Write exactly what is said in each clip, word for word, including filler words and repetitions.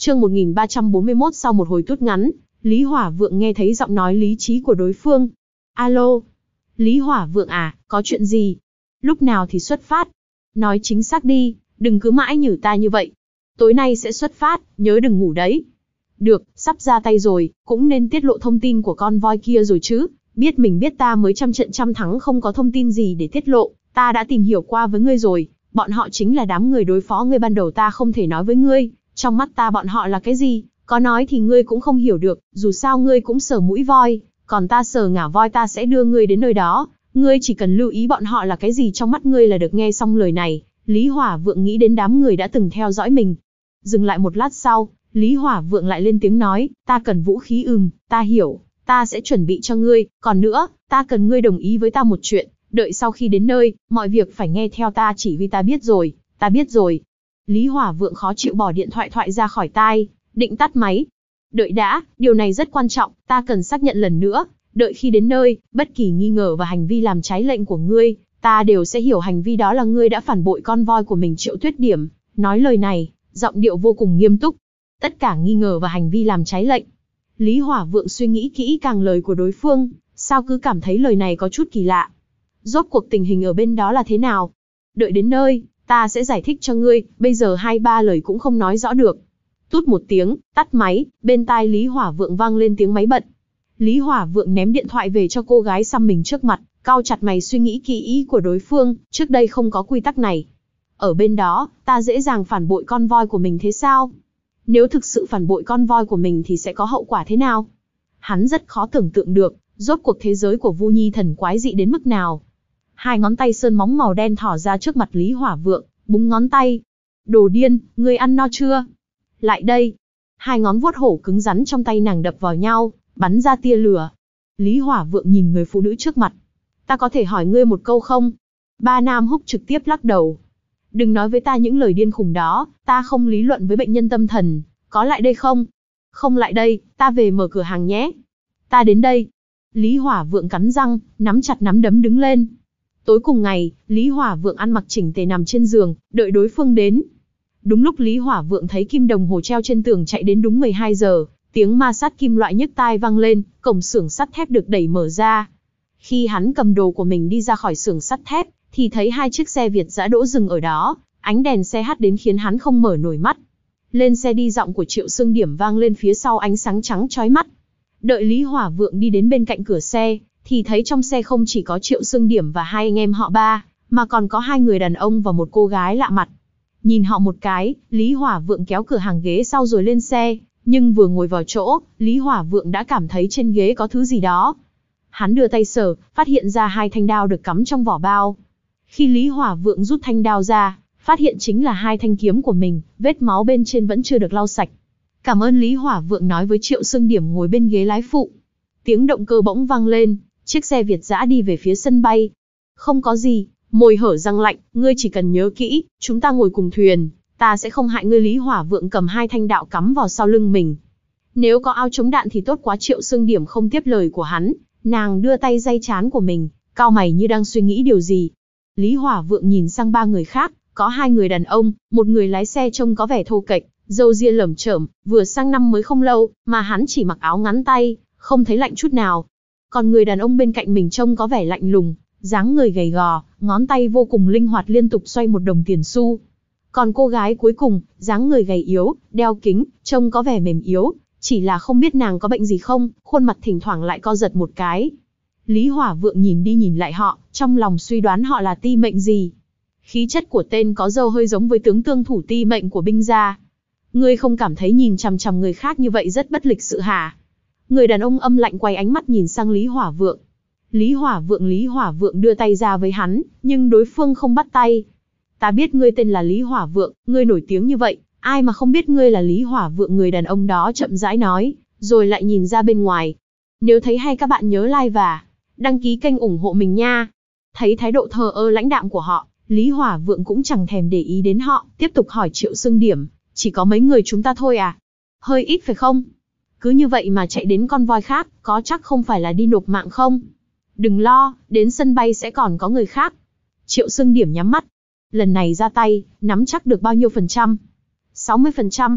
Chương một nghìn ba trăm bốn mươi mốt. Sau một hồi tút ngắn, Lý Hỏa Vượng nghe thấy giọng nói lý trí của đối phương. Alo, Lý Hỏa Vượng à, có chuyện gì? Lúc nào thì xuất phát? Nói chính xác đi, đừng cứ mãi nhử ta như vậy. Tối nay sẽ xuất phát, nhớ đừng ngủ đấy. Được, sắp ra tay rồi, cũng nên tiết lộ thông tin của con voi kia rồi chứ. Biết mình biết ta mới trăm trận trăm thắng không có thông tin gì để tiết lộ, ta đã tìm hiểu qua với ngươi rồi. Bọn họ chính là đám người đối phó ngươi ban đầu ta không thể nói với ngươi. Trong mắt ta bọn họ là cái gì, có nói thì ngươi cũng không hiểu được, dù sao ngươi cũng sờ mũi voi, còn ta sờ ngả voi ta sẽ đưa ngươi đến nơi đó. Ngươi chỉ cần lưu ý bọn họ là cái gì trong mắt ngươi là được. Nghe xong lời này, Lý Hỏa Vượng nghĩ đến đám người đã từng theo dõi mình. Dừng lại một lát sau, Lý Hỏa Vượng lại lên tiếng nói, ta cần vũ khí. Ừm, ta hiểu, ta sẽ chuẩn bị cho ngươi, còn nữa, ta cần ngươi đồng ý với ta một chuyện, đợi sau khi đến nơi, mọi việc phải nghe theo ta chỉ huy. Ta biết rồi, ta biết rồi. Lý Hỏa Vượng khó chịu bỏ điện thoại thoại ra khỏi tai, định tắt máy. Đợi đã, điều này rất quan trọng, ta cần xác nhận lần nữa, đợi khi đến nơi, bất kỳ nghi ngờ và hành vi làm trái lệnh của ngươi, ta đều sẽ hiểu hành vi đó là ngươi đã phản bội con voi của mình. Triệu Tuyết Điểm nói lời này, giọng điệu vô cùng nghiêm túc. Tất cả nghi ngờ và hành vi làm trái lệnh. Lý Hỏa Vượng suy nghĩ kỹ càng lời của đối phương, sao cứ cảm thấy lời này có chút kỳ lạ. Rốt cuộc tình hình ở bên đó là thế nào? Đợi đến nơi, ta sẽ giải thích cho ngươi, bây giờ hai ba lời cũng không nói rõ được. Tút một tiếng, tắt máy, bên tai Lý Hỏa Vượng vang lên tiếng máy bận. Lý Hỏa Vượng ném điện thoại về cho cô gái xăm mình trước mặt, cau chặt mày suy nghĩ kỹ ý của đối phương, trước đây không có quy tắc này. Ở bên đó, ta dễ dàng phản bội con voi của mình thế sao? Nếu thực sự phản bội con voi của mình thì sẽ có hậu quả thế nào? Hắn rất khó tưởng tượng được, rốt cuộc thế giới của Vu Nhi thần quái dị đến mức nào. Hai ngón tay sơn móng màu đen thỏ ra trước mặt Lý Hỏa Vượng, búng ngón tay. Đồ điên, ngươi ăn no chưa? Lại đây. Hai ngón vuốt hổ cứng rắn trong tay nàng đập vào nhau, bắn ra tia lửa. Lý Hỏa Vượng nhìn người phụ nữ trước mặt. Ta có thể hỏi ngươi một câu không? Ba Nam Húc trực tiếp lắc đầu. Đừng nói với ta những lời điên khùng đó, ta không lý luận với bệnh nhân tâm thần. Có lại đây không? Không lại đây, ta về mở cửa hàng nhé. Ta đến đây. Lý Hỏa Vượng cắn răng, nắm chặt nắm đấm đứng lên. Tối cùng ngày, Lý Hỏa Vượng ăn mặc chỉnh tề nằm trên giường, đợi đối phương đến. Đúng lúc Lý Hỏa Vượng thấy kim đồng hồ treo trên tường chạy đến đúng mười hai giờ, tiếng ma sát kim loại nhức tai vang lên, cổng xưởng sắt thép được đẩy mở ra. Khi hắn cầm đồ của mình đi ra khỏi xưởng sắt thép, thì thấy hai chiếc xe Việt dã đỗ dừng ở đó, ánh đèn xe hắt đến khiến hắn không mở nổi mắt. Lên xe đi, giọng của Triệu Sương Điểm vang lên phía sau, ánh sáng trắng chói mắt. Đợi Lý Hỏa Vượng đi đến bên cạnh cửa xe, thì thấy trong xe không chỉ có Triệu Sương Điểm và hai anh em họ Ba, mà còn có hai người đàn ông và một cô gái lạ mặt. Nhìn họ một cái, Lý Hỏa Vượng kéo cửa hàng ghế sau rồi lên xe, nhưng vừa ngồi vào chỗ, Lý Hỏa Vượng đã cảm thấy trên ghế có thứ gì đó. Hắn đưa tay sờ, phát hiện ra hai thanh đao được cắm trong vỏ bao. Khi Lý Hỏa Vượng rút thanh đao ra, phát hiện chính là hai thanh kiếm của mình, vết máu bên trên vẫn chưa được lau sạch. Cảm ơn, Lý Hỏa Vượng nói với Triệu Sương Điểm ngồi bên ghế lái phụ. Tiếng động cơ bỗng vang lên, chiếc xe Việt dã đi về phía sân bay. Không có gì, môi hở răng lạnh, ngươi chỉ cần nhớ kỹ, chúng ta ngồi cùng thuyền, ta sẽ không hại ngươi. Lý Hỏa Vượng cầm hai thanh đạo cắm vào sau lưng mình. Nếu có áo chống đạn thì tốt quá. Triệu Sương Điểm không tiếp lời của hắn, nàng đưa tay day trán của mình, cau mày như đang suy nghĩ điều gì. Lý Hỏa Vượng nhìn sang ba người khác, có hai người đàn ông, một người lái xe trông có vẻ thô kệch, râu ria lởm chởm, vừa sang năm mới không lâu, mà hắn chỉ mặc áo ngắn tay, không thấy lạnh chút nào. Còn người đàn ông bên cạnh mình trông có vẻ lạnh lùng, dáng người gầy gò, ngón tay vô cùng linh hoạt liên tục xoay một đồng tiền xu. Còn cô gái cuối cùng, dáng người gầy yếu, đeo kính, trông có vẻ mềm yếu, chỉ là không biết nàng có bệnh gì không, khuôn mặt thỉnh thoảng lại co giật một cái. Lý Hỏa Vượng nhìn đi nhìn lại họ, trong lòng suy đoán họ là ti mệnh gì. Khí chất của tên có râu hơi giống với tướng tương thủ ti mệnh của binh gia. Ngươi không cảm thấy nhìn chằm chằm người khác như vậy rất bất lịch sự hả? Người đàn ông âm lạnh quay ánh mắt nhìn sang Lý Hỏa Vượng. Lý Hỏa Vượng Lý Hỏa Vượng đưa tay ra với hắn, nhưng đối phương không bắt tay. Ta biết ngươi tên là Lý Hỏa Vượng, ngươi nổi tiếng như vậy, ai mà không biết ngươi là Lý Hỏa Vượng. Người đàn ông đó chậm rãi nói, rồi lại nhìn ra bên ngoài. Nếu thấy hay các bạn nhớ like và đăng ký kênh ủng hộ mình nha. Thấy thái độ thờ ơ lãnh đạm của họ, Lý Hỏa Vượng cũng chẳng thèm để ý đến họ, tiếp tục hỏi Triệu Sương Điểm, chỉ có mấy người chúng ta thôi à? Hơi ít phải không? Cứ như vậy mà chạy đến con voi khác, có chắc không phải là đi nộp mạng không? Đừng lo, đến sân bay sẽ còn có người khác. Triệu Sương Điểm nhắm mắt. Lần này ra tay, nắm chắc được bao nhiêu phần trăm? sáu mươi phần trăm.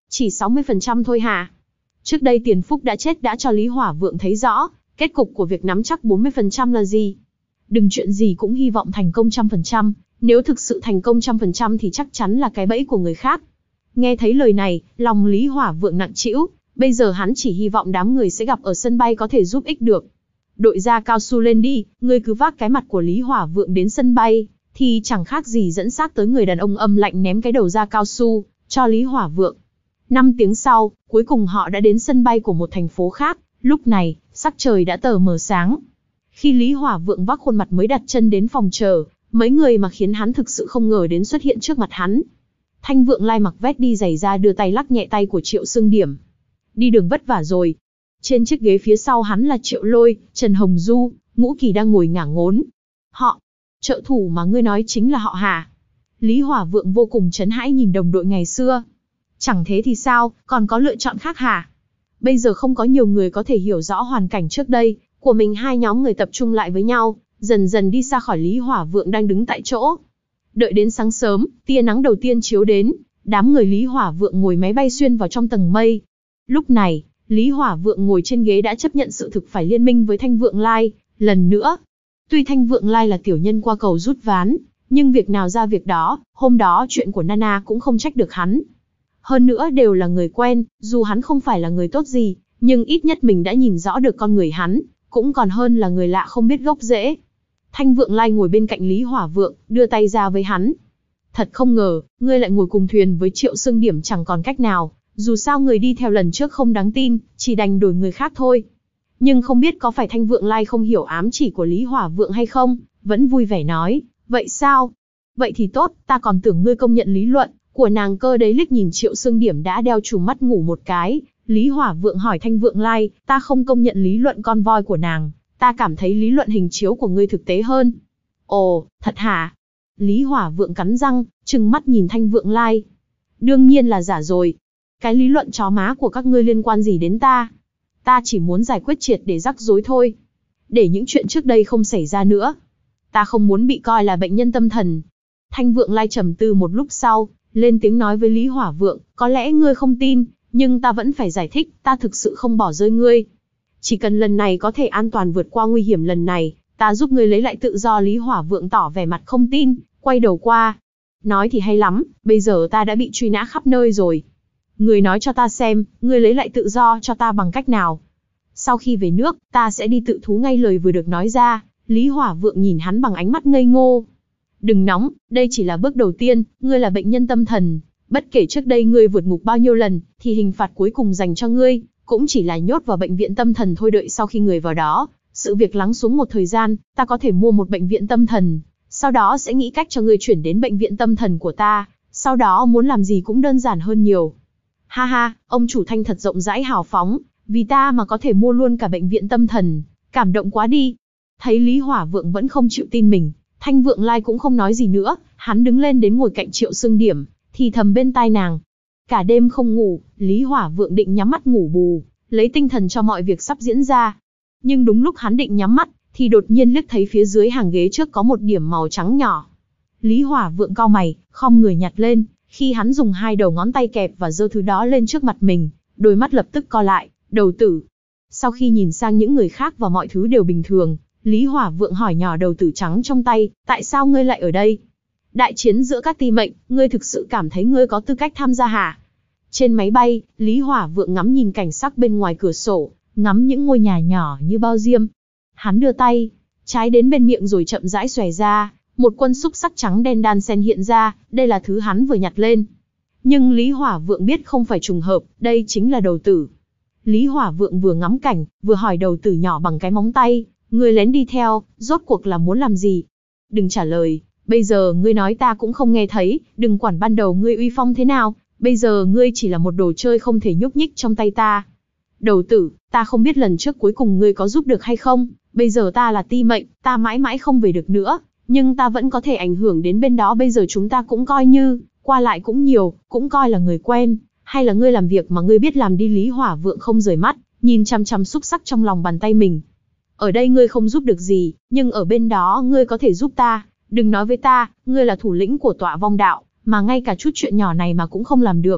Chỉ sáu mươi phần trăm thôi hả? Trước đây Tiền Phúc đã chết đã cho Lý Hỏa Vượng thấy rõ, kết cục của việc nắm chắc bốn mươi phần trăm là gì. Đừng chuyện gì cũng hy vọng thành công trăm phần trăm, nếu thực sự thành công trăm phần trăm thì chắc chắn là cái bẫy của người khác. Nghe thấy lời này, lòng Lý Hỏa Vượng nặng trĩu, bây giờ hắn chỉ hy vọng đám người sẽ gặp ở sân bay có thể giúp ích được. Đội da cao su lên đi, ngươi cứ vác cái mặt của Lý Hỏa Vượng đến sân bay, thì chẳng khác gì dẫn xác tới người đàn ông âm lạnh ném cái đầu da cao su cho Lý Hỏa Vượng. Năm tiếng sau, cuối cùng họ đã đến sân bay của một thành phố khác, lúc này, sắc trời đã tờ mờ sáng. Khi Lý Hỏa Vượng vác khuôn mặt mới đặt chân đến phòng chờ, mấy người mà khiến hắn thực sự không ngờ đến xuất hiện trước mặt hắn. Thanh Vượng Lai mặc vest đi giày ra đưa tay lắc nhẹ tay của Triệu Sương Điểm. Đi đường vất vả rồi. Trên chiếc ghế phía sau hắn là Triệu Lôi, Trần Hồng Du, Ngũ Kỳ đang ngồi ngả ngốn. Họ, trợ thủ mà ngươi nói chính là họ hả? Lý Hỏa Vượng vô cùng chấn hãi nhìn đồng đội ngày xưa. Chẳng thế thì sao, còn có lựa chọn khác hả? Bây giờ không có nhiều người có thể hiểu rõ hoàn cảnh trước đây của mình. Hai nhóm người tập trung lại với nhau, dần dần đi xa khỏi Lý Hỏa Vượng đang đứng tại chỗ. Đợi đến sáng sớm, tia nắng đầu tiên chiếu đến, đám người Lý Hỏa Vượng ngồi máy bay xuyên vào trong tầng mây. Lúc này, Lý Hỏa Vượng ngồi trên ghế đã chấp nhận sự thực phải liên minh với Thanh Vượng Lai, lần nữa. Tuy Thanh Vượng Lai là tiểu nhân qua cầu rút ván, nhưng việc nào ra việc đó, hôm đó chuyện của Nana cũng không trách được hắn. Hơn nữa đều là người quen, dù hắn không phải là người tốt gì, nhưng ít nhất mình đã nhìn rõ được con người hắn, cũng còn hơn là người lạ không biết gốc rễ. Thanh Vượng Lai ngồi bên cạnh Lý Hỏa Vượng, đưa tay ra với hắn. Thật không ngờ, ngươi lại ngồi cùng thuyền với Triệu Sương Điểm, chẳng còn cách nào, dù sao người đi theo lần trước không đáng tin, chỉ đành đổi người khác thôi. Nhưng không biết có phải Thanh Vượng Lai không hiểu ám chỉ của Lý Hỏa Vượng hay không, vẫn vui vẻ nói, vậy sao? Vậy thì tốt, ta còn tưởng ngươi công nhận lý luận của nàng cơ đấy. Liếc nhìn Triệu Sương Điểm đã đeo trùm mắt ngủ một cái, Lý Hỏa Vượng hỏi Thanh Vượng Lai, ta không công nhận lý luận con voi của nàng, ta cảm thấy lý luận hình chiếu của ngươi thực tế hơn. Ồ, thật hả? Lý Hỏa Vượng cắn răng, trừng mắt nhìn Thanh Vượng Lai. Đương nhiên là giả rồi. Cái lý luận chó má của các ngươi liên quan gì đến ta? Ta chỉ muốn giải quyết triệt để rắc rối thôi. Để những chuyện trước đây không xảy ra nữa. Ta không muốn bị coi là bệnh nhân tâm thần. Thanh Vượng Lai trầm tư một lúc sau, lên tiếng nói với Lý Hỏa Vượng, có lẽ ngươi không tin, nhưng ta vẫn phải giải thích, ta thực sự không bỏ rơi ngươi. Chỉ cần lần này có thể an toàn vượt qua nguy hiểm lần này, ta giúp ngươi lấy lại tự do. Lý Hỏa Vượng tỏ vẻ mặt không tin, quay đầu qua. Nói thì hay lắm, bây giờ ta đã bị truy nã khắp nơi rồi. Ngươi nói cho ta xem, ngươi lấy lại tự do cho ta bằng cách nào? Sau khi về nước, ta sẽ đi tự thú ngay. Lời vừa được nói ra, Lý Hỏa Vượng nhìn hắn bằng ánh mắt ngây ngô. Đừng nóng, đây chỉ là bước đầu tiên, ngươi là bệnh nhân tâm thần. Bất kể trước đây ngươi vượt ngục bao nhiêu lần, thì hình phạt cuối cùng dành cho ngươi, cũng chỉ là nhốt vào bệnh viện tâm thần thôi. Đợi sau khi người vào đó, sự việc lắng xuống một thời gian, ta có thể mua một bệnh viện tâm thần, sau đó sẽ nghĩ cách cho ngươi chuyển đến bệnh viện tâm thần của ta, sau đó muốn làm gì cũng đơn giản hơn nhiều. Ha ha, ông chủ Thanh thật rộng rãi hào phóng, vì ta mà có thể mua luôn cả bệnh viện tâm thần, cảm động quá đi. Thấy Lý Hỏa Vượng vẫn không chịu tin mình, Thanh Vượng Lai cũng không nói gì nữa, hắn đứng lên đến ngồi cạnh Triệu Sương Điểm, thì thầm bên tai nàng. Cả đêm không ngủ, Lý Hỏa Vượng định nhắm mắt ngủ bù, lấy tinh thần cho mọi việc sắp diễn ra. Nhưng đúng lúc hắn định nhắm mắt, thì đột nhiên liếc thấy phía dưới hàng ghế trước có một điểm màu trắng nhỏ. Lý Hỏa Vượng cau mày, khom người nhặt lên, khi hắn dùng hai đầu ngón tay kẹp và giơ thứ đó lên trước mặt mình, đôi mắt lập tức co lại, đầu tử. Sau khi nhìn sang những người khác và mọi thứ đều bình thường, Lý Hỏa Vượng hỏi nhỏ đầu tử trắng trong tay, tại sao ngươi lại ở đây? Đại chiến giữa các ti mệnh, ngươi thực sự cảm thấy ngươi có tư cách tham gia hả? Trên máy bay, Lý Hỏa Vượng ngắm nhìn cảnh sắc bên ngoài cửa sổ, ngắm những ngôi nhà nhỏ như bao diêm. Hắn đưa tay trái đến bên miệng rồi chậm rãi xòe ra, một quân xúc sắc trắng đen đan xen hiện ra, đây là thứ hắn vừa nhặt lên. Nhưng Lý Hỏa Vượng biết không phải trùng hợp, đây chính là đầu tử. Lý Hỏa Vượng vừa ngắm cảnh, vừa hỏi đầu tử nhỏ bằng cái móng tay, ngươi lén đi theo, rốt cuộc là muốn làm gì? Đừng trả lời, bây giờ ngươi nói ta cũng không nghe thấy, đừng quản ban đầu ngươi uy phong thế nào, bây giờ ngươi chỉ là một đồ chơi không thể nhúc nhích trong tay ta. Đầu tử, ta không biết lần trước cuối cùng ngươi có giúp được hay không, bây giờ ta là ti mệnh, ta mãi mãi không về được nữa, nhưng ta vẫn có thể ảnh hưởng đến bên đó. Bây giờ chúng ta cũng coi như, qua lại cũng nhiều, cũng coi là người quen, hay là ngươi làm việc mà ngươi biết làm đi. Lý Hỏa Vượng không rời mắt, nhìn chăm chăm xúc sắc trong lòng bàn tay mình. Ở đây ngươi không giúp được gì, nhưng ở bên đó ngươi có thể giúp ta. Đừng nói với ta, ngươi là thủ lĩnh của tọa vong đạo, mà ngay cả chút chuyện nhỏ này mà cũng không làm được.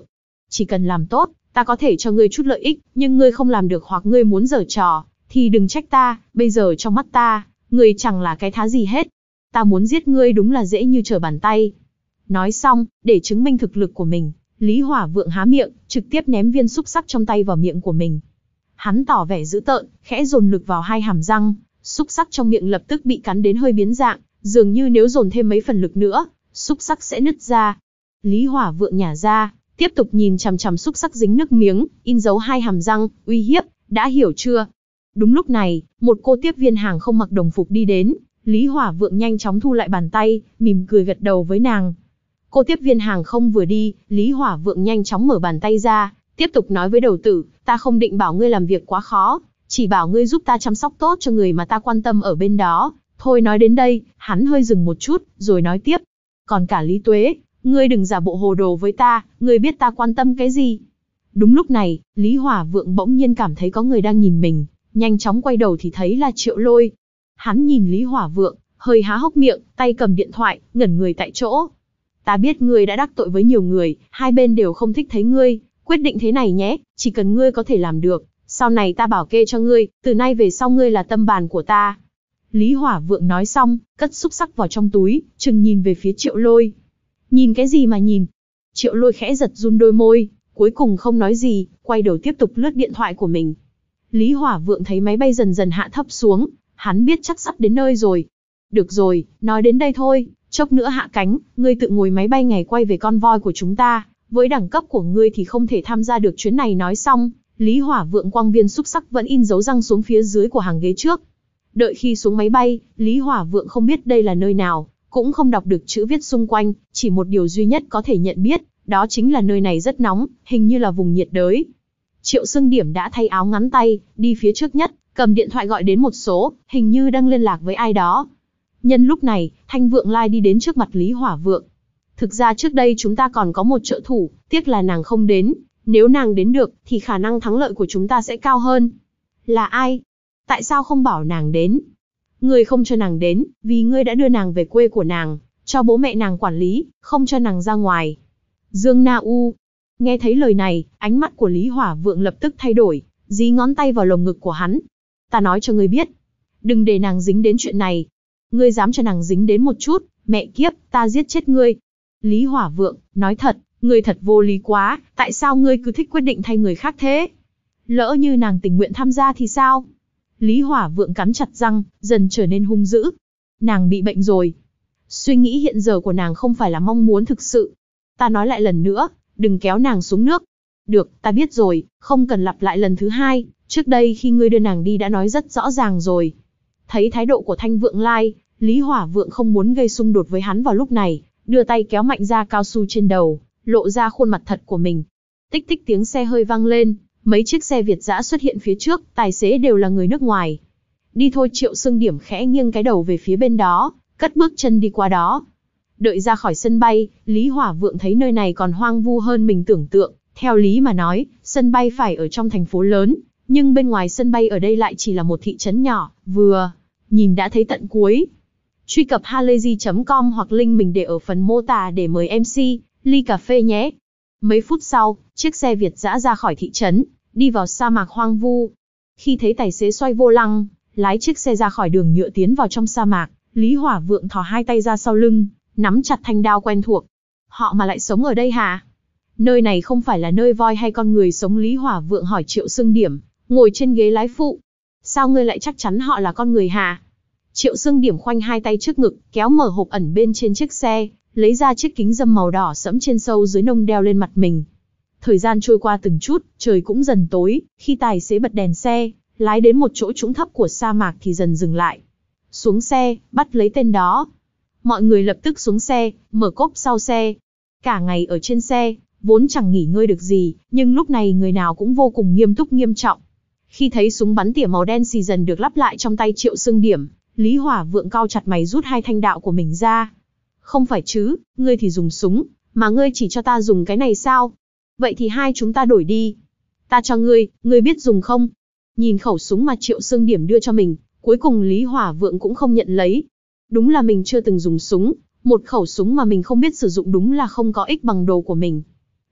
chỉ cần làm tốt, ta có thể cho ngươi chút lợi ích, nhưng ngươi không làm được hoặc ngươi muốn giở trò, thì đừng trách ta, bây giờ trong mắt ta, ngươi chẳng là cái thá gì hết. Ta muốn giết ngươi đúng là dễ như trở bàn tay. Nói xong, để chứng minh thực lực của mình, Lý Hỏa Vượng há miệng, trực tiếp ném viên xúc sắc trong tay vào miệng của mình. Hắn tỏ vẻ dữ tợn, khẽ dồn lực vào hai hàm răng, xúc sắc trong miệng lập tức bị cắn đến hơi biến dạng, dường như nếu dồn thêm mấy phần lực nữa, xúc sắc sẽ nứt ra. Lý Hỏa Vượng nhả ra, tiếp tục nhìn chằm chằm xúc sắc dính nước miếng, in dấu hai hàm răng, uy hiếp, đã hiểu chưa? Đúng lúc này, một cô tiếp viên hàng không mặc đồng phục đi đến, Lý Hỏa Vượng nhanh chóng thu lại bàn tay, mỉm cười gật đầu với nàng. Cô tiếp viên hàng không vừa đi, Lý Hỏa Vượng nhanh chóng mở bàn tay ra, tiếp tục nói với đầu tử, ta không định bảo ngươi làm việc quá khó, chỉ bảo ngươi giúp ta chăm sóc tốt cho người mà ta quan tâm ở bên đó. Thôi nói đến đây, hắn hơi dừng một chút, rồi nói tiếp. Còn cả Lý Tuế, ngươi đừng giả bộ hồ đồ với ta, ngươi biết ta quan tâm cái gì. Đúng lúc này, Lý Hỏa Vượng bỗng nhiên cảm thấy có người đang nhìn mình, nhanh chóng quay đầu thì thấy là Triệu Lôi. Hắn nhìn Lý Hỏa Vượng, hơi há hốc miệng, tay cầm điện thoại, ngẩn người tại chỗ. Ta biết ngươi đã đắc tội với nhiều người, hai bên đều không thích thấy ngươi, quyết định thế này nhé, chỉ cần ngươi có thể làm được, sau này ta bảo kê cho ngươi, từ nay về sau ngươi là tâm bàn của ta. Lý Hỏa Vượng nói xong, cất xúc sắc vào trong túi, chừng nhìn về phía Triệu Lôi. Nhìn cái gì mà nhìn? Triệu Lôi khẽ giật run đôi môi, cuối cùng không nói gì, quay đầu tiếp tục lướt điện thoại của mình. Lý Hỏa Vượng thấy máy bay dần dần hạ thấp xuống, hắn biết chắc sắp đến nơi rồi. Được rồi, nói đến đây thôi, chốc nữa hạ cánh, ngươi tự ngồi máy bay ngày quay về con voi của chúng ta, với đẳng cấp của ngươi thì không thể tham gia được chuyến này. Nói xong, Lý Hỏa Vượng quăng viên xúc sắc vẫn in dấu răng xuống phía dưới của hàng ghế trước. Đợi khi xuống máy bay, Lý Hỏa Vượng không biết đây là nơi nào, cũng không đọc được chữ viết xung quanh, chỉ một điều duy nhất có thể nhận biết, đó chính là nơi này rất nóng, hình như là vùng nhiệt đới. Triệu Sương Điểm đã thay áo ngắn tay, đi phía trước nhất, cầm điện thoại gọi đến một số, hình như đang liên lạc với ai đó. Nhân lúc này, Thanh Vượng Lai đi đến trước mặt Lý Hỏa Vượng. Thực ra trước đây chúng ta còn có một trợ thủ, tiếc là nàng không đến, nếu nàng đến được, thì khả năng thắng lợi của chúng ta sẽ cao hơn. Là ai? Tại sao không bảo nàng đến? Ngươi không cho nàng đến, vì ngươi đã đưa nàng về quê của nàng, cho bố mẹ nàng quản lý, không cho nàng ra ngoài. Dương Na U. Nghe thấy lời này, ánh mắt của Lý Hỏa Vượng lập tức thay đổi, dí ngón tay vào lồng ngực của hắn. Ta nói cho ngươi biết, đừng để nàng dính đến chuyện này. Ngươi dám cho nàng dính đến một chút, mẹ kiếp, ta giết chết ngươi. Lý Hỏa Vượng, nói thật, ngươi thật vô lý quá, tại sao ngươi cứ thích quyết định thay người khác thế? Lỡ như nàng tình nguyện tham gia thì sao? Lý Hỏa Vượng cắn chặt răng, dần trở nên hung dữ. Nàng bị bệnh rồi. Suy nghĩ hiện giờ của nàng không phải là mong muốn thực sự. Ta nói lại lần nữa, đừng kéo nàng xuống nước. Được, ta biết rồi, không cần lặp lại lần thứ hai, trước đây khi ngươi đưa nàng đi đã nói rất rõ ràng rồi. Thấy thái độ của Thanh Vượng Lai, Lý Hỏa Vượng không muốn gây xung đột với hắn vào lúc này, đưa tay kéo mạnh ra cao su trên đầu, lộ ra khuôn mặt thật của mình. Tích tích tiếng xe hơi vang lên, mấy chiếc xe Việt dã xuất hiện phía trước, tài xế đều là người nước ngoài. Đi thôi. Triệu Sương Điểm khẽ nghiêng cái đầu về phía bên đó, cất bước chân đi qua đó. Đợi ra khỏi sân bay, Lý Hỏa Vượng thấy nơi này còn hoang vu hơn mình tưởng tượng. Theo lý mà nói, sân bay phải ở trong thành phố lớn, nhưng bên ngoài sân bay ở đây lại chỉ là một thị trấn nhỏ, vừa nhìn đã thấy tận cuối. Truy cập halayzi chấm com hoặc link mình để ở phần mô tả để mời em xê, ly cà phê nhé. Mấy phút sau, chiếc xe Việt dã ra khỏi thị trấn, đi vào sa mạc hoang vu. Khi thấy tài xế xoay vô lăng, lái chiếc xe ra khỏi đường nhựa tiến vào trong sa mạc, Lý Hỏa Vượng thò hai tay ra sau lưng, nắm chặt thanh đao quen thuộc. Họ mà lại sống ở đây hả? Nơi này không phải là nơi voi hay con người sống? Lý Hỏa Vượng hỏi Triệu Sương Điểm, ngồi trên ghế lái phụ. Sao ngươi lại chắc chắn họ là con người hả? Triệu Sương Điểm khoanh hai tay trước ngực, kéo mở hộp ẩn bên trên chiếc xe, lấy ra chiếc kính râm màu đỏ sẫm trên sâu dưới nông đeo lên mặt mình. Thời gian trôi qua từng chút, trời cũng dần tối, khi tài xế bật đèn xe, lái đến một chỗ trũng thấp của sa mạc thì dần dừng lại. Xuống xe, bắt lấy tên đó. Mọi người lập tức xuống xe, mở cốp sau xe. Cả ngày ở trên xe, vốn chẳng nghỉ ngơi được gì, nhưng lúc này người nào cũng vô cùng nghiêm túc nghiêm trọng. Khi thấy súng bắn tỉa màu đen xì dần được lắp lại trong tay Triệu Sương Điểm, Lý Hỏa Vượng cau chặt mày rút hai thanh đạo của mình ra. Không phải chứ, ngươi thì dùng súng, mà ngươi chỉ cho ta dùng cái này sao? Vậy thì hai chúng ta đổi đi. Ta cho ngươi, ngươi biết dùng không? Nhìn khẩu súng mà Triệu Sương Điểm đưa cho mình, cuối cùng Lý Hỏa Vượng cũng không nhận lấy. Đúng là mình chưa từng dùng súng, một khẩu súng mà mình không biết sử dụng đúng là không có ích bằng đồ của mình.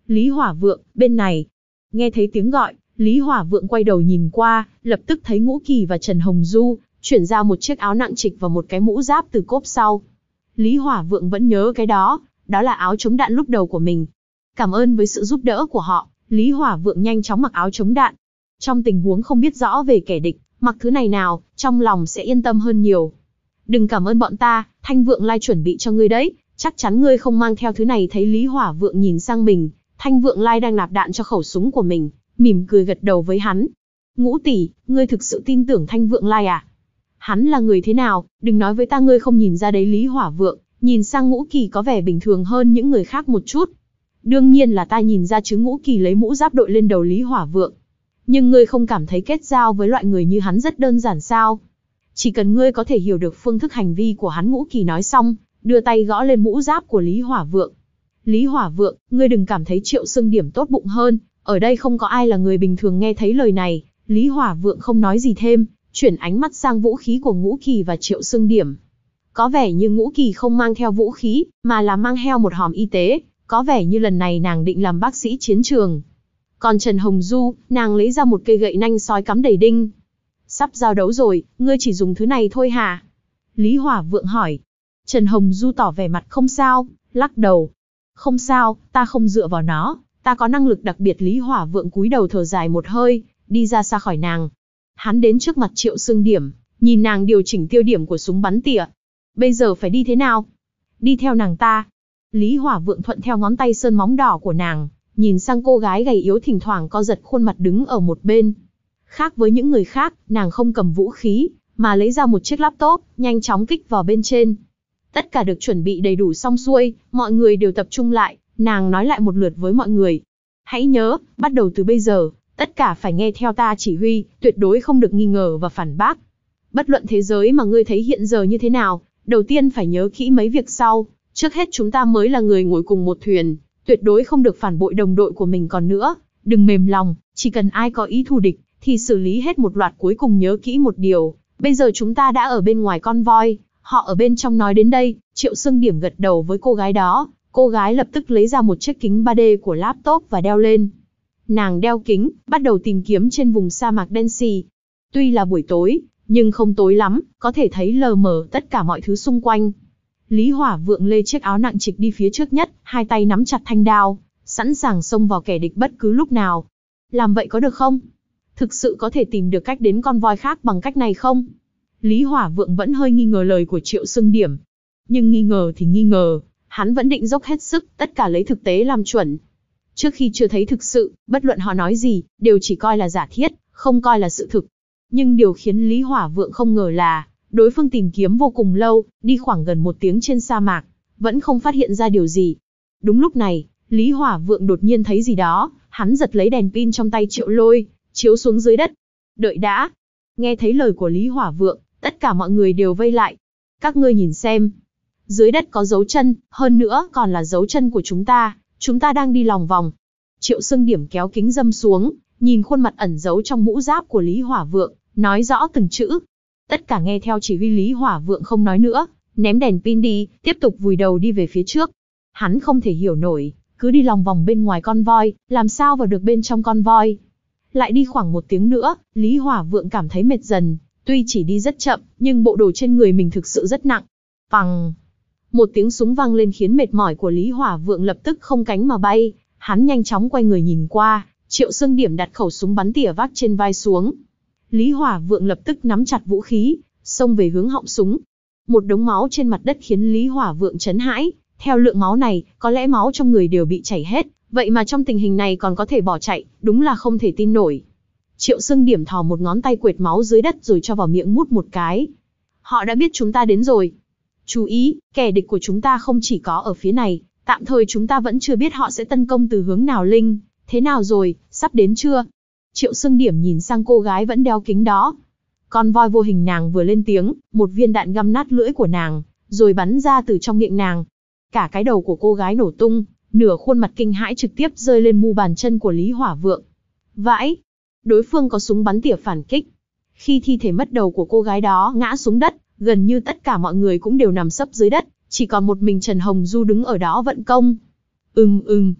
Lý Hỏa Vượng, bên này. Nghe thấy tiếng gọi, Lý Hỏa Vượng quay đầu nhìn qua, lập tức thấy Ngũ Kỳ và Trần Hồng Du, chuyển ra một chiếc áo nặng trịch và một cái mũ giáp từ cốp sau. Lý Hỏa Vượng vẫn nhớ cái đó, đó là áo chống đạn lúc đầu của mình. Cảm ơn với sự giúp đỡ của họ, Lý Hỏa Vượng nhanh chóng mặc áo chống đạn. Trong tình huống không biết rõ về kẻ địch, mặc thứ này nào, trong lòng sẽ yên tâm hơn nhiều. Đừng cảm ơn bọn ta, Thanh Vượng Lai chuẩn bị cho ngươi đấy, chắc chắn ngươi không mang theo thứ này. Thấy Lý Hỏa Vượng nhìn sang mình, Thanh Vượng Lai đang nạp đạn cho khẩu súng của mình, mỉm cười gật đầu với hắn. Ngũ tỷ, ngươi thực sự tin tưởng Thanh Vượng Lai à? Hắn là người thế nào, đừng nói với ta ngươi không nhìn ra đấy. Lý Hỏa Vượng nhìn sang Ngũ Kỳ có vẻ bình thường hơn những người khác một chút. Đương nhiên là ta nhìn ra chứ. Ngũ Kỳ lấy mũ giáp đội lên đầu Lý Hỏa Vượng. Nhưng ngươi không cảm thấy kết giao với loại người như hắn rất đơn giản sao? Chỉ cần ngươi có thể hiểu được phương thức hành vi của hắn. Ngũ Kỳ nói xong, đưa tay gõ lên mũ giáp của Lý Hỏa Vượng. Lý Hỏa Vượng, ngươi đừng cảm thấy Triệu Sương Điểm tốt bụng hơn, ở đây không có ai là người bình thường. Nghe thấy lời này, Lý Hỏa Vượng không nói gì thêm, chuyển ánh mắt sang vũ khí của Ngũ Kỳ và Triệu Sương Điểm. Có vẻ như Ngũ Kỳ không mang theo vũ khí, mà là mang theo một hòm y tế, có vẻ như lần này nàng định làm bác sĩ chiến trường. Còn Trần Hồng Du, nàng lấy ra một cây gậy nanh sói cắm đầy đinh. Sắp giao đấu rồi, ngươi chỉ dùng thứ này thôi hả? Lý Hỏa Vượng hỏi. Trần Hồng Du tỏ vẻ mặt không sao, lắc đầu. Không sao, ta không dựa vào nó, ta có năng lực đặc biệt. Lý Hỏa Vượng cúi đầu thở dài một hơi, đi ra xa khỏi nàng. Hắn đến trước mặt Triệu Sương Điểm, nhìn nàng điều chỉnh tiêu điểm của súng bắn tỉa. Bây giờ phải đi thế nào? Đi theo nàng ta. Lý Hỏa Vượng thuận theo ngón tay sơn móng đỏ của nàng, nhìn sang cô gái gầy yếu thỉnh thoảng co giật khuôn mặt đứng ở một bên. Khác với những người khác, nàng không cầm vũ khí, mà lấy ra một chiếc laptop, nhanh chóng kích vào bên trên. Tất cả được chuẩn bị đầy đủ xong xuôi, mọi người đều tập trung lại, nàng nói lại một lượt với mọi người. Hãy nhớ, bắt đầu từ bây giờ, tất cả phải nghe theo ta chỉ huy, tuyệt đối không được nghi ngờ và phản bác. Bất luận thế giới mà ngươi thấy hiện giờ như thế nào, đầu tiên phải nhớ kỹ mấy việc sau. Trước hết chúng ta mới là người ngồi cùng một thuyền, tuyệt đối không được phản bội đồng đội của mình. Còn nữa, đừng mềm lòng, chỉ cần ai có ý thù địch, thì xử lý hết một loạt. Cuối cùng nhớ kỹ một điều, bây giờ chúng ta đã ở bên ngoài con voi, họ ở bên trong. Nói đến đây, Triệu Sương Điểm gật đầu với cô gái đó, cô gái lập tức lấy ra một chiếc kính ba D của laptop và đeo lên. Nàng đeo kính, bắt đầu tìm kiếm trên vùng sa mạc đen xì. Tuy là buổi tối, nhưng không tối lắm, có thể thấy lờ mờ tất cả mọi thứ xung quanh. Lý Hỏa Vượng lê chiếc áo nặng trịch đi phía trước nhất, hai tay nắm chặt thanh đao, sẵn sàng xông vào kẻ địch bất cứ lúc nào. Làm vậy có được không? Thực sự có thể tìm được cách đến con voi khác bằng cách này không? Lý Hỏa Vượng vẫn hơi nghi ngờ lời của Triệu Sương Điểm. Nhưng nghi ngờ thì nghi ngờ, hắn vẫn định dốc hết sức, tất cả lấy thực tế làm chuẩn. Trước khi chưa thấy thực sự, bất luận họ nói gì, đều chỉ coi là giả thiết, không coi là sự thực. Nhưng điều khiến Lý Hỏa Vượng không ngờ là, đối phương tìm kiếm vô cùng lâu, đi khoảng gần một tiếng trên sa mạc, vẫn không phát hiện ra điều gì. Đúng lúc này, Lý Hỏa Vượng đột nhiên thấy gì đó, hắn giật lấy đèn pin trong tay Triệu Lôi, chiếu xuống dưới đất. Đợi đã. Nghe thấy lời của Lý Hỏa Vượng, tất cả mọi người đều vây lại. Các ngươi nhìn xem. Dưới đất có dấu chân, hơn nữa còn là dấu chân của chúng ta, chúng ta đang đi lòng vòng. Triệu Sương Điểm kéo kính râm xuống, nhìn khuôn mặt ẩn giấu trong mũ giáp của Lý Hỏa Vượng, nói rõ từng chữ. Tất cả nghe theo chỉ huy. Lý Hỏa Vượng không nói nữa, ném đèn pin đi, tiếp tục vùi đầu đi về phía trước. Hắn không thể hiểu nổi, cứ đi lòng vòng bên ngoài con voi, làm sao vào được bên trong con voi. Lại đi khoảng một tiếng nữa, Lý Hỏa Vượng cảm thấy mệt dần, tuy chỉ đi rất chậm, nhưng bộ đồ trên người mình thực sự rất nặng. Pằng! Một tiếng súng vang lên khiến mệt mỏi của Lý Hỏa Vượng lập tức không cánh mà bay. Hắn nhanh chóng quay người nhìn qua, Triệu Sương Điểm đặt khẩu súng bắn tỉa vác trên vai xuống. Lý Hỏa Vượng lập tức nắm chặt vũ khí, xông về hướng họng súng. Một đống máu trên mặt đất khiến Lý Hỏa Vượng chấn hãi. Theo lượng máu này, có lẽ máu trong người đều bị chảy hết, vậy mà trong tình hình này còn có thể bỏ chạy, đúng là không thể tin nổi. Triệu Sương Điểm thò một ngón tay quệt máu dưới đất rồi cho vào miệng mút một cái. Họ đã biết chúng ta đến rồi. Chú ý, kẻ địch của chúng ta không chỉ có ở phía này, tạm thời chúng ta vẫn chưa biết họ sẽ tấn công từ hướng nào. Linh, thế nào rồi, sắp đến chưa? Triệu Sương Điểm nhìn sang cô gái vẫn đeo kính đó. Con voi vô hình nàng vừa lên tiếng, một viên đạn găm nát lưỡi của nàng, rồi bắn ra từ trong miệng nàng. Cả cái đầu của cô gái nổ tung, nửa khuôn mặt kinh hãi trực tiếp rơi lên mu bàn chân của Lý Hỏa Vượng. Vãi! Đối phương có súng bắn tỉa phản kích. Khi thi thể mất đầu của cô gái đó ngã xuống đất, gần như tất cả mọi người cũng đều nằm sấp dưới đất, chỉ còn một mình Trần Hồng Du đứng ở đó vận công. Ừm ừm.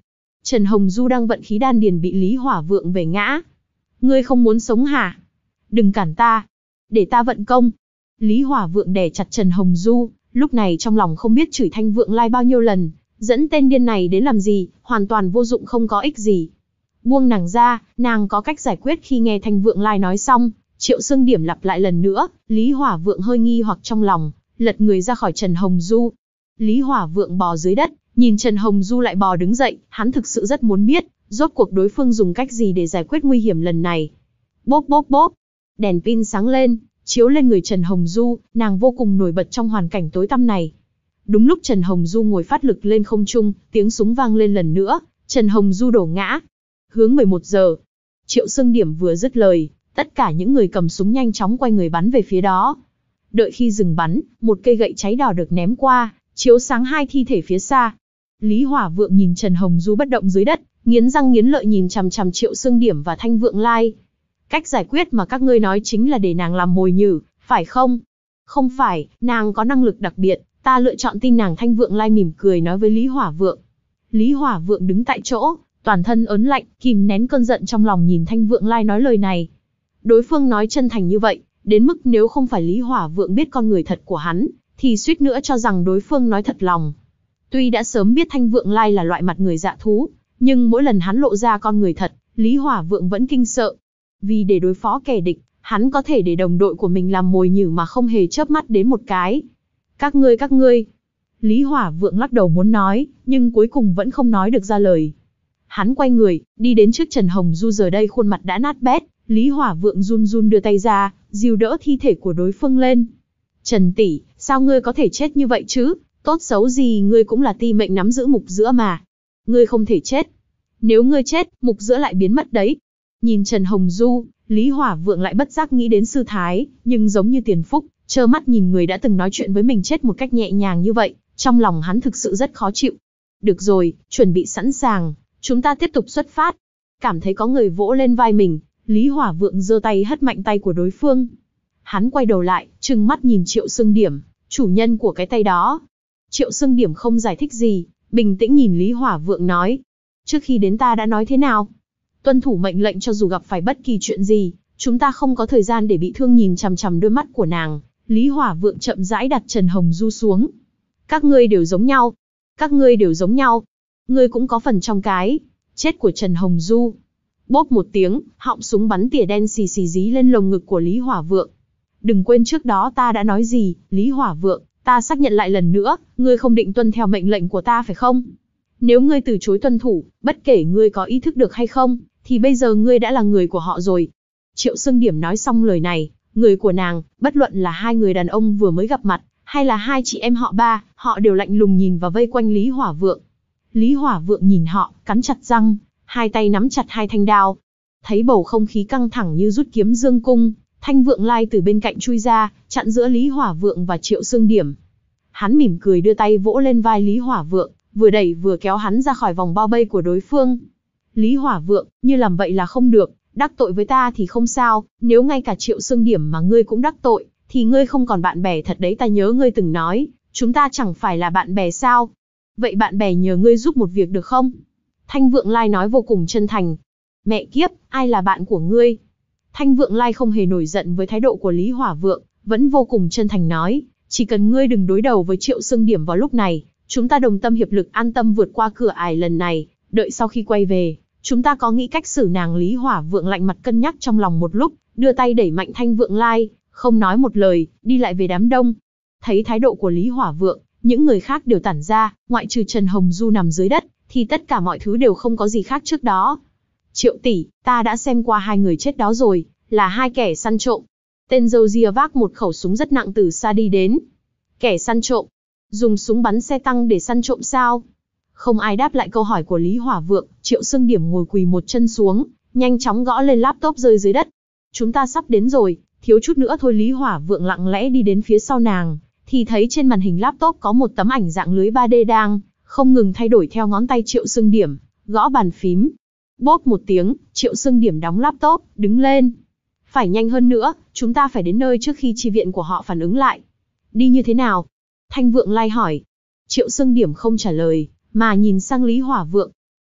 Trần Hồng Du đang vận khí đan điền bị Lý Hỏa Vượng về ngã. Ngươi không muốn sống hả? Đừng cản ta. Để ta vận công. Lý Hỏa Vượng đè chặt Trần Hồng Du, lúc này trong lòng không biết chửi Thanh Vượng Lai bao nhiêu lần. Dẫn tên điên này đến làm gì, hoàn toàn vô dụng không có ích gì. Buông nàng ra, nàng có cách giải quyết. Khi nghe Thanh Vượng Lai nói xong, Triệu Xương Điểm lặp lại lần nữa, Lý Hỏa Vượng hơi nghi hoặc trong lòng, lật người ra khỏi Trần Hồng Du. Lý Hỏa Vượng bò dưới đất, nhìn Trần Hồng Du lại bò đứng dậy, hắn thực sự rất muốn biết, rốt cuộc đối phương dùng cách gì để giải quyết nguy hiểm lần này. Bốp bốp bốp, đèn pin sáng lên, chiếu lên người Trần Hồng Du, nàng vô cùng nổi bật trong hoàn cảnh tối tăm này. Đúng lúc Trần Hồng Du ngồi phát lực lên không trung, tiếng súng vang lên lần nữa, Trần Hồng Du đổ ngã. Hướng mười một giờ. Triệu Xương Điểm vừa dứt lời, tất cả những người cầm súng nhanh chóng quay người bắn về phía đó. Đợi khi dừng bắn, một cây gậy cháy đỏ được ném qua, chiếu sáng hai thi thể phía xa. Lý Hỏa Vượng nhìn Trần Hồng Du bất động dưới đất, nghiến răng nghiến lợi nhìn chằm chằm Triệu Xương Điểm và Thanh Vượng Lai. Cách giải quyết mà các ngươi nói chính là để nàng làm mồi nhử, phải không? Không phải, nàng có năng lực đặc biệt, ta lựa chọn tin nàng. Thanh Vượng Lai mỉm cười nói với Lý Hỏa Vượng. Lý Hỏa Vượng đứng tại chỗ, toàn thân ớn lạnh, kìm nén cơn giận trong lòng nhìn Thanh Vượng Lai nói lời này. Đối phương nói chân thành như vậy, đến mức nếu không phải Lý Hỏa Vượng biết con người thật của hắn, thì suýt nữa cho rằng đối phương nói thật lòng. Tuy đã sớm biết Thanh Vượng Lai là loại mặt người dạ thú, nhưng mỗi lần hắn lộ ra con người thật, Lý Hỏa Vượng vẫn kinh sợ. Vì để đối phó kẻ địch, hắn có thể để đồng đội của mình làm mồi nhử mà không hề chớp mắt đến một cái. Các ngươi các ngươi. Lý Hỏa Vượng lắc đầu muốn nói, nhưng cuối cùng vẫn không nói được ra lời. Hắn quay người, đi đến trước Trần Hồng Du, giờ đây khuôn mặt đã nát bét. Lý Hỏa Vượng run run đưa tay ra, dìu đỡ thi thể của đối phương lên. Trần tỷ, sao ngươi có thể chết như vậy chứ? Tốt xấu gì ngươi cũng là ti mệnh nắm giữ mục giữa mà. Ngươi không thể chết. Nếu ngươi chết, mục giữa lại biến mất đấy. Nhìn Trần Hồng Du, Lý Hỏa Vượng lại bất giác nghĩ đến sư thái, nhưng giống như Tiền Phúc, trơ mắt nhìn người đã từng nói chuyện với mình chết một cách nhẹ nhàng như vậy, trong lòng hắn thực sự rất khó chịu. Được rồi, chuẩn bị sẵn sàng, chúng ta tiếp tục xuất phát. Cảm thấy có người vỗ lên vai mình, Lý Hỏa Vượng giơ tay hất mạnh tay của đối phương. Hắn quay đầu lại, trừng mắt nhìn Triệu Xương Điểm, chủ nhân của cái tay đó. Triệu Xương Điểm không giải thích gì, bình tĩnh nhìn Lý Hỏa Vượng nói. Trước khi đến ta đã nói thế nào? Tuân thủ mệnh lệnh cho dù gặp phải bất kỳ chuyện gì, chúng ta không có thời gian để bị thương. Nhìn chằm chằm đôi mắt của nàng, Lý Hỏa Vượng chậm rãi đặt Trần Hồng Du xuống. Các ngươi đều giống nhau. Các ngươi đều giống nhau. Ngươi cũng có phần trong cái chết của Trần Hồng Du. Bốp một tiếng, họng súng bắn tỉa đen xì xì dí lên lồng ngực của Lý Hỏa Vượng. Đừng quên trước đó ta đã nói gì, Lý Hỏa Vượng, ta xác nhận lại lần nữa, ngươi không định tuân theo mệnh lệnh của ta phải không? Nếu ngươi từ chối tuân thủ, bất kể ngươi có ý thức được hay không, thì bây giờ ngươi đã là người của họ rồi. Triệu Xương Điểm nói xong lời này, người của nàng, bất luận là hai người đàn ông vừa mới gặp mặt, hay là hai chị em họ ba, họ đều lạnh lùng nhìn và vây quanh Lý Hỏa Vượng. Lý Hỏa Vượng nhìn họ, cắn chặt răng, hai tay nắm chặt hai thanh đao. Thấy bầu không khí căng thẳng như rút kiếm dương cung, Thanh Vượng Lai từ bên cạnh chui ra, chặn giữa Lý Hỏa Vượng và Triệu Xương Điểm. Hắn mỉm cười đưa tay vỗ lên vai Lý Hỏa Vượng, vừa đẩy vừa kéo hắn ra khỏi vòng bao vây của đối phương. Lý Hỏa Vượng, như làm vậy là không được, đắc tội với ta thì không sao, nếu ngay cả Triệu Xương Điểm mà ngươi cũng đắc tội, thì ngươi không còn bạn bè thật đấy. Ta nhớ ngươi từng nói, chúng ta chẳng phải là bạn bè sao? Vậy bạn bè nhờ ngươi giúp một việc được không? Thanh Vượng Lai nói vô cùng chân thành. Mẹ kiếp, ai là bạn của ngươi? Thanh Vượng Lai không hề nổi giận với thái độ của Lý Hỏa Vượng, vẫn vô cùng chân thành nói, chỉ cần ngươi đừng đối đầu với Triệu Xương Điểm vào lúc này, chúng ta đồng tâm hiệp lực an tâm vượt qua cửa ải lần này, đợi sau khi quay về, chúng ta có nghĩ cách xử nàng. Lý Hỏa Vượng lạnh mặt cân nhắc trong lòng một lúc, đưa tay đẩy mạnh Thanh Vượng Lai, không nói một lời, đi lại về đám đông. Thấy thái độ của Lý Hỏa Vượng, những người khác đều tản ra, ngoại trừ Trần Hồng Du nằm dưới đất, thì tất cả mọi thứ đều không có gì khác trước đó. Triệu tỷ, ta đã xem qua hai người chết đó rồi, là hai kẻ săn trộm. Tên râu ria vác một khẩu súng rất nặng từ xa đi đến. Kẻ săn trộm? Dùng súng bắn xe tăng để săn trộm sao? Không ai đáp lại câu hỏi của Lý Hỏa Vượng. Triệu Xương Điểm ngồi quỳ một chân xuống, nhanh chóng gõ lên laptop rơi dưới đất. Chúng ta sắp đến rồi, thiếu chút nữa thôi. Lý Hỏa Vượng lặng lẽ đi đến phía sau nàng, thì thấy trên màn hình laptop có một tấm ảnh dạng lưới ba D đang không ngừng thay đổi theo ngón tay Triệu Xương Điểm, gõ bàn phím. Bốp một tiếng, Triệu Xương Điểm đóng laptop, đứng lên. Phải nhanh hơn nữa, chúng ta phải đến nơi trước khi chi viện của họ phản ứng lại. Đi như thế nào? Thanh Vượng Lai hỏi. Triệu Xương Điểm không trả lời, mà nhìn sang Lý Hỏa Vượng.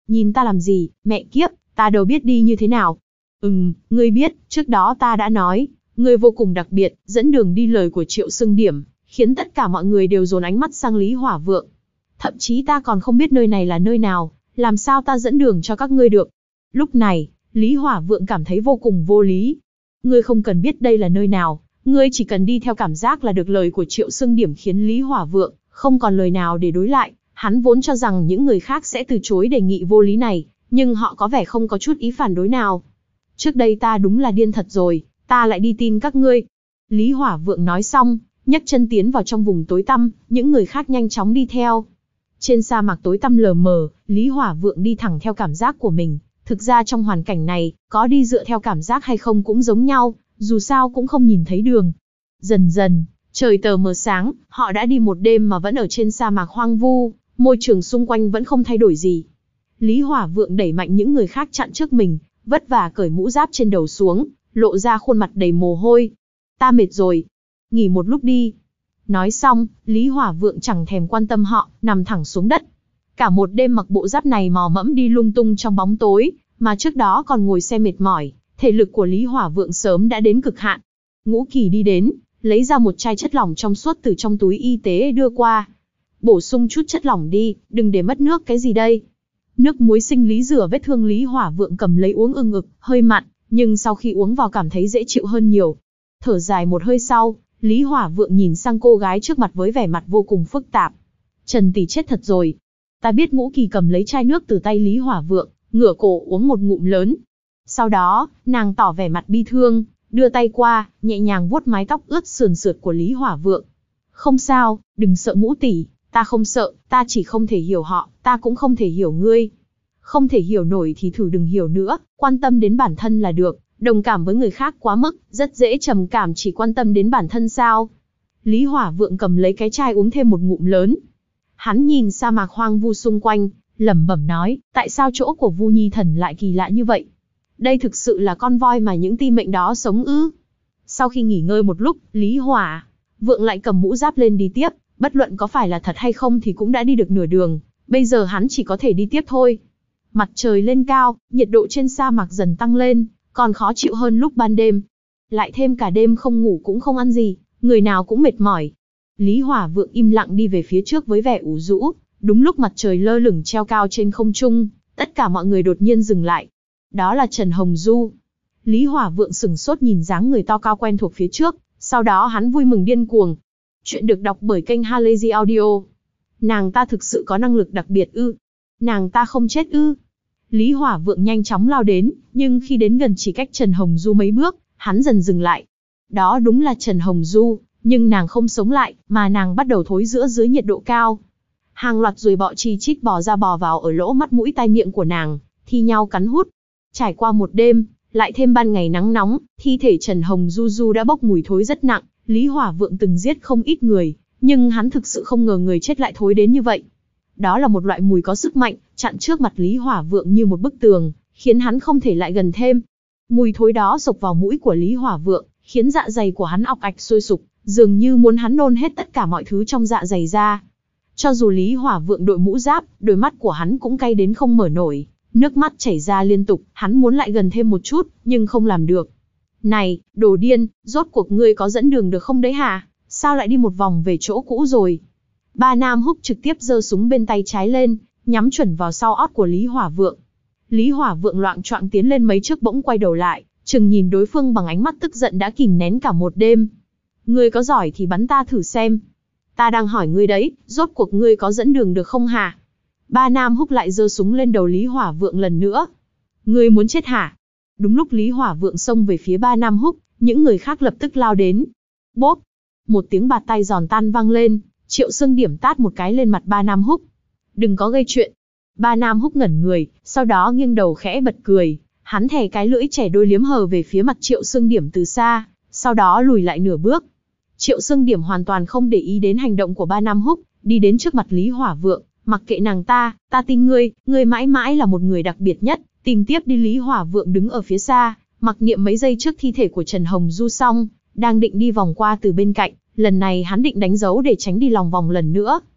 Nhìn ta làm gì, mẹ kiếp, ta đâu biết đi như thế nào. Ừm, ngươi biết, trước đó ta đã nói, ngươi vô cùng đặc biệt, dẫn đường đi lời của Triệu Sương Điểm, khiến tất cả mọi người đều dồn ánh mắt sang Lý Hỏa Vượng. Thậm chí ta còn không biết nơi này là nơi nào, làm sao ta dẫn đường cho các ngươi được. Lúc này, Lý Hỏa Vượng cảm thấy vô cùng vô lý. Ngươi không cần biết đây là nơi nào, ngươi chỉ cần đi theo cảm giác là được. Lời của Triệu Sương Điểm khiến Lý Hỏa Vượng không còn lời nào để đối lại. Hắn vốn cho rằng những người khác sẽ từ chối đề nghị vô lý này, nhưng họ có vẻ không có chút ý phản đối nào. Trước đây ta đúng là điên thật rồi, ta lại đi tin các ngươi. Lý Hỏa Vượng nói xong, nhấc chân tiến vào trong vùng tối tăm, những người khác nhanh chóng đi theo. Trên sa mạc tối tăm lờ mờ, Lý Hỏa Vượng đi thẳng theo cảm giác của mình. Thực ra trong hoàn cảnh này, có đi dựa theo cảm giác hay không cũng giống nhau, dù sao cũng không nhìn thấy đường. Dần dần, trời tờ mờ sáng, họ đã đi một đêm mà vẫn ở trên sa mạc hoang vu, môi trường xung quanh vẫn không thay đổi gì. Lý Hỏa Vượng đẩy mạnh những người khác chặn trước mình, vất vả cởi mũ giáp trên đầu xuống, lộ ra khuôn mặt đầy mồ hôi. Ta mệt rồi, nghỉ một lúc đi. Nói xong, Lý Hỏa Vượng chẳng thèm quan tâm họ, nằm thẳng xuống đất. Cả một đêm mặc bộ giáp này mò mẫm đi lung tung trong bóng tối, mà trước đó còn ngồi xe mệt mỏi, thể lực của Lý Hỏa Vượng sớm đã đến cực hạn. Ngũ Kỳ đi đến, lấy ra một chai chất lỏng trong suốt từ trong túi y tế đưa qua. Bổ sung chút chất lỏng đi, đừng để mất nước. Cái gì đây? Nước muối sinh lý rửa vết thương. Lý Hỏa Vượng cầm lấy uống ưng ực, hơi mặn, nhưng sau khi uống vào cảm thấy dễ chịu hơn nhiều. Thở dài một hơi sau, Lý Hỏa Vượng nhìn sang cô gái trước mặt với vẻ mặt vô cùng phức tạp. Trần tỷ chết thật rồi. Ta biết. Ngũ Kỳ cầm lấy chai nước từ tay Lý Hỏa Vượng, ngửa cổ uống một ngụm lớn. Sau đó, nàng tỏ vẻ mặt bi thương, đưa tay qua, nhẹ nhàng vuốt mái tóc ướt sườn sượt của Lý Hỏa Vượng. Không sao, đừng sợ Ngũ tỷ, ta không sợ, ta chỉ không thể hiểu họ, ta cũng không thể hiểu ngươi. Không thể hiểu nổi thì thử đừng hiểu nữa, quan tâm đến bản thân là được, đồng cảm với người khác quá mức, rất dễ trầm cảm. Chỉ quan tâm đến bản thân sao? Lý Hỏa Vượng cầm lấy cái chai uống thêm một ngụm lớn. Hắn nhìn sa mạc hoang vu xung quanh, lẩm bẩm nói, tại sao chỗ của Vu Nhi Thần lại kỳ lạ như vậy? Đây thực sự là con voi mà những ti mệnh đó sống ư? Sau khi nghỉ ngơi một lúc, Lý Hỏa Vượng lại cầm mũ giáp lên đi tiếp, bất luận có phải là thật hay không thì cũng đã đi được nửa đường, bây giờ hắn chỉ có thể đi tiếp thôi. Mặt trời lên cao, nhiệt độ trên sa mạc dần tăng lên, còn khó chịu hơn lúc ban đêm. Lại thêm cả đêm không ngủ cũng không ăn gì, người nào cũng mệt mỏi. Lý Hỏa Vượng im lặng đi về phía trước với vẻ ủ rũ. Đúng lúc mặt trời lơ lửng treo cao trên không trung, tất cả mọi người đột nhiên dừng lại. Đó là Trần Hồng Du. Lý Hỏa Vượng sửng sốt nhìn dáng người to cao quen thuộc phía trước, sau đó hắn vui mừng điên cuồng. Chuyện được đọc bởi kênh Halazy Audio. Nàng ta thực sự có năng lực đặc biệt ư? Nàng ta không chết ư? Lý Hỏa Vượng nhanh chóng lao đến, nhưng khi đến gần chỉ cách Trần Hồng Du mấy bước, hắn dần dừng lại. Đó đúng là Trần Hồng Du, nhưng nàng không sống lại, mà nàng bắt đầu thối rữa dưới nhiệt độ cao. Hàng loạt ruồi bọ chi chít bò ra bò vào ở lỗ mắt mũi tai miệng của nàng, thi nhau cắn hút. Trải qua một đêm, lại thêm ban ngày nắng nóng, thi thể Trần Hồng Du Du đã bốc mùi thối rất nặng. Lý Hỏa Vượng từng giết không ít người, nhưng hắn thực sự không ngờ người chết lại thối đến như vậy. Đó là một loại mùi có sức mạnh, chặn trước mặt Lý Hỏa Vượng như một bức tường, khiến hắn không thể lại gần thêm. Mùi thối đó xộc vào mũi của Lý Hỏa Vượng, khiến dạ dày của hắn ọc ạch sôi sục, dường như muốn hắn nôn hết tất cả mọi thứ trong dạ dày ra. Cho dù Lý Hỏa Vượng đội mũ giáp, đôi mắt của hắn cũng cay đến không mở nổi, nước mắt chảy ra liên tục, hắn muốn lại gần thêm một chút, nhưng không làm được. Này, đồ điên, rốt cuộc ngươi có dẫn đường được không đấy hả? Sao lại đi một vòng về chỗ cũ rồi? Ba Nam Húc trực tiếp giơ súng bên tay trái lên, nhắm chuẩn vào sau ót của Lý Hỏa Vượng. Lý Hỏa Vượng loạng choạng tiến lên mấy bước bỗng quay đầu lại, chừng nhìn đối phương bằng ánh mắt tức giận đã kìm nén cả một đêm. Ngươi có giỏi thì bắn ta thử xem. Ta đang hỏi ngươi đấy, rốt cuộc ngươi có dẫn đường được không hả? Ba Nam Húc lại giơ súng lên đầu Lý Hỏa Vượng lần nữa. Ngươi muốn chết hả? Đúng lúc Lý Hỏa Vượng xông về phía Ba Nam Húc, những người khác lập tức lao đến. Bốp! Một tiếng bạt tay giòn tan vang lên, Triệu Sương Điểm tát một cái lên mặt Ba Nam Húc. Đừng có gây chuyện. Ba Nam Húc ngẩn người, sau đó nghiêng đầu khẽ bật cười. Hắn thè cái lưỡi trẻ đôi liếm hờ về phía mặt Triệu Sương Điểm từ xa, sau đó lùi lại nửa bước. Triệu Sương Điểm hoàn toàn không để ý đến hành động của Ba Nam Húc, đi đến trước mặt Lý Hỏa Vượng, mặc kệ nàng ta, ta tin ngươi, ngươi mãi mãi là một người đặc biệt nhất, tìm tiếp đi. Lý Hỏa Vượng đứng ở phía xa, mặc niệm mấy giây trước thi thể của Trần Hồng Du xong, đang định đi vòng qua từ bên cạnh, lần này hắn định đánh dấu để tránh đi lòng vòng lần nữa.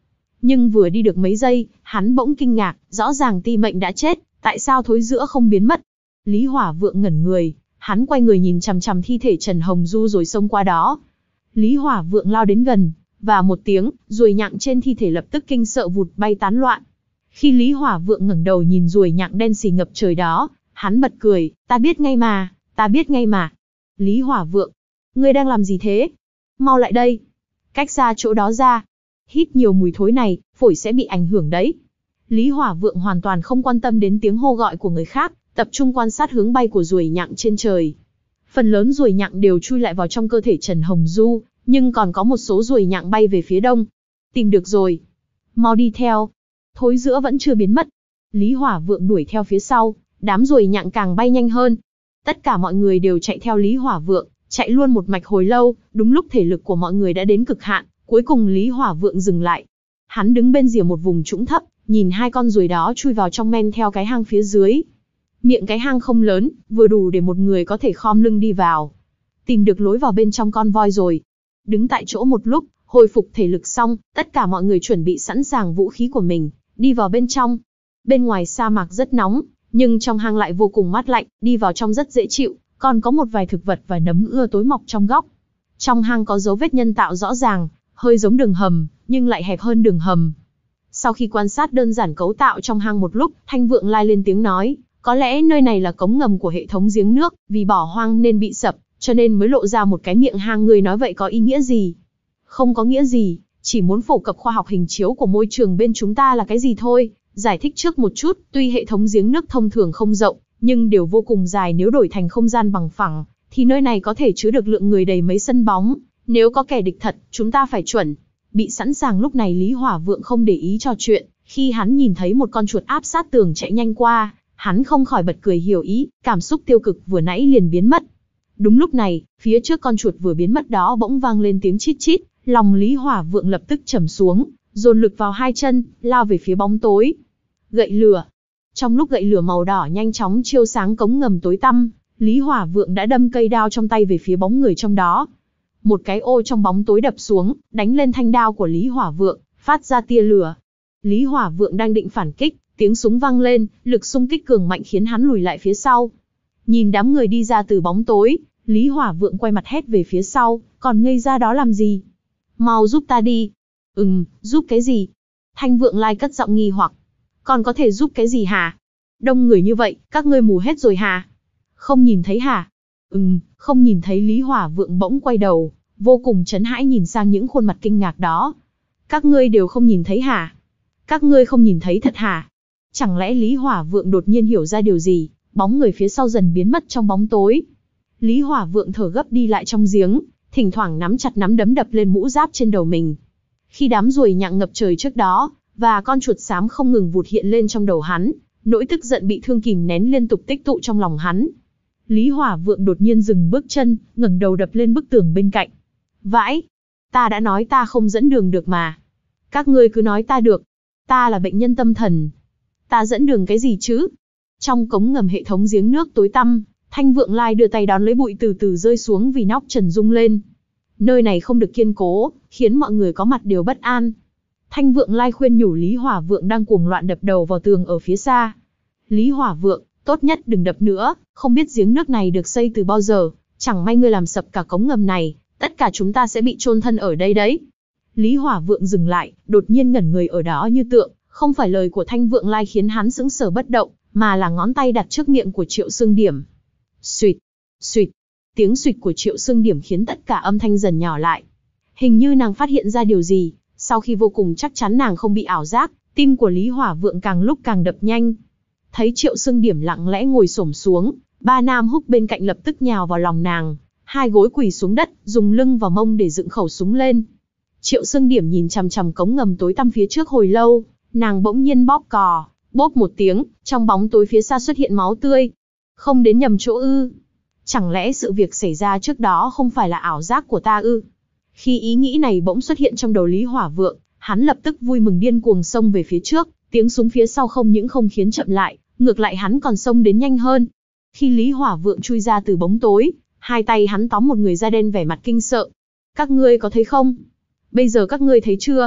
Nhưng vừa đi được mấy giây, hắn bỗng kinh ngạc, rõ ràng Ti Mệnh đã chết, tại sao thối giữa không biến mất? Lý Hỏa Vượng ngẩn người, hắn quay người nhìn chằm chằm thi thể Trần Hồng Du rồi xông qua đó. Lý Hỏa Vượng lao đến gần, và một tiếng, ruồi nhặng trên thi thể lập tức kinh sợ vụt bay tán loạn. Khi Lý Hỏa Vượng ngẩng đầu nhìn ruồi nhặng đen xì ngập trời đó, hắn bật cười, ta biết ngay mà, ta biết ngay mà. Lý Hỏa Vượng, ngươi đang làm gì thế? Mau lại đây. Cách xa chỗ đó ra. Hít nhiều mùi thối này, phổi sẽ bị ảnh hưởng đấy. Lý Hỏa Vượng hoàn toàn không quan tâm đến tiếng hô gọi của người khác, tập trung quan sát hướng bay của ruồi nhặng trên trời. Phần lớn ruồi nhặng đều chui lại vào trong cơ thể Trần Hồng Du, nhưng còn có một số ruồi nhặng bay về phía đông. Tìm được rồi. Mau đi theo. Thối giữa vẫn chưa biến mất. Lý Hỏa Vượng đuổi theo phía sau, đám ruồi nhặng càng bay nhanh hơn. Tất cả mọi người đều chạy theo Lý Hỏa Vượng, chạy luôn một mạch hồi lâu, đúng lúc thể lực của mọi người đã đến cực hạn, cuối cùng Lý Hỏa Vượng dừng lại. Hắn đứng bên rìa một vùng trũng thấp, nhìn hai con ruồi đó chui vào trong men theo cái hang phía dưới. Miệng cái hang không lớn, vừa đủ để một người có thể khom lưng đi vào. Tìm được lối vào bên trong con voi rồi. Đứng tại chỗ một lúc, hồi phục thể lực xong, tất cả mọi người chuẩn bị sẵn sàng vũ khí của mình, đi vào bên trong. Bên ngoài sa mạc rất nóng, nhưng trong hang lại vô cùng mát lạnh, đi vào trong rất dễ chịu, còn có một vài thực vật và nấm ưa tối mọc trong góc. Trong hang có dấu vết nhân tạo rõ ràng, hơi giống đường hầm, nhưng lại hẹp hơn đường hầm. Sau khi quan sát đơn giản cấu tạo trong hang một lúc, Thanh Vượng Lai lên tiếng nói, có lẽ nơi này là cống ngầm của hệ thống giếng nước, vì bỏ hoang nên bị sập, cho nên mới lộ ra một cái miệng hang. Người nói vậy có ý nghĩa gì? Không có nghĩa gì, chỉ muốn phổ cập khoa học hình chiếu của môi trường bên chúng ta là cái gì thôi. Giải thích trước một chút, tuy hệ thống giếng nước thông thường không rộng, nhưng đều vô cùng dài. Nếu đổi thành không gian bằng phẳng, thì nơi này có thể chứa được lượng người đầy mấy sân bóng. Nếu có kẻ địch thật, chúng ta phải chuẩn bị sẵn sàng. Lúc này Lý Hỏa Vượng không để ý trò chuyện, khi hắn nhìn thấy một con chuột áp sát tường chạy nhanh qua, hắn không khỏi bật cười hiểu ý, cảm xúc tiêu cực vừa nãy liền biến mất. Đúng lúc này, phía trước con chuột vừa biến mất đó bỗng vang lên tiếng chít chít, lòng Lý Hỏa Vượng lập tức trầm xuống, dồn lực vào hai chân, lao về phía bóng tối. Gậy lửa. Trong lúc gậy lửa màu đỏ nhanh chóng chiếu sáng cống ngầm tối tăm, Lý Hỏa Vượng đã đâm cây đao trong tay về phía bóng người trong đó. Một cái ô trong bóng tối đập xuống, đánh lên thanh đao của Lý Hỏa Vượng, phát ra tia lửa. Lý Hỏa Vượng đang định phản kích, tiếng súng vang lên, lực xung kích cường mạnh khiến hắn lùi lại phía sau. Nhìn đám người đi ra từ bóng tối, Lý Hỏa Vượng quay mặt hét về phía sau, còn ngây ra đó làm gì? Mau giúp ta đi. Ừm, giúp cái gì? Thanh Vượng Lai cất giọng nghi hoặc. Còn có thể giúp cái gì hả? Đông người như vậy, các ngươi mù hết rồi hả? Không nhìn thấy hả? Ừm, không nhìn thấy. Lý Hỏa Vượng bỗng quay đầu, vô cùng chấn hãi nhìn sang những khuôn mặt kinh ngạc đó. Các ngươi đều không nhìn thấy hả? Các ngươi không nhìn thấy thật hả? Chẳng lẽ Lý Hỏa Vượng đột nhiên hiểu ra điều gì, bóng người phía sau dần biến mất trong bóng tối. Lý Hỏa Vượng thở gấp đi lại trong giếng, thỉnh thoảng nắm chặt nắm đấm đập lên mũ giáp trên đầu mình. Khi đám ruồi nhặng ngập trời trước đó, và con chuột xám không ngừng vụt hiện lên trong đầu hắn, nỗi tức giận bị thương kìm nén liên tục tích tụ trong lòng hắn. Lý Hỏa Vượng đột nhiên dừng bước chân, ngẩng đầu đập lên bức tường bên cạnh. Vãi! Ta đã nói ta không dẫn đường được mà. Các ngươi cứ nói ta được. Ta là bệnh nhân tâm thần. Ta dẫn đường cái gì chứ? Trong cống ngầm hệ thống giếng nước tối tăm, Thanh Vượng Lai đưa tay đón lấy bụi từ từ rơi xuống vì nóc trần rung lên. Nơi này không được kiên cố, khiến mọi người có mặt đều bất an. Thanh Vượng Lai khuyên nhủ Lý Hỏa Vượng đang cuồng loạn đập đầu vào tường ở phía xa. Lý Hỏa Vượng, tốt nhất đừng đập nữa, không biết giếng nước này được xây từ bao giờ, chẳng may ngươi làm sập cả cống ngầm này, tất cả chúng ta sẽ bị chôn thân ở đây đấy. Lý Hỏa Vượng dừng lại, đột nhiên ngẩn người ở đó như tượng, không phải lời của Thanh Vượng Lai khiến hắn sững sờ bất động, mà là ngón tay đặt trước miệng của Triệu Xương Điểm. Suỵt, suỵt, tiếng suỵt của Triệu Xương Điểm khiến tất cả âm thanh dần nhỏ lại. Hình như nàng phát hiện ra điều gì, sau khi vô cùng chắc chắn nàng không bị ảo giác, tim của Lý Hỏa Vượng càng lúc càng đập nhanh. Thấy Triệu Xương Điểm lặng lẽ ngồi xổm xuống, ba nam húc bên cạnh lập tức nhào vào lòng nàng, hai gối quỳ xuống đất, dùng lưng vào mông để dựng khẩu súng lên. Triệu Xương Điểm nhìn chằm chằm cống ngầm tối tăm phía trước hồi lâu, nàng bỗng nhiên bóp cò, bốp một tiếng, trong bóng tối phía xa xuất hiện máu tươi. Không đến nhầm chỗ ư? Chẳng lẽ sự việc xảy ra trước đó không phải là ảo giác của ta ư? Khi ý nghĩ này bỗng xuất hiện trong đầu Lý Hỏa Vượng, hắn lập tức vui mừng điên cuồng xông về phía trước, tiếng súng phía sau không những không khiến chậm lại, ngược lại hắn còn xông đến nhanh hơn. Khi Lý Hỏa Vượng chui ra từ bóng tối, hai tay hắn tóm một người da đen vẻ mặt kinh sợ. Các ngươi có thấy không? Bây giờ các ngươi thấy chưa?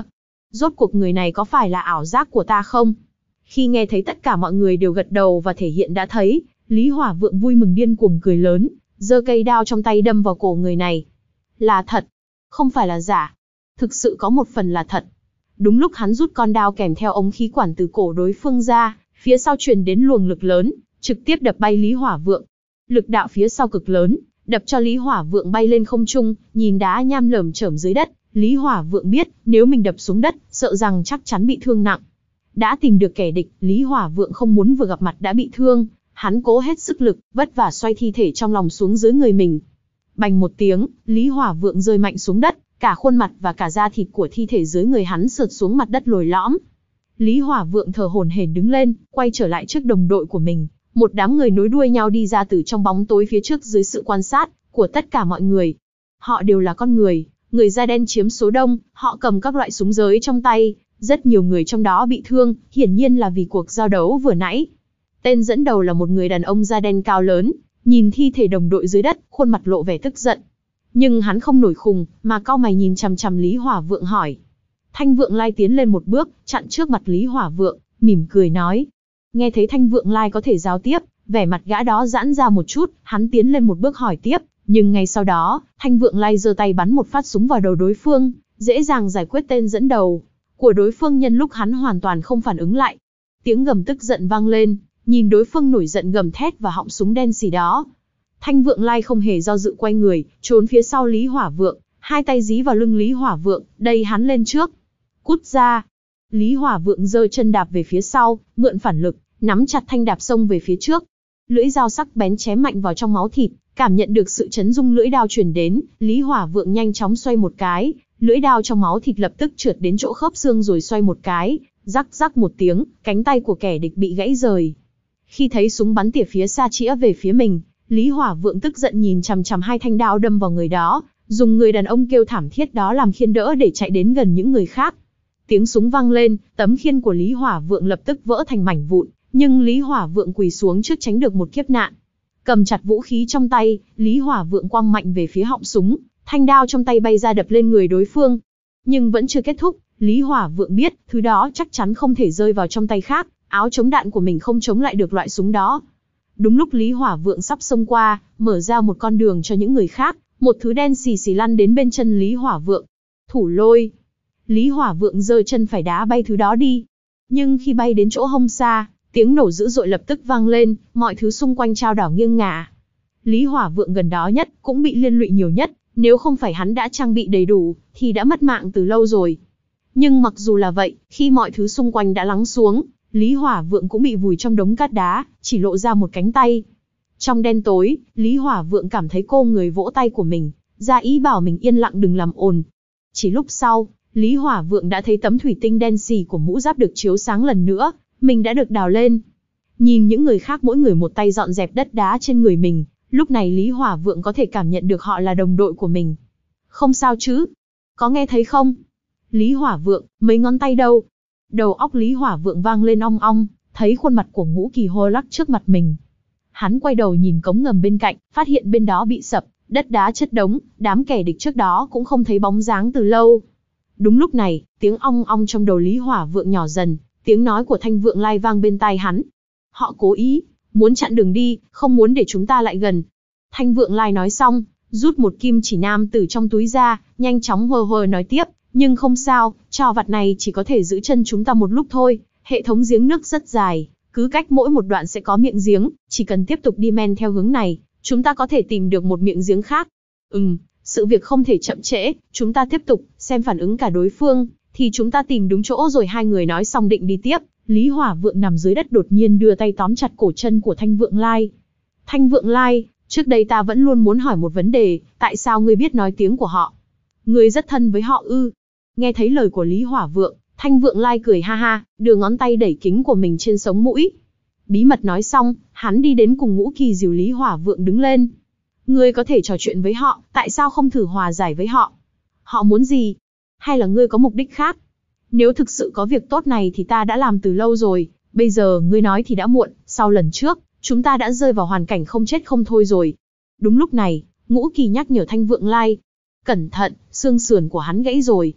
rốt cuộc người này có phải là ảo giác của ta không? Khi nghe thấy tất cả mọi người đều gật đầu và thể hiện đã thấy, Lý Hỏa Vượng vui mừng điên cuồng cười lớn, giơ cây đao trong tay đâm vào cổ người này. Là thật, không phải là giả. Thực sự có một phần là thật. Đúng lúc hắn rút con đao kèm theo ống khí quản từ cổ đối phương ra, phía sau truyền đến luồng lực lớn, trực tiếp đập bay Lý Hỏa Vượng. Lực đạo phía sau cực lớn, đập cho Lý Hỏa Vượng bay lên không trung, nhìn đá nham lởm chởm dưới đất, Lý Hỏa Vượng biết, nếu mình đập xuống đất, sợ rằng chắc chắn bị thương nặng. Đã tìm được kẻ địch, Lý Hỏa Vượng không muốn vừa gặp mặt đã bị thương, hắn cố hết sức lực, vất vả xoay thi thể trong lòng xuống dưới người mình. Bành một tiếng, Lý Hỏa Vượng rơi mạnh xuống đất, cả khuôn mặt và cả da thịt của thi thể dưới người hắn sượt xuống mặt đất lồi lõm. Lý Hỏa Vượng thở hổn hển đứng lên, quay trở lại trước đồng đội của mình. Một đám người nối đuôi nhau đi ra từ trong bóng tối phía trước dưới sự quan sát của tất cả mọi người. Họ đều là con người, người da đen chiếm số đông, họ cầm các loại súng giới trong tay, rất nhiều người trong đó bị thương, hiển nhiên là vì cuộc giao đấu vừa nãy. Tên dẫn đầu là một người đàn ông da đen cao lớn, nhìn thi thể đồng đội dưới đất, khuôn mặt lộ vẻ tức giận. Nhưng hắn không nổi khùng, mà cau mày nhìn chằm chằm Lý Hỏa Vượng hỏi. Thanh Vượng Lai tiến lên một bước, chặn trước mặt Lý Hỏa Vượng, mỉm cười nói. Nghe thấy Thanh Vượng Lai có thể giao tiếp, vẻ mặt gã đó giãn ra một chút, hắn tiến lên một bước hỏi tiếp, nhưng ngay sau đó, Thanh Vượng Lai giơ tay bắn một phát súng vào đầu đối phương, dễ dàng giải quyết tên dẫn đầu của đối phương nhân lúc hắn hoàn toàn không phản ứng lại. Tiếng gầm tức giận vang lên, nhìn đối phương nổi giận gầm thét và họng súng đen xì đó. Thanh Vượng Lai không hề do dự quay người, trốn phía sau Lý Hỏa Vượng, hai tay dí vào lưng Lý Hỏa Vượng, đẩy hắn lên trước. Cút ra! Lý Hỏa Vượng giơ chân đạp về phía sau, mượn phản lực, nắm chặt thanh đạp xông về phía trước. Lưỡi dao sắc bén chém mạnh vào trong máu thịt, cảm nhận được sự chấn rung lưỡi đao truyền đến, Lý Hỏa Vượng nhanh chóng xoay một cái, lưỡi đao trong máu thịt lập tức trượt đến chỗ khớp xương rồi xoay một cái, rắc rắc một tiếng, cánh tay của kẻ địch bị gãy rời. Khi thấy súng bắn tỉa phía xa chĩa về phía mình, Lý Hỏa Vượng tức giận nhìn chằm chằm hai thanh đao đâm vào người đó, dùng người đàn ông kêu thảm thiết đó làm khiên đỡ để chạy đến gần những người khác. Tiếng súng vang lên, tấm khiên của Lý Hỏa Vượng lập tức vỡ thành mảnh vụn, nhưng Lý Hỏa Vượng quỳ xuống trước tránh được một kiếp nạn. Cầm chặt vũ khí trong tay, Lý Hỏa Vượng quăng mạnh về phía họng súng, thanh đao trong tay bay ra đập lên người đối phương. Nhưng vẫn chưa kết thúc, Lý Hỏa Vượng biết, thứ đó chắc chắn không thể rơi vào trong tay khác, áo chống đạn của mình không chống lại được loại súng đó. Đúng lúc Lý Hỏa Vượng sắp xông qua, mở ra một con đường cho những người khác, một thứ đen xì xì lăn đến bên chân Lý Hỏa Vượng. Thủ lôi. Lý Hỏa Vượng giơ chân phải đá bay thứ đó đi. Nhưng khi bay đến chỗ hông xa, tiếng nổ dữ dội lập tức vang lên, mọi thứ xung quanh chao đảo nghiêng ngả. Lý Hỏa Vượng gần đó nhất, cũng bị liên lụy nhiều nhất, nếu không phải hắn đã trang bị đầy đủ, thì đã mất mạng từ lâu rồi. Nhưng mặc dù là vậy, khi mọi thứ xung quanh đã lắng xuống, Lý Hỏa Vượng cũng bị vùi trong đống cát đá, chỉ lộ ra một cánh tay. Trong đen tối, Lý Hỏa Vượng cảm thấy cô người vỗ tay của mình, ra ý bảo mình yên lặng đừng làm ồn. Chỉ lúc sau, Lý Hỏa Vượng đã thấy tấm thủy tinh đen xì của mũ giáp được chiếu sáng lần nữa, mình đã được đào lên. Nhìn những người khác mỗi người một tay dọn dẹp đất đá trên người mình, lúc này Lý Hỏa Vượng có thể cảm nhận được họ là đồng đội của mình. Không sao chứ? Có nghe thấy không? Lý Hỏa Vượng, mấy ngón tay đâu? Đầu óc Lý Hỏa Vượng vang lên ong ong, thấy khuôn mặt của Ngũ Kỳ Hô Lắc trước mặt mình. Hắn quay đầu nhìn cống ngầm bên cạnh, phát hiện bên đó bị sập, đất đá chất đống, đám kẻ địch trước đó cũng không thấy bóng dáng từ lâu. Đúng lúc này, tiếng ong ong trong đầu Lý Hỏa Vượng nhỏ dần, tiếng nói của Thanh Vượng Lai vang bên tai hắn. Họ cố ý, muốn chặn đường đi, không muốn để chúng ta lại gần. Thanh Vượng Lai nói xong, rút một kim chỉ nam từ trong túi ra, nhanh chóng hơ hơ nói tiếp, nhưng không sao, trò vặt này chỉ có thể giữ chân chúng ta một lúc thôi, hệ thống giếng nước rất dài, cứ cách mỗi một đoạn sẽ có miệng giếng, chỉ cần tiếp tục đi men theo hướng này, chúng ta có thể tìm được một miệng giếng khác. Ừm, sự việc không thể chậm trễ, chúng ta tiếp tục, xem phản ứng cả đối phương, thì chúng ta tìm đúng chỗ rồi. Hai người nói xong định đi tiếp, Lý Hỏa Vượng nằm dưới đất đột nhiên đưa tay tóm chặt cổ chân của Thanh Vượng Lai. Thanh Vượng Lai, trước đây ta vẫn luôn muốn hỏi một vấn đề, tại sao ngươi biết nói tiếng của họ? Ngươi rất thân với họ ư? Nghe thấy lời của Lý Hỏa Vượng, Thanh Vượng Lai cười ha ha, đưa ngón tay đẩy kính của mình trên sống mũi. Bí mật nói xong, hắn đi đến cùng Ngũ Kỳ dìu Lý Hỏa Vượng đứng lên. Ngươi có thể trò chuyện với họ, tại sao không thử hòa giải với họ? Họ muốn gì? Hay là ngươi có mục đích khác? Nếu thực sự có việc tốt này thì ta đã làm từ lâu rồi, bây giờ ngươi nói thì đã muộn, sau lần trước, chúng ta đã rơi vào hoàn cảnh không chết không thôi rồi. Đúng lúc này, Ngũ Kỳ nhắc nhở Thanh Vượng Lai. Cẩn thận, xương sườn của hắn gãy rồi.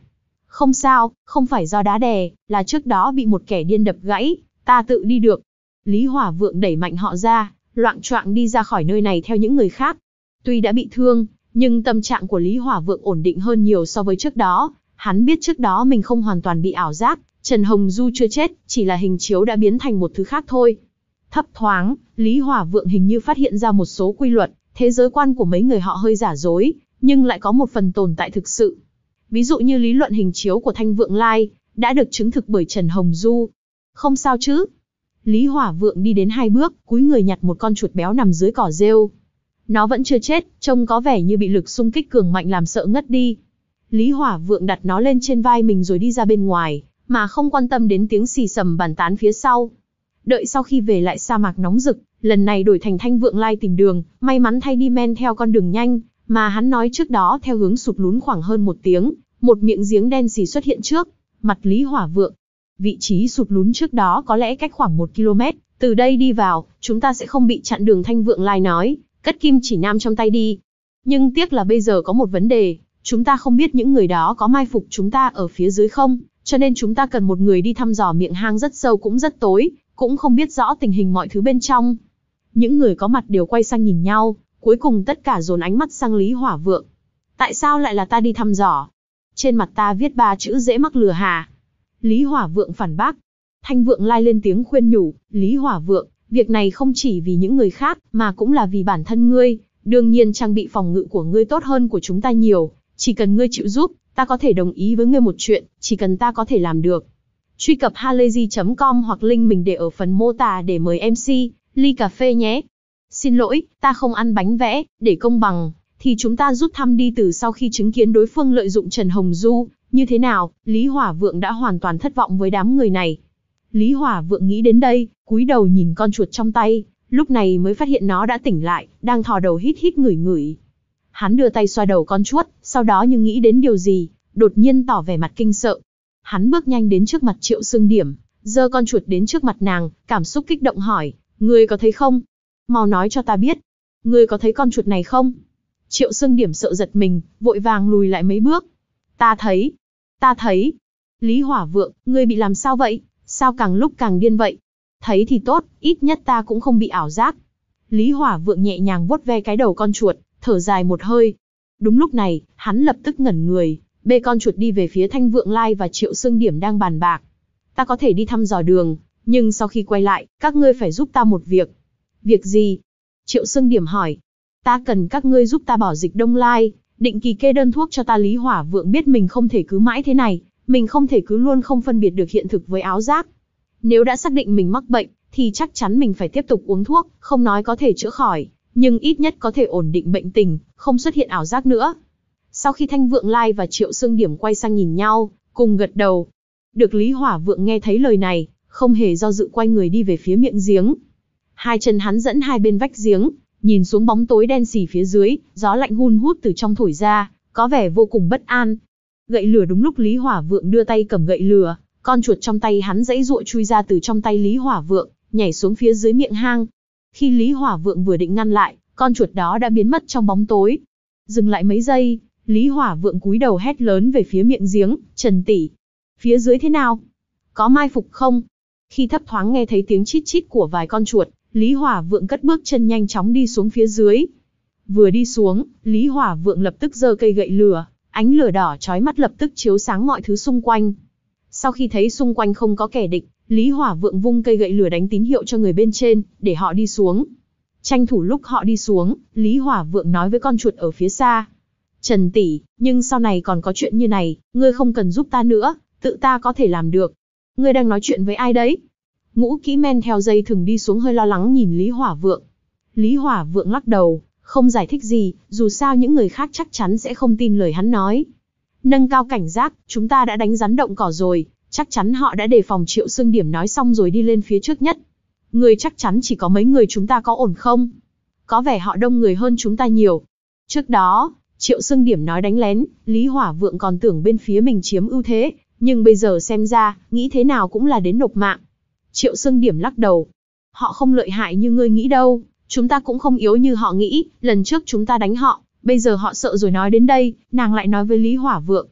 Không sao, không phải do đá đè, là trước đó bị một kẻ điên đập gãy, ta tự đi được. Lý Hỏa Vượng đẩy mạnh họ ra, loạng choạng đi ra khỏi nơi này theo những người khác. Tuy đã bị thương, nhưng tâm trạng của Lý Hỏa Vượng ổn định hơn nhiều so với trước đó. Hắn biết trước đó mình không hoàn toàn bị ảo giác, Trần Hồng Du chưa chết, chỉ là hình chiếu đã biến thành một thứ khác thôi. Thấp thoáng, Lý Hỏa Vượng hình như phát hiện ra một số quy luật, thế giới quan của mấy người họ hơi giả dối, nhưng lại có một phần tồn tại thực sự. Ví dụ như lý luận hình chiếu của Thanh Vượng Lai, đã được chứng thực bởi Trần Hồng Du. Không sao chứ? Lý Hỏa Vượng đi đến hai bước, cúi người nhặt một con chuột béo nằm dưới cỏ rêu. Nó vẫn chưa chết, trông có vẻ như bị lực xung kích cường mạnh làm sợ ngất đi. Lý Hỏa Vượng đặt nó lên trên vai mình rồi đi ra bên ngoài, mà không quan tâm đến tiếng xì xầm bàn tán phía sau. Đợi sau khi về lại sa mạc nóng rực, lần này đổi thành Thanh Vượng Lai tìm đường, may mắn thay đi men theo con đường nhanh, mà hắn nói trước đó theo hướng sụt lún khoảng hơn một tiếng, một miệng giếng đen xì xuất hiện trước mặt Lý Hỏa Vượng. Vị trí sụt lún trước đó có lẽ cách khoảng một ki lô mét, từ đây đi vào, chúng ta sẽ không bị chặn đường. Thanh Vượng Lai nói, cất kim chỉ nam trong tay đi. Nhưng tiếc là bây giờ có một vấn đề, chúng ta không biết những người đó có mai phục chúng ta ở phía dưới không, cho nên chúng ta cần một người đi thăm dò miệng hang rất sâu cũng rất tối, cũng không biết rõ tình hình mọi thứ bên trong. Những người có mặt đều quay sang nhìn nhau, cuối cùng tất cả dồn ánh mắt sang Lý Hỏa Vượng. Tại sao lại là ta đi thăm dò? Trên mặt ta viết ba chữ dễ mắc lừa hà. Lý Hỏa Vượng phản bác. Thanh Vượng Lai lên tiếng khuyên nhủ, Lý Hỏa Vượng, việc này không chỉ vì những người khác, mà cũng là vì bản thân ngươi. Đương nhiên trang bị phòng ngự của ngươi tốt hơn của chúng ta nhiều, chỉ cần ngươi chịu giúp, ta có thể đồng ý với ngươi một chuyện, chỉ cần ta có thể làm được. Truy cập halayzi chấm com hoặc link mình để ở phần mô tả để mời em xê, ly cà phê nhé. Xin lỗi, ta không ăn bánh vẽ, để công bằng, thì chúng ta rút thăm đi từ sau khi chứng kiến đối phương lợi dụng Trần Hồng Du, như thế nào? Lý Hỏa Vượng đã hoàn toàn thất vọng với đám người này. Lý Hỏa Vượng nghĩ đến đây, cúi đầu nhìn con chuột trong tay, lúc này mới phát hiện nó đã tỉnh lại, đang thò đầu hít hít ngửi ngửi. Hắn đưa tay xoa đầu con chuột, sau đó như nghĩ đến điều gì, đột nhiên tỏ vẻ mặt kinh sợ. Hắn bước nhanh đến trước mặt Triệu Sương Điểm, giơ con chuột đến trước mặt nàng, cảm xúc kích động hỏi, ngươi có thấy không? Mau nói cho ta biết, ngươi có thấy con chuột này không? Triệu Sương Điểm sợ giật mình, vội vàng lùi lại mấy bước. Ta thấy, ta thấy. Lý Hỏa Vượng, ngươi bị làm sao vậy? Sao càng lúc càng điên vậy? Thấy thì tốt, ít nhất ta cũng không bị ảo giác. Lý Hỏa Vượng nhẹ nhàng vuốt ve cái đầu con chuột, thở dài một hơi. Đúng lúc này, hắn lập tức ngẩn người, bê con chuột đi về phía Thanh Vượng Lai và Triệu Sương Điểm đang bàn bạc. Ta có thể đi thăm dò đường, nhưng sau khi quay lại, các ngươi phải giúp ta một việc. Việc gì? Triệu Sương Điểm hỏi. Ta cần các ngươi giúp ta bỏ dịch Đông Lai, định kỳ kê đơn thuốc cho ta. Lý Hỏa Vượng biết mình không thể cứ mãi thế này, mình không thể cứ luôn không phân biệt được hiện thực với áo giác. Nếu đã xác định mình mắc bệnh, thì chắc chắn mình phải tiếp tục uống thuốc, không nói có thể chữa khỏi, nhưng ít nhất có thể ổn định bệnh tình, không xuất hiện ảo giác nữa. Sau khi Thanh Vượng Lai và Triệu Sương Điểm quay sang nhìn nhau, cùng gật đầu. Được. Lý Hỏa Vượng nghe thấy lời này, không hề do dự quay người đi về phía miệng giếng. Hai chân hắn dẫn hai bên vách giếng, nhìn xuống bóng tối đen sì phía dưới, gió lạnh hun hút từ trong thổi ra, có vẻ vô cùng bất an. Gậy lửa. Đúng lúc Lý Hỏa Vượng đưa tay cầm gậy lửa, con chuột trong tay hắn giãy giụa chui ra từ trong tay Lý Hỏa Vượng, nhảy xuống phía dưới miệng hang. Khi Lý Hỏa Vượng vừa định ngăn lại, con chuột đó đã biến mất trong bóng tối. Dừng lại mấy giây, Lý Hỏa Vượng cúi đầu hét lớn về phía miệng giếng, Trần tỷ, phía dưới thế nào? Có mai phục không? Khi thấp thoáng nghe thấy tiếng chít chít của vài con chuột, Lý Hỏa Vượng cất bước chân nhanh chóng đi xuống phía dưới. Vừa đi xuống, Lý Hỏa Vượng lập tức giơ cây gậy lửa, ánh lửa đỏ chói mắt lập tức chiếu sáng mọi thứ xung quanh. Sau khi thấy xung quanh không có kẻ địch, Lý Hỏa Vượng vung cây gậy lửa đánh tín hiệu cho người bên trên, để họ đi xuống. Tranh thủ lúc họ đi xuống, Lý Hỏa Vượng nói với con chuột ở phía xa. Trần tỷ, nhưng sau này còn có chuyện như này, ngươi không cần giúp ta nữa, tự ta có thể làm được. Ngươi đang nói chuyện với ai đấy? Ngũ Kỹ men theo dây thừng đi xuống hơi lo lắng nhìn Lý Hỏa Vượng. Lý Hỏa Vượng lắc đầu, không giải thích gì, dù sao những người khác chắc chắn sẽ không tin lời hắn nói. Nâng cao cảnh giác, chúng ta đã đánh rắn động cỏ rồi, chắc chắn họ đã đề phòng. Triệu Sương Điểm nói xong rồi đi lên phía trước nhất. Người chắc chắn chỉ có mấy người, chúng ta có ổn không? Có vẻ họ đông người hơn chúng ta nhiều. Trước đó, Triệu Sương Điểm nói đánh lén, Lý Hỏa Vượng còn tưởng bên phía mình chiếm ưu thế, nhưng bây giờ xem ra, nghĩ thế nào cũng là đến nộp mạng. Triệu Sương Điểm lắc đầu. Họ không lợi hại như ngươi nghĩ đâu, chúng ta cũng không yếu như họ nghĩ, lần trước chúng ta đánh họ, bây giờ họ sợ rồi. Nói đến đây, nàng lại nói với Lý Hỏa Vượng.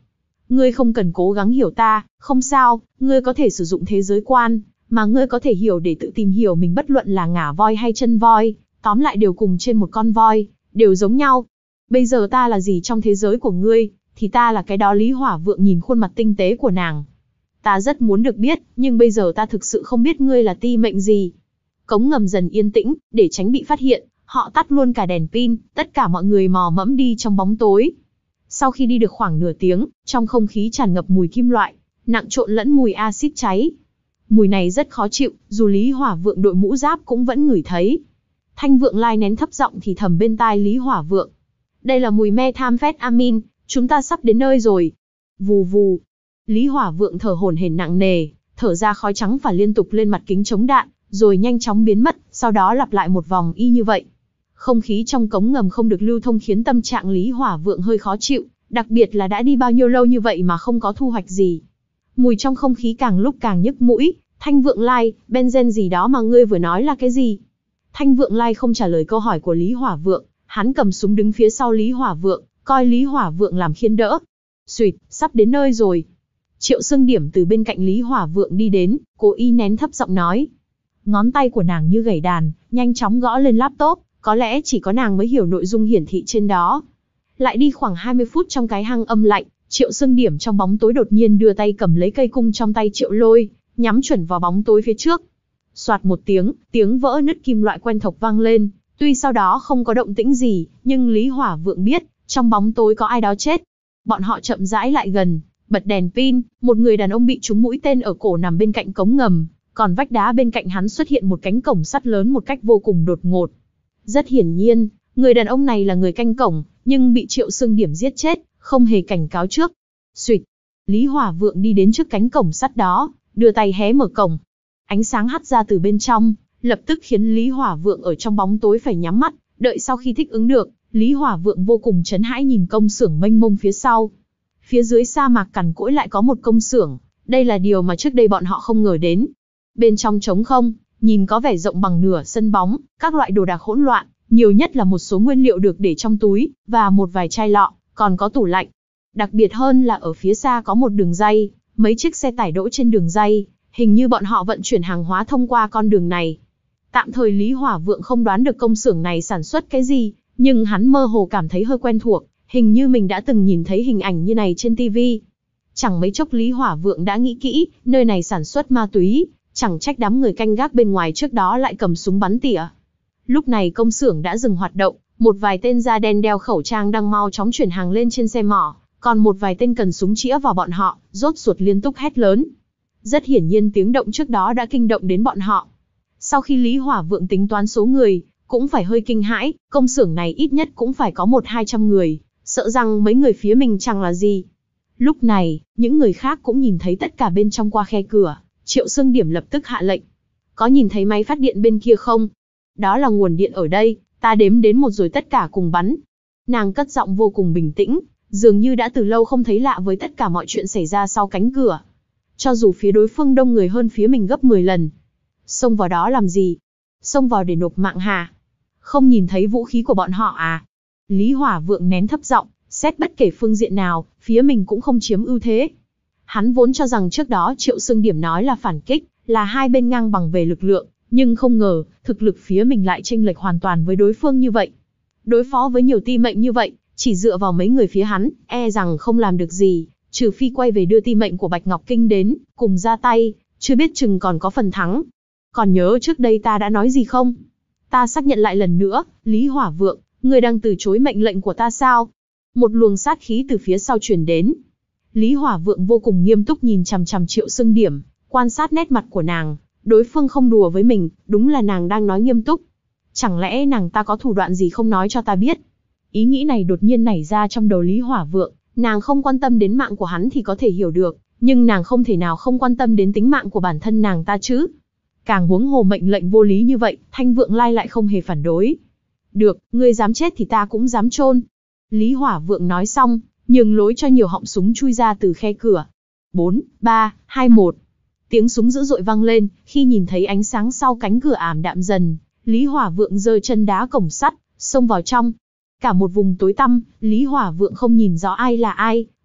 Ngươi không cần cố gắng hiểu ta, không sao, ngươi có thể sử dụng thế giới quan, mà ngươi có thể hiểu để tự tìm hiểu mình, bất luận là ngả voi hay chân voi, tóm lại đều cùng trên một con voi, đều giống nhau. Bây giờ ta là gì trong thế giới của ngươi, thì ta là cái đó. Lý Hỏa Vượng nhìn khuôn mặt tinh tế của nàng. Ta rất muốn được biết, nhưng bây giờ ta thực sự không biết ngươi là ti mệnh gì. Cống ngầm dần yên tĩnh, để tránh bị phát hiện, họ tắt luôn cả đèn pin, tất cả mọi người mò mẫm đi trong bóng tối. Sau khi đi được khoảng nửa tiếng, trong không khí tràn ngập mùi kim loại, nặng trộn lẫn mùi axit cháy. Mùi này rất khó chịu, dù Lý Hỏa Vượng đội mũ giáp cũng vẫn ngửi thấy. Thanh Vượng Lai nén thấp giọng thì thầm bên tai Lý Hỏa Vượng. Đây là mùi methamphetamine, chúng ta sắp đến nơi rồi. Vù vù. Lý Hỏa Vượng thở hổn hển nặng nề, thở ra khói trắng phả liên tục lên mặt kính chống đạn, rồi nhanh chóng biến mất, sau đó lặp lại một vòng y như vậy. Không khí trong cống ngầm không được lưu thông khiến tâm trạng Lý Hỏa Vượng hơi khó chịu, đặc biệt là đã đi bao nhiêu lâu như vậy mà không có thu hoạch gì. Mùi trong không khí càng lúc càng nhức mũi. Thanh Vượng Lai, benzen gì đó mà ngươi vừa nói là cái gì? Thanh Vượng Lai không trả lời câu hỏi của Lý Hỏa Vượng, hắn cầm súng đứng phía sau Lý Hỏa Vượng, coi Lý Hỏa Vượng làm khiên đỡ. Xuyệt, sắp đến nơi rồi. Triệu Sương Điểm từ bên cạnh Lý Hỏa Vượng đi đến, cố ý nén thấp giọng nói. Ngón tay của nàng như gảy đàn, nhanh chóng gõ lên laptop, có lẽ chỉ có nàng mới hiểu nội dung hiển thị trên đó. Lại đi khoảng hai mươi phút trong cái hang âm lạnh, Triệu Sương Điểm trong bóng tối đột nhiên đưa tay cầm lấy cây cung trong tay Triệu Lôi, nhắm chuẩn vào bóng tối phía trước. Soạt một tiếng, tiếng vỡ nứt kim loại quen thuộc vang lên, tuy sau đó không có động tĩnh gì, nhưng Lý Hỏa Vượng biết, trong bóng tối có ai đó chết. Bọn họ chậm rãi lại gần, bật đèn pin, một người đàn ông bị trúng mũi tên ở cổ nằm bên cạnh cống ngầm, còn vách đá bên cạnh hắn xuất hiện một cánh cổng sắt lớn một cách vô cùng đột ngột. Rất hiển nhiên, người đàn ông này là người canh cổng, nhưng bị Triệu Sương Điểm giết chết, không hề cảnh cáo trước. Xuyệt, Lý Hỏa Vượng đi đến trước cánh cổng sắt đó, đưa tay hé mở cổng. Ánh sáng hắt ra từ bên trong, lập tức khiến Lý Hỏa Vượng ở trong bóng tối phải nhắm mắt, đợi sau khi thích ứng được, Lý Hỏa Vượng vô cùng chấn hãi nhìn công xưởng mênh mông phía sau. Phía dưới sa mạc cằn cỗi lại có một công xưởng, đây là điều mà trước đây bọn họ không ngờ đến. Bên trong trống không, nhìn có vẻ rộng bằng nửa sân bóng, các loại đồ đạc hỗn loạn, nhiều nhất là một số nguyên liệu được để trong túi, và một vài chai lọ, còn có tủ lạnh. Đặc biệt hơn là ở phía xa có một đường ray, mấy chiếc xe tải đỗ trên đường ray, hình như bọn họ vận chuyển hàng hóa thông qua con đường này. Tạm thời Lý Hỏa Vượng không đoán được công xưởng này sản xuất cái gì, nhưng hắn mơ hồ cảm thấy hơi quen thuộc, hình như mình đã từng nhìn thấy hình ảnh như này trên ti vi. Chẳng mấy chốc Lý Hỏa Vượng đã nghĩ kỹ, nơi này sản xuất ma túy, chẳng trách đám người canh gác bên ngoài trước đó lại cầm súng bắn tỉa. Lúc này công xưởng đã dừng hoạt động, một vài tên da đen đeo khẩu trang đang mau chóng chuyển hàng lên trên xe mỏ, còn một vài tên cần súng chĩa vào bọn họ, rốt ruột liên tục hét lớn. Rất hiển nhiên tiếng động trước đó đã kinh động đến bọn họ. Sau khi Lý Hỏa Vượng tính toán số người, cũng phải hơi kinh hãi, công xưởng này ít nhất cũng phải có một hai trăm người, sợ rằng mấy người phía mình chẳng là gì. Lúc này, những người khác cũng nhìn thấy tất cả bên trong qua khe cửa, Triệu Sương Điểm lập tức hạ lệnh. Có nhìn thấy máy phát điện bên kia không? Đó là nguồn điện ở đây, ta đếm đến một rồi tất cả cùng bắn. Nàng cất giọng vô cùng bình tĩnh, dường như đã từ lâu không thấy lạ với tất cả mọi chuyện xảy ra sau cánh cửa. Cho dù phía đối phương đông người hơn phía mình gấp mười lần. Xông vào đó làm gì? Xông vào để nộp mạng hả? Không nhìn thấy vũ khí của bọn họ à? Lý Hỏa Vượng nén thấp giọng, xét bất kể phương diện nào, phía mình cũng không chiếm ưu thế. Hắn vốn cho rằng trước đó Triệu Sương Điểm nói là phản kích, là hai bên ngang bằng về lực lượng, nhưng không ngờ, thực lực phía mình lại chênh lệch hoàn toàn với đối phương như vậy. Đối phó với nhiều ti mệnh như vậy, chỉ dựa vào mấy người phía hắn, e rằng không làm được gì, trừ phi quay về đưa ti mệnh của Bạch Ngọc Kinh đến, cùng ra tay, chưa biết chừng còn có phần thắng. Còn nhớ trước đây ta đã nói gì không? Ta xác nhận lại lần nữa, Lý Hỏa Vượng, ngươi đang từ chối mệnh lệnh của ta sao? Một luồng sát khí từ phía sau truyền đến. Lý Hỏa Vượng vô cùng nghiêm túc nhìn chằm chằm Triệu Sương Điểm, quan sát nét mặt của nàng. Đối phương không đùa với mình, đúng là nàng đang nói nghiêm túc. Chẳng lẽ nàng ta có thủ đoạn gì không nói cho ta biết? Ý nghĩ này đột nhiên nảy ra trong đầu Lý Hỏa Vượng, nàng không quan tâm đến mạng của hắn thì có thể hiểu được, nhưng nàng không thể nào không quan tâm đến tính mạng của bản thân nàng ta chứ. Càng huống hồ mệnh lệnh vô lý như vậy, Thanh Vượng Lai lại không hề phản đối. Được, ngươi dám chết thì ta cũng dám chôn. Lý Hỏa Vượng nói xong, nhường lối cho nhiều họng súng chui ra từ khe cửa. bốn, ba, hai, một. Tiếng súng dữ dội vang lên, khi nhìn thấy ánh sáng sau cánh cửa ảm đạm dần, Lý Hỏa Vượng giơ chân đá cổng sắt, xông vào trong. Cả một vùng tối tăm, Lý Hỏa Vượng không nhìn rõ ai là ai,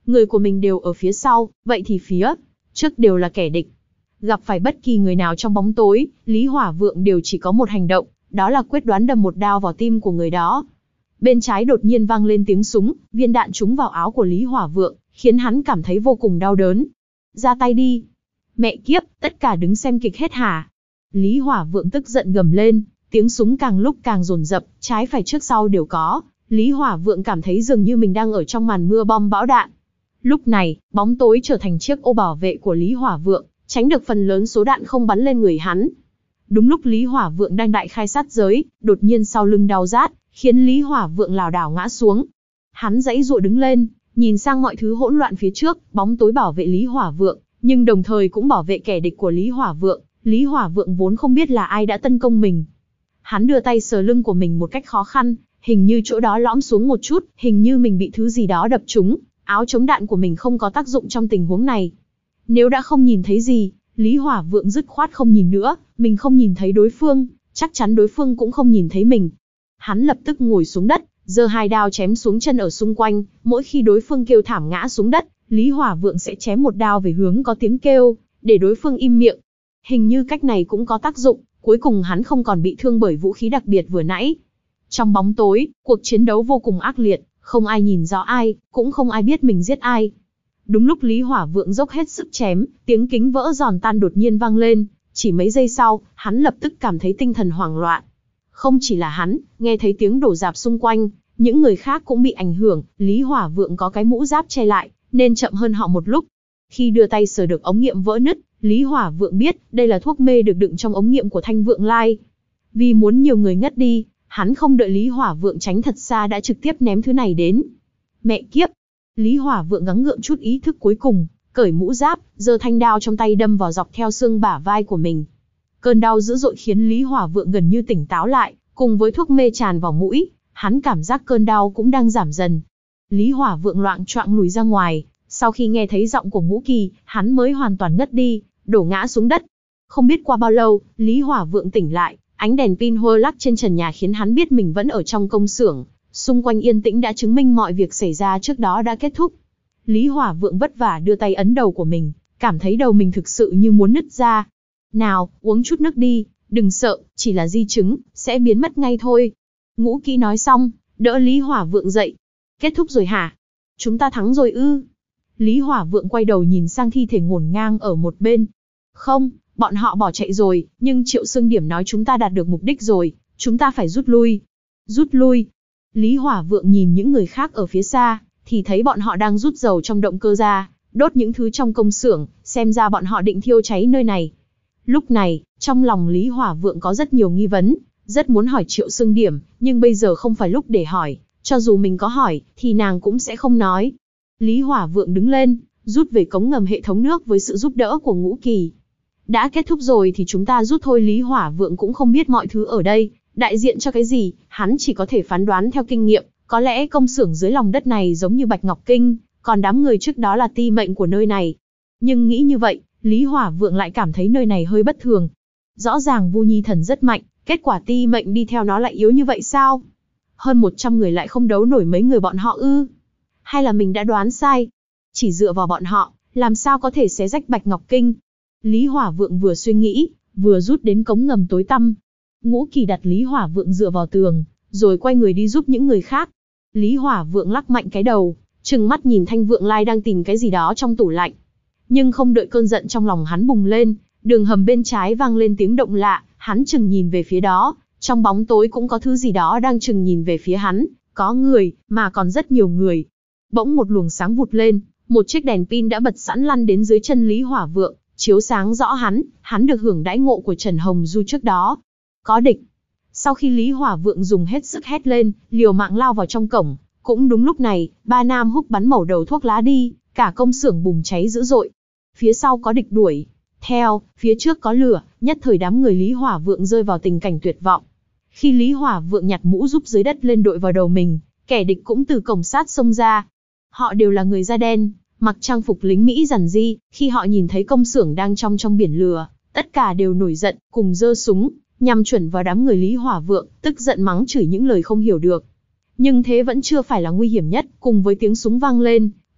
Người của mình đều ở phía sau, vậy thì phía trước đều là kẻ địch. Gặp phải bất kỳ người nào trong bóng tối, Lý Hỏa Vượng đều chỉ có một hành động, đó là quyết đoán đâm một đao vào tim của người đó. Bên trái đột nhiên vang lên tiếng súng, viên đạn trúng vào áo của Lý Hỏa Vượng, khiến hắn cảm thấy vô cùng đau đớn. Ra tay đi. Mẹ kiếp, tất cả đứng xem kịch hết hả? Lý Hỏa Vượng tức giận gầm lên, tiếng súng càng lúc càng dồn dập, trái phải trước sau đều có. Lý Hỏa Vượng cảm thấy dường như mình đang ở trong màn mưa bom bão đạn. Lúc này, bóng tối trở thành chiếc ô bảo vệ của Lý Hỏa Vượng, tránh được phần lớn số đạn không bắn lên người hắn. Đúng lúc Lý Hỏa Vượng đang đại khai sát giới, đột nhiên sau lưng đau rát, khiến Lý Hỏa Vượng lảo đảo ngã xuống. Hắn giãy giụa đứng lên, nhìn sang mọi thứ hỗn loạn phía trước, bóng tối bảo vệ Lý Hỏa Vượng, nhưng đồng thời cũng bảo vệ kẻ địch của Lý Hỏa Vượng. Lý Hỏa Vượng vốn không biết là ai đã tấn công mình. Hắn đưa tay sờ lưng của mình một cách khó khăn, hình như chỗ đó lõm xuống một chút, hình như mình bị thứ gì đó đập trúng, áo chống đạn của mình không có tác dụng trong tình huống này. Nếu đã không nhìn thấy gì, Lý Hỏa Vượng dứt khoát không nhìn nữa, mình không nhìn thấy đối phương, chắc chắn đối phương cũng không nhìn thấy mình. Hắn lập tức ngồi xuống đất, giơ hai đao chém xuống chân ở xung quanh, mỗi khi đối phương kêu thảm ngã xuống đất, Lý Hỏa Vượng sẽ chém một đao về hướng có tiếng kêu, để đối phương im miệng. Hình như cách này cũng có tác dụng, cuối cùng hắn không còn bị thương bởi vũ khí đặc biệt vừa nãy. Trong bóng tối, cuộc chiến đấu vô cùng ác liệt, không ai nhìn rõ ai, cũng không ai biết mình giết ai. Đúng lúc Lý Hỏa Vượng dốc hết sức chém, tiếng kính vỡ giòn tan đột nhiên vang lên, chỉ mấy giây sau, hắn lập tức cảm thấy tinh thần hoảng loạn. Không chỉ là hắn, nghe thấy tiếng đổ rạp xung quanh, những người khác cũng bị ảnh hưởng, Lý Hỏa Vượng có cái mũ giáp che lại, nên chậm hơn họ một lúc. Khi đưa tay sờ được ống nghiệm vỡ nứt, Lý Hỏa Vượng biết, đây là thuốc mê được đựng trong ống nghiệm của Thanh Vượng Lai. Vì muốn nhiều người ngất đi, hắn không đợi Lý Hỏa Vượng tránh thật xa đã trực tiếp ném thứ này đến. Mẹ kiếp! Lý Hỏa Vượng gắng gượng chút ý thức cuối cùng, cởi mũ giáp, giơ thanh đao trong tay đâm vào dọc theo xương bả vai của mình. Cơn đau dữ dội khiến Lý Hỏa Vượng gần như tỉnh táo lại, cùng với thuốc mê tràn vào mũi, hắn cảm giác cơn đau cũng đang giảm dần. Lý Hỏa Vượng loạng choạng lùi ra ngoài, sau khi nghe thấy giọng của Ngũ Kỳ, hắn mới hoàn toàn ngất đi, đổ ngã xuống đất. Không biết qua bao lâu, Lý Hỏa Vượng tỉnh lại, ánh đèn pin hô lắc trên trần nhà khiến hắn biết mình vẫn ở trong công xưởng. Xung quanh yên tĩnh đã chứng minh mọi việc xảy ra trước đó đã kết thúc. Lý Hỏa Vượng vất vả đưa tay ấn đầu của mình, cảm thấy đầu mình thực sự như muốn nứt ra. Nào, uống chút nước đi, đừng sợ, chỉ là di chứng, sẽ biến mất ngay thôi. Ngũ Kỳ nói xong, đỡ Lý Hỏa Vượng dậy. Kết thúc rồi hả? Chúng ta thắng rồi ư? Lý Hỏa Vượng quay đầu nhìn sang thi thể ngổn ngang ở một bên. Không, bọn họ bỏ chạy rồi, nhưng Triệu Xương Điểm nói chúng ta đạt được mục đích rồi, chúng ta phải rút lui. Rút lui? Lý Hỏa Vượng nhìn những người khác ở phía xa, thì thấy bọn họ đang rút dầu trong động cơ ra, đốt những thứ trong công xưởng, xem ra bọn họ định thiêu cháy nơi này. Lúc này, trong lòng Lý Hỏa Vượng có rất nhiều nghi vấn, rất muốn hỏi Triệu Xương Điểm, nhưng bây giờ không phải lúc để hỏi, cho dù mình có hỏi, thì nàng cũng sẽ không nói. Lý Hỏa Vượng đứng lên, rút về cống ngầm hệ thống nước với sự giúp đỡ của Ngũ Kỳ. Đã kết thúc rồi thì chúng ta rút thôi. Lý Hỏa Vượng cũng không biết mọi thứ ở đây đại diện cho cái gì, hắn chỉ có thể phán đoán theo kinh nghiệm, có lẽ công xưởng dưới lòng đất này giống như Bạch Ngọc Kinh, còn đám người trước đó là ti mệnh của nơi này. Nhưng nghĩ như vậy, Lý Hỏa Vượng lại cảm thấy nơi này hơi bất thường. Rõ ràng Vu Nhi Thần rất mạnh, kết quả ti mệnh đi theo nó lại yếu như vậy sao? Hơn một trăm người lại không đấu nổi mấy người bọn họ ư? Hay là mình đã đoán sai? Chỉ dựa vào bọn họ, làm sao có thể xé rách Bạch Ngọc Kinh? Lý Hỏa Vượng vừa suy nghĩ, vừa rút đến cống ngầm tối tăm. Ngũ Kỳ đặt Lý Hỏa Vượng dựa vào tường, rồi quay người đi giúp những người khác. Lý Hỏa Vượng lắc mạnh cái đầu, trừng mắt nhìn Thanh Vượng Lai đang tìm cái gì đó trong tủ lạnh. Nhưng không đợi cơn giận trong lòng hắn bùng lên, đường hầm bên trái vang lên tiếng động lạ, hắn chừng nhìn về phía đó, trong bóng tối cũng có thứ gì đó đang chừng nhìn về phía hắn, có người, mà còn rất nhiều người. Bỗng một luồng sáng vụt lên, một chiếc đèn pin đã bật sẵn lăn đến dưới chân Lý Hỏa Vượng, chiếu sáng rõ hắn, hắn được hưởng đãi ngộ của Trần Hồng Du trước đó. Có địch. Sau khi Lý Hỏa Vượng dùng hết sức hét lên, liều mạng lao vào trong cổng, cũng đúng lúc này, ba nam húc bắn mẩu đầu thuốc lá đi, cả công xưởng bùng cháy dữ dội. Phía sau có địch đuổi theo, phía trước có lửa, nhất thời đám người Lý Hỏa Vượng rơi vào tình cảnh tuyệt vọng. Khi Lý Hỏa Vượng nhặt mũ giúp dưới đất lên đội vào đầu mình, kẻ địch cũng từ cổng sát xông ra. Họ đều là người da đen, mặc trang phục lính Mỹ rằn ri, khi họ nhìn thấy công xưởng đang trong trong biển lửa, tất cả đều nổi giận, cùng giơ súng, nhằm chuẩn vào đám người Lý Hỏa Vượng, tức giận mắng chửi những lời không hiểu được. Nhưng thế vẫn chưa phải là nguy hiểm nhất, cùng với tiếng súng vang lên,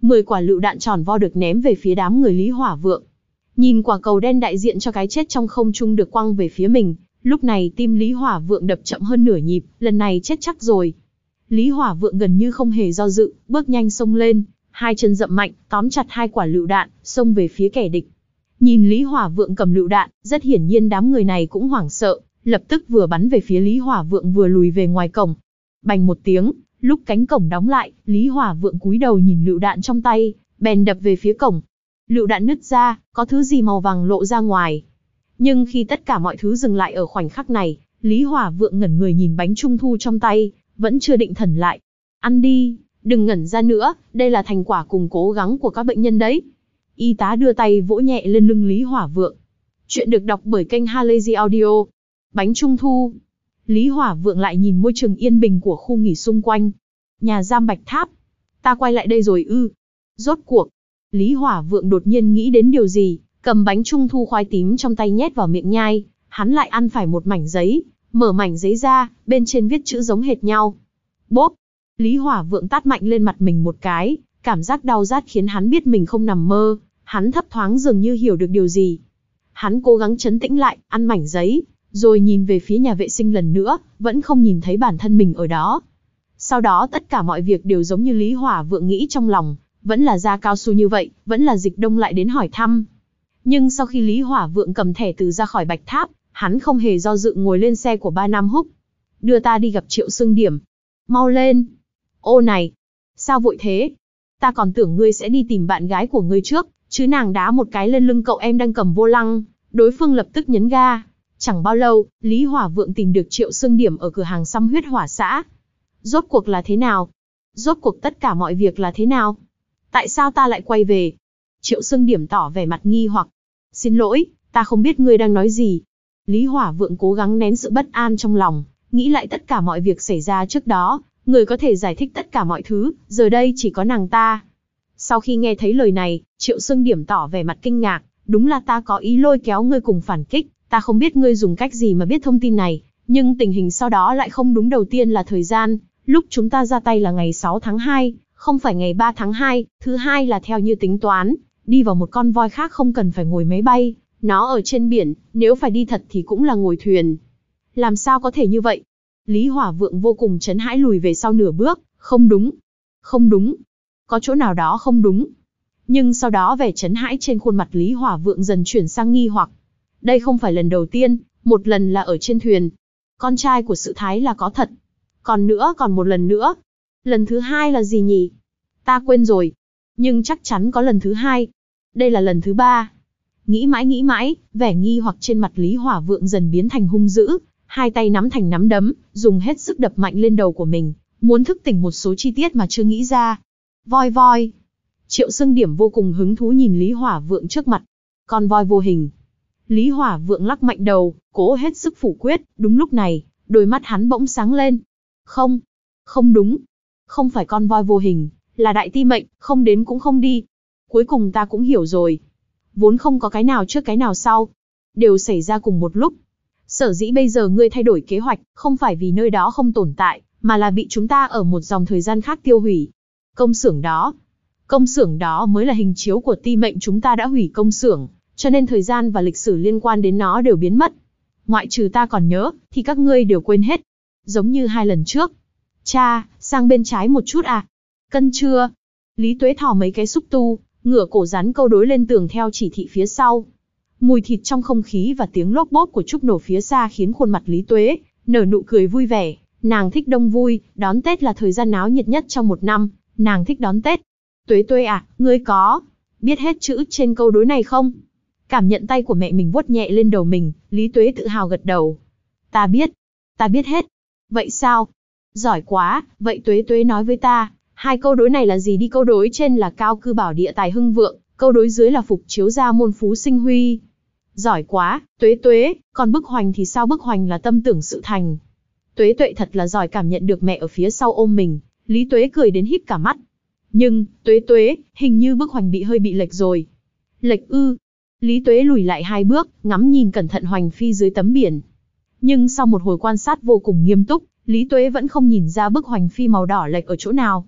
mười quả lựu đạn tròn vo được ném về phía đám người Lý Hỏa Vượng. Nhìn quả cầu đen đại diện cho cái chết trong không trung được quăng về phía mình, lúc này tim Lý Hỏa Vượng đập chậm hơn nửa nhịp, lần này chết chắc rồi. Lý Hỏa Vượng gần như không hề do dự, bước nhanh xông lên, hai chân dậm mạnh, tóm chặt hai quả lựu đạn, xông về phía kẻ địch. Nhìn Lý Hỏa Vượng cầm lựu đạn, rất hiển nhiên đám người này cũng hoảng sợ, lập tức vừa bắn về phía Lý Hỏa Vượng vừa lùi về ngoài cổng. Bành một tiếng, lúc cánh cổng đóng lại, Lý Hỏa Vượng cúi đầu nhìn lựu đạn trong tay, bèn đập về phía cổng. Lựu đạn nứt ra, có thứ gì màu vàng lộ ra ngoài. Nhưng khi tất cả mọi thứ dừng lại ở khoảnh khắc này, Lý Hỏa Vượng ngẩn người nhìn bánh trung thu trong tay, vẫn chưa định thần lại. Ăn đi, đừng ngẩn ra nữa, đây là thành quả cùng cố gắng của các bệnh nhân đấy. Y tá đưa tay vỗ nhẹ lên lưng Lý Hỏa Vượng. Chuyện được đọc bởi kênh Halazy Audio. Bánh trung thu. Lý Hỏa Vượng lại nhìn môi trường yên bình của khu nghỉ xung quanh. Nhà giam Bạch Tháp. Ta quay lại đây rồi ư. Rốt cuộc. Lý Hỏa Vượng đột nhiên nghĩ đến điều gì, cầm bánh trung thu khoai tím trong tay nhét vào miệng nhai. Hắn lại ăn phải một mảnh giấy, mở mảnh giấy ra, bên trên viết chữ giống hệt nhau. Bốp. Lý Hỏa Vượng tát mạnh lên mặt mình một cái, cảm giác đau rát khiến hắn biết mình không nằm mơ. Hắn thấp thoáng dường như hiểu được điều gì. Hắn cố gắng trấn tĩnh lại, ăn mảnh giấy, rồi nhìn về phía nhà vệ sinh lần nữa, vẫn không nhìn thấy bản thân mình ở đó. Sau đó tất cả mọi việc đều giống như Lý Hỏa Vượng nghĩ trong lòng, vẫn là da cao su như vậy, vẫn là Dịch Đông lại đến hỏi thăm. Nhưng sau khi Lý Hỏa Vượng cầm thẻ từ ra khỏi Bạch Tháp, hắn không hề do dự ngồi lên xe của ba Nam Húc. Đưa ta đi gặp Triệu Xương Điểm. Mau lên. Ô này, sao vội thế? Ta còn tưởng ngươi sẽ đi tìm bạn gái của ngươi trước, chứ nàng đá một cái lên lưng cậu em đang cầm vô lăng, đối phương lập tức nhấn ga. Chẳng bao lâu, Lý Hỏa Vượng tìm được Triệu Xương Điểm ở cửa hàng xăm huyết hỏa xã. Rốt cuộc là thế nào? Rốt cuộc tất cả mọi việc là thế nào? Tại sao ta lại quay về? Triệu Xương Điểm tỏ vẻ mặt nghi hoặc. Xin lỗi, ta không biết ngươi đang nói gì. Lý Hỏa Vượng cố gắng nén sự bất an trong lòng, nghĩ lại tất cả mọi việc xảy ra trước đó, người có thể giải thích tất cả mọi thứ, giờ đây chỉ có nàng ta. Sau khi nghe thấy lời này, Triệu Xương Điểm tỏ vẻ mặt kinh ngạc, đúng là ta có ý lôi kéo ngươi cùng phản kích, ta không biết ngươi dùng cách gì mà biết thông tin này, nhưng tình hình sau đó lại không đúng. Đầu tiên là thời gian, lúc chúng ta ra tay là ngày sáu tháng hai, không phải ngày ba tháng hai, thứ hai là theo như tính toán, đi vào một con voi khác không cần phải ngồi máy bay, nó ở trên biển, nếu phải đi thật thì cũng là ngồi thuyền. Làm sao có thể như vậy? Lý Hỏa Vượng vô cùng chấn hãi lùi về sau nửa bước, không đúng, không đúng, có chỗ nào đó không đúng. Nhưng sau đó vẻ chấn hãi trên khuôn mặt Lý Hỏa Vượng dần chuyển sang nghi hoặc. Đây không phải lần đầu tiên, một lần là ở trên thuyền. Con trai của Sự Thái là có thật. Còn nữa còn một lần nữa. Lần thứ hai là gì nhỉ? Ta quên rồi. Nhưng chắc chắn có lần thứ hai. Đây là lần thứ ba. Nghĩ mãi nghĩ mãi, vẻ nghi hoặc trên mặt Lý Hỏa Vượng dần biến thành hung dữ. Hai tay nắm thành nắm đấm, dùng hết sức đập mạnh lên đầu của mình, muốn thức tỉnh một số chi tiết mà chưa nghĩ ra. Voi voi. Triệu Xương Điểm vô cùng hứng thú nhìn Lý Hỏa Vượng trước mặt. Con voi vô hình. Lý Hỏa Vượng lắc mạnh đầu, cố hết sức phủ quyết. Đúng lúc này, đôi mắt hắn bỗng sáng lên. Không, không đúng. Không phải con voi vô hình, là đại ti mệnh, không đến cũng không đi. Cuối cùng ta cũng hiểu rồi. Vốn không có cái nào trước cái nào sau. Đều xảy ra cùng một lúc. Sở dĩ bây giờ ngươi thay đổi kế hoạch, không phải vì nơi đó không tồn tại, mà là bị chúng ta ở một dòng thời gian khác tiêu hủy. Công xưởng đó. Công xưởng đó mới là hình chiếu của ti mệnh, chúng ta đã hủy công xưởng, cho nên thời gian và lịch sử liên quan đến nó đều biến mất. Ngoại trừ ta còn nhớ, thì các ngươi đều quên hết. Giống như hai lần trước. Cha, sang bên trái một chút à? Cân chưa? Lý Tuế thò mấy cái xúc tu, ngửa cổ dán câu đối lên tường theo chỉ thị phía sau. Mùi thịt trong không khí và tiếng lốp bốp của trúc nổ phía xa khiến khuôn mặt Lý Tuế nở nụ cười vui vẻ. Nàng thích đông vui, đón Tết là thời gian náo nhiệt nhất trong một năm, nàng thích đón Tết. Tuế Tuế à, ngươi có biết hết chữ trên câu đối này không? Cảm nhận tay của mẹ mình vuốt nhẹ lên đầu mình, Lý Tuế tự hào gật đầu. Ta biết, ta biết hết. Vậy sao? Giỏi quá, vậy Tuế Tuế nói với ta, hai câu đối này là gì đi? Câu đối trên là cao cư bảo địa tài hưng vượng, câu đối dưới là phục chiếu gia môn phú sinh huy. Giỏi quá, Tuế Tuế, còn bức hoành thì sao? Bức hoành là tâm tưởng sự thành. Tuế Tuệ thật là giỏi. Cảm nhận được mẹ ở phía sau ôm mình, Lý Tuế cười đến híp cả mắt. Nhưng, Tuế Tuế, hình như bức hoành bị hơi bị lệch rồi. Lệch ư? Lý Tuế lùi lại hai bước, ngắm nhìn cẩn thận hoành phi dưới tấm biển. Nhưng sau một hồi quan sát vô cùng nghiêm túc, Lý Tuế vẫn không nhìn ra bức hoành phi màu đỏ lệch ở chỗ nào.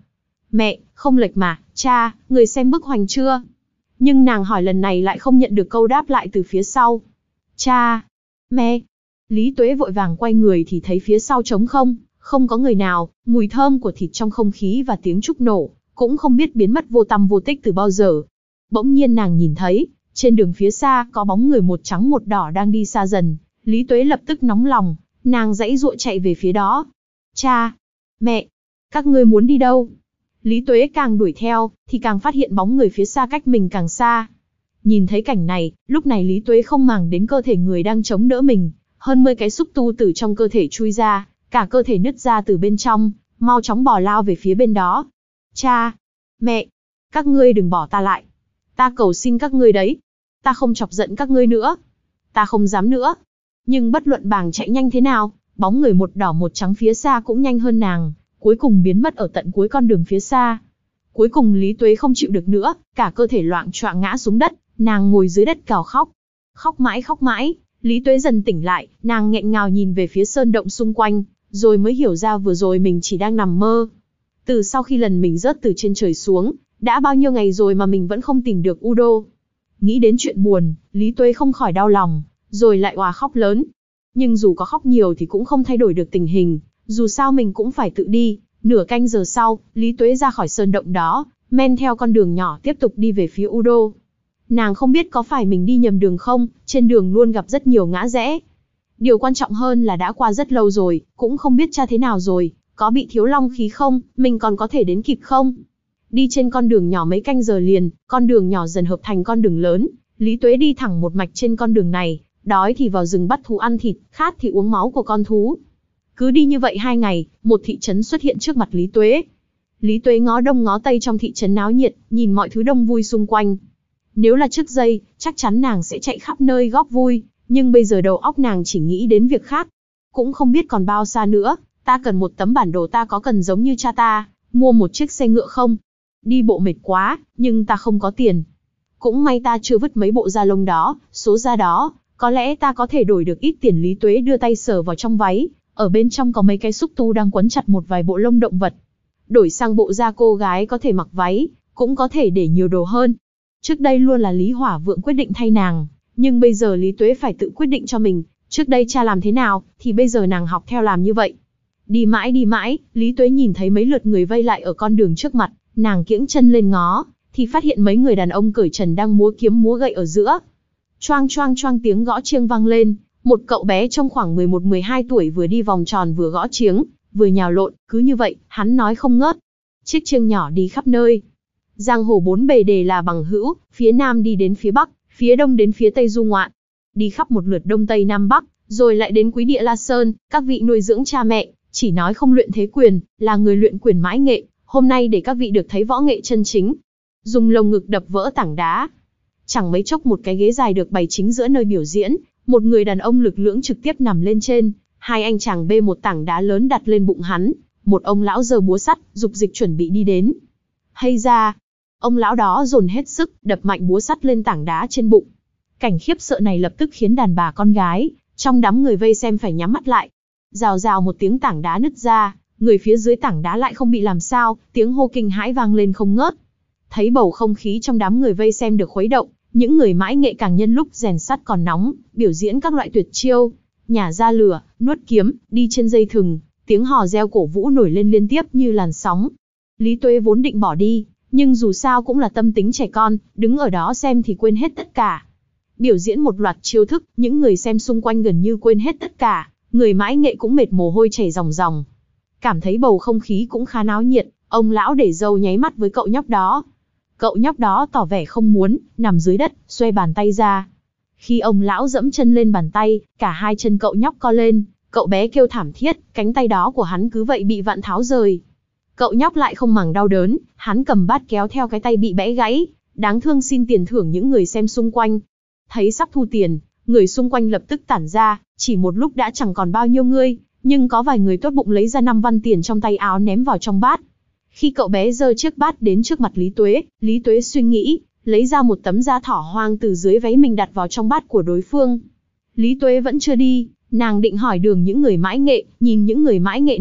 Mẹ, không lệch mà, cha, người xem bức hoành chưa? Nhưng nàng hỏi lần này lại không nhận được câu đáp lại từ phía sau. Cha, mẹ. Lý Tuế vội vàng quay người thì thấy phía sau trống không, không có người nào, mùi thơm của thịt trong không khí và tiếng trúc nổ, cũng không biết biến mất vô tăm vô tích từ bao giờ. Bỗng nhiên nàng nhìn thấy, trên đường phía xa có bóng người một trắng một đỏ đang đi xa dần. Lý Tuế lập tức nóng lòng, nàng giãy giụa chạy về phía đó. Cha, mẹ, các ngươi muốn đi đâu? Lý Tuế càng đuổi theo, thì càng phát hiện bóng người phía xa cách mình càng xa. Nhìn thấy cảnh này, lúc này Lý Tuế không màng đến cơ thể người đang chống đỡ mình, hơn mười cái xúc tu từ trong cơ thể chui ra, cả cơ thể nứt ra từ bên trong, mau chóng bò lao về phía bên đó. Cha, mẹ, các ngươi đừng bỏ ta lại. Ta cầu xin các ngươi đấy. Ta không chọc giận các ngươi nữa. Ta không dám nữa. Nhưng bất luận bàng chạy nhanh thế nào, bóng người một đỏ một trắng phía xa cũng nhanh hơn nàng, cuối cùng biến mất ở tận cuối con đường phía xa. Cuối cùng Lý Tuế không chịu được nữa, cả cơ thể loạng choạng ngã xuống đất, nàng ngồi dưới đất gào khóc. Khóc mãi khóc mãi, Lý Tuế dần tỉnh lại, nàng nghẹn ngào nhìn về phía sơn động xung quanh, rồi mới hiểu ra vừa rồi mình chỉ đang nằm mơ. Từ sau khi lần mình rớt từ trên trời xuống, đã bao nhiêu ngày rồi mà mình vẫn không tìm được Udo. Nghĩ đến chuyện buồn, Lý Tuế không khỏi đau lòng, rồi lại òa khóc lớn. Nhưng dù có khóc nhiều thì cũng không thay đổi được tình hình, dù sao mình cũng phải tự đi. Nửa canh giờ sau, Lý Tuế ra khỏi sơn động đó, men theo con đường nhỏ tiếp tục đi về phía Udo. Nàng không biết có phải mình đi nhầm đường không, trên đường luôn gặp rất nhiều ngã rẽ. Điều quan trọng hơn là đã qua rất lâu rồi, cũng không biết cha thế nào rồi, có bị thiếu long khí không, mình còn có thể đến kịp không. Đi trên con đường nhỏ mấy canh giờ liền, con đường nhỏ dần hợp thành con đường lớn, Lý Tuế đi thẳng một mạch trên con đường này, đói thì vào rừng bắt thú ăn thịt, khát thì uống máu của con thú. Cứ đi như vậy hai ngày, một thị trấn xuất hiện trước mặt Lý Tuế. Lý Tuế ngó đông ngó tây trong thị trấn náo nhiệt, nhìn mọi thứ đông vui xung quanh. Nếu là trước đây, chắc chắn nàng sẽ chạy khắp nơi góp vui, nhưng bây giờ đầu óc nàng chỉ nghĩ đến việc khác. Cũng không biết còn bao xa nữa, ta cần một tấm bản đồ, ta có cần giống như cha ta, mua một chiếc xe ngựa không? Đi bộ mệt quá, nhưng ta không có tiền. Cũng may ta chưa vứt mấy bộ da lông đó, số da đó, có lẽ ta có thể đổi được ít tiền. Lý Tuế đưa tay sờ vào trong váy, ở bên trong có mấy cái xúc tu đang quấn chặt một vài bộ lông động vật. Đổi sang bộ da cô gái có thể mặc váy, cũng có thể để nhiều đồ hơn. Trước đây luôn là Lý Hỏa Vượng quyết định thay nàng, nhưng bây giờ Lý Tuế phải tự quyết định cho mình. Trước đây cha làm thế nào, thì bây giờ nàng học theo làm như vậy. Đi mãi đi mãi, Lý Tuế nhìn thấy mấy lượt người vây lại ở con đường trước mặt, nàng kiễng chân lên ngó, thì phát hiện mấy người đàn ông cởi trần đang múa kiếm múa gậy ở giữa. Choang choang choang tiếng gõ chiêng vang lên, một cậu bé trong khoảng mười một mười hai tuổi vừa đi vòng tròn vừa gõ chiếng, vừa nhào lộn, cứ như vậy, hắn nói không ngớt. Chiếc chiêng nhỏ đi khắp nơi. Giang hồ bốn bề đề là bằng hữu, phía nam đi đến phía bắc, phía đông đến phía tây du ngoạn. Đi khắp một lượt đông tây nam bắc, rồi lại đến quý địa La Sơn, các vị nuôi dưỡng cha mẹ, chỉ nói không luyện thế quyền, là người luyện quyền mãi nghệ, hôm nay để các vị được thấy võ nghệ chân chính. Dùng lồng ngực đập vỡ tảng đá. Chẳng mấy chốc một cái ghế dài được bày chính giữa nơi biểu diễn, một người đàn ông lực lưỡng trực tiếp nằm lên trên, hai anh chàng bê một tảng đá lớn đặt lên bụng hắn, một ông lão giơ búa sắt, dục dịch chuẩn bị đi đến. Hay ra, ông lão đó dồn hết sức, đập mạnh búa sắt lên tảng đá trên bụng. Cảnh khiếp sợ này lập tức khiến đàn bà con gái trong đám người vây xem phải nhắm mắt lại. Rào rào một tiếng, tảng đá nứt ra, người phía dưới tảng đá lại không bị làm sao, tiếng hô kinh hãi vang lên không ngớt. Thấy bầu không khí trong đám người vây xem được khuấy động, những người mãi nghệ càng nhân lúc rèn sắt còn nóng, biểu diễn các loại tuyệt chiêu, nhả ra lửa, nuốt kiếm, đi trên dây thừng, tiếng hò reo cổ vũ nổi lên liên tiếp như làn sóng. Lý Tuế vốn định bỏ đi, nhưng dù sao cũng là tâm tính trẻ con, đứng ở đó xem thì quên hết tất cả. Biểu diễn một loạt chiêu thức, những người xem xung quanh gần như quên hết tất cả, người mãi nghệ cũng mệt mồ hôi chảy ròng ròng. Cảm thấy bầu không khí cũng khá náo nhiệt, ông lão để râu nháy mắt với cậu nhóc đó. Cậu nhóc đó tỏ vẻ không muốn, nằm dưới đất, xoay bàn tay ra. Khi ông lão dẫm chân lên bàn tay, cả hai chân cậu nhóc co lên, cậu bé kêu thảm thiết, cánh tay đó của hắn cứ vậy bị vặn tháo rời. Cậu nhóc lại không màng đau đớn, hắn cầm bát kéo theo cái tay bị bẽ gãy, đáng thương xin tiền thưởng những người xem xung quanh. Thấy sắp thu tiền, người xung quanh lập tức tản ra, chỉ một lúc đã chẳng còn bao nhiêu người, nhưng có vài người tốt bụng lấy ra năm văn tiền trong tay áo ném vào trong bát. Khi cậu bé giơ chiếc bát đến trước mặt Lý Tuế, Lý Tuế suy nghĩ, lấy ra một tấm da thỏ hoang từ dưới váy mình đặt vào trong bát của đối phương. Lý Tuế vẫn chưa đi, nàng định hỏi đường những người mãi nghệ, nhìn những người mãi nghệ này,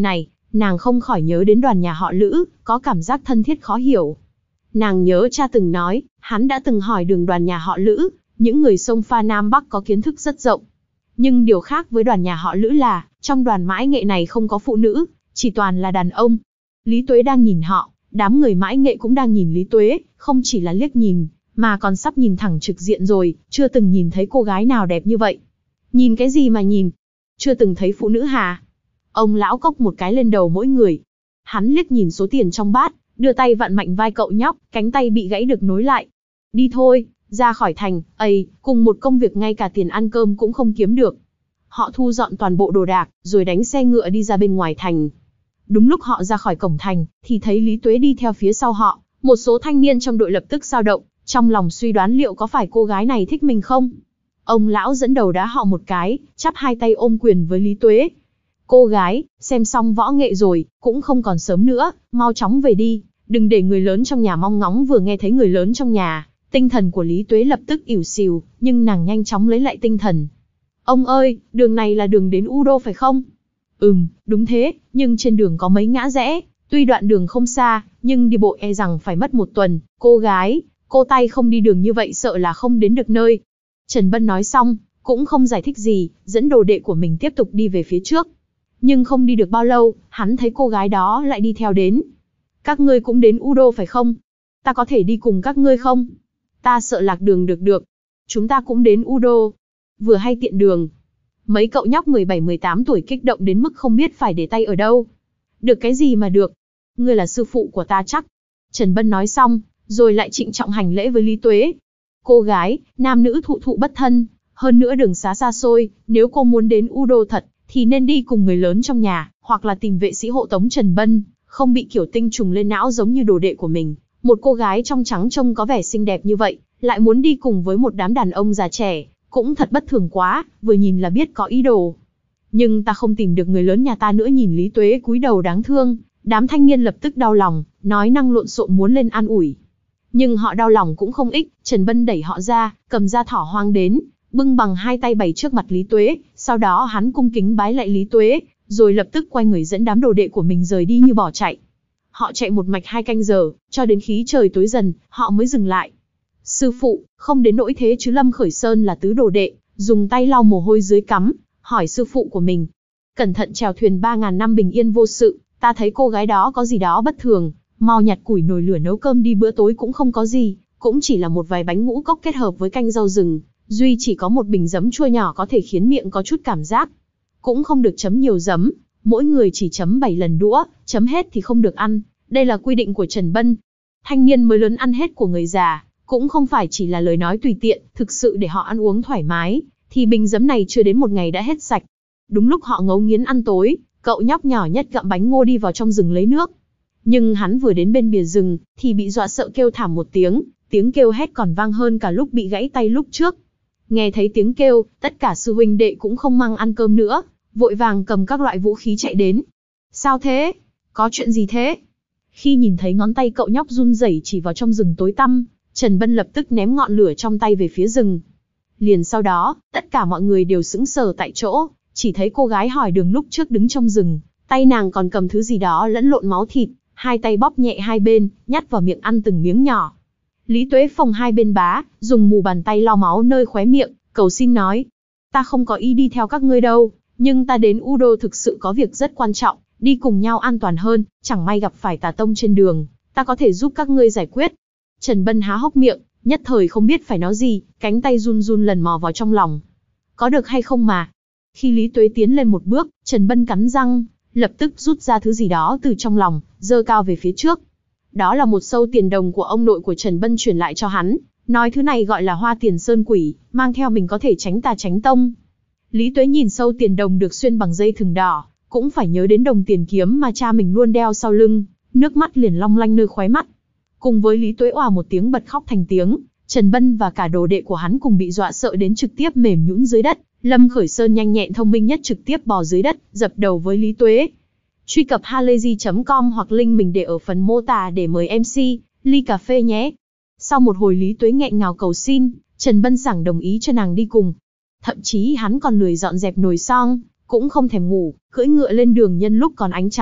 nàng không khỏi nhớ đến đoàn nhà họ Lữ, có cảm giác thân thiết khó hiểu. Nàng nhớ cha từng nói, hắn đã từng hỏi đường đoàn nhà họ Lữ, những người sông pha Nam Bắc có kiến thức rất rộng. Nhưng điều khác với đoàn nhà họ Lữ là, trong đoàn mãi nghệ này không có phụ nữ, chỉ toàn là đàn ông. Lý Tuế đang nhìn họ, đám người mãi nghệ cũng đang nhìn Lý Tuế, không chỉ là liếc nhìn, mà còn sắp nhìn thẳng trực diện rồi, chưa từng nhìn thấy cô gái nào đẹp như vậy. Nhìn cái gì mà nhìn? Chưa từng thấy phụ nữ hà? Ông lão cốc một cái lên đầu mỗi người. Hắn liếc nhìn số tiền trong bát, đưa tay vặn mạnh vai cậu nhóc, cánh tay bị gãy được nối lại. Đi thôi, ra khỏi thành, ây, cùng một công việc ngay cả tiền ăn cơm cũng không kiếm được. Họ thu dọn toàn bộ đồ đạc, rồi đánh xe ngựa đi ra bên ngoài thành. Đúng lúc họ ra khỏi cổng thành, thì thấy Lý Tuế đi theo phía sau họ. Một số thanh niên trong đội lập tức dao động, trong lòng suy đoán liệu có phải cô gái này thích mình không. Ông lão dẫn đầu đá họ một cái, chắp hai tay ôm quyền với Lý Tuế. Cô gái, xem xong võ nghệ rồi, cũng không còn sớm nữa, mau chóng về đi, đừng để người lớn trong nhà mong ngóng. Vừa nghe thấy người lớn trong nhà, tinh thần của Lý Tuế lập tức ỉu xìu, nhưng nàng nhanh chóng lấy lại tinh thần. Ông ơi, đường này là đường đến U Đô phải không? Ừm, đúng thế, nhưng trên đường có mấy ngã rẽ, tuy đoạn đường không xa, nhưng đi bộ e rằng phải mất một tuần. Cô gái, cô tay không đi đường như vậy sợ là không đến được nơi. Trần Bân nói xong, cũng không giải thích gì, dẫn đồ đệ của mình tiếp tục đi về phía trước. Nhưng không đi được bao lâu, hắn thấy cô gái đó lại đi theo đến. Các ngươi cũng đến U Đô phải không? Ta có thể đi cùng các ngươi không? Ta sợ lạc đường được được. Chúng ta cũng đến U Đô. Vừa hay tiện đường. Mấy cậu nhóc mười bảy mười tám tuổi kích động đến mức không biết phải để tay ở đâu. Được cái gì mà được? Ngươi là sư phụ của ta chắc. Trần Bân nói xong, rồi lại trịnh trọng hành lễ với Lý Tuế. Cô gái, nam nữ thụ thụ bất thân, hơn nữa đường xá xa xôi, nếu cô muốn đến U Đô thật, thì nên đi cùng người lớn trong nhà, hoặc là tìm vệ sĩ hộ tống. Trần Bân không bị kiểu tinh trùng lên não giống như đồ đệ của mình. Một cô gái trong trắng trông có vẻ xinh đẹp như vậy, lại muốn đi cùng với một đám đàn ông già trẻ, cũng thật bất thường quá, vừa nhìn là biết có ý đồ. Nhưng ta không tìm được người lớn nhà ta nữa. Nhìn Lý Tuế cúi đầu đáng thương, đám thanh niên lập tức đau lòng, nói năng lộn xộn muốn lên an ủi. Nhưng họ đau lòng cũng không ích, Trần Bân đẩy họ ra, cầm ra thỏ hoang đến, bưng bằng hai tay bày trước mặt Lý Tuế, sau đó hắn cung kính bái lại Lý Tuế, rồi lập tức quay người dẫn đám đồ đệ của mình rời đi như bỏ chạy. Họ chạy một mạch hai canh giờ, cho đến khí trời tối dần, họ mới dừng lại. Sư phụ, không đến nỗi thế chứ? Lâm Khởi Sơn là tứ đồ đệ, dùng tay lau mồ hôi dưới cắm, hỏi sư phụ của mình. Cẩn thận chèo thuyền ba ngàn năm bình yên vô sự, ta thấy cô gái đó có gì đó bất thường, mau nhặt củi nồi lửa nấu cơm đi, bữa tối cũng không có gì, cũng chỉ là một vài bánh ngũ cốc kết hợp với canh rau rừng, duy chỉ có một bình giấm chua nhỏ có thể khiến miệng có chút cảm giác. Cũng không được chấm nhiều giấm, mỗi người chỉ chấm bảy lần đũa, chấm hết thì không được ăn, đây là quy định của Trần Bân. Thanh niên mới lớn ăn hết của người già, cũng không phải chỉ là lời nói tùy tiện, thực sự để họ ăn uống thoải mái, thì bình giấm này chưa đến một ngày đã hết sạch. Đúng lúc họ ngấu nghiến ăn tối, cậu nhóc nhỏ nhất gặm bánh ngô đi vào trong rừng lấy nước. Nhưng hắn vừa đến bên bìa rừng, thì bị dọa sợ kêu thảm một tiếng, tiếng kêu hét còn vang hơn cả lúc bị gãy tay lúc trước. Nghe thấy tiếng kêu, tất cả sư huynh đệ cũng không mang ăn cơm nữa, vội vàng cầm các loại vũ khí chạy đến. Sao thế? Có chuyện gì thế? Khi nhìn thấy ngón tay cậu nhóc run rẩy chỉ vào trong rừng tối tăm, Trần Bân lập tức ném ngọn lửa trong tay về phía rừng. Liền sau đó, tất cả mọi người đều sững sờ tại chỗ, chỉ thấy cô gái hỏi đường lúc trước đứng trong rừng, tay nàng còn cầm thứ gì đó lẫn lộn máu thịt, hai tay bóp nhẹ hai bên, nhắt vào miệng ăn từng miếng nhỏ. Lý Tuế phồng hai bên bá, dùng mù bàn tay lau máu nơi khóe miệng, cầu xin nói. Ta không có ý đi theo các ngươi đâu, nhưng ta đến U Đô thực sự có việc rất quan trọng, đi cùng nhau an toàn hơn, chẳng may gặp phải tà tông trên đường, ta có thể giúp các ngươi giải quyết. Trần Bân há hốc miệng, nhất thời không biết phải nói gì, cánh tay run run lần mò vào trong lòng. Có được hay không mà? Khi Lý Tuế tiến lên một bước, Trần Bân cắn răng, lập tức rút ra thứ gì đó từ trong lòng, giơ cao về phía trước. Đó là một sâu tiền đồng của ông nội của Trần Bân truyền lại cho hắn, nói thứ này gọi là hoa tiền sơn quỷ, mang theo mình có thể tránh tà tránh tông. Lý Tuế nhìn sâu tiền đồng được xuyên bằng dây thừng đỏ, cũng phải nhớ đến đồng tiền kiếm mà cha mình luôn đeo sau lưng, nước mắt liền long lanh nơi khóe mắt. Cùng với Lý Tuế òa một tiếng bật khóc thành tiếng, Trần Bân và cả đồ đệ của hắn cùng bị dọa sợ đến trực tiếp mềm nhũn dưới đất. Lâm Khởi Sơn nhanh nhẹn thông minh nhất trực tiếp bò dưới đất, dập đầu với Lý Tuế. Truy cập halayzi chấm com hoặc link mình để ở phần mô tả để mời em xê, ly cà phê nhé. Sau một hồi Lý Tuế nghẹn ngào cầu xin, Trần Bân sảng đồng ý cho nàng đi cùng. Thậm chí hắn còn lười dọn dẹp nồi son, cũng không thèm ngủ, cưỡi ngựa lên đường nhân lúc còn ánh trắng,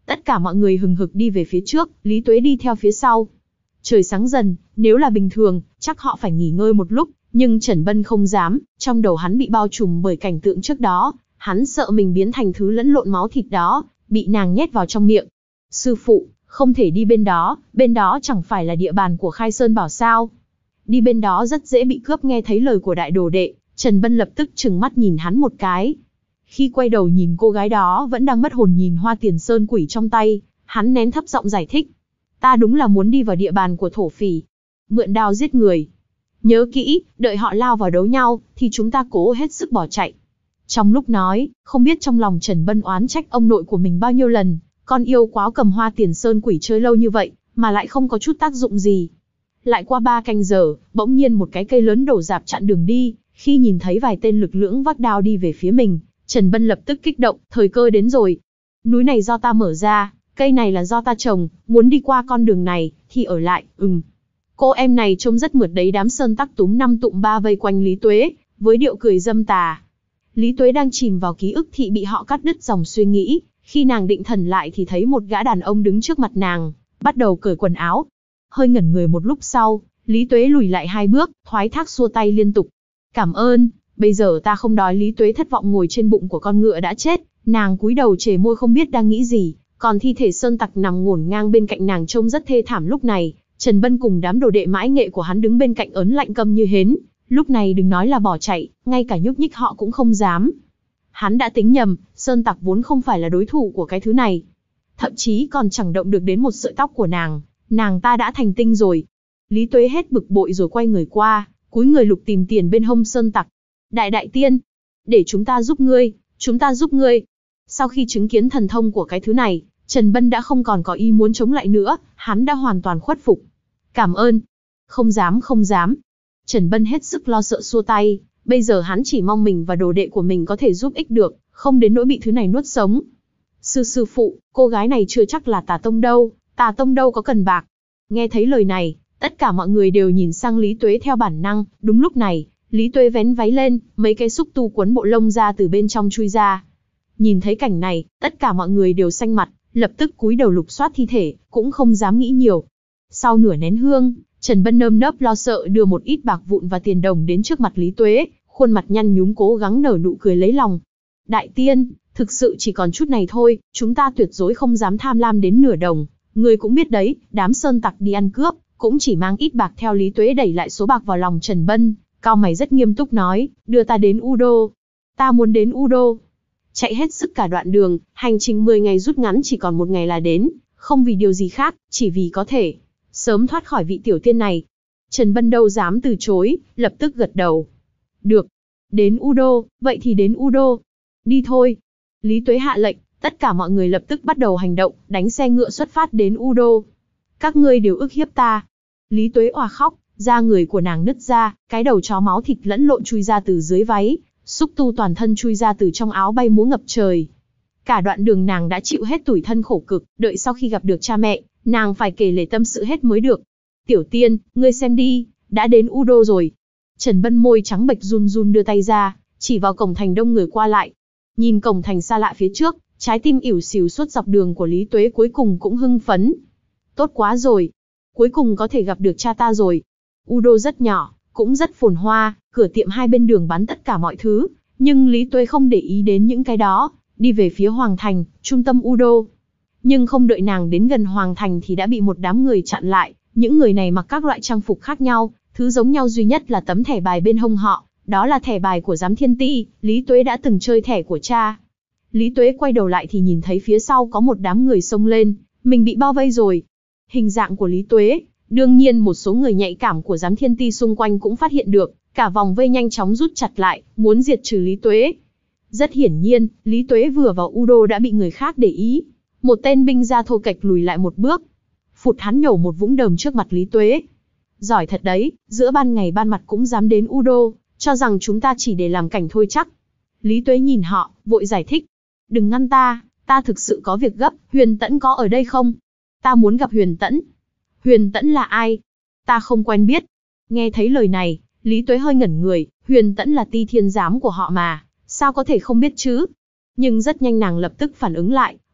Tất cả mọi người hừng hực đi về phía trước, Lý Tuế đi theo phía sau. Trời sáng dần, nếu là bình thường, chắc họ phải nghỉ ngơi một lúc, nhưng Trần Bân không dám, trong đầu hắn bị bao trùm bởi cảnh tượng trước đó, hắn sợ mình biến thành thứ lẫn lộn máu thịt đó, bị nàng nhét vào trong miệng. Sư phụ, không thể đi bên đó, bên đó chẳng phải là địa bàn của Khai Sơn Bảo sao? Đi bên đó rất dễ bị cướp. Nghe thấy lời của đại đồ đệ, Trần Bân lập tức trừng mắt nhìn hắn một cái. Khi quay đầu nhìn cô gái đó vẫn đang mất hồn nhìn hoa tiền sơn quỷ trong tay, hắn nén thấp giọng giải thích. Ta đúng là muốn đi vào địa bàn của thổ phỉ, mượn đao giết người. Nhớ kỹ, đợi họ lao vào đấu nhau, thì chúng ta cố hết sức bỏ chạy. Trong lúc nói, không biết trong lòng Trần Bân oán trách ông nội của mình bao nhiêu lần, con yêu quáo cầm hoa tiền sơn quỷ chơi lâu như vậy, mà lại không có chút tác dụng gì. Lại qua ba canh giờ, bỗng nhiên một cái cây lớn đổ rạp chặn đường đi, khi nhìn thấy vài tên lực lưỡng vác đao đi về phía mình, Trần Bân lập tức kích động, thời cơ đến rồi. Núi này do ta mở ra, cây này là do ta trồng, muốn đi qua con đường này, thì ở lại, ừm. Cô em này trông rất mượt đấy. Đám sơn tắc túm năm tụm ba vây quanh Lý Tuế, với điệu cười dâm tà. Lý Tuế đang chìm vào ký ức thì bị họ cắt đứt dòng suy nghĩ, khi nàng định thần lại thì thấy một gã đàn ông đứng trước mặt nàng, bắt đầu cởi quần áo. Hơi ngẩn người một lúc sau, Lý Tuế lùi lại hai bước, thoái thác xua tay liên tục. Cảm ơn, bây giờ ta không đói. Lý Tuế thất vọng ngồi trên bụng của con ngựa đã chết, nàng cúi đầu trề môi không biết đang nghĩ gì, còn thi thể sơn tặc nằm ngổn ngang bên cạnh nàng trông rất thê thảm. Lúc này, Trần Bân cùng đám đồ đệ mãi nghệ của hắn đứng bên cạnh ớn lạnh câm như hến, lúc này đừng nói là bỏ chạy, ngay cả nhúc nhích họ cũng không dám. Hắn đã tính nhầm, sơn tặc vốn không phải là đối thủ của cái thứ này. Thậm chí còn chẳng động được đến một sợi tóc của nàng, nàng ta đã thành tinh rồi. Lý Tuế hết bực bội rồi quay người qua, cúi người lục tìm tiền bên hông sơn tặc. Đại đại tiên, để chúng ta giúp ngươi, chúng ta giúp ngươi. Sau khi chứng kiến thần thông của cái thứ này, Trần Bân đã không còn có ý muốn chống lại nữa, hắn đã hoàn toàn khuất phục. Cảm ơn. Không dám không dám. Trần Bân hết sức lo sợ xua tay, bây giờ hắn chỉ mong mình và đồ đệ của mình có thể giúp ích được, không đến nỗi bị thứ này nuốt sống. Sư sư phụ, cô gái này chưa chắc là tà tông đâu, tà tông đâu có cần bạc. Nghe thấy lời này, tất cả mọi người đều nhìn sang Lý Tuế theo bản năng. Đúng lúc này, Lý Tuế vén váy lên, mấy cái xúc tu quấn bộ lông ra từ bên trong chui ra. Nhìn thấy cảnh này, tất cả mọi người đều xanh mặt, lập tức cúi đầu lục soát thi thể, cũng không dám nghĩ nhiều. Sau nửa nén hương, Trần Bân nơm nớp lo sợ đưa một ít bạc vụn và tiền đồng đến trước mặt Lý Tuế, khuôn mặt nhăn nhúm cố gắng nở nụ cười lấy lòng. Đại tiên, thực sự chỉ còn chút này thôi, chúng ta tuyệt đối không dám tham lam đến nửa đồng. Người cũng biết đấy, đám sơn tặc đi ăn cướp, cũng chỉ mang ít bạc theo. Lý Tuế đẩy lại số bạc vào lòng Trần Bân, cau mày rất nghiêm túc nói, đưa ta đến U Đô. Ta muốn đến U Đô. Chạy hết sức cả đoạn đường, hành trình mười ngày rút ngắn chỉ còn một ngày là đến, không vì điều gì khác, chỉ vì có thể sớm thoát khỏi vị tiểu tiên này. Trần Bân đâu dám từ chối, lập tức gật đầu. Được, đến U Đô, vậy thì đến U Đô. Đi thôi. Lý Tuế hạ lệnh, tất cả mọi người lập tức bắt đầu hành động, đánh xe ngựa xuất phát đến U Đô. Các ngươi đều ức hiếp ta. Lý Tuế òa khóc, da người của nàng nứt ra, cái đầu chó máu thịt lẫn lộn chui ra từ dưới váy, xúc tu toàn thân chui ra từ trong áo bay múa ngập trời. Cả đoạn đường nàng đã chịu hết tủi thân khổ cực, đợi sau khi gặp được cha mẹ, nàng phải kể lể tâm sự hết mới được. Tiểu tiên, ngươi xem đi, đã đến U Đô rồi. Trần Bân môi trắng bệch run run đưa tay ra, chỉ vào cổng thành đông người qua lại. Nhìn cổng thành xa lạ phía trước, trái tim ỉu xìu suốt dọc đường của Lý Tuế cuối cùng cũng hưng phấn. Tốt quá rồi, cuối cùng có thể gặp được cha ta rồi. U Đô rất nhỏ, cũng rất phồn hoa, cửa tiệm hai bên đường bán tất cả mọi thứ, nhưng Lý Tuế không để ý đến những cái đó, đi về phía Hoàng Thành, trung tâm U Đô. Nhưng không đợi nàng đến gần Hoàng Thành thì đã bị một đám người chặn lại. Những người này mặc các loại trang phục khác nhau, thứ giống nhau duy nhất là tấm thẻ bài bên hông họ, đó là thẻ bài của Giám Thiên Ti. Lý Tuế đã từng chơi thẻ của cha. Lý Tuế quay đầu lại thì nhìn thấy phía sau có một đám người xông lên, mình bị bao vây rồi. Hình dạng của Lý Tuế, đương nhiên một số người nhạy cảm của Giám Thiên Ti xung quanh cũng phát hiện được, cả vòng vây nhanh chóng rút chặt lại, muốn diệt trừ Lý Tuế. Rất hiển nhiên, Lý Tuế vừa vào U Đô đã bị người khác để ý. Một tên binh gia thô kệch lùi lại một bước. Phụt, hắn nhổ một vũng đờm trước mặt Lý Tuế. Giỏi thật đấy, giữa ban ngày ban mặt cũng dám đến U Đô, cho rằng chúng ta chỉ để làm cảnh thôi chắc. Lý Tuế nhìn họ, vội giải thích. Đừng ngăn ta, ta thực sự có việc gấp. Huyền Tẫn có ở đây không? Ta muốn gặp Huyền Tẫn. Huyền Tẫn là ai? Ta không quen biết. Nghe thấy lời này, Lý Tuế hơi ngẩn người. Huyền Tẫn là Ti Thiên giám của họ mà, sao có thể không biết chứ? Nhưng rất nhanh nàng lập tức phản ứng lại.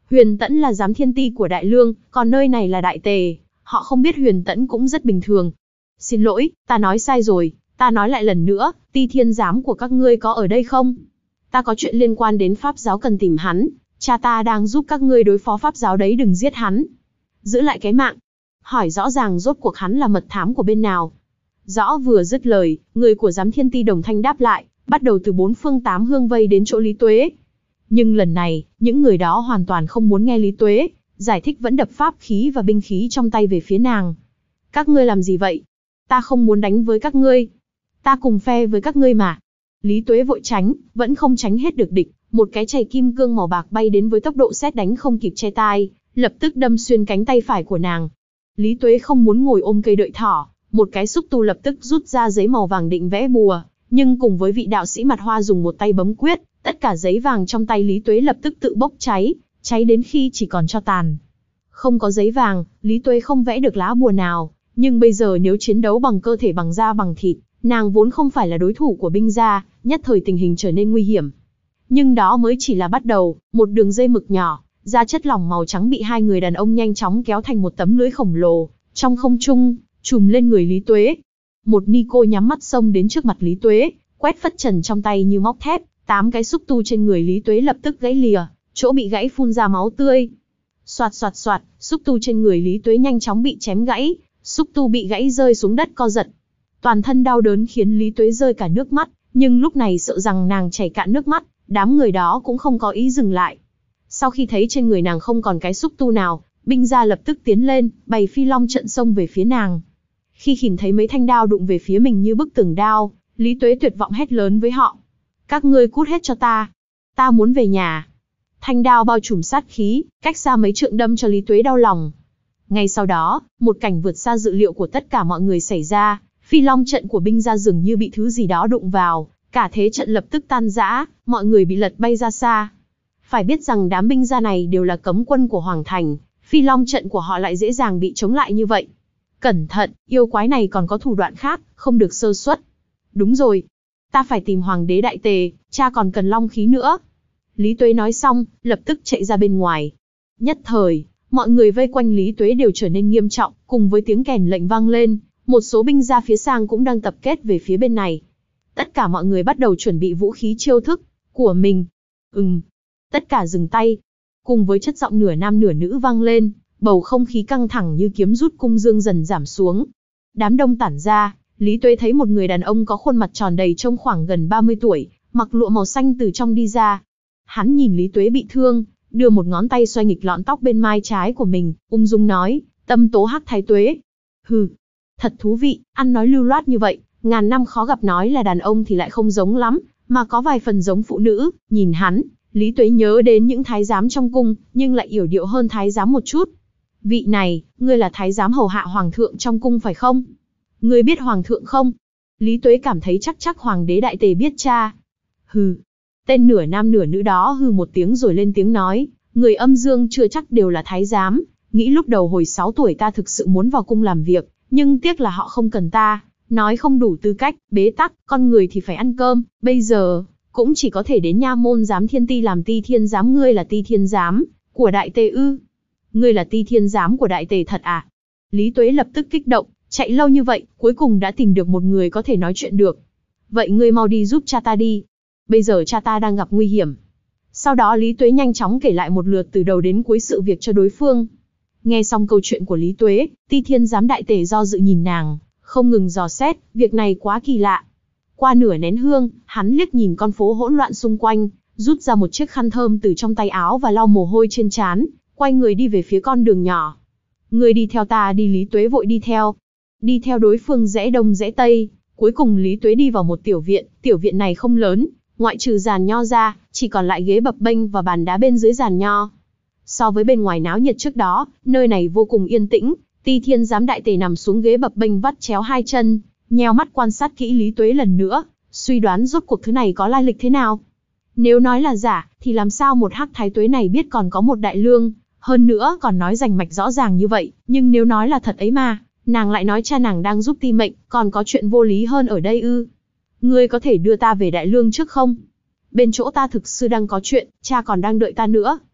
Huyền Tẫn là giám thiên ti của Đại Lương, còn nơi này là Đại Tề, họ không biết Huyền Tẫn cũng rất bình thường. Xin lỗi, ta nói sai rồi, ta nói lại lần nữa, ti thiên giám của các ngươi có ở đây không? Ta có chuyện liên quan đến pháp giáo cần tìm hắn, cha ta đang giúp các ngươi đối phó pháp giáo đấy, đừng giết hắn. Giữ lại cái mạng. Hỏi rõ ràng rốt cuộc hắn là mật thám của bên nào. Rõ vừa dứt lời, người của giám thiên ti đồng thanh đáp lại, bắt đầu từ bốn phương tám hướng vây đến chỗ Lý Tuế. Nhưng lần này, những người đó hoàn toàn không muốn nghe Lý Tuế, giải thích vẫn đập pháp khí và binh khí trong tay về phía nàng. Các ngươi làm gì vậy? Ta không muốn đánh với các ngươi. Ta cùng phe với các ngươi mà. Lý Tuế vội tránh, vẫn không tránh hết được địch. Một cái chày kim cương màu bạc bay đến với tốc độ sét đánh không kịp che tai, lập tức đâm xuyên cánh tay phải của nàng. Lý Tuế không muốn ngồi ôm cây đợi thỏ, một cái xúc tu lập tức rút ra giấy màu vàng định vẽ bùa, nhưng cùng với vị đạo sĩ mặt hoa dùng một tay bấm quyết, tất cả giấy vàng trong tay Lý Tuế lập tức tự bốc cháy, cháy đến khi chỉ còn tro tàn. Không có giấy vàng, Lý Tuế không vẽ được lá bùa nào, nhưng bây giờ nếu chiến đấu bằng cơ thể bằng da bằng thịt, nàng vốn không phải là đối thủ của binh gia, nhất thời tình hình trở nên nguy hiểm. Nhưng đó mới chỉ là bắt đầu, một đường dây mực nhỏ, da chất lỏng màu trắng bị hai người đàn ông nhanh chóng kéo thành một tấm lưới khổng lồ, trong không trung, trùm lên người Lý Tuế. Một ni cô nhắm mắt xông đến trước mặt Lý Tuế, quét phất trần trong tay như móc thép, tám cái xúc tu trên người Lý Tuế lập tức gãy lìa, chỗ bị gãy phun ra máu tươi. Soạt soạt soạt, xúc tu trên người Lý Tuế nhanh chóng bị chém gãy, xúc tu bị gãy rơi xuống đất co giật. Toàn thân đau đớn khiến Lý Tuế rơi cả nước mắt, nhưng lúc này sợ rằng nàng chảy cạn nước mắt, đám người đó cũng không có ý dừng lại. Sau khi thấy trên người nàng không còn cái xúc tu nào, binh gia lập tức tiến lên, bày phi long trận xông về phía nàng. Khi nhìn thấy mấy thanh đao đụng về phía mình như bức tường đao, Lý Tuế tuyệt vọng hét lớn với họ. Các ngươi cút hết cho ta. Ta muốn về nhà. Thanh đao bao trùm sát khí, cách xa mấy trượng đâm cho Lý Tuế đau lòng. Ngay sau đó, một cảnh vượt xa dự liệu của tất cả mọi người xảy ra, phi long trận của binh gia dường như bị thứ gì đó đụng vào, cả thế trận lập tức tan rã, mọi người bị lật bay ra xa. Phải biết rằng đám binh gia này đều là cấm quân của Hoàng Thành, phi long trận của họ lại dễ dàng bị chống lại như vậy. Cẩn thận, yêu quái này còn có thủ đoạn khác, không được sơ suất. Đúng rồi, ta phải tìm Hoàng đế Đại Tề, cha còn cần long khí nữa. Lý Tuế nói xong, lập tức chạy ra bên ngoài. Nhất thời, mọi người vây quanh Lý Tuế đều trở nên nghiêm trọng, cùng với tiếng kèn lệnh vang lên, một số binh gia phía sang cũng đang tập kết về phía bên này. Tất cả mọi người bắt đầu chuẩn bị vũ khí chiêu thức của mình. Ừm, tất cả dừng tay. Cùng với chất giọng nửa nam nửa nữ vang lên, bầu không khí căng thẳng như kiếm rút cung dương dần giảm xuống. Đám đông tản ra, Lý Tuế thấy một người đàn ông có khuôn mặt tròn đầy trông khoảng gần ba mươi tuổi, mặc lụa màu xanh từ trong đi ra. Hắn nhìn Lý Tuế bị thương, đưa một ngón tay xoay nghịch lọn tóc bên mai trái của mình, ung dung nói, Tâm tố Hắc Thái Tuế. Hừ, thật thú vị, ăn nói lưu loát như vậy, ngàn năm khó gặp, nói là đàn ông thì lại không giống lắm, mà có vài phần giống phụ nữ. Nhìn hắn, Lý Tuế nhớ đến những thái giám trong cung, nhưng lại yểu điệu hơn thái giám một chút. Vị này, ngươi là thái giám hầu hạ hoàng thượng trong cung phải không? Ngươi biết hoàng thượng không? Lý Tuế cảm thấy chắc chắc Hoàng đế Đại Tề biết cha. Hừ. Tên nửa nam nửa nữ đó hừ một tiếng rồi lên tiếng nói, người âm dương chưa chắc đều là thái giám, nghĩ lúc đầu hồi sáu tuổi ta thực sự muốn vào cung làm việc, nhưng tiếc là họ không cần ta, nói không đủ tư cách, bế tắc, con người thì phải ăn cơm, bây giờ, cũng chỉ có thể đến nha môn giám thiên ti làm ti thiên giám. Ngươi là ti thiên giám của Đại Tề ư? Ngươi là ti thiên giám của Đại Tề thật à? Lý Tuế lập tức kích động, chạy lâu như vậy, cuối cùng đã tìm được một người có thể nói chuyện được. Vậy ngươi mau đi giúp cha ta đi. Bây giờ cha ta đang gặp nguy hiểm. Sau đó Lý Tuế nhanh chóng kể lại một lượt từ đầu đến cuối sự việc cho đối phương. Nghe xong câu chuyện của Lý Tuế, ti thiên giám Đại Tề do dự nhìn nàng, không ngừng dò xét, việc này quá kỳ lạ. Qua nửa nén hương, hắn liếc nhìn con phố hỗn loạn xung quanh, rút ra một chiếc khăn thơm từ trong tay áo và lau mồ hôi trên trán, quay người đi về phía con đường nhỏ. Ngươi đi theo ta đi. Lý Tuế vội đi theo. Đi theo đối phương rẽ đông rẽ tây, cuối cùng Lý Tuế đi vào một tiểu viện, tiểu viện này không lớn, ngoại trừ giàn nho ra, chỉ còn lại ghế bập bênh và bàn đá bên dưới giàn nho. So với bên ngoài náo nhiệt trước đó, nơi này vô cùng yên tĩnh. Ti thiên giám Đại Tề nằm xuống ghế bập bênh vắt chéo hai chân, nheo mắt quan sát kỹ Lý Tuế lần nữa, suy đoán rốt cuộc thứ này có lai lịch thế nào. Nếu nói là giả, thì làm sao một Hắc Thái Tuế này biết còn có một Đại Lương, hơn nữa còn nói rành mạch rõ ràng như vậy, nhưng nếu nói là thật ấy mà, nàng lại nói cha nàng đang giúp ti mệnh, còn có chuyện vô lý hơn ở đây ư? Ngươi có thể đưa ta về Đại Lương trước không? Bên chỗ ta thực sự đang có chuyện, cha còn đang đợi ta nữa.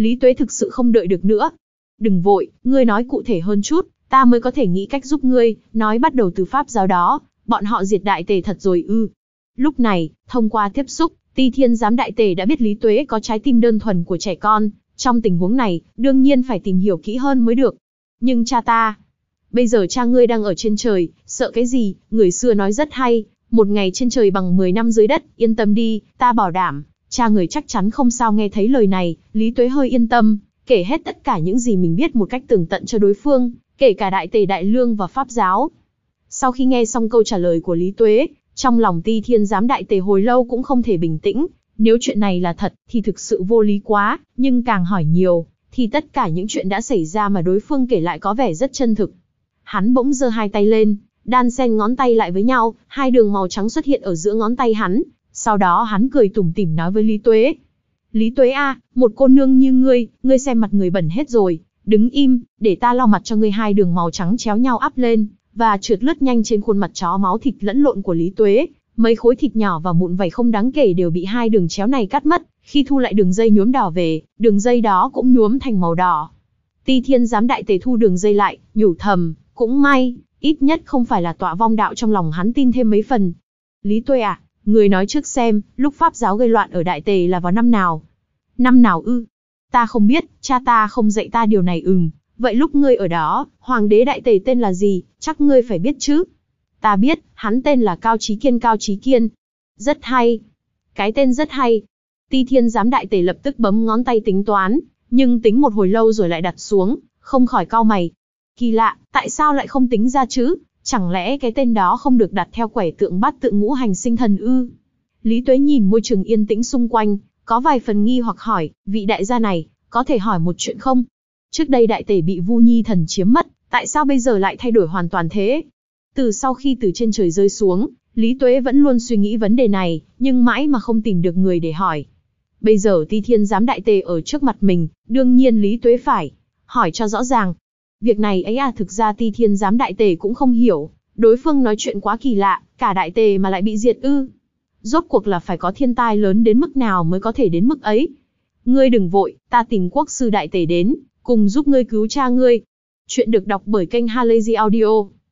Lý Tuế thực sự không đợi được nữa. Đừng vội, ngươi nói cụ thể hơn chút, ta mới có thể nghĩ cách giúp ngươi, nói bắt đầu từ pháp giáo đó, bọn họ diệt đại tề thật rồi ư. Lúc này, thông qua tiếp xúc, Ti Thiên Giám đại tề đã biết Lý Tuế có trái tim đơn thuần của trẻ con, trong tình huống này, đương nhiên phải tìm hiểu kỹ hơn mới được. Nhưng cha ta, bây giờ cha ngươi đang ở trên trời, sợ cái gì, người xưa nói rất hay, một ngày trên trời bằng mười năm dưới đất, yên tâm đi, ta bảo đảm, cha người chắc chắn không sao. Nghe thấy lời này, Lý Tuế hơi yên tâm, kể hết tất cả những gì mình biết một cách tường tận cho đối phương, kể cả đại tề đại lương và pháp giáo. Sau khi nghe xong câu trả lời của Lý Tuế, trong lòng Ti Thiên Giám đại tề hồi lâu cũng không thể bình tĩnh, nếu chuyện này là thật thì thực sự vô lý quá, nhưng càng hỏi nhiều, thì tất cả những chuyện đã xảy ra mà đối phương kể lại có vẻ rất chân thực. Hắn bỗng giơ hai tay lên, đan xen ngón tay lại với nhau, hai đường màu trắng xuất hiện ở giữa ngón tay hắn, sau đó hắn cười tủm tỉm nói với Lý Tuế. Lý Tuế a, một cô nương như ngươi, ngươi xem mặt người bẩn hết rồi, đứng im, để ta lau mặt cho ngươi. Hai đường màu trắng chéo nhau ắp lên, và trượt lướt nhanh trên khuôn mặt chó máu thịt lẫn lộn của Lý Tuế. Mấy khối thịt nhỏ và mụn vảy không đáng kể đều bị hai đường chéo này cắt mất, khi thu lại đường dây nhuốm đỏ về, đường dây đó cũng nhuốm thành màu đỏ. Ti Thiên Giám đại tề thu đường dây lại, nhủ thầm, cũng may, ít nhất không phải là tọa vong đạo. Trong lòng hắn tin thêm mấy phần. Lý Tuế à, người nói trước xem, lúc pháp giáo gây loạn ở đại tề là vào năm nào? Năm nào ư? Ta không biết, cha ta không dạy ta điều này. Ừm, vậy lúc ngươi ở đó, hoàng đế đại tề tên là gì, chắc ngươi phải biết chứ? Ta biết, hắn tên là Cao Chí Kiên. Cao Chí Kiên. Rất hay. Cái tên rất hay. Ti Thiên Giám đại tề lập tức bấm ngón tay tính toán, nhưng tính một hồi lâu rồi lại đặt xuống, không khỏi cau mày. Kỳ lạ, tại sao lại không tính ra chứ? Chẳng lẽ cái tên đó không được đặt theo quẻ tượng bát tự ngũ hành sinh thần ư? Lý Tuế nhìn môi trường yên tĩnh xung quanh, có vài phần nghi hoặc hỏi, vị đại gia này, có thể hỏi một chuyện không? Trước đây đại tề bị Vu Nhi thần chiếm mất, tại sao bây giờ lại thay đổi hoàn toàn thế? Từ sau khi từ trên trời rơi xuống, Lý Tuế vẫn luôn suy nghĩ vấn đề này, nhưng mãi mà không tìm được người để hỏi. Bây giờ Ti Thiên Giám đại tề ở trước mặt mình, đương nhiên Lý Tuế phải hỏi cho rõ ràng. Việc này ấy à, thực ra Ti Thiên Giám đại tề cũng không hiểu, đối phương nói chuyện quá kỳ lạ, cả đại tề mà lại bị diệt ư? Rốt cuộc là phải có thiên tai lớn đến mức nào mới có thể đến mức ấy? Ngươi đừng vội, ta tìm quốc sư đại tề đến, cùng giúp ngươi cứu cha ngươi. Chuyện được đọc bởi kênh Halazy Audio.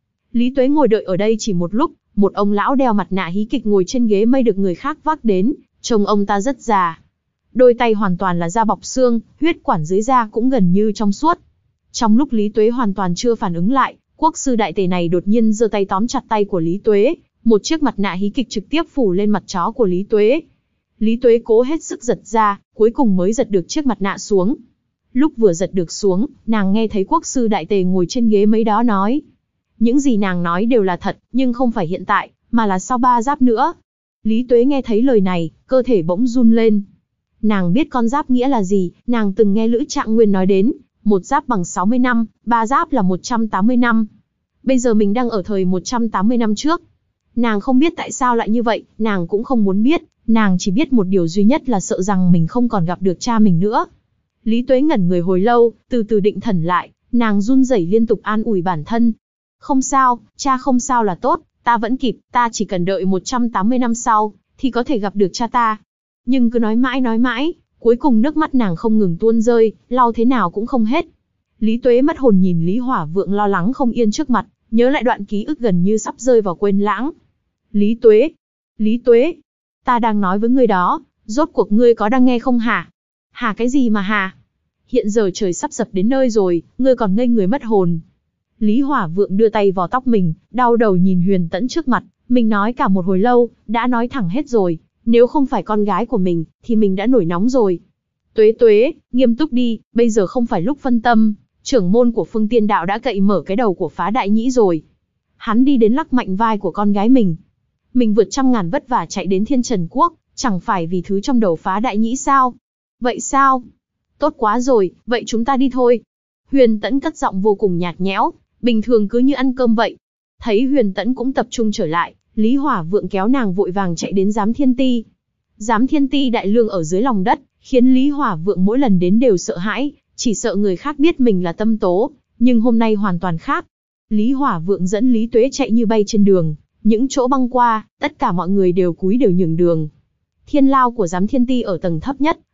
Lý Tuế ngồi đợi ở đây chỉ một lúc, một ông lão đeo mặt nạ hí kịch ngồi trên ghế mây được người khác vác đến, trông ông ta rất già. Đôi tay hoàn toàn là da bọc xương, huyết quản dưới da cũng gần như trong suốt. Trong lúc Lý Tuế hoàn toàn chưa phản ứng lại, quốc sư đại tề này đột nhiên giơ tay tóm chặt tay của Lý Tuế, một chiếc mặt nạ hí kịch trực tiếp phủ lên mặt chó của Lý Tuế. Lý Tuế cố hết sức giật ra, cuối cùng mới giật được chiếc mặt nạ xuống. Lúc vừa giật được xuống, nàng nghe thấy quốc sư đại tề ngồi trên ghế mấy đó nói. Những gì nàng nói đều là thật, nhưng không phải hiện tại, mà là sau ba giáp nữa. Lý Tuế nghe thấy lời này, cơ thể bỗng run lên. Nàng biết con giáp nghĩa là gì, nàng từng nghe Lữ Trạng Nguyên nói đến, một giáp bằng sáu mươi năm, ba giáp là một trăm tám mươi năm. Bây giờ mình đang ở thời một trăm tám mươi năm trước. Nàng không biết tại sao lại như vậy, nàng cũng không muốn biết, nàng chỉ biết một điều duy nhất là sợ rằng mình không còn gặp được cha mình nữa. Lý Tuế ngẩn người hồi lâu, từ từ định thần lại, nàng run rẩy liên tục an ủi bản thân. Không sao, cha không sao là tốt, ta vẫn kịp, ta chỉ cần đợi một trăm tám mươi năm sau, thì có thể gặp được cha ta. Nhưng cứ nói mãi nói mãi, cuối cùng nước mắt nàng không ngừng tuôn rơi, lau thế nào cũng không hết. Lý Tuế mất hồn nhìn Lý Hỏa Vượng lo lắng không yên trước mặt, nhớ lại đoạn ký ức gần như sắp rơi vào quên lãng. Lý Tuế, Lý Tuế, ta đang nói với ngươi đó, rốt cuộc ngươi có đang nghe không hả? Hả cái gì mà hả? Hiện giờ trời sắp sập đến nơi rồi, ngươi còn ngây người mất hồn. Lý Hỏa Vượng đưa tay vào tóc mình, đau đầu nhìn Huyền Tẫn trước mặt, mình nói cả một hồi lâu, đã nói thẳng hết rồi, nếu không phải con gái của mình, thì mình đã nổi nóng rồi. Tuế Tuế, nghiêm túc đi, bây giờ không phải lúc phân tâm, trưởng môn của Phương Tiên Đạo đã cậy mở cái đầu của Phá Đại Nhĩ rồi. Hắn đi đến lắc mạnh vai của con gái mình. Mình vượt trăm ngàn vất vả chạy đến Thiên Trần Quốc, chẳng phải vì thứ trong đầu Phá Đại Nhĩ sao? Vậy sao? Tốt quá rồi, vậy chúng ta đi thôi. Huyền Tẫn cất giọng vô cùng nhạt nhẽo, bình thường cứ như ăn cơm vậy. Thấy Huyền Tẫn cũng tập trung trở lại, Lý Hỏa Vượng kéo nàng vội vàng chạy đến Giám Thiên Ti. Giám Thiên Ti đại lương ở dưới lòng đất, khiến Lý Hỏa Vượng mỗi lần đến đều sợ hãi, chỉ sợ người khác biết mình là Tâm Tố, nhưng hôm nay hoàn toàn khác. Lý Hỏa Vượng dẫn Lý Tuế chạy như bay trên đường, những chỗ băng qua, tất cả mọi người đều cúi đều nhường đường. Thiên lao của Giám Thiên Ti ở tầng thấp nhất,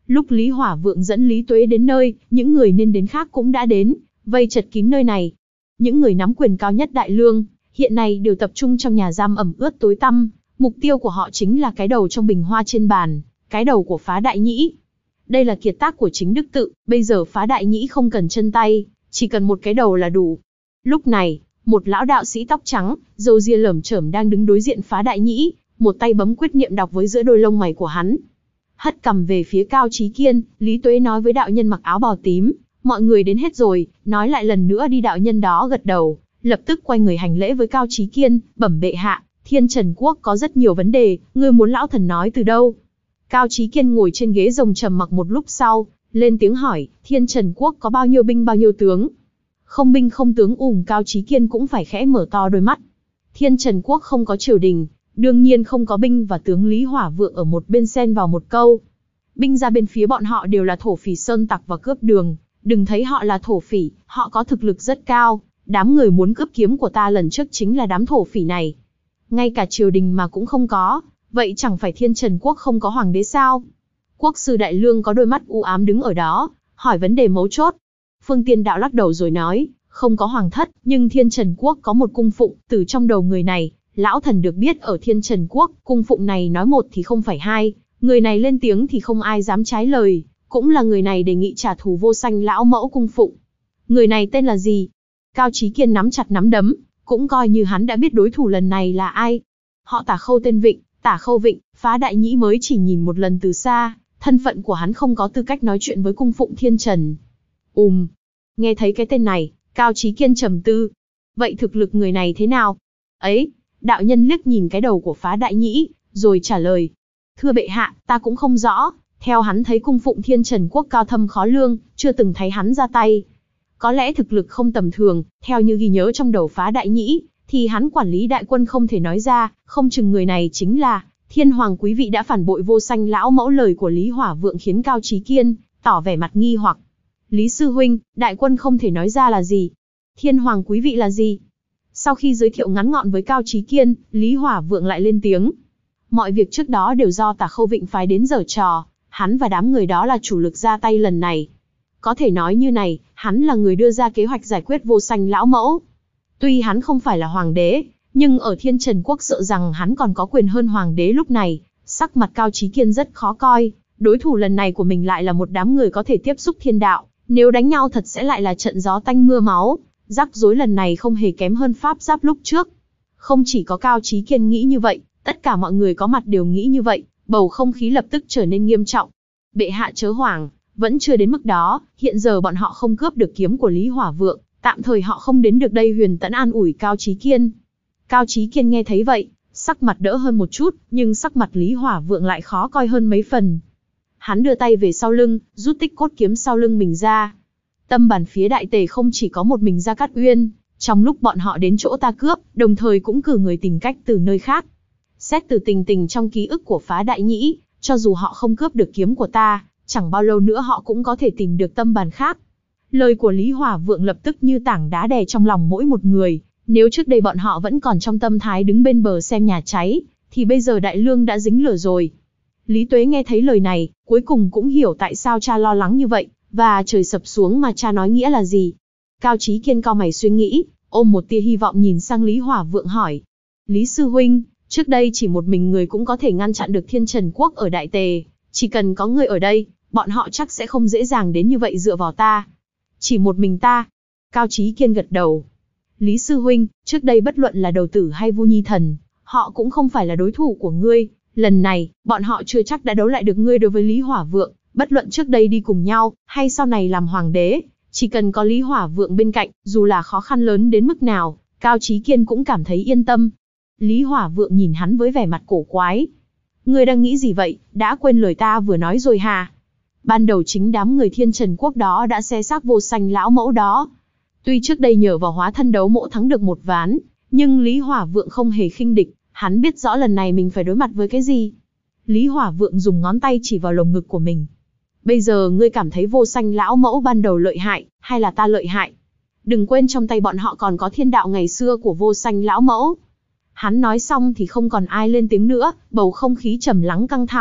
Lúc Lý Hỏa Vượng dẫn Lý Tuế đến nơi, những người nên đến khác cũng đã đến, vây chật kín nơi này. Những người nắm quyền cao nhất Đại Lương, hiện nay đều tập trung trong nhà giam ẩm ướt tối tăm, mục tiêu của họ chính là cái đầu trong bình hoa trên bàn, cái đầu của Phá Đại Nhĩ. Đây là kiệt tác của chính Đức Tự, bây giờ Phá Đại Nhĩ không cần chân tay, chỉ cần một cái đầu là đủ. Lúc này, một lão đạo sĩ tóc trắng, râu ria lởm chởm đang đứng đối diện Phá Đại Nhĩ, một tay bấm quyết niệm đọc với giữa đôi lông mày của hắn. Hất cằm về phía Cao Chí Kiên, Lý Tuế nói với đạo nhân mặc áo bào tím, mọi người đến hết rồi, nói lại lần nữa đi. Đạo nhân đó gật đầu, lập tức quay người hành lễ với Cao Chí Kiên, bẩm bệ hạ, Thiên Trần Quốc có rất nhiều vấn đề, ngươi muốn lão thần nói từ đâu? Cao Chí Kiên ngồi trên ghế rồng trầm mặc một lúc sau, lên tiếng hỏi, Thiên Trần Quốc có bao nhiêu binh bao nhiêu tướng? Không binh không tướng. Ùm Cao Chí Kiên cũng phải khẽ mở to đôi mắt. Thiên Trần Quốc không có triều đình, đương nhiên không có binh và tướng. Lý Hỏa Vượng ở một bên xen vào một câu. Binh ra bên phía bọn họ đều là thổ phỉ sơn tặc và cướp đường, đừng thấy họ là thổ phỉ, họ có thực lực rất cao. Đám người muốn cướp kiếm của ta lần trước chính là đám thổ phỉ này. Ngay cả triều đình mà cũng không có, vậy chẳng phải Thiên Trần Quốc không có hoàng đế sao? Quốc sư Đại Lương có đôi mắt u ám đứng ở đó, hỏi vấn đề mấu chốt. Phương Tiên Đạo lắc đầu rồi nói, không có hoàng thất, nhưng Thiên Trần Quốc có một cung phụng. Từ trong đầu người này, lão thần được biết ở Thiên Trần Quốc, cung phụng này nói một thì không phải hai, người này lên tiếng thì không ai dám trái lời, cũng là người này đề nghị trả thù Vô Sanh lão mẫu cung phụng. Người này tên là gì? Cao Chí Kiên nắm chặt nắm đấm, cũng coi như hắn đã biết đối thủ lần này là ai. Họ Tả Khâu tên Vịnh, Tả Khâu Vịnh. Phá Đại Nhĩ mới chỉ nhìn một lần từ xa, thân phận của hắn không có tư cách nói chuyện với cung phụng Thiên Trần. Ùm, nghe thấy cái tên này, Cao Chí Kiên trầm tư. Vậy thực lực người này thế nào? Ấy, đạo nhân liếc nhìn cái đầu của Phá Đại Nhĩ, rồi trả lời. Thưa bệ hạ, ta cũng không rõ, theo hắn thấy cung phụng Thiên Trần Quốc cao thâm khó lương, chưa từng thấy hắn ra tay. Có lẽ thực lực không tầm thường, theo như ghi nhớ trong đầu Phá Đại Nhĩ, thì hắn quản lý đại quân không thể nói ra, không chừng người này chính là Thiên Hoàng quý vị đã phản bội Vô Sanh lão mẫu. Lời của Lý Hỏa Vượng khiến Cao Chí Kiên tỏ vẻ mặt nghi hoặc. Lý sư huynh, đại quân không thể nói ra là gì? Thiên Hoàng quý vị là gì? Sau khi giới thiệu ngắn gọn với Cao Chí Kiên, Lý Hỏa Vượng lại lên tiếng. Mọi việc trước đó đều do Tả Khâu Vịnh phái đến giở trò, hắn và đám người đó là chủ lực ra tay lần này. Có thể nói như này, hắn là người đưa ra kế hoạch giải quyết Vô Sanh lão mẫu. Tuy hắn không phải là hoàng đế, nhưng ở Thiên Trần Quốc sợ rằng hắn còn có quyền hơn hoàng đế. Lúc này, sắc mặt Cao Chí Kiên rất khó coi, đối thủ lần này của mình lại là một đám người có thể tiếp xúc thiên đạo, nếu đánh nhau thật sẽ lại là trận gió tanh mưa máu, rắc rối lần này không hề kém hơn pháp giáp lúc trước. Không chỉ có Cao Chí Kiên nghĩ như vậy, tất cả mọi người có mặt đều nghĩ như vậy, bầu không khí lập tức trở nên nghiêm trọng. Bệ hạ chớ hoảng, vẫn chưa đến mức đó, hiện giờ bọn họ không cướp được kiếm của Lý Hỏa Vượng, tạm thời họ không đến được đây. Huyền Tẫn an ủi Cao Chí Kiên. Cao Chí Kiên nghe thấy vậy, sắc mặt đỡ hơn một chút, nhưng sắc mặt Lý Hỏa Vượng lại khó coi hơn mấy phần. Hắn đưa tay về sau lưng, rút tích cốt kiếm sau lưng mình ra. Tâm bàn phía đại tề không chỉ có một mình Gia Cát Uyên, trong lúc bọn họ đến chỗ ta cướp, đồng thời cũng cử người tìm cách từ nơi khác. Xét từ tình tình trong ký ức của Phá Đại Nhĩ, cho dù họ không cướp được kiếm của ta, chẳng bao lâu nữa họ cũng có thể tìm được tâm bàn khác. Lời của Lý Hỏa Vượng lập tức như tảng đá đè trong lòng mỗi một người. Nếu trước đây bọn họ vẫn còn trong tâm thái đứng bên bờ xem nhà cháy, thì bây giờ Đại Lương đã dính lửa rồi. Lý Tuế nghe thấy lời này, cuối cùng cũng hiểu tại sao cha lo lắng như vậy, và trời sập xuống mà cha nói nghĩa là gì. Cao Chí Kiên cau mày suy nghĩ, ôm một tia hy vọng nhìn sang Lý Hỏa Vượng hỏi. Lý sư huynh, trước đây chỉ một mình người cũng có thể ngăn chặn được Thiên Trần Quốc ở Đại Tề, chỉ cần có người ở đây, bọn họ chắc sẽ không dễ dàng đến như vậy dựa vào ta. Chỉ một mình ta? Cao Chí Kiên gật đầu. Lý sư huynh, trước đây bất luận là Đầu Tử hay Vu Nhi Thần, họ cũng không phải là đối thủ của ngươi. Lần này, bọn họ chưa chắc đã đấu lại được ngươi. Đối với Lý Hỏa Vượng, bất luận trước đây đi cùng nhau, hay sau này làm hoàng đế, chỉ cần có Lý Hỏa Vượng bên cạnh, dù là khó khăn lớn đến mức nào, Cao Chí Kiên cũng cảm thấy yên tâm. Lý Hỏa Vượng nhìn hắn với vẻ mặt cổ quái. Ngươi đang nghĩ gì vậy, đã quên lời ta vừa nói rồi hà? Ban đầu chính đám người Thiên Trần Quốc đó đã xé xác Vô Sanh lão mẫu đó. Tuy trước đây nhờ vào hóa thân đấu mộ thắng được một ván, nhưng Lý Hỏa Vượng không hề khinh địch, hắn biết rõ lần này mình phải đối mặt với cái gì. Lý Hỏa Vượng dùng ngón tay chỉ vào lồng ngực của mình. Bây giờ ngươi cảm thấy Vô Sanh lão mẫu ban đầu lợi hại, hay là ta lợi hại? Đừng quên trong tay bọn họ còn có thiên đạo ngày xưa của Vô Sanh lão mẫu. Hắn nói xong thì không còn ai lên tiếng nữa, bầu không khí trầm lắng căng thẳng,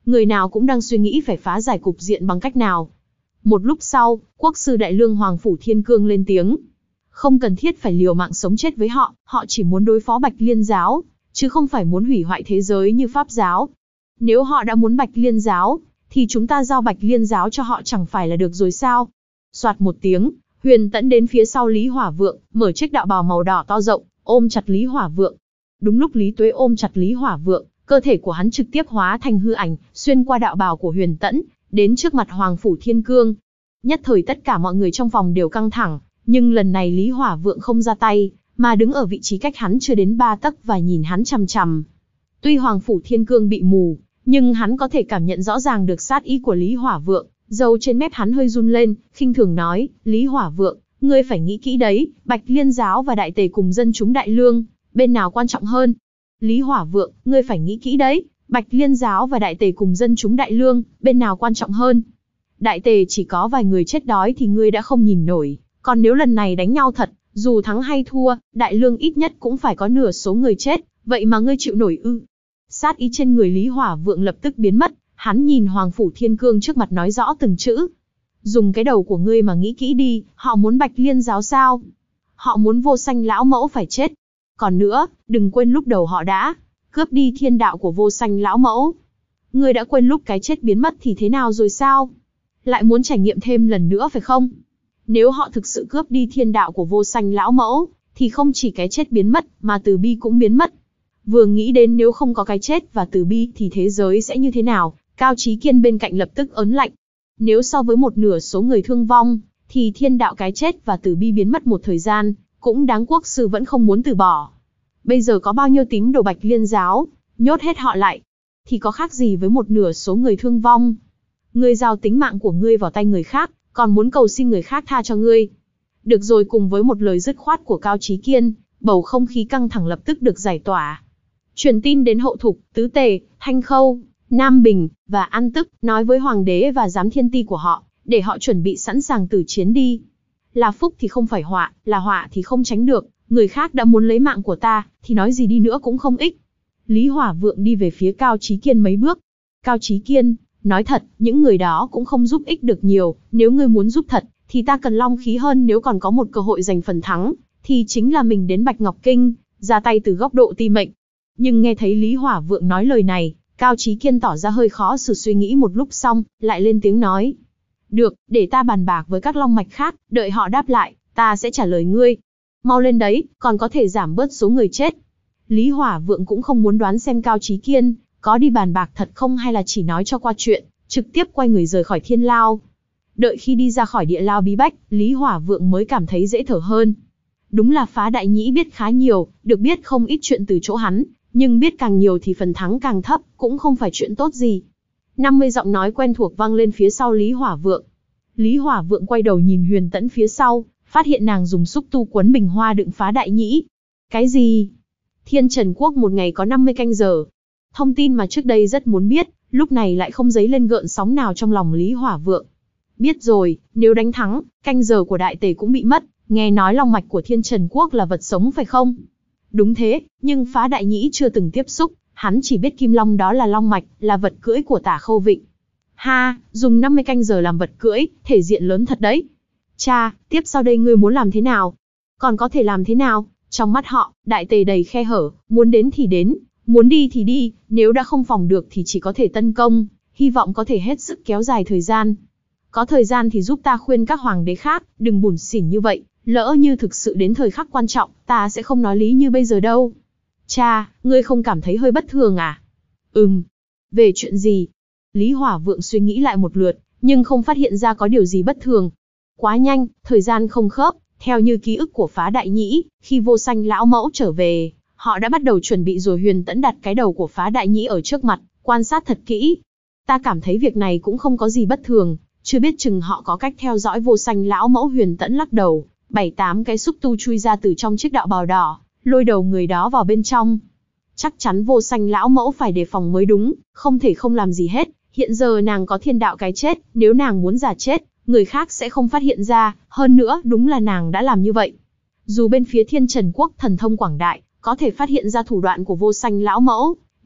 người nào cũng đang suy nghĩ phải phá giải cục diện bằng cách nào. Một lúc sau, quốc sư Đại Lương Hoàng Phủ Thiên Cương lên tiếng. Không cần thiết phải liều mạng sống chết với họ, họ chỉ muốn đối phó Bạch Liên giáo, chứ không phải muốn hủy hoại thế giới như Pháp giáo. Nếu họ đã muốn Bạch Liên giáo, thì chúng ta giao Bạch Liên giáo cho họ chẳng phải là được rồi sao? Soạt một tiếng, Huyền Tẫn đến phía sau Lý Hỏa Vượng, mở chiếc đạo bào màu đỏ to rộng, ôm chặt Lý Hỏa Vượng. Đúng lúc Lý Tuế ôm chặt Lý Hỏa Vượng, cơ thể của hắn trực tiếp hóa thành hư ảnh, xuyên qua đạo bào của Huyền Tẫn, đến trước mặt Hoàng Phủ Thiên Cương. Nhất thời tất cả mọi người trong phòng đều căng thẳng, nhưng lần này Lý Hỏa Vượng không ra tay, mà đứng ở vị trí cách hắn chưa đến ba tấc và nhìn hắn chằm chằm. Tuy Hoàng Phủ Thiên Cương bị mù, nhưng hắn có thể cảm nhận rõ ràng được sát ý của Lý Hỏa Vượng. Râu trên mép hắn hơi run lên, khinh thường nói, Lý Hỏa Vượng, ngươi phải nghĩ kỹ đấy, Bạch Liên giáo và Đại Tề cùng dân chúng Đại Lương, bên nào quan trọng hơn? Lý Hỏa Vượng, ngươi phải nghĩ kỹ đấy, Bạch Liên giáo và Đại Tề cùng dân chúng Đại Lương, bên nào quan trọng hơn? Đại Tề chỉ có vài người chết đói thì ngươi đã không nhìn nổi, còn nếu lần này đánh nhau thật, dù thắng hay thua, Đại Lương ít nhất cũng phải có nửa số người chết, vậy mà ngươi chịu nổi ư? Sát ý trên người Lý Hỏa Vượng lập tức biến mất, hắn nhìn Hoàng Phủ Thiên Cương trước mặt nói rõ từng chữ. Dùng cái đầu của ngươi mà nghĩ kỹ đi, họ muốn Bạch Liên giáo sao? Họ muốn Vô Sanh lão mẫu phải chết. Còn nữa, đừng quên lúc đầu họ đã cướp đi thiên đạo của Vô Sanh lão mẫu. Ngươi đã quên lúc cái chết biến mất thì thế nào rồi sao? Lại muốn trải nghiệm thêm lần nữa phải không? Nếu họ thực sự cướp đi thiên đạo của Vô Sanh lão mẫu, thì không chỉ cái chết biến mất, mà từ bi cũng biến mất. Vừa nghĩ đến nếu không có cái chết và từ bi thì thế giới sẽ như thế nào, Cao Chí Kiên bên cạnh lập tức ớn lạnh. Nếu so với một nửa số người thương vong, thì thiên đạo cái chết và từ bi biến mất một thời gian, cũng đáng quốc sư vẫn không muốn từ bỏ. Bây giờ có bao nhiêu tín đồ Bạch Liên giáo, nhốt hết họ lại, thì có khác gì với một nửa số người thương vong. Ngươi giao tính mạng của ngươi vào tay người khác, còn muốn cầu xin người khác tha cho ngươi. Được rồi, cùng với một lời dứt khoát của Cao Chí Kiên, bầu không khí căng thẳng lập tức được giải tỏa. Truyền tin đến Hậu Thục, Tứ Tề, Thanh Khâu, Nam Bình, và An Tức, nói với Hoàng đế và giám thiên ti của họ, để họ chuẩn bị sẵn sàng tử chiến đi. Là phúc thì không phải họa, là họa thì không tránh được, người khác đã muốn lấy mạng của ta, thì nói gì đi nữa cũng không ích. Lý Hỏa Vượng đi về phía Cao Chí Kiên mấy bước. Cao Chí Kiên, nói thật, những người đó cũng không giúp ích được nhiều, nếu ngươi muốn giúp thật, thì ta cần long khí hơn, nếu còn có một cơ hội giành phần thắng, thì chính là mình đến Bạch Ngọc Kinh, ra tay từ góc độ ti mệnh. Nhưng nghe thấy Lý Hỏa Vượng nói lời này, Cao Chí Kiên tỏ ra hơi khó xử, suy nghĩ một lúc xong, lại lên tiếng nói. Được, để ta bàn bạc với các long mạch khác, đợi họ đáp lại, ta sẽ trả lời ngươi. Mau lên đấy, còn có thể giảm bớt số người chết. Lý Hỏa Vượng cũng không muốn đoán xem Cao Chí Kiên có đi bàn bạc thật không hay là chỉ nói cho qua chuyện, trực tiếp quay người rời khỏi thiên lao. Đợi khi đi ra khỏi địa lao bí bách, Lý Hỏa Vượng mới cảm thấy dễ thở hơn. Đúng là Phá Đại Nhĩ biết khá nhiều, được biết không ít chuyện từ chỗ hắn, nhưng biết càng nhiều thì phần thắng càng thấp, cũng không phải chuyện tốt gì. năm mươi giọng nói quen thuộc vang lên phía sau Lý Hỏa Vượng. Lý Hỏa Vượng quay đầu nhìn Huyền Tẫn phía sau, phát hiện nàng dùng xúc tu quấn bình hoa đựng Phá Đại Nhĩ. Cái gì? Thiên Trần Quốc một ngày có năm mươi canh giờ. Thông tin mà trước đây rất muốn biết, lúc này lại không dấy lên gợn sóng nào trong lòng Lý Hỏa Vượng. Biết rồi, nếu đánh thắng, canh giờ của Đại Tề cũng bị mất, nghe nói long mạch của Thiên Trần Quốc là vật sống phải không? Đúng thế, nhưng Phá Đại Nhĩ chưa từng tiếp xúc, hắn chỉ biết Kim Long đó là long mạch, là vật cưỡi của Tả Khâu Vịnh. Ha, dùng năm mươi canh giờ làm vật cưỡi, thể diện lớn thật đấy. Cha, tiếp sau đây ngươi muốn làm thế nào? Còn có thể làm thế nào? Trong mắt họ, Đại Tề đầy khe hở, muốn đến thì đến, muốn đi thì đi, nếu đã không phòng được thì chỉ có thể tấn công, hy vọng có thể hết sức kéo dài thời gian. Có thời gian thì giúp ta khuyên các hoàng đế khác, đừng bủn xỉn như vậy, lỡ như thực sự đến thời khắc quan trọng, ta sẽ không nói lý như bây giờ đâu. Cha, ngươi không cảm thấy hơi bất thường à? Ừm. Về chuyện gì? Lý Hỏa Vượng suy nghĩ lại một lượt, nhưng không phát hiện ra có điều gì bất thường. Quá nhanh, thời gian không khớp, theo như ký ức của Phá Đại Nhĩ, khi Vô Sanh lão mẫu trở về, họ đã bắt đầu chuẩn bị rồi. Huyền Tẫn đặt cái đầu của Phá Đại Nhĩ ở trước mặt, quan sát thật kỹ. Ta cảm thấy việc này cũng không có gì bất thường, chưa biết chừng họ có cách theo dõi Vô Sanh lão mẫu. Huyền Tẫn lắc đầu, bảy tám cái xúc tu chui ra từ trong chiếc đạo bào đỏ, lôi đầu người đó vào bên trong. Chắc chắn Vô Sanh lão mẫu phải đề phòng mới đúng, không thể không làm gì hết. Hiện giờ nàng có thiên đạo cái chết, nếu nàng muốn giả chết, người khác sẽ không phát hiện ra, hơn nữa đúng là nàng đã làm như vậy. Dù bên phía Thiên Trần Quốc thần thông quảng đại, có thể phát hiện ra thủ đoạn của Vô Sanh lão mẫu,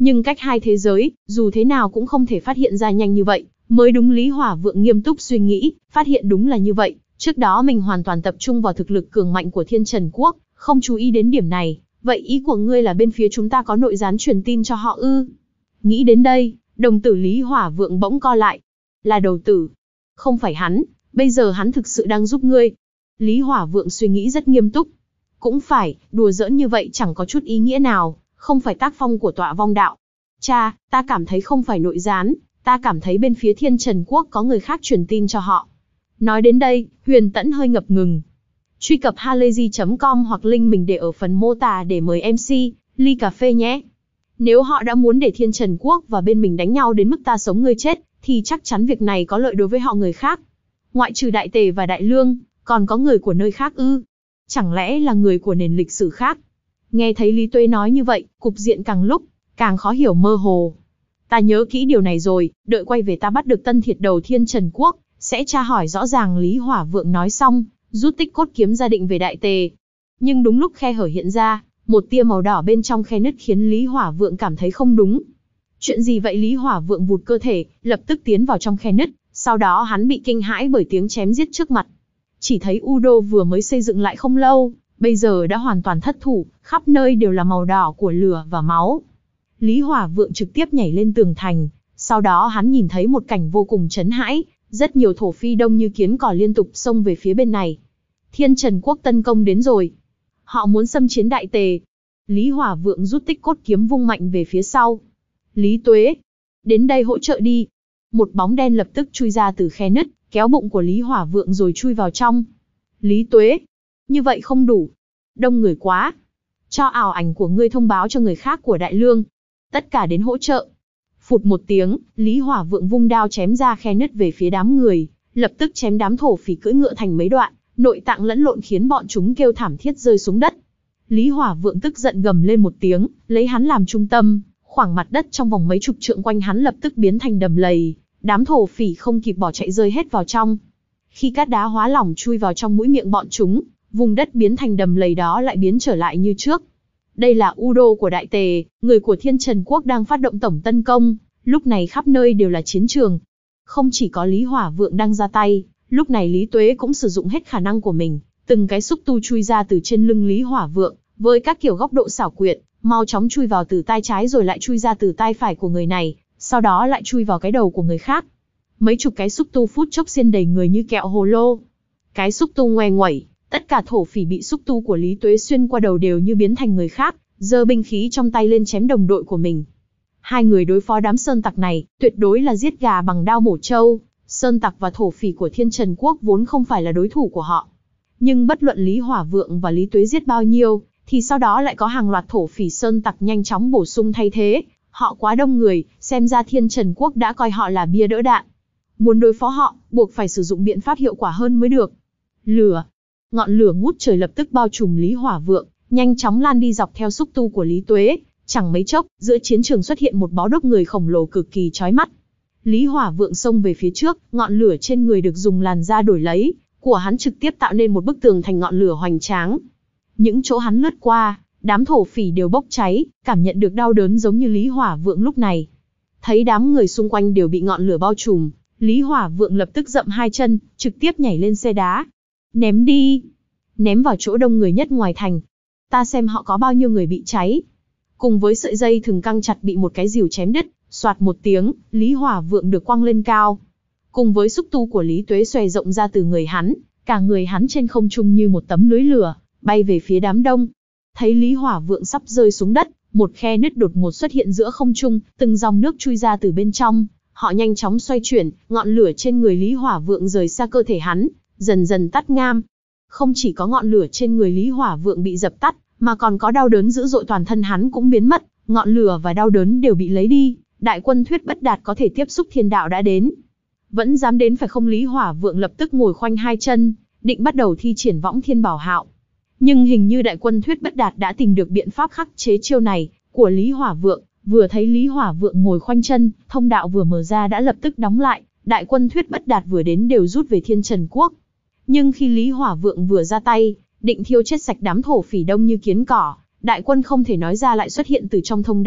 Nhưng cách hai thế giới, dù thế nào cũng không thể phát hiện ra nhanh như vậy, mới đúng. Lý Hỏa Vượng nghiêm túc suy nghĩ, phát hiện đúng là như vậy. Trước đó mình hoàn toàn tập trung vào thực lực cường mạnh của Thiên Trần Quốc, không chú ý đến điểm này. Vậy ý của ngươi là bên phía chúng ta có nội gián truyền tin cho họ ư? Nghĩ đến đây, đồng tử Lý Hỏa Vượng bỗng co lại. Là đầu tử? Không phải hắn, bây giờ hắn thực sự đang giúp ngươi. Lý Hỏa Vượng suy nghĩ rất nghiêm túc. Cũng phải, đùa giỡn như vậy chẳng có chút ý nghĩa nào, không phải tác phong của Tọa Vong Đạo. Cha, ta cảm thấy không phải nội gián, ta cảm thấy bên phía Thiên Trần Quốc có người khác truyền tin cho họ. Nói đến đây, Huyền Tẫn hơi ngập ngừng. Truy cập halayzi chấm com hoặc link mình để ở phần mô tả để mời em xê, ly cà phê nhé. Nếu họ đã muốn để Thiên Trần Quốc và bên mình đánh nhau đến mức ta sống ngươi chết, thì chắc chắn việc này có lợi đối với họ người khác. Ngoại trừ Đại Tề và Đại Lương, còn có người của nơi khác ư? Chẳng lẽ là người của nền lịch sử khác? Nghe thấy Lý Tuế nói như vậy, cục diện càng lúc càng khó hiểu mơ hồ. Ta nhớ kỹ điều này rồi, đợi quay về ta bắt được tân thiệt đầu Thiên Trần Quốc, sẽ tra hỏi rõ ràng. Lý Hỏa Vượng nói xong, rút tích cốt kiếm ra định về Đại Tề. Nhưng đúng lúc khe hở hiện ra, một tia màu đỏ bên trong khe nứt khiến Lý Hỏa Vượng cảm thấy không đúng. Chuyện gì vậy? Lý Hỏa Vượng vụt cơ thể, lập tức tiến vào trong khe nứt, sau đó hắn bị kinh hãi bởi tiếng chém giết trước mặt. Chỉ thấy Udo vừa mới xây dựng lại không lâu, bây giờ đã hoàn toàn thất thủ, khắp nơi đều là màu đỏ của lửa và máu. Lý Hỏa Vượng trực tiếp nhảy lên tường thành, sau đó hắn nhìn thấy một cảnh vô cùng chấn hãi, rất nhiều thổ phi đông như kiến cỏ liên tục xông về phía bên này. Thiên Trần Quốc tấn công đến rồi. Họ muốn xâm chiếm Đại Tề. Lý Hỏa Vượng rút tích cốt kiếm vung mạnh về phía sau. Lý Tuế, đến đây hỗ trợ đi. Một bóng đen lập tức chui ra từ khe nứt, kéo bụng của Lý Hỏa Vượng rồi chui vào trong. Lý Tuế, như vậy không đủ. Đông người quá. Cho ảo ảnh của ngươi thông báo cho người khác của Đại Lương. Tất cả đến hỗ trợ. Phụt một tiếng, Lý Hỏa Vượng vung đao chém ra khe nứt về phía đám người, lập tức chém đám thổ phỉ cưỡi ngựa thành mấy đoạn, nội tạng lẫn lộn khiến bọn chúng kêu thảm thiết rơi xuống đất. Lý Hỏa Vượng tức giận gầm lên một tiếng, lấy hắn làm trung tâm, khoảng mặt đất trong vòng mấy chục trượng quanh hắn lập tức biến thành đầm lầy, đám thổ phỉ không kịp bỏ chạy rơi hết vào trong. Khi cát đá hóa lỏng chui vào trong mũi miệng bọn chúng, vùng đất biến thành đầm lầy đó lại biến trở lại như trước. Đây là Udo của Đại Tề, người của Thiên Trần Quốc đang phát động tổng tấn công, lúc này khắp nơi đều là chiến trường. Không chỉ có Lý Hỏa Vượng đang ra tay, lúc này Lý Tuế cũng sử dụng hết khả năng của mình, từng cái xúc tu chui ra từ trên lưng Lý Hỏa Vượng, với các kiểu góc độ xảo quyệt, mau chóng chui vào từ tai trái rồi lại chui ra từ tai phải của người này, sau đó lại chui vào cái đầu của người khác. Mấy chục cái xúc tu phút chốc xiên đầy người như kẹo hồ lô. Cái xúc tu ngoe nguẩy, tất cả thổ phỉ bị xúc tu của Lý Tuế xuyên qua đầu đều như biến thành người khác, giơ binh khí trong tay lên chém đồng đội của mình. Hai người đối phó đám sơn tặc này, tuyệt đối là giết gà bằng đao mổ trâu. Sơn tặc và thổ phỉ của Thiên Trần Quốc vốn không phải là đối thủ của họ. Nhưng bất luận Lý Hỏa Vượng và Lý Tuế giết bao nhiêu, thì sau đó lại có hàng loạt thổ phỉ sơn tặc nhanh chóng bổ sung thay thế. Họ quá đông người, xem ra Thiên Trần Quốc đã coi họ là bia đỡ đạn. Muốn đối phó họ, buộc phải sử dụng biện pháp hiệu quả hơn mới được. Lửa. Ngọn lửa ngút trời lập tức bao trùm Lý Hỏa Vượng, nhanh chóng lan đi dọc theo xúc tu của Lý Tuế. Chẳng mấy chốc, giữa chiến trường xuất hiện một bó đuốc người khổng lồ cực kỳ chói mắt. Lý Hỏa Vượng xông về phía trước, ngọn lửa trên người được dùng làn da đổi lấy, của hắn trực tiếp tạo nên một bức tường thành ngọn lửa hoành tráng. Những chỗ hắn lướt qua, đám thổ phỉ đều bốc cháy, cảm nhận được đau đớn giống như Lý Hỏa Vượng lúc này. Thấy đám người xung quanh đều bị ngọn lửa bao trùm, Lý Hỏa Vượng lập tức dậm hai chân, trực tiếp nhảy lên xe đá. Ném đi! Ném vào chỗ đông người nhất ngoài thành. Ta xem họ có bao nhiêu người bị cháy. Cùng với sợi dây thừng căng chặt bị một cái rìu chém đứt, soạt một tiếng, Lý Hỏa Vượng được quăng lên cao. Cùng với xúc tu của Lý Tuế xòe rộng ra từ người hắn, cả người hắn trên không trung như một tấm lưới lửa, bay về phía đám đông. Thấy Lý Hỏa Vượng sắp rơi xuống đất, một khe nứt đột ngột xuất hiện giữa không trung, từng dòng nước chui ra từ bên trong. Họ nhanh chóng xoay chuyển, ngọn lửa trên người Lý Hỏa Vượng rời xa cơ thể hắn, dần dần tắt ngam. Không chỉ có ngọn lửa trên người Lý Hỏa Vượng bị dập tắt, mà còn có đau đớn dữ dội toàn thân hắn cũng biến mất, ngọn lửa và đau đớn đều bị lấy đi. Đại quân Thuyết Bất Đạt có thể tiếp xúc thiên đạo đã đến. Vẫn dám đến phải không? Lý Hỏa Vượng lập tức ngồi khoanh hai chân, định bắt đầu thi triển Võng Thiên Bảo Hạo. Nhưng hình như đại quân Thuyết Bất Đạt đã tìm được biện pháp khắc chế chiêu này của Lý Hỏa Vượng. Vừa thấy Lý Hỏa Vượng ngồi khoanh chân, thông đạo vừa mở ra đã lập tức đóng lại, đại quân Thuyết Bất Đạt vừa đến đều rút về Thiên Trần Quốc. Nhưng khi Lý Hỏa Vượng vừa ra tay, định thiêu chết sạch đám thổ phỉ đông như kiến cỏ, đại quân không thể nói ra lại xuất hiện từ trong thông đạo,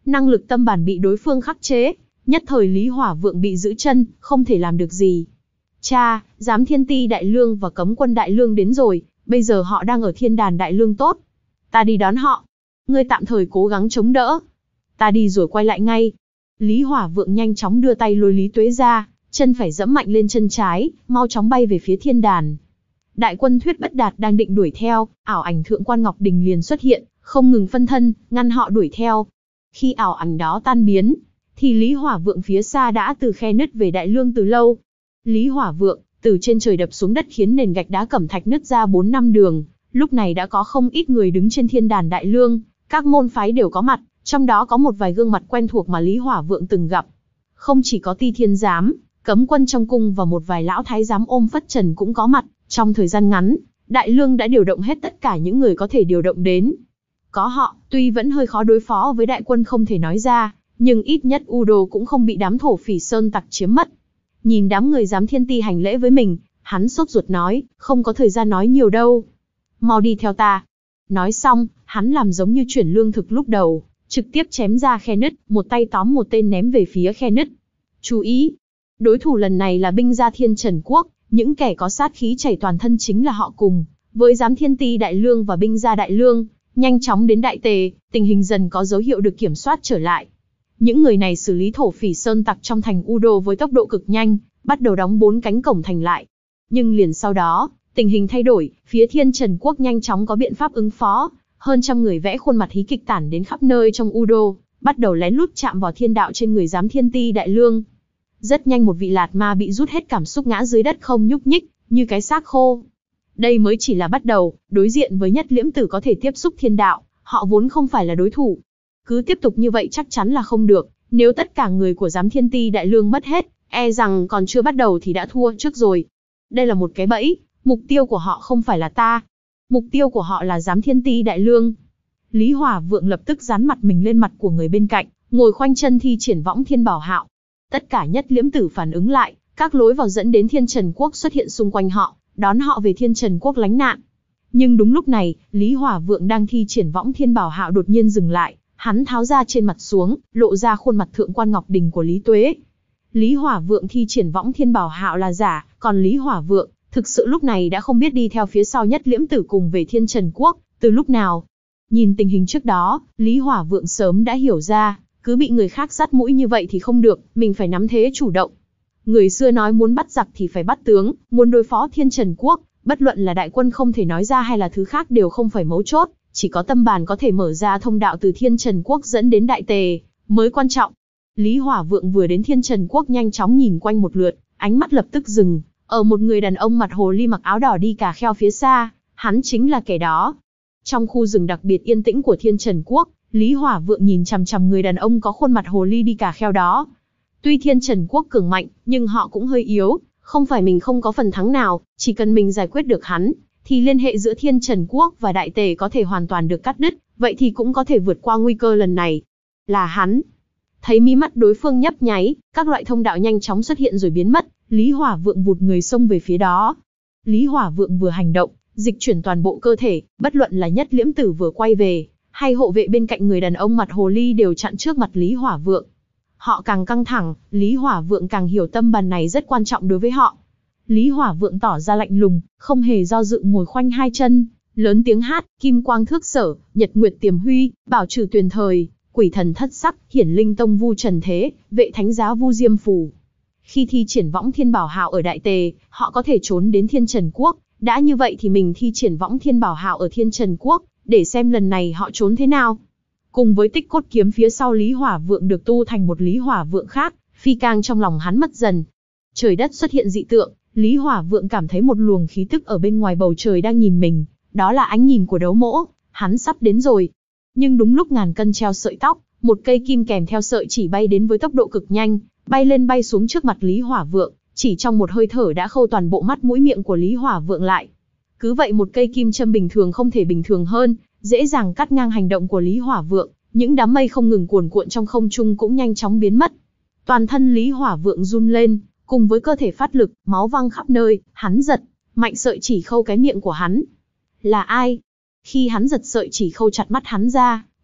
Năng lực tâm bản bị đối phương khắc chế, nhất thời Lý Hỏa Vượng bị giữ chân, không thể làm được gì. Cha, Giám Thiên Ti Đại Lương và Cấm Quân Đại Lương đến rồi, bây giờ họ đang ở Thiên Đàn Đại Lương tốt. Ta đi đón họ. Ngươi tạm thời cố gắng chống đỡ. Ta đi rồi quay lại ngay. Lý Hỏa Vượng nhanh chóng đưa tay lôi Lý Tuế ra, chân phải giẫm mạnh lên chân trái, mau chóng bay về phía Thiên Đàn. Đại quân Thuyết Bất Đạt đang định đuổi theo, ảo ảnh Thượng Quan Ngọc Đình liền xuất hiện, không ngừng phân thân, ngăn họ đuổi theo. Khi ảo ảnh đó tan biến, thì Lý Hỏa Vượng phía xa đã từ khe nứt về Đại Lương từ lâu. Lý Hỏa Vượng từ trên trời đập xuống đất khiến nền gạch đá cẩm thạch nứt ra bốn năm đường. Lúc này đã có không ít người đứng trên Thiên Đàn Đại Lương, các môn phái đều có mặt, trong đó có một vài gương mặt quen thuộc mà Lý Hỏa Vượng từng gặp. Không chỉ có Ti Thiên Giám, Cấm Quân trong cung và một vài lão thái giám ôm phất trần cũng có mặt. Trong thời gian ngắn, Đại Lương đã điều động hết tất cả những người có thể điều động đến. Có họ, tuy vẫn hơi khó đối phó với đại quân không thể nói ra, nhưng ít nhất U Đô cũng không bị đám thổ phỉ sơn tặc chiếm mất. Nhìn đám người Giám Thiên Ti hành lễ với mình, hắn sốt ruột nói, không có thời gian nói nhiều đâu. Mau đi theo ta. Nói xong, hắn làm giống như chuyển lương thực lúc đầu, trực tiếp chém ra khe nứt, một tay tóm một tên ném về phía khe nứt. Chú ý! Đối thủ lần này là binh gia Thiên Trần Quốc, những kẻ có sát khí chảy toàn thân chính là họ cùng với Giám Thiên Ti Đại Lương và binh gia Đại Lương, nhanh chóng đến Đại Tề, tình hình dần có dấu hiệu được kiểm soát trở lại. Những người này xử lý thổ phỉ sơn tặc trong thành U Đô với tốc độ cực nhanh, bắt đầu đóng bốn cánh cổng thành lại. Nhưng liền sau đó, tình hình thay đổi, phía Thiên Trần Quốc nhanh chóng có biện pháp ứng phó, hơn trăm người vẽ khuôn mặt hí kịch tản đến khắp nơi trong U Đô, bắt đầu lén lút chạm vào thiên đạo trên người Giám Thiên Ti Đại Lương. Rất nhanh một vị lạt ma bị rút hết cảm xúc ngã dưới đất không nhúc nhích, như cái xác khô. Đây mới chỉ là bắt đầu, đối diện với Nhất Liễm Tử có thể tiếp xúc thiên đạo, họ vốn không phải là đối thủ. Cứ tiếp tục như vậy chắc chắn là không được, nếu tất cả người của Giám Thiên Ti Đại Lương mất hết, e rằng còn chưa bắt đầu thì đã thua trước rồi. Đây là một cái bẫy, mục tiêu của họ không phải là ta. Mục tiêu của họ là Giám Thiên Ti Đại Lương. Lý Hỏa Vượng lập tức dán mặt mình lên mặt của người bên cạnh, ngồi khoanh chân thi triển Võng Thiên Bảo Hạo. Tất cả Nhất Liễm Tử phản ứng lại, các lối vào dẫn đến Thiên Trần Quốc xuất hiện xung quanh họ, đón họ về Thiên Trần Quốc lánh nạn. Nhưng đúng lúc này, Lý Hỏa Vượng đang thi triển Võng Thiên Bảo Hạo đột nhiên dừng lại, hắn tháo ra trên mặt xuống, lộ ra khuôn mặt Thượng Quan Ngọc Đình của Lý Tuế. Lý Hỏa Vượng thi triển Võng Thiên Bảo Hạo là giả, còn Lý Hỏa Vượng thực sự lúc này đã không biết đi theo phía sau Nhất Liễm Tử cùng về Thiên Trần Quốc từ lúc nào. Nhìn tình hình trước đó, Lý Hỏa Vượng sớm đã hiểu ra, cứ bị người khác dắt mũi như vậy thì không được, mình phải nắm thế chủ động. Người xưa nói muốn bắt giặc thì phải bắt tướng, muốn đối phó Thiên Trần Quốc, bất luận là đại quân không thể nói ra hay là thứ khác đều không phải mấu chốt, chỉ có tâm bàn có thể mở ra thông đạo từ Thiên Trần Quốc dẫn đến Đại Tề mới quan trọng. Lý Hỏa Vượng vừa đến Thiên Trần Quốc nhanh chóng nhìn quanh một lượt, ánh mắt lập tức dừng ở một người đàn ông mặt hồ ly mặc áo đỏ đi cà kheo phía xa, hắn chính là kẻ đó. Trong khu rừng đặc biệt yên tĩnh của Thiên Trần Quốc, Lý Hỏa Vượng nhìn chằm chằm người đàn ông có khuôn mặt hồ ly đi cà kheo đó. Tuy Thiên Trần Quốc cường mạnh, nhưng họ cũng hơi yếu, không phải mình không có phần thắng nào, chỉ cần mình giải quyết được hắn, thì liên hệ giữa Thiên Trần Quốc và Đại Tề có thể hoàn toàn được cắt đứt, vậy thì cũng có thể vượt qua nguy cơ lần này. Là hắn. Thấy mí mắt đối phương nhấp nháy, các loại thông đạo nhanh chóng xuất hiện rồi biến mất, Lý Hỏa Vượng vụt người xông về phía đó. Lý Hỏa Vượng vừa hành động, dịch chuyển toàn bộ cơ thể, bất luận là Nhất Liễm Tử vừa quay về, hay hộ vệ bên cạnh người đàn ông mặt hồ ly đều chặn trước mặt Lý Hỏa Vượng. Họ càng căng thẳng, Lý Hỏa Vượng càng hiểu tâm bàn này rất quan trọng đối với họ. Lý Hỏa Vượng tỏ ra lạnh lùng, không hề do dự ngồi khoanh hai chân, lớn tiếng hát, kim quang thước sở, nhật nguyệt tiềm huy, bảo trừ tuyền thời, quỷ thần thất sắc, hiển linh tông vu trần thế, vệ thánh giá vu diêm phù. Khi thi triển Võng Thiên Bảo Hạo ở Đại Tề, họ có thể trốn đến Thiên Trần Quốc, đã như vậy thì mình thi triển Võng Thiên Bảo Hạo ở Thiên Trần Quốc, để xem lần này họ trốn thế nào. Cùng với tích cốt kiếm phía sau Lý Hỏa Vượng được tu thành một Lý Hỏa Vượng khác, phi cang trong lòng hắn mất dần. Trời đất xuất hiện dị tượng, Lý Hỏa Vượng cảm thấy một luồng khí tức ở bên ngoài bầu trời đang nhìn mình, đó là ánh nhìn của đấu mỗ, hắn sắp đến rồi. Nhưng đúng lúc ngàn cân treo sợi tóc, một cây kim kèm theo sợi chỉ bay đến với tốc độ cực nhanh, bay lên bay xuống trước mặt Lý Hỏa Vượng, chỉ trong một hơi thở đã khâu toàn bộ mắt mũi miệng của Lý Hỏa Vượng lại. Cứ vậy một cây kim châm bình thường không thể bình thường hơn, dễ dàng cắt ngang hành động của Lý Hỏa Vượng, những đám mây không ngừng cuồn cuộn trong không trung cũng nhanh chóng biến mất. Toàn thân Lý Hỏa Vượng run lên, cùng với cơ thể phát lực, máu văng khắp nơi, hắn giật mạnh sợi chỉ khâu cái miệng của hắn. Là ai? Khi hắn giật sợi chỉ khâu chặt mắt hắn ra,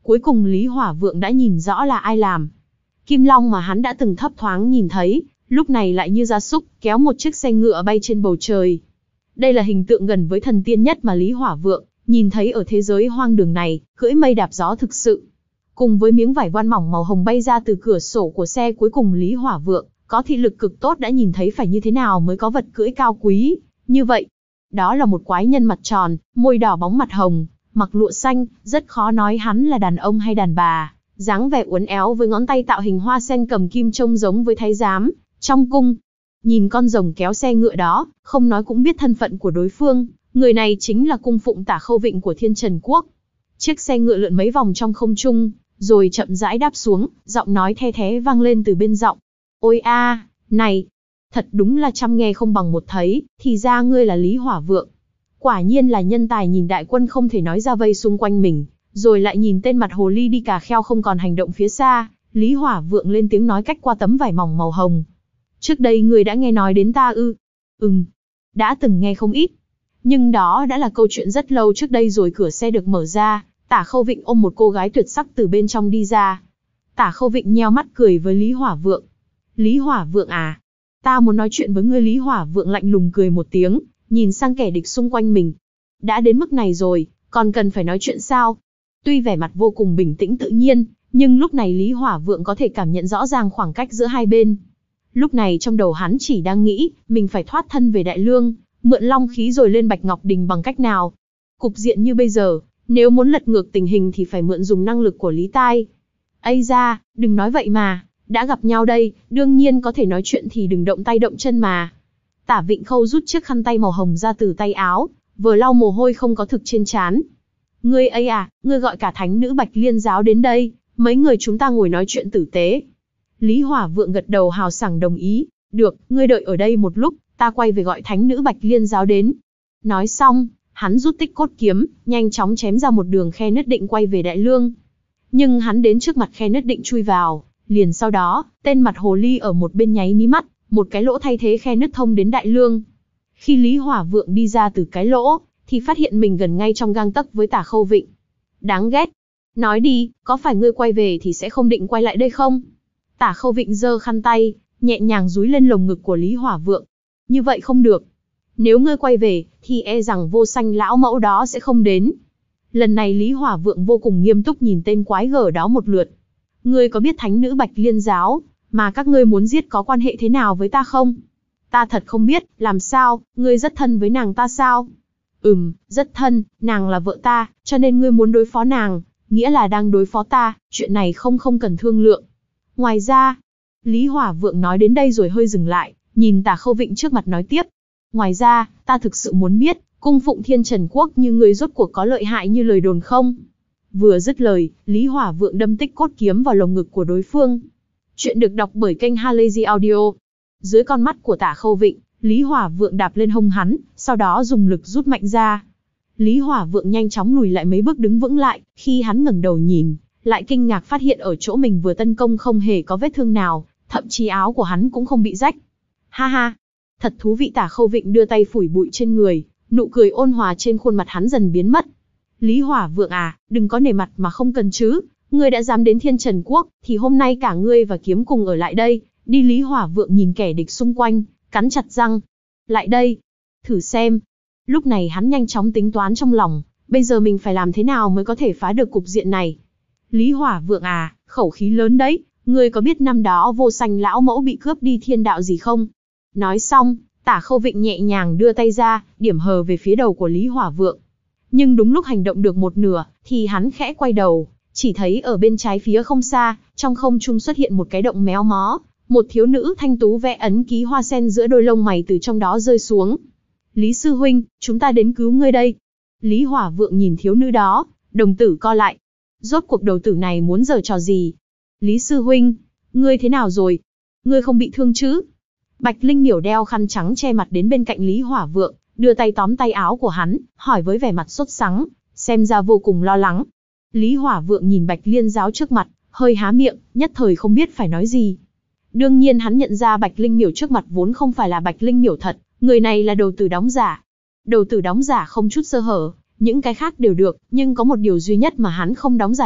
Cuối cùng Lý Hỏa Vượng đã nhìn rõ là ai làm. Kim Long mà hắn đã từng thấp thoáng nhìn thấy, lúc này lại như gia súc, kéo một chiếc xe ngựa bay trên bầu trời. Đây là hình tượng gần với thần tiên nhất mà Lý Hỏa Vượng nhìn thấy ở thế giới hoang đường này, cưỡi mây đạp gió thực sự. Cùng với miếng vải voan mỏng màu hồng bay ra từ cửa sổ của xe, cuối cùng Lý Hỏa Vượng có thị lực cực tốt đã nhìn thấy phải như thế nào mới có vật cưỡi cao quý như vậy. Đó là một quái nhân mặt tròn, môi đỏ bóng mặt hồng, mặc lụa xanh, rất khó nói hắn là đàn ông hay đàn bà, dáng vẻ uốn éo với ngón tay tạo hình hoa sen cầm kim trông giống với thái giám trong cung. Nhìn con rồng kéo xe ngựa đó, không nói cũng biết thân phận của đối phương, người này chính là cung phụng Tả Khâu Vịnh của Thiên Trần Quốc. Chiếc xe ngựa lượn mấy vòng trong không trung, rồi chậm rãi đáp xuống, giọng nói the thé vang lên từ bên giọng. Ôi a, này, thật đúng là trăm nghe không bằng một thấy, thì ra ngươi là Lý Hỏa Vượng. Quả nhiên là nhân tài. Nhìn đại quân không thể nói ra vây xung quanh mình, rồi lại nhìn tên mặt hồ ly đi cà kheo không còn hành động phía xa, Lý Hỏa Vượng lên tiếng nói cách qua tấm vải mỏng màu hồng. Trước đây ngươi đã nghe nói đến ta ư? Ừm, đã từng nghe không ít. Nhưng đó đã là câu chuyện rất lâu trước đây rồi. Cửa xe được mở ra, Tả Khâu Vịnh ôm một cô gái tuyệt sắc từ bên trong đi ra. Tả Khâu Vịnh nheo mắt cười với Lý Hỏa Vượng. Lý Hỏa Vượng à? Ta muốn nói chuyện với ngươi. Lý Hỏa Vượng lạnh lùng cười một tiếng, nhìn sang kẻ địch xung quanh mình. Đã đến mức này rồi, còn cần phải nói chuyện sao? Tuy vẻ mặt vô cùng bình tĩnh tự nhiên, nhưng lúc này Lý Hỏa Vượng có thể cảm nhận rõ ràng khoảng cách giữa hai bên. Lúc này trong đầu hắn chỉ đang nghĩ, mình phải thoát thân về Đại Lương, mượn long khí rồi lên Bạch Ngọc Đình bằng cách nào. Cục diện như bây giờ, nếu muốn lật ngược tình hình thì phải mượn dùng năng lực của Lý Tai. Ây da, đừng nói vậy mà, đã gặp nhau đây, đương nhiên có thể nói chuyện thì đừng động tay động chân mà. Tả Vịnh Khâu rút chiếc khăn tay màu hồng ra từ tay áo, vừa lau mồ hôi không có thực trên trán. Ngươi ấy à, ngươi gọi cả thánh nữ Bạch Liên giáo đến đây, mấy người chúng ta ngồi nói chuyện tử tế. Lý Hỏa Vượng gật đầu hào sảng đồng ý. Được, ngươi đợi ở đây một lúc, ta quay về gọi thánh nữ Bạch Liên giáo đến. Nói xong, hắn rút tích cốt kiếm, nhanh chóng chém ra một đường khe nứt định quay về Đại Lương. Nhưng hắn đến trước mặt khe nứt định chui vào, liền sau đó, tên mặt hồ ly ở một bên nháy mí mắt, một cái lỗ thay thế khe nứt thông đến Đại Lương. Khi Lý Hỏa Vượng đi ra từ cái lỗ, thì phát hiện mình gần ngay trong gang tấc với Tả Khâu Vịnh. Đáng ghét. Nói đi, có phải ngươi quay về thì sẽ không định quay lại đây không? Tả Khâu Vịnh giơ khăn tay, nhẹ nhàng dúi lên lồng ngực của Lý Hỏa Vượng. Như vậy không được. Nếu ngươi quay về, thì e rằng Vô Sanh lão mẫu đó sẽ không đến. Lần này Lý Hỏa Vượng vô cùng nghiêm túc nhìn tên quái gở đó một lượt. Ngươi có biết thánh nữ Bạch Liên giáo, mà các ngươi muốn giết có quan hệ thế nào với ta không? Ta thật không biết, làm sao, ngươi rất thân với nàng ta sao? Ừm, rất thân, nàng là vợ ta, cho nên ngươi muốn đối phó nàng, nghĩa là đang đối phó ta, chuyện này không không cần thương lượng. Ngoài ra, Lý Hỏa Vượng nói đến đây rồi hơi dừng lại, nhìn Tả Khâu Vịnh trước mặt nói tiếp. Ngoài ra, ta thực sự muốn biết, cung phụng Thiên Trần Quốc như ngươi rốt cuộc có lợi hại như lời đồn không? Vừa dứt lời, Lý Hỏa Vượng đâm tích cốt kiếm vào lồng ngực của đối phương. Chuyện được đọc bởi kênh Halazy Audio. Dưới con mắt của Tả Khâu Vịnh, Lý Hỏa Vượng đạp lên hông hắn, sau đó dùng lực rút mạnh ra. Lý Hỏa Vượng nhanh chóng lùi lại mấy bước đứng vững lại, khi hắn ngẩng đầu nhìn, lại kinh ngạc phát hiện ở chỗ mình vừa tấn công không hề có vết thương nào, thậm chí áo của hắn cũng không bị rách. Ha ha, thật thú vị. Tả Khâu Vịnh đưa tay phủi bụi trên người, nụ cười ôn hòa trên khuôn mặt hắn dần biến mất. Lý Hỏa Vượng à, đừng có nể mặt mà không cần chứ, ngươi đã dám đến Thiên Trần Quốc, thì hôm nay cả ngươi và kiếm cùng ở lại đây, đi. Lý Hỏa Vượng nhìn kẻ địch xung quanh, cắn chặt răng. Lại đây, thử xem. Lúc này hắn nhanh chóng tính toán trong lòng, bây giờ mình phải làm thế nào mới có thể phá được cục diện này. Lý Hỏa Vượng à, khẩu khí lớn đấy, ngươi có biết năm đó Vô Sanh lão mẫu bị cướp đi thiên đạo gì không? Nói xong, Tả Khâu Vịnh nhẹ nhàng đưa tay ra, điểm hờ về phía đầu của Lý Hỏa Vượng. Nhưng đúng lúc hành động được một nửa, thì hắn khẽ quay đầu, chỉ thấy ở bên trái phía không xa, trong không trung xuất hiện một cái động méo mó, một thiếu nữ thanh tú vẽ ấn ký hoa sen giữa đôi lông mày từ trong đó rơi xuống. Lý sư huynh, chúng ta đến cứu ngươi đây. Lý Hỏa Vượng nhìn thiếu nữ đó, đồng tử co lại. Rốt cuộc đầu tử này muốn giở trò gì? Lý sư huynh, ngươi thế nào rồi? Ngươi không bị thương chứ? Bạch Linh Miểu đeo khăn trắng che mặt đến bên cạnh Lý Hỏa Vượng, đưa tay tóm tay áo của hắn, hỏi với vẻ mặt sốt sắng, xem ra vô cùng lo lắng. Lý Hỏa Vượng nhìn Bạch Liên giáo trước mặt, hơi há miệng, nhất thời không biết phải nói gì. Đương nhiên hắn nhận ra Bạch Linh Miểu trước mặt vốn không phải là Bạch Linh Miểu thật, người này là đầu tử đóng giả. Đầu tử đóng giả không chút sơ hở, những cái khác đều được, nhưng có một điều duy nhất mà hắn không đóng giả được,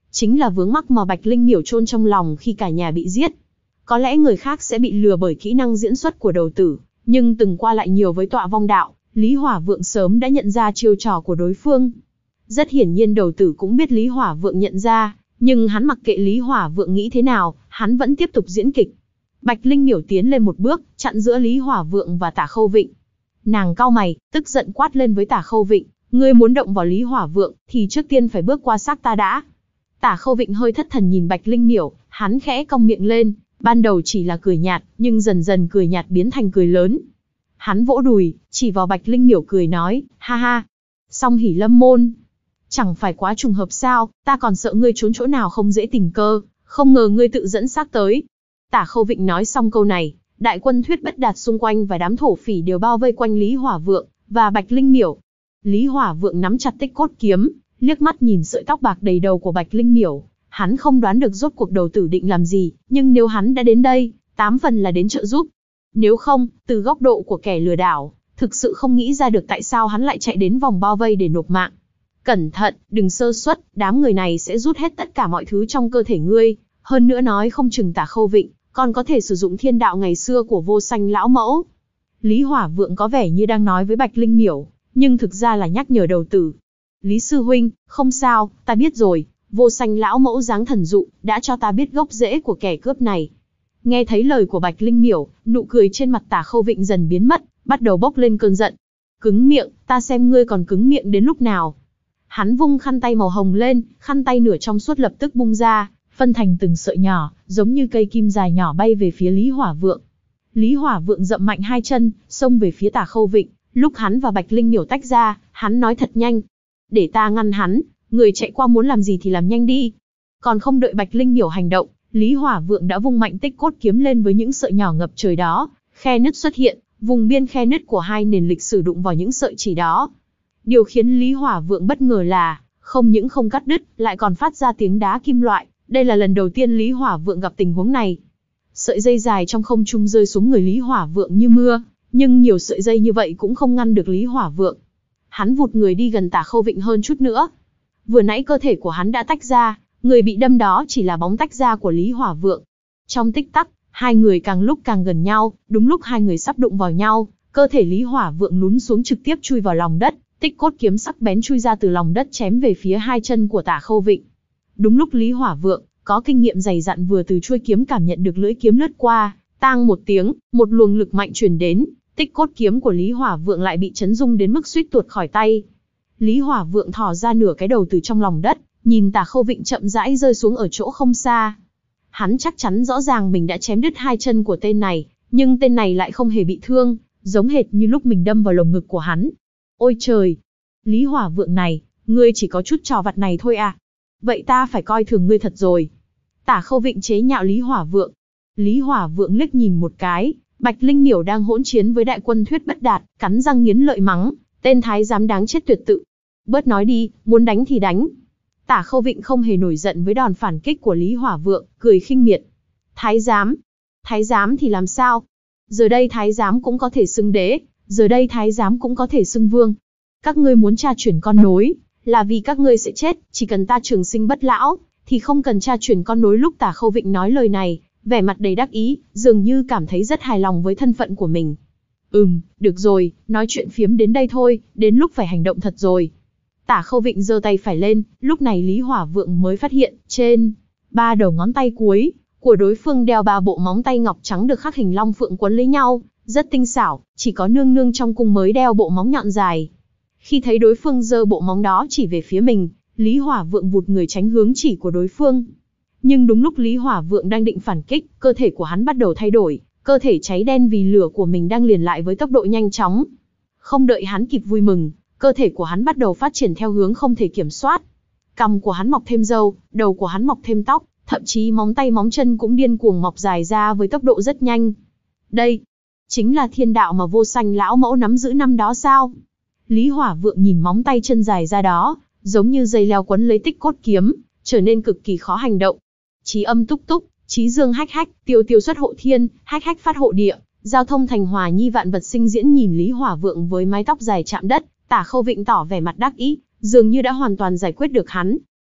Chính là vướng mắc mà Bạch Linh Miểu chôn trong lòng khi cả nhà bị giết. Có lẽ người khác sẽ bị lừa bởi kỹ năng diễn xuất của đầu tử, nhưng từng qua lại nhiều với tọa vong đạo, Lý Hỏa Vượng sớm đã nhận ra chiêu trò của đối phương. Rất hiển nhiên đầu tử cũng biết Lý Hỏa Vượng nhận ra, nhưng hắn mặc kệ Lý Hỏa Vượng nghĩ thế nào, hắn vẫn tiếp tục diễn kịch. Bạch Linh Miểu tiến lên một bước, chặn giữa Lý Hỏa Vượng và Tả Khâu Vịnh. Nàng cau mày, tức giận quát lên với Tả Khâu Vịnh, ngươi muốn động vào Lý Hỏa Vượng, thì trước tiên phải bước qua xác ta đã. Tả Khâu Vịnh hơi thất thần nhìn Bạch Linh Miểu, hắn khẽ cong miệng lên, ban đầu chỉ là cười nhạt, nhưng dần dần cười nhạt biến thành cười lớn. Hắn vỗ đùi, chỉ vào Bạch Linh Miểu cười nói, ha ha, Song Hỉ Lâm Môn. Chẳng phải quá trùng hợp sao, ta còn sợ ngươi trốn chỗ nào không dễ tình cơ, không ngờ ngươi tự dẫn xác tới. Tả Khâu Vịnh nói xong câu này, đại quân Thuyết Bất Đạt xung quanh và đám thổ phỉ đều bao vây quanh Lý Hỏa Vượng và Bạch Linh Miểu. Lý Hỏa Vượng nắm chặt tích cốt kiếm, liếc mắt nhìn sợi tóc bạc đầy đầu của Bạch Linh Miểu. Hắn không đoán được rốt cuộc đầu tử định làm gì, nhưng nếu hắn đã đến đây, tám phần là đến trợ giúp. Nếu không, từ góc độ của kẻ lừa đảo, thực sự không nghĩ ra được tại sao hắn lại chạy đến vòng bao vây để nộp mạng. Cẩn thận, đừng sơ suất, đám người này sẽ rút hết tất cả mọi thứ trong cơ thể ngươi. Hơn nữa nói không chừng Tả Khâu Vịnh còn có thể sử dụng thiên đạo ngày xưa của Vô Sanh lão mẫu. Lý Hỏa Vượng có vẻ như đang nói với Bạch Linh Miểu, nhưng thực ra là nhắc nhở đầu tử. Lý sư huynh, không sao, ta biết rồi, Vô Sanh lão mẫu dáng thần dụ, đã cho ta biết gốc rễ của kẻ cướp này. Nghe thấy lời của Bạch Linh Miểu, nụ cười trên mặt Tả Khâu Vịnh dần biến mất, bắt đầu bốc lên cơn giận. Cứng miệng, ta xem ngươi còn cứng miệng đến lúc nào. Hắn vung khăn tay màu hồng lên, khăn tay nửa trong suốt lập tức bung ra, phân thành từng sợi nhỏ, giống như cây kim dài nhỏ bay về phía Lý Hỏa Vượng. Lý Hỏa Vượng dậm mạnh hai chân, xông về phía Tả Khâu Vịnh. Lúc hắn và Bạch Linh Miểu tách ra, hắn nói thật nhanh. Để ta ngăn hắn, người chạy qua muốn làm gì thì làm nhanh đi. Còn không đợi Bạch Linh Miểu hành động, Lý Hỏa Vượng đã vung mạnh tích cốt kiếm lên với những sợi nhỏ ngập trời đó. Khe nứt xuất hiện, vùng biên khe nứt của hai nền lịch sử đụng vào những sợi chỉ đó. Điều khiến Lý Hỏa Vượng bất ngờ là, không những không cắt đứt, lại còn phát ra tiếng đá kim loại. Đây là lần đầu tiên Lý Hỏa Vượng gặp tình huống này. Sợi dây dài trong không trung rơi xuống người Lý Hỏa Vượng như mưa, nhưng nhiều sợi dây như vậy cũng không ngăn được Lý Hỏa Vượng. Hắn vụt người đi gần Tả Khâu Vịnh hơn chút nữa. Vừa nãy cơ thể của hắn đã tách ra, người bị đâm đó chỉ là bóng tách ra của Lý Hỏa Vượng. Trong tích tắc, hai người càng lúc càng gần nhau, đúng lúc hai người sắp đụng vào nhau, cơ thể Lý Hỏa Vượng lún xuống trực tiếp chui vào lòng đất, tích cốt kiếm sắc bén chui ra từ lòng đất chém về phía hai chân của Tả Khâu Vịnh. Đúng lúc Lý Hỏa Vượng, có kinh nghiệm dày dặn vừa từ chuôi kiếm cảm nhận được lưỡi kiếm lướt qua, tang một tiếng, một luồng lực mạnh truyền đến, tích cốt kiếm của Lý Hỏa Vượng lại bị chấn rung đến mức suýt tuột khỏi tay. Lý Hỏa Vượng thò ra nửa cái đầu từ trong lòng đất, nhìn Tả Khâu Vịnh chậm rãi rơi xuống ở chỗ không xa. Hắn chắc chắn rõ ràng mình đã chém đứt hai chân của tên này, nhưng tên này lại không hề bị thương, giống hệt như lúc mình đâm vào lồng ngực của hắn. Ôi trời! Lý Hỏa Vượng này, ngươi chỉ có chút trò vặt này thôi à? Vậy ta phải coi thường ngươi thật rồi. Tả Khâu Vịnh chế nhạo Lý Hỏa Vượng. Lý Hỏa Vượng liếc nhìn một cái, Bạch Linh Miểu đang hỗn chiến với đại quân Thuyết Bất Đạt, cắn răng nghiến lợi mắng, tên thái giám đáng chết tuyệt tự. Bớt nói đi, muốn đánh thì đánh. Tả Khâu Vịnh không hề nổi giận với đòn phản kích của Lý Hỏa Vượng, cười khinh miệt. Thái giám? Thái giám thì làm sao? Giờ đây thái giám cũng có thể xưng đế, giờ đây thái giám cũng có thể xưng vương. Các ngươi muốn tra chuyển con nối, là vì các ngươi sẽ chết, chỉ cần ta trường sinh bất lão, thì không cần tra chuyển con nối. Lúc Tả Khâu Vịnh nói lời này, vẻ mặt đầy đắc ý, dường như cảm thấy rất hài lòng với thân phận của mình. Ừm, được rồi, nói chuyện phiếm đến đây thôi, đến lúc phải hành động thật rồi. Tả Khâu Vịnh giơ tay phải lên, lúc này Lý Hỏa Vượng mới phát hiện, trên ba đầu ngón tay cuối của đối phương đeo ba bộ móng tay ngọc trắng được khắc hình long phượng quấn lấy nhau, rất tinh xảo, chỉ có nương nương trong cung mới đeo bộ móng nhọn dài. Khi thấy đối phương giơ bộ móng đó chỉ về phía mình, Lý Hỏa Vượng vụt người tránh hướng chỉ của đối phương. Nhưng đúng lúc Lý Hỏa Vượng đang định phản kích, cơ thể của hắn bắt đầu thay đổi, cơ thể cháy đen vì lửa của mình đang liền lại với tốc độ nhanh chóng. Không đợi hắn kịp vui mừng, cơ thể của hắn bắt đầu phát triển theo hướng không thể kiểm soát. Cằm của hắn mọc thêm râu, đầu của hắn mọc thêm tóc, thậm chí móng tay móng chân cũng điên cuồng mọc dài ra với tốc độ rất nhanh. Đây, chính là thiên đạo mà Vô Sanh lão mẫu nắm giữ năm đó sao? Lý Hỏa Vượng nhìn móng tay chân dài ra đó, giống như dây leo quấn lấy tích cốt kiếm, trở nên cực kỳ khó hành động. Chí âm túc túc, chí dương hách hách, tiêu tiêu xuất hộ thiên, hách hách phát hộ địa, giao thông thành hòa nhi vạn vật sinh diễn. Nhìn Lý Hỏa Vượng với mái tóc dài chạm đất, Tả Khâu Vịnh tỏ vẻ mặt đắc ý, dường như đã hoàn toàn giải quyết được hắn.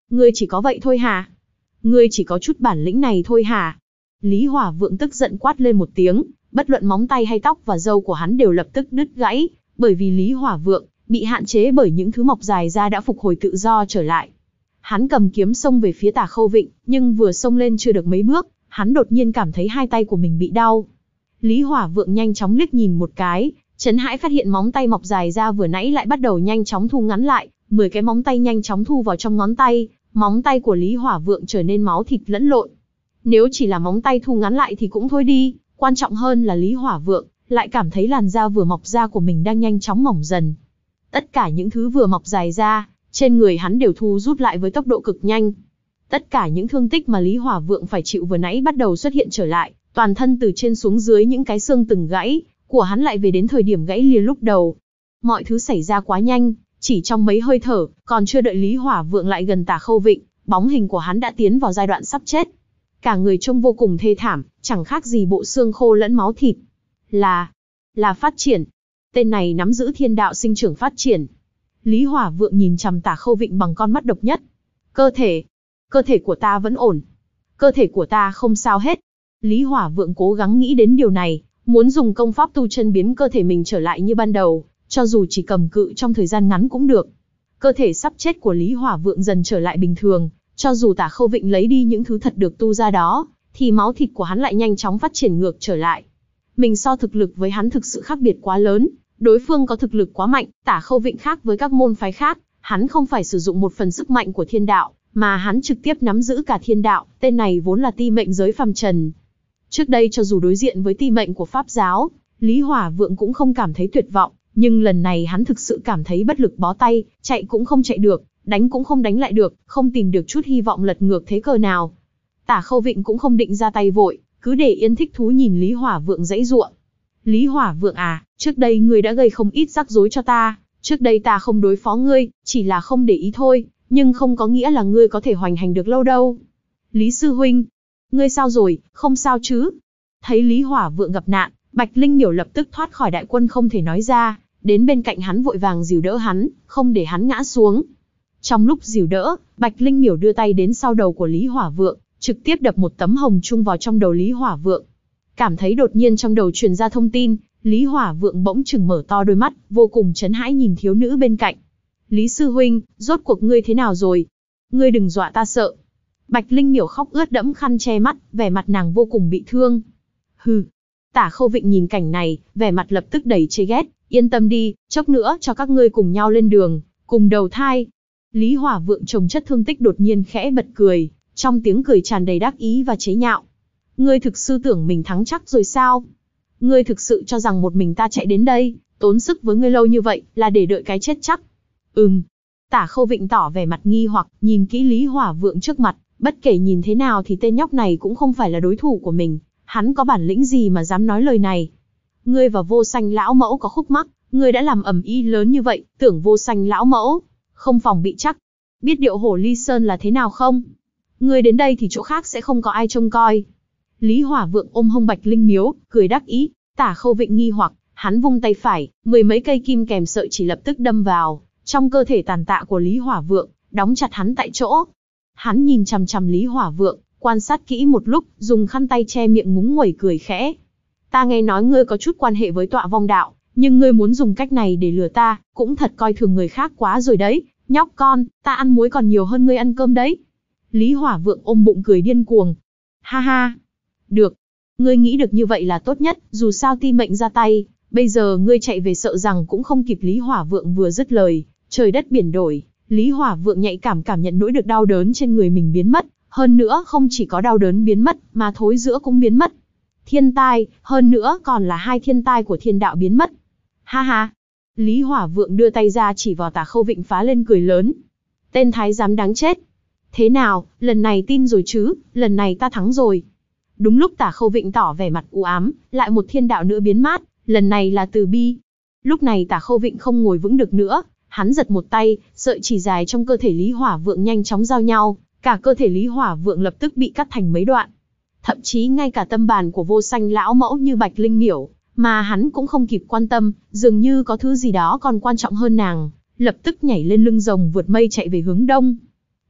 Ngươi chỉ có vậy thôi hả? Ngươi chỉ có chút bản lĩnh này thôi hả? Lý Hỏa Vượng tức giận quát lên một tiếng, bất luận móng tay hay tóc và râu của hắn đều lập tức đứt gãy, bởi vì Lý Hỏa Vượng bị hạn chế bởi những thứ mọc dài ra đã phục hồi tự do trở lại. Hắn cầm kiếm xông về phía Tả Khâu Vịnh, nhưng vừa xông lên chưa được mấy bước, hắn đột nhiên cảm thấy hai tay của mình bị đau. Lý Hỏa Vượng nhanh chóng liếc nhìn một cái, chấn hãi phát hiện móng tay mọc dài ra vừa nãy lại bắt đầu nhanh chóng thu ngắn lại, mười cái móng tay nhanh chóng thu vào trong ngón tay, móng tay của Lý Hỏa Vượng trở nên máu thịt lẫn lộn. Nếu chỉ là móng tay thu ngắn lại thì cũng thôi đi, quan trọng hơn là Lý Hỏa Vượng lại cảm thấy làn da vừa mọc ra của mình đang nhanh chóng mỏng dần. Tất cả những thứ vừa mọc dài ra, trên người hắn đều thu rút lại với tốc độ cực nhanh. Tất cả những thương tích mà Lý Hỏa Vượng phải chịu vừa nãy bắt đầu xuất hiện trở lại, toàn thân từ trên xuống dưới những cái xương từng gãy của hắn lại về đến thời điểm gãy lìa lúc đầu. Mọi thứ xảy ra quá nhanh, chỉ trong mấy hơi thở, còn chưa đợi Lý Hỏa Vượng lại gần Tả Khâu Vịnh, bóng hình của hắn đã tiến vào giai đoạn sắp chết. Cả người trông vô cùng thê thảm, chẳng khác gì bộ xương khô lẫn máu thịt. Là, là phát triển. Tên này nắm giữ thiên đạo sinh trưởng phát triển. Lý Hỏa Vượng nhìn chằm Tả Khâu Vịnh bằng con mắt độc nhất. Cơ thể, cơ thể của ta vẫn ổn. Cơ thể của ta không sao hết. Lý Hỏa Vượng cố gắng nghĩ đến điều này, muốn dùng công pháp tu chân biến cơ thể mình trở lại như ban đầu, cho dù chỉ cầm cự trong thời gian ngắn cũng được. Cơ thể sắp chết của Lý Hỏa Vượng dần trở lại bình thường, cho dù Tả Khâu Vịnh lấy đi những thứ thật được tu ra đó, thì máu thịt của hắn lại nhanh chóng phát triển ngược trở lại. Mình so thực lực với hắn thực sự khác biệt quá lớn, đối phương có thực lực quá mạnh, Tả Khâu Vịnh khác với các môn phái khác, hắn không phải sử dụng một phần sức mạnh của thiên đạo, mà hắn trực tiếp nắm giữ cả thiên đạo, tên này vốn là ti mệnh giới phàm trần. Trước đây cho dù đối diện với ti mệnh của Pháp giáo, Lý Hỏa Vượng cũng không cảm thấy tuyệt vọng, nhưng lần này hắn thực sự cảm thấy bất lực bó tay, chạy cũng không chạy được, đánh cũng không đánh lại được, không tìm được chút hy vọng lật ngược thế cờ nào. Tả Khâu Vịnh cũng không định ra tay vội, cứ để yên thích thú nhìn Lý Hỏa Vượng giãy giụa. Lý Hỏa Vượng à, trước đây ngươi đã gây không ít rắc rối cho ta, trước đây ta không đối phó ngươi, chỉ là không để ý thôi, nhưng không có nghĩa là ngươi có thể hoành hành được lâu đâu. Lý sư huynh, ngươi sao rồi, không sao chứ? Thấy Lý Hỏa Vượng gặp nạn, Bạch Linh Miểu lập tức thoát khỏi đại quân không thể nói ra, đến bên cạnh hắn vội vàng dìu đỡ hắn, không để hắn ngã xuống. Trong lúc dìu đỡ, Bạch Linh Miểu đưa tay đến sau đầu của Lý Hỏa Vượng, trực tiếp đập một tấm hồng chung vào trong đầu Lý Hỏa Vượng. Cảm thấy đột nhiên trong đầu truyền ra thông tin, Lý Hỏa Vượng bỗng chừng mở to đôi mắt, vô cùng chấn hãi nhìn thiếu nữ bên cạnh. Lý sư huynh, rốt cuộc ngươi thế nào rồi? Ngươi đừng dọa ta sợ. Bạch Linh Miểu khóc ướt đẫm khăn che mắt, vẻ mặt nàng vô cùng bị thương. Hừ. Tả Khâu Vịnh nhìn cảnh này, vẻ mặt lập tức đầy chê ghét, yên tâm đi, chốc nữa cho các ngươi cùng nhau lên đường, cùng đầu thai. Lý Hỏa Vượng trồng chất thương tích đột nhiên khẽ bật cười, trong tiếng cười tràn đầy đắc ý và chế nhạo. Ngươi thực sự tưởng mình thắng chắc rồi sao? Ngươi thực sự cho rằng một mình ta chạy đến đây, tốn sức với ngươi lâu như vậy, là để đợi cái chết chắc? Ừm. Tả Khâu Vịnh tỏ vẻ mặt nghi hoặc, nhìn kỹ Lý Hỏa Vượng trước mặt, bất kể nhìn thế nào thì tên nhóc này cũng không phải là đối thủ của mình, hắn có bản lĩnh gì mà dám nói lời này? Ngươi và Vô Sanh lão mẫu có khúc mắc, ngươi đã làm ầm ĩ lớn như vậy, tưởng Vô Sanh lão mẫu không phòng bị chắc. Biết điệu hổ ly sơn là thế nào không? Ngươi đến đây thì chỗ khác sẽ không có ai trông coi. Lý Hỏa Vượng ôm hông Bạch Linh Miếu, cười đắc ý. Tả Khâu Vịnh nghi hoặc, hắn vung tay phải, mười mấy cây kim kèm sợi chỉ lập tức đâm vào trong cơ thể tàn tạ của Lý Hỏa Vượng, đóng chặt hắn tại chỗ. Hắn nhìn chằm chằm Lý Hỏa Vượng, quan sát kỹ một lúc, dùng khăn tay che miệng ngúng nguẩy cười khẽ. Ta nghe nói ngươi có chút quan hệ với Tọa Vong Đạo, nhưng ngươi muốn dùng cách này để lừa ta, cũng thật coi thường người khác quá rồi đấy, nhóc con, ta ăn muối còn nhiều hơn ngươi ăn cơm đấy. Lý Hỏa Vượng ôm bụng cười điên cuồng. Ha ha, được, ngươi nghĩ được như vậy là tốt nhất, dù sao ti mệnh ra tay, bây giờ ngươi chạy về sợ rằng cũng không kịp. Lý Hỏa Vượng vừa dứt lời, trời đất biển đổi, Lý Hỏa Vượng nhạy cảm cảm nhận nỗi được đau đớn trên người mình biến mất, hơn nữa không chỉ có đau đớn biến mất, mà thối rữa cũng biến mất. Thiên tai, hơn nữa còn là hai thiên tai của thiên đạo biến mất. Ha ha. Lý Hỏa Vượng đưa tay ra chỉ vào Tả Khâu Vịnh phá lên cười lớn. Tên thái giám đáng chết. Thế nào, lần này tin rồi chứ, lần này ta thắng rồi. Đúng lúc Tả Khâu Vịnh tỏ vẻ mặt u ám, lại một thiên đạo nữa biến mất, lần này là Từ Bi. Lúc này Tả Khâu Vịnh không ngồi vững được nữa, hắn giật một tay, sợi chỉ dài trong cơ thể Lý Hỏa Vượng nhanh chóng giao nhau, cả cơ thể Lý Hỏa Vượng lập tức bị cắt thành mấy đoạn. Thậm chí ngay cả tâm bàn của Vô Sanh lão mẫu như Bạch Linh Miểu, mà hắn cũng không kịp quan tâm, dường như có thứ gì đó còn quan trọng hơn nàng, lập tức nhảy lên lưng rồng vượt mây chạy về hướng đông.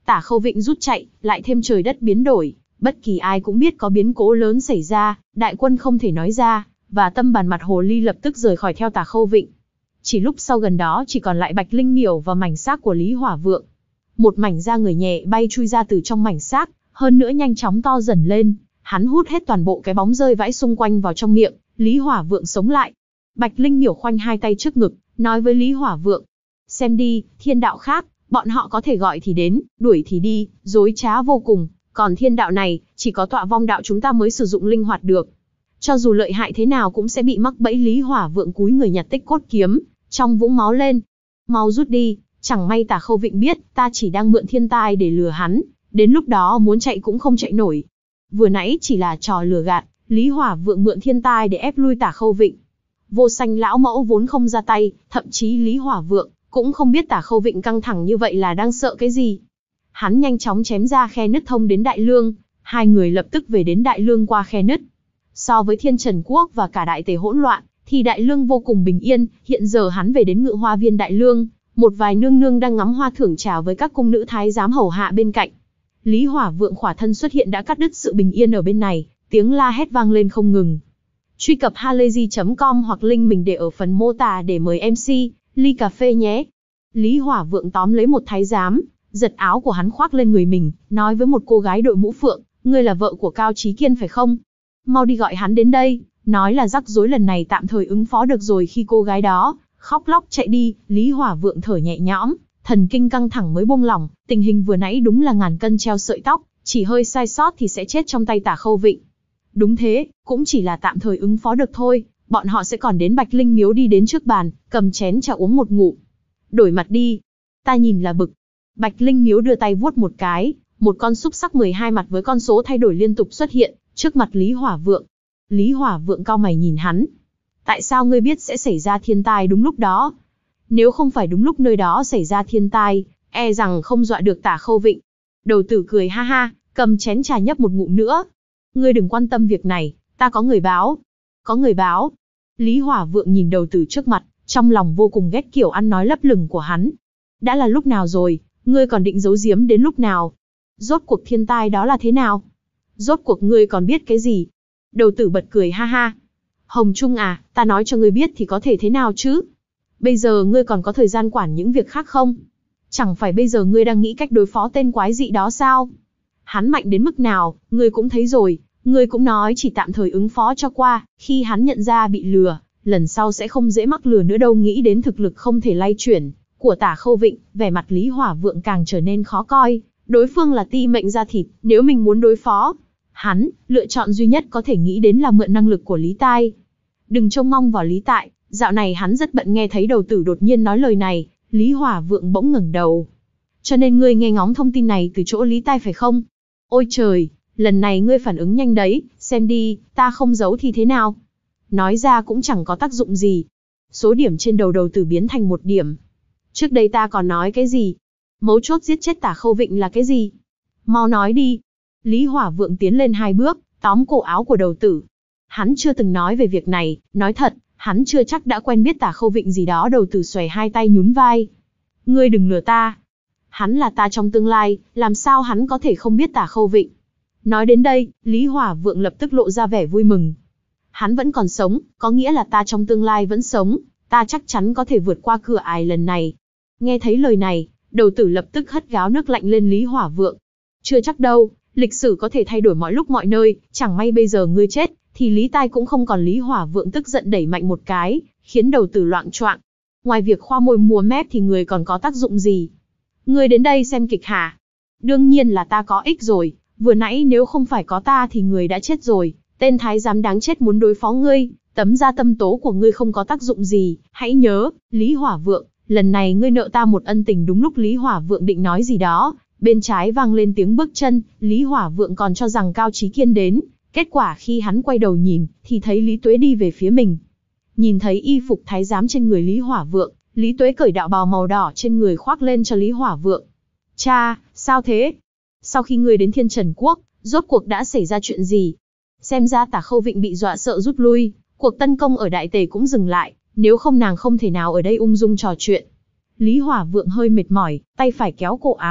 Tả Khâu Vịnh rút chạy, lại thêm trời đất biến đổi, bất kỳ ai cũng biết có biến cố lớn xảy ra, đại quân không thể nói ra, và tâm bàn mặt hồ ly lập tức rời khỏi theo Tả Khâu Vịnh. Chỉ lúc sau gần đó chỉ còn lại Bạch Linh Miểu và mảnh xác của Lý Hỏa Vượng. Một mảnh da người nhẹ bay chui ra từ trong mảnh xác, hơn nữa nhanh chóng to dần lên, hắn hút hết toàn bộ cái bóng rơi vãi xung quanh vào trong miệng, Lý Hỏa Vượng sống lại. Bạch Linh Miểu khoanh hai tay trước ngực, nói với Lý Hỏa Vượng: "Xem đi, thiên đạo khác, bọn họ có thể gọi thì đến, đuổi thì đi, dối trá vô cùng, còn thiên đạo này, chỉ có Tọa Vong đạo chúng ta mới sử dụng linh hoạt được. Cho dù lợi hại thế nào cũng sẽ bị mắc bẫy." Lý Hỏa Vượng cúi người nhặt tích cốt kiếm, trong vũng máu lên. "Mau rút đi, chẳng may Tả Khâu Vịnh biết, ta chỉ đang mượn thiên tai để lừa hắn, đến lúc đó muốn chạy cũng không chạy nổi." Vừa nãy chỉ là trò lừa gạt, Lý Hỏa Vượng mượn thiên tai để ép lui Tả Khâu Vịnh. Vô Sanh lão mẫu vốn không ra tay, thậm chí Lý Hỏa Vượng cũng không biết Tả Khâu Vịnh căng thẳng như vậy là đang sợ cái gì. Hắn nhanh chóng chém ra khe nứt thông đến Đại Lương, hai người lập tức về đến Đại Lương qua khe nứt. So với Thiên Trần Quốc và cả Đại Tề hỗn loạn, thì Đại Lương vô cùng bình yên. Hiện giờ hắn về đến Ngự Hoa Viên Đại Lương, một vài nương nương đang ngắm hoa thưởng trà với các cung nữ thái giám hầu hạ bên cạnh. Lý Hỏa Vượng khỏa thân xuất hiện đã cắt đứt sự bình yên ở bên này, tiếng la hét vang lên không ngừng. Truy cập halayzi chấm com hoặc link mình để ở phần mô tả để mời em xê ly cà phê nhé. Lý Hỏa Vượng tóm lấy một thái giám, giật áo của hắn khoác lên người mình, nói với một cô gái đội mũ phượng: "Ngươi là vợ của Cao Chí Kiên phải không? Mau đi gọi hắn đến đây." Nói là rắc rối lần này tạm thời ứng phó được rồi. Khi cô gái đó khóc lóc chạy đi, Lý Hỏa Vượng thở nhẹ nhõm, thần kinh căng thẳng mới buông lỏng. Tình hình vừa nãy đúng là ngàn cân treo sợi tóc, chỉ hơi sai sót thì sẽ chết trong tay Tả Khâu Vịnh. Đúng thế, cũng chỉ là tạm thời ứng phó được thôi, bọn họ sẽ còn đến Bạch Linh Miếu. Đi đến trước bàn, cầm chén trà uống một ngụm. "Đổi mặt đi, ta nhìn là bực." Bạch Linh Miếu đưa tay vuốt một cái, một con xúc sắc mười hai mặt với con số thay đổi liên tục xuất hiện trước mặt Lý Hỏa Vượng. Lý Hỏa Vượng cau mày nhìn hắn. "Tại sao ngươi biết sẽ xảy ra thiên tai đúng lúc đó? Nếu không phải đúng lúc nơi đó xảy ra thiên tai, e rằng không dọa được Tả Khâu Vịnh." Đầu tử cười ha ha, cầm chén trà nhấp một ngụm nữa. "Ngươi đừng quan tâm việc này, ta có người báo." "Có người báo?" Lý Hỏa Vượng nhìn đầu tử trước mặt, trong lòng vô cùng ghét kiểu ăn nói lấp lửng của hắn. "Đã là lúc nào rồi, ngươi còn định giấu giếm đến lúc nào? Rốt cuộc thiên tai đó là thế nào? Rốt cuộc ngươi còn biết cái gì?" Đầu tử bật cười ha ha. "Hồng Trung à, ta nói cho ngươi biết thì có thể thế nào chứ? Bây giờ ngươi còn có thời gian quản những việc khác không? Chẳng phải bây giờ ngươi đang nghĩ cách đối phó tên quái dị đó sao? Hắn mạnh đến mức nào, ngươi cũng thấy rồi, ngươi cũng nói chỉ tạm thời ứng phó cho qua, khi hắn nhận ra bị lừa, lần sau sẽ không dễ mắc lừa nữa đâu." Nghĩ đến thực lực không thể lay chuyển của Tả Khâu Vịnh, vẻ mặt Lý Hỏa Vượng càng trở nên khó coi. Đối phương là ti mệnh da thịt, nếu mình muốn đối phó hắn, lựa chọn duy nhất có thể nghĩ đến là mượn năng lực của Lý Tai. Đừng trông mong vào Lý Tại, dạo này hắn rất bận. Nghe thấy đầu tử đột nhiên nói lời này, Lý Hỏa Vượng bỗng ngẩng đầu. "Cho nên ngươi nghe ngóng thông tin này từ chỗ Lý Tai phải không? Ôi trời, lần này ngươi phản ứng nhanh đấy, xem đi, ta không giấu thì thế nào? Nói ra cũng chẳng có tác dụng gì." Số điểm trên đầu đầu tử biến thành một điểm. "Trước đây ta còn nói cái gì? Mấu chốt giết chết Tả Khâu Vịnh là cái gì? Mau nói đi." Lý Hỏa Vượng tiến lên hai bước, tóm cổ áo của đầu tử. Hắn chưa từng nói về việc này, nói thật, hắn chưa chắc đã quen biết Tả Khâu Vịnh gì đó. Đầu tử xòe hai tay nhún vai. "Ngươi đừng lừa ta. Hắn là ta trong tương lai, làm sao hắn có thể không biết Tả Khâu Vịnh?" Nói đến đây, Lý Hỏa Vượng lập tức lộ ra vẻ vui mừng. "Hắn vẫn còn sống, có nghĩa là ta trong tương lai vẫn sống, ta chắc chắn có thể vượt qua cửa ải lần này." Nghe thấy lời này, đầu tử lập tức hất gáo nước lạnh lên Lý Hỏa Vượng. "Chưa chắc đâu, lịch sử có thể thay đổi mọi lúc mọi nơi, chẳng may bây giờ ngươi chết, thì Lý Tai cũng không còn." Lý Hỏa Vượng tức giận đẩy mạnh một cái, khiến đầu tử loạng choạng. "Ngoài việc khoa môi múa mép thì người còn có tác dụng gì? Ngươi đến đây xem kịch hả? Đương nhiên là ta có ích rồi, vừa nãy nếu không phải có ta thì người đã chết rồi. Tên thái giám đáng chết muốn đối phó ngươi, tấm da tâm tố của ngươi không có tác dụng gì, hãy nhớ, Lý Hỏa Vượng, lần này ngươi nợ ta một ân tình." Đúng lúc Lý Hỏa Vượng định nói gì đó, bên trái vang lên tiếng bước chân. Lý Hỏa Vượng còn cho rằng Cao Chí Kiên đến, kết quả khi hắn quay đầu nhìn, thì thấy Lý Tuế đi về phía mình. Nhìn thấy y phục thái giám trên người Lý Hỏa Vượng, Lý Tuế cởi đạo bào màu đỏ trên người khoác lên cho Lý Hỏa Vượng. "Cha, sao thế? Sau khi ngươi đến Thiên Trần Quốc, rốt cuộc đã xảy ra chuyện gì?" Xem ra Tả Khâu Vịnh bị dọa sợ rút lui, cuộc tấn công ở Đại Tề cũng dừng lại, nếu không nàng không thể nào ở đây ung dung trò chuyện. Lý Hỏa Vượng hơi mệt mỏi, tay phải kéo cổ áo,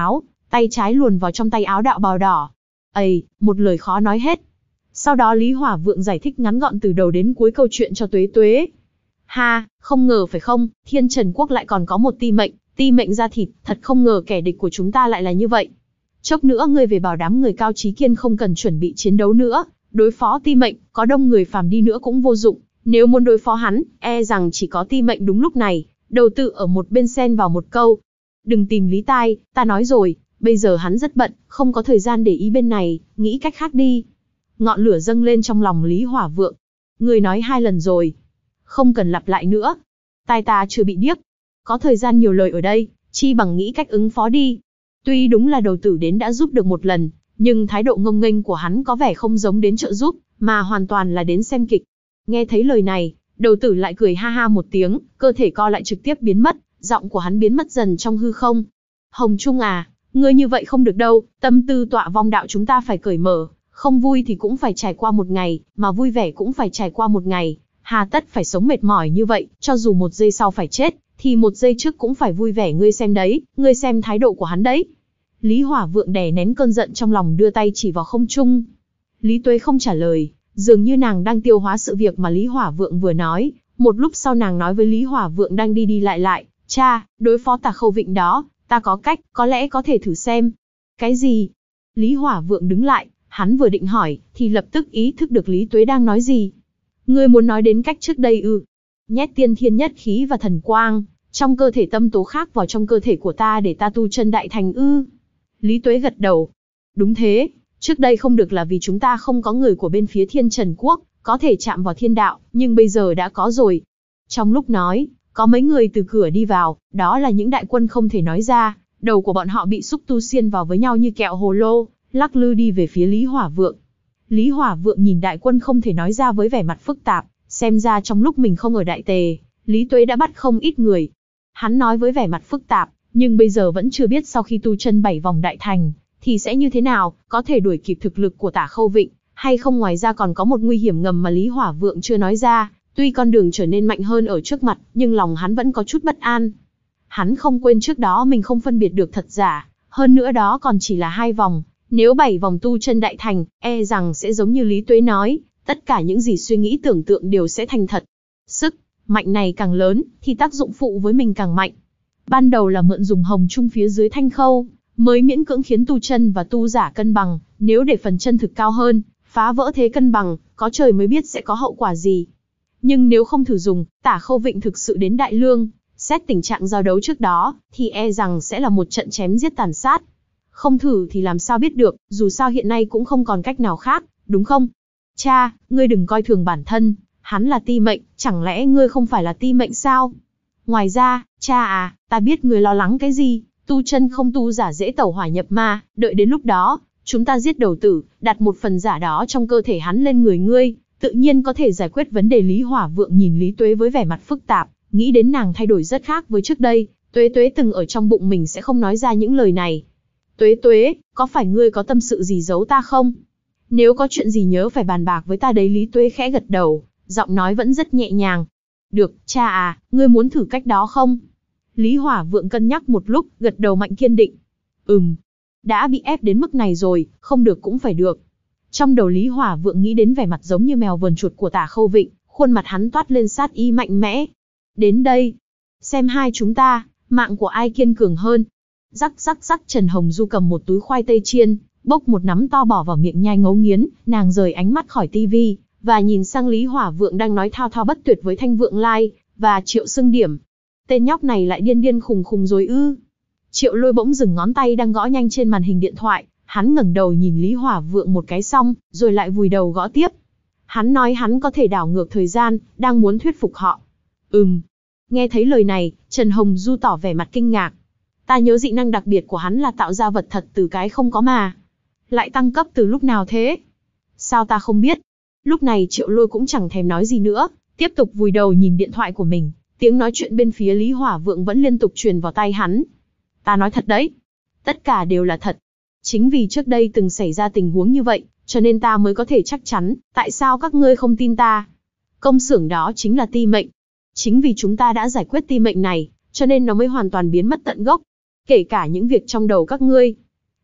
tay trái luồn vào trong tay áo đạo bào đỏ. Ây, một lời khó nói hết. Sau đó Lý Hỏa Vượng giải thích ngắn gọn từ đầu đến cuối câu chuyện cho Tuế Tuế. Ha, không ngờ phải không, Thiên Trần Quốc lại còn có một ti mệnh, ti mệnh da thịt, thật không ngờ kẻ địch của chúng ta lại là như vậy. Chốc nữa ngươi về bảo đám người Cao Chí Kiên không cần chuẩn bị chiến đấu nữa, đối phó ti mệnh, có đông người phàm đi nữa cũng vô dụng, nếu muốn đối phó hắn, e rằng chỉ có ti mệnh đúng lúc này. Đầu tự ở một bên xen vào một câu. Đừng tìm Lý Tai, ta nói rồi, bây giờ hắn rất bận, không có thời gian để ý bên này, nghĩ cách khác đi. Ngọn lửa dâng lên trong lòng Lý Hỏa Vượng. Ngươi nói hai lần rồi, không cần lặp lại nữa. Tai ta chưa bị điếc, có thời gian nhiều lời ở đây, chi bằng nghĩ cách ứng phó đi. Tuy đúng là đầu tử đến đã giúp được một lần, nhưng thái độ ngông nghênh của hắn có vẻ không giống đến trợ giúp, mà hoàn toàn là đến xem kịch. Nghe thấy lời này, đầu tử lại cười ha ha một tiếng, cơ thể co lại trực tiếp biến mất, giọng của hắn biến mất dần trong hư không. Hồng Trung à, ngươi như vậy không được đâu, tâm tư tọa vong đạo chúng ta phải cởi mở, không vui thì cũng phải trải qua một ngày, mà vui vẻ cũng phải trải qua một ngày. Hà tất phải sống mệt mỏi như vậy, cho dù một giây sau phải chết, thì một giây trước cũng phải vui vẻ, ngươi xem đấy, ngươi xem thái độ của hắn đấy. Lý Hỏa Vượng đè nén cơn giận trong lòng đưa tay chỉ vào không trung. Lý Tuế không trả lời, dường như nàng đang tiêu hóa sự việc mà Lý Hỏa Vượng vừa nói. Một lúc sau nàng nói với Lý Hỏa Vượng đang đi đi lại lại, cha, đối phó Tà Khâu Vịnh đó, ta có cách, có lẽ có thể thử xem. Cái gì? Lý Hỏa Vượng đứng lại, hắn vừa định hỏi, thì lập tức ý thức được Lý Tuế đang nói gì. Ngươi muốn nói đến cách trước đây ư? Nhét tiên thiên nhất khí và thần quang, trong cơ thể tâm tố khác vào trong cơ thể của ta để ta tu chân đại thành ư? Lý Tuế gật đầu. Đúng thế, trước đây không được là vì chúng ta không có người của bên phía Thiên Trần Quốc, có thể chạm vào thiên đạo, nhưng bây giờ đã có rồi. Trong lúc nói, có mấy người từ cửa đi vào, đó là những đại quân không thể nói ra, đầu của bọn họ bị xúc tu xiên vào với nhau như kẹo hồ lô, lắc lư đi về phía Lý Hỏa Vượng. Lý Hỏa Vượng nhìn đại quân không thể nói ra với vẻ mặt phức tạp, xem ra trong lúc mình không ở Đại Tề, Lý Tuế đã bắt không ít người. Hắn nói với vẻ mặt phức tạp, nhưng bây giờ vẫn chưa biết sau khi tu chân bảy vòng đại thành, thì sẽ như thế nào, có thể đuổi kịp thực lực của Tả Khâu Vịnh, hay không. Ngoài ra còn có một nguy hiểm ngầm mà Lý Hỏa Vượng chưa nói ra, tuy con đường trở nên mạnh hơn ở trước mặt, nhưng lòng hắn vẫn có chút bất an. Hắn không quên trước đó mình không phân biệt được thật giả, hơn nữa đó còn chỉ là hai vòng, nếu bảy vòng tu chân đại thành, e rằng sẽ giống như Lý Tuế nói, tất cả những gì suy nghĩ tưởng tượng đều sẽ thành thật. Sức mạnh này càng lớn, thì tác dụng phụ với mình càng mạnh. Ban đầu là mượn dùng hồng trung phía dưới thanh khâu, mới miễn cưỡng khiến tu chân và tu giả cân bằng, nếu để phần chân thực cao hơn, phá vỡ thế cân bằng, có trời mới biết sẽ có hậu quả gì. Nhưng nếu không thử dùng, Tả Khâu Vịnh thực sự đến Đại Lương, xét tình trạng giao đấu trước đó, thì e rằng sẽ là một trận chém giết tàn sát. Không thử thì làm sao biết được, dù sao hiện nay cũng không còn cách nào khác, đúng không? Cha, ngươi đừng coi thường bản thân, hắn là ti mệnh, chẳng lẽ ngươi không phải là ti mệnh sao? Ngoài ra, cha à, ta biết ngươi lo lắng cái gì, tu chân không tu giả dễ tẩu hỏa nhập ma, đợi đến lúc đó, chúng ta giết đầu tử, đặt một phần giả đó trong cơ thể hắn lên người ngươi, tự nhiên có thể giải quyết vấn đề. Lý Hỏa Vượng nhìn Lý Tuế với vẻ mặt phức tạp, nghĩ đến nàng thay đổi rất khác với trước đây, Tuế Tuế từng ở trong bụng mình sẽ không nói ra những lời này. Tuế Tuế, có phải ngươi có tâm sự gì giấu ta không? Nếu có chuyện gì nhớ phải bàn bạc với ta đấy. Lý Tuế khẽ gật đầu, giọng nói vẫn rất nhẹ nhàng. Được, cha à, ngươi muốn thử cách đó không? Lý Hỏa Vượng cân nhắc một lúc, gật đầu mạnh kiên định. Ừm, đã bị ép đến mức này rồi, không được cũng phải được. Trong đầu Lý Hỏa Vượng nghĩ đến vẻ mặt giống như mèo vờn chuột của Tả Khâu Vịnh, khuôn mặt hắn toát lên sát ý mạnh mẽ. Đến đây, xem hai chúng ta, mạng của ai kiên cường hơn. Rắc rắc rắc. Trần Hồng Du cầm một túi khoai tây chiên, bốc một nắm to bỏ vào miệng nhai ngấu nghiến, nàng rời ánh mắt khỏi tivi và nhìn sang Lý Hỏa Vượng đang nói thao thao bất tuyệt với Thanh Vượng Lai và Triệu Sưng Điểm. Tên nhóc này lại điên điên khùng khùng rồi ư? Triệu Lôi bỗng dừng ngón tay đang gõ nhanh trên màn hình điện thoại, hắn ngẩng đầu nhìn Lý Hỏa Vượng một cái xong, rồi lại vùi đầu gõ tiếp. Hắn nói hắn có thể đảo ngược thời gian, đang muốn thuyết phục họ. Ừm. Nghe thấy lời này, Trần Hồng Du tỏ vẻ mặt kinh ngạc. Ta nhớ dị năng đặc biệt của hắn là tạo ra vật thật từ cái không có mà. Lại tăng cấp từ lúc nào thế? Sao ta không biết? Lúc này Triệu Lôi cũng chẳng thèm nói gì nữa, tiếp tục vùi đầu nhìn điện thoại của mình. Tiếng nói chuyện bên phía Lý Hỏa Vượng vẫn liên tục truyền vào tai hắn. Ta nói thật đấy. Tất cả đều là thật. Chính vì trước đây từng xảy ra tình huống như vậy, cho nên ta mới có thể chắc chắn, tại sao các ngươi không tin ta? Công xưởng đó chính là ti mệnh. Chính vì chúng ta đã giải quyết ti mệnh này, cho nên nó mới hoàn toàn biến mất tận gốc. Kể cả những việc trong đầu các ngươi.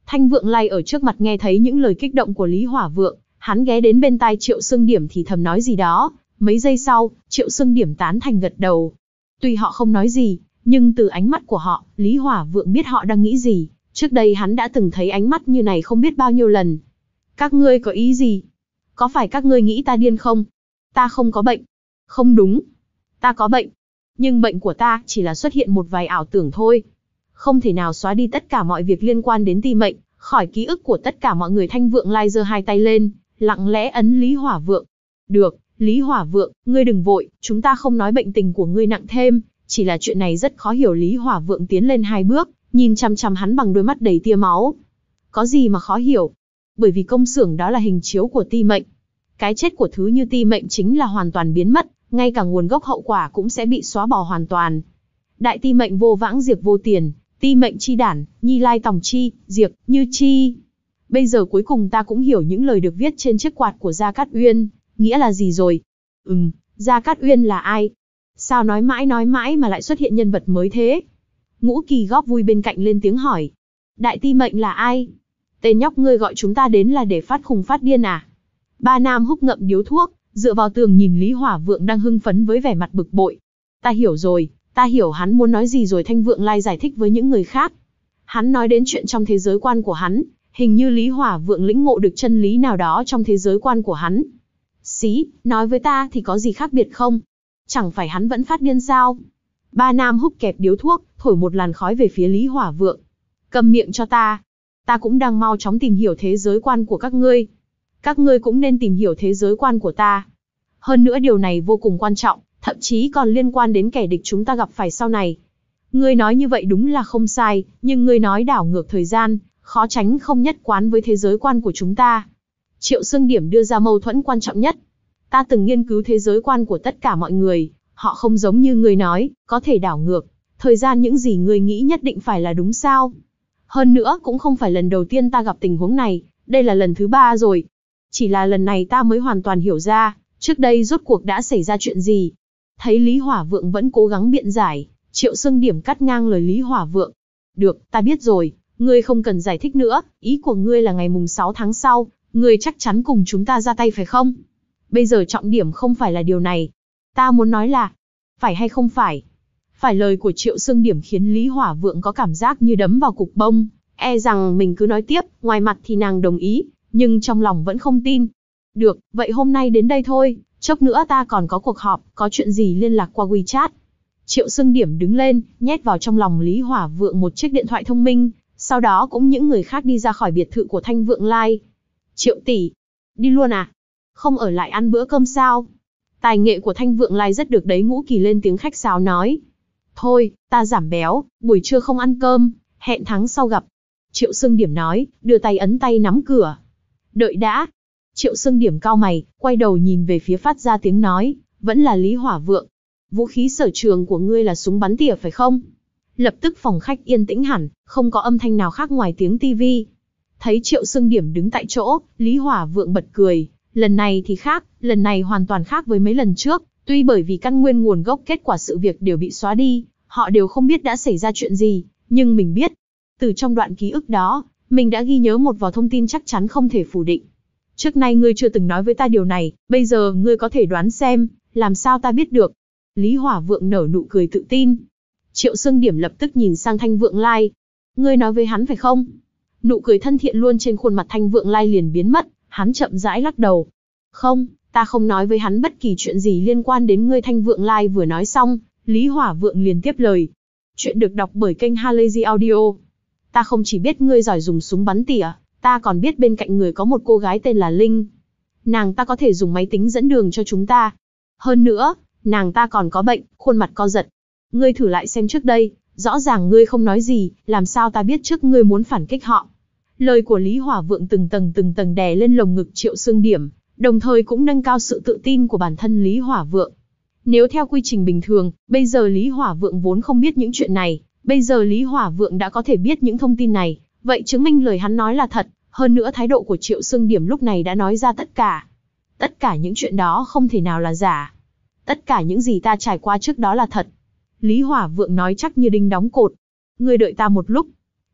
Thanh Vượng Lai ở trước mặt nghe thấy những lời kích động của Lý Hỏa Vượng, hắn ghé đến bên tai Triệu Sương Điểm thì thầm nói gì đó, mấy giây sau, Triệu Sương Điểm tán thành gật đầu. Tuy họ không nói gì, nhưng từ ánh mắt của họ, Lý Hỏa Vượng biết họ đang nghĩ gì, trước đây hắn đã từng thấy ánh mắt như này không biết bao nhiêu lần. Các ngươi có ý gì? Có phải các ngươi nghĩ ta điên không? Ta không có bệnh. Không đúng. Ta có bệnh. Nhưng bệnh của ta chỉ là xuất hiện một vài ảo tưởng thôi. Không thể nào xóa đi tất cả mọi việc liên quan đến ti mệnh, khỏi ký ức của tất cả mọi người. Thanh Vượng Lai giơ hai tay lên, lặng lẽ ấn Lý Hỏa Vượng. Được, Lý Hỏa Vượng, ngươi đừng vội, chúng ta không nói bệnh tình của ngươi nặng thêm, chỉ là chuyện này rất khó hiểu. Lý Hỏa Vượng tiến lên hai bước, nhìn chăm chăm hắn bằng đôi mắt đầy tia máu. Có gì mà khó hiểu? Bởi vì công xưởng đó là hình chiếu của ti mệnh. Cái chết của thứ như ti mệnh chính là hoàn toàn biến mất, ngay cả nguồn gốc hậu quả cũng sẽ bị xóa bỏ hoàn toàn. Đại ti mệnh vô vãng diệt vô tiền, ti mệnh chi đản, Nhi Lai tòng chi, diệt, như chi. Bây giờ cuối cùng ta cũng hiểu những lời được viết trên chiếc quạt của Gia Cát Uyên, nghĩa là gì rồi. Ừm, Gia Cát Uyên là ai? Sao nói mãi nói mãi mà lại xuất hiện nhân vật mới thế? Ngũ Kỳ góp vui bên cạnh lên tiếng hỏi. Đại ti mệnh là ai? Tên nhóc ngươi gọi chúng ta đến là để phát khùng phát điên à? Ba Nam Húc ngậm điếu thuốc, dựa vào tường nhìn Lý Hỏa Vượng đang hưng phấn với vẻ mặt bực bội. Ta hiểu rồi, ta hiểu hắn muốn nói gì rồi. Thanh Vượng Lai giải thích với những người khác. Hắn nói đến chuyện trong thế giới quan của hắn, hình như Lý Hỏa Vượng lĩnh ngộ được chân lý nào đó trong thế giới quan của hắn. Xí, nói với ta thì có gì khác biệt không? Chẳng phải hắn vẫn phát điên sao? Ba Nam Húc kẹp điếu thuốc, thổi một làn khói về phía Lý Hỏa Vượng. Cầm miệng cho ta. Ta cũng đang mau chóng tìm hiểu thế giới quan của các ngươi. Các ngươi cũng nên tìm hiểu thế giới quan của ta. Hơn nữa điều này vô cùng quan trọng, thậm chí còn liên quan đến kẻ địch chúng ta gặp phải sau này. Ngươi nói như vậy đúng là không sai, nhưng ngươi nói đảo ngược thời gian, khó tránh không nhất quán với thế giới quan của chúng ta. Triệu Sương Điểm đưa ra mâu thuẫn quan trọng nhất. Ta từng nghiên cứu thế giới quan của tất cả mọi người, họ không giống như ngươi nói, có thể đảo ngược. Thời gian những gì ngươi nghĩ nhất định phải là đúng sao? Hơn nữa cũng không phải lần đầu tiên ta gặp tình huống này, đây là lần thứ ba rồi. Chỉ là lần này ta mới hoàn toàn hiểu ra, trước đây rốt cuộc đã xảy ra chuyện gì. Thấy Lý Hỏa Vượng vẫn cố gắng biện giải, Triệu Sương Điểm cắt ngang lời Lý Hỏa Vượng. Được, ta biết rồi, ngươi không cần giải thích nữa, ý của ngươi là ngày mùng sáu tháng sau, ngươi chắc chắn cùng chúng ta ra tay phải không? Bây giờ trọng điểm không phải là điều này. Ta muốn nói là, phải hay không phải? Phải. Lời của Triệu Sương Điểm khiến Lý Hỏa Vượng có cảm giác như đấm vào cục bông, e rằng mình cứ nói tiếp, ngoài mặt thì nàng đồng ý, nhưng trong lòng vẫn không tin. Được, vậy hôm nay đến đây thôi, chốc nữa ta còn có cuộc họp, có chuyện gì liên lạc qua WeChat. Triệu Sương Điểm đứng lên, nhét vào trong lòng Lý Hỏa Vượng một chiếc điện thoại thông minh, sau đó cũng những người khác đi ra khỏi biệt thự của Thanh Vượng Lai. Triệu tỷ, đi luôn à? Không ở lại ăn bữa cơm sao? Tài nghệ của Thanh Vượng Lai rất được đấy. Ngũ Kỳ lên tiếng khách sáo nói. Thôi, ta giảm béo, buổi trưa không ăn cơm, hẹn tháng sau gặp. Triệu Sương Điểm nói, đưa tay ấn tay nắm cửa. Đợi đã. Triệu Sương Điểm cau mày, quay đầu nhìn về phía phát ra tiếng nói, vẫn là Lý Hỏa Vượng. Vũ khí sở trường của ngươi là súng bắn tỉa phải không? Lập tức phòng khách yên tĩnh hẳn, không có âm thanh nào khác ngoài tiếng tivi. Thấy Triệu Sương Điểm đứng tại chỗ, Lý Hỏa Vượng bật cười. Lần này thì khác, lần này hoàn toàn khác với mấy lần trước. Tuy bởi vì căn nguyên nguồn gốc kết quả sự việc đều bị xóa đi, họ đều không biết đã xảy ra chuyện gì, nhưng mình biết. Từ trong đoạn ký ức đó, mình đã ghi nhớ một vài thông tin chắc chắn không thể phủ định. Trước nay ngươi chưa từng nói với ta điều này, bây giờ ngươi có thể đoán xem, làm sao ta biết được. Lý Hỏa Vượng nở nụ cười tự tin. Triệu Sương Điểm lập tức nhìn sang Thanh Vượng Lai. Ngươi nói với hắn phải không? Nụ cười thân thiện luôn trên khuôn mặt Thanh Vượng Lai liền biến mất, hắn chậm rãi lắc đầu. Không, ta không nói với hắn bất kỳ chuyện gì liên quan đến ngươi. Thanh Vượng Lai vừa nói xong, Lý Hỏa Vượng liền tiếp lời. Chuyện được đọc bởi kênh Halazy Audio. Ta không chỉ biết ngươi giỏi dùng súng bắn tỉa, ta còn biết bên cạnh người có một cô gái tên là Linh. Nàng ta có thể dùng máy tính dẫn đường cho chúng ta. Hơn nữa, nàng ta còn có bệnh, khuôn mặt co giật. Ngươi thử lại xem trước đây, rõ ràng ngươi không nói gì, làm sao ta biết trước ngươi muốn phản kích họ. Lời của Lý Hỏa Vượng từng tầng từng tầng đè lên lồng ngực Triệu Sương Điểm, đồng thời cũng nâng cao sự tự tin của bản thân Lý Hỏa Vượng. Nếu theo quy trình bình thường, bây giờ Lý Hỏa Vượng vốn không biết những chuyện này, bây giờ Lý Hỏa Vượng đã có thể biết những thông tin này, vậy chứng minh lời hắn nói là thật, hơn nữa thái độ của Triệu Sương Điểm lúc này đã nói ra tất cả. Tất cả những chuyện đó không thể nào là giả. Tất cả những gì ta trải qua trước đó là thật. Lý Hỏa Vượng nói chắc như đinh đóng cột. Ngươi đợi ta một lúc.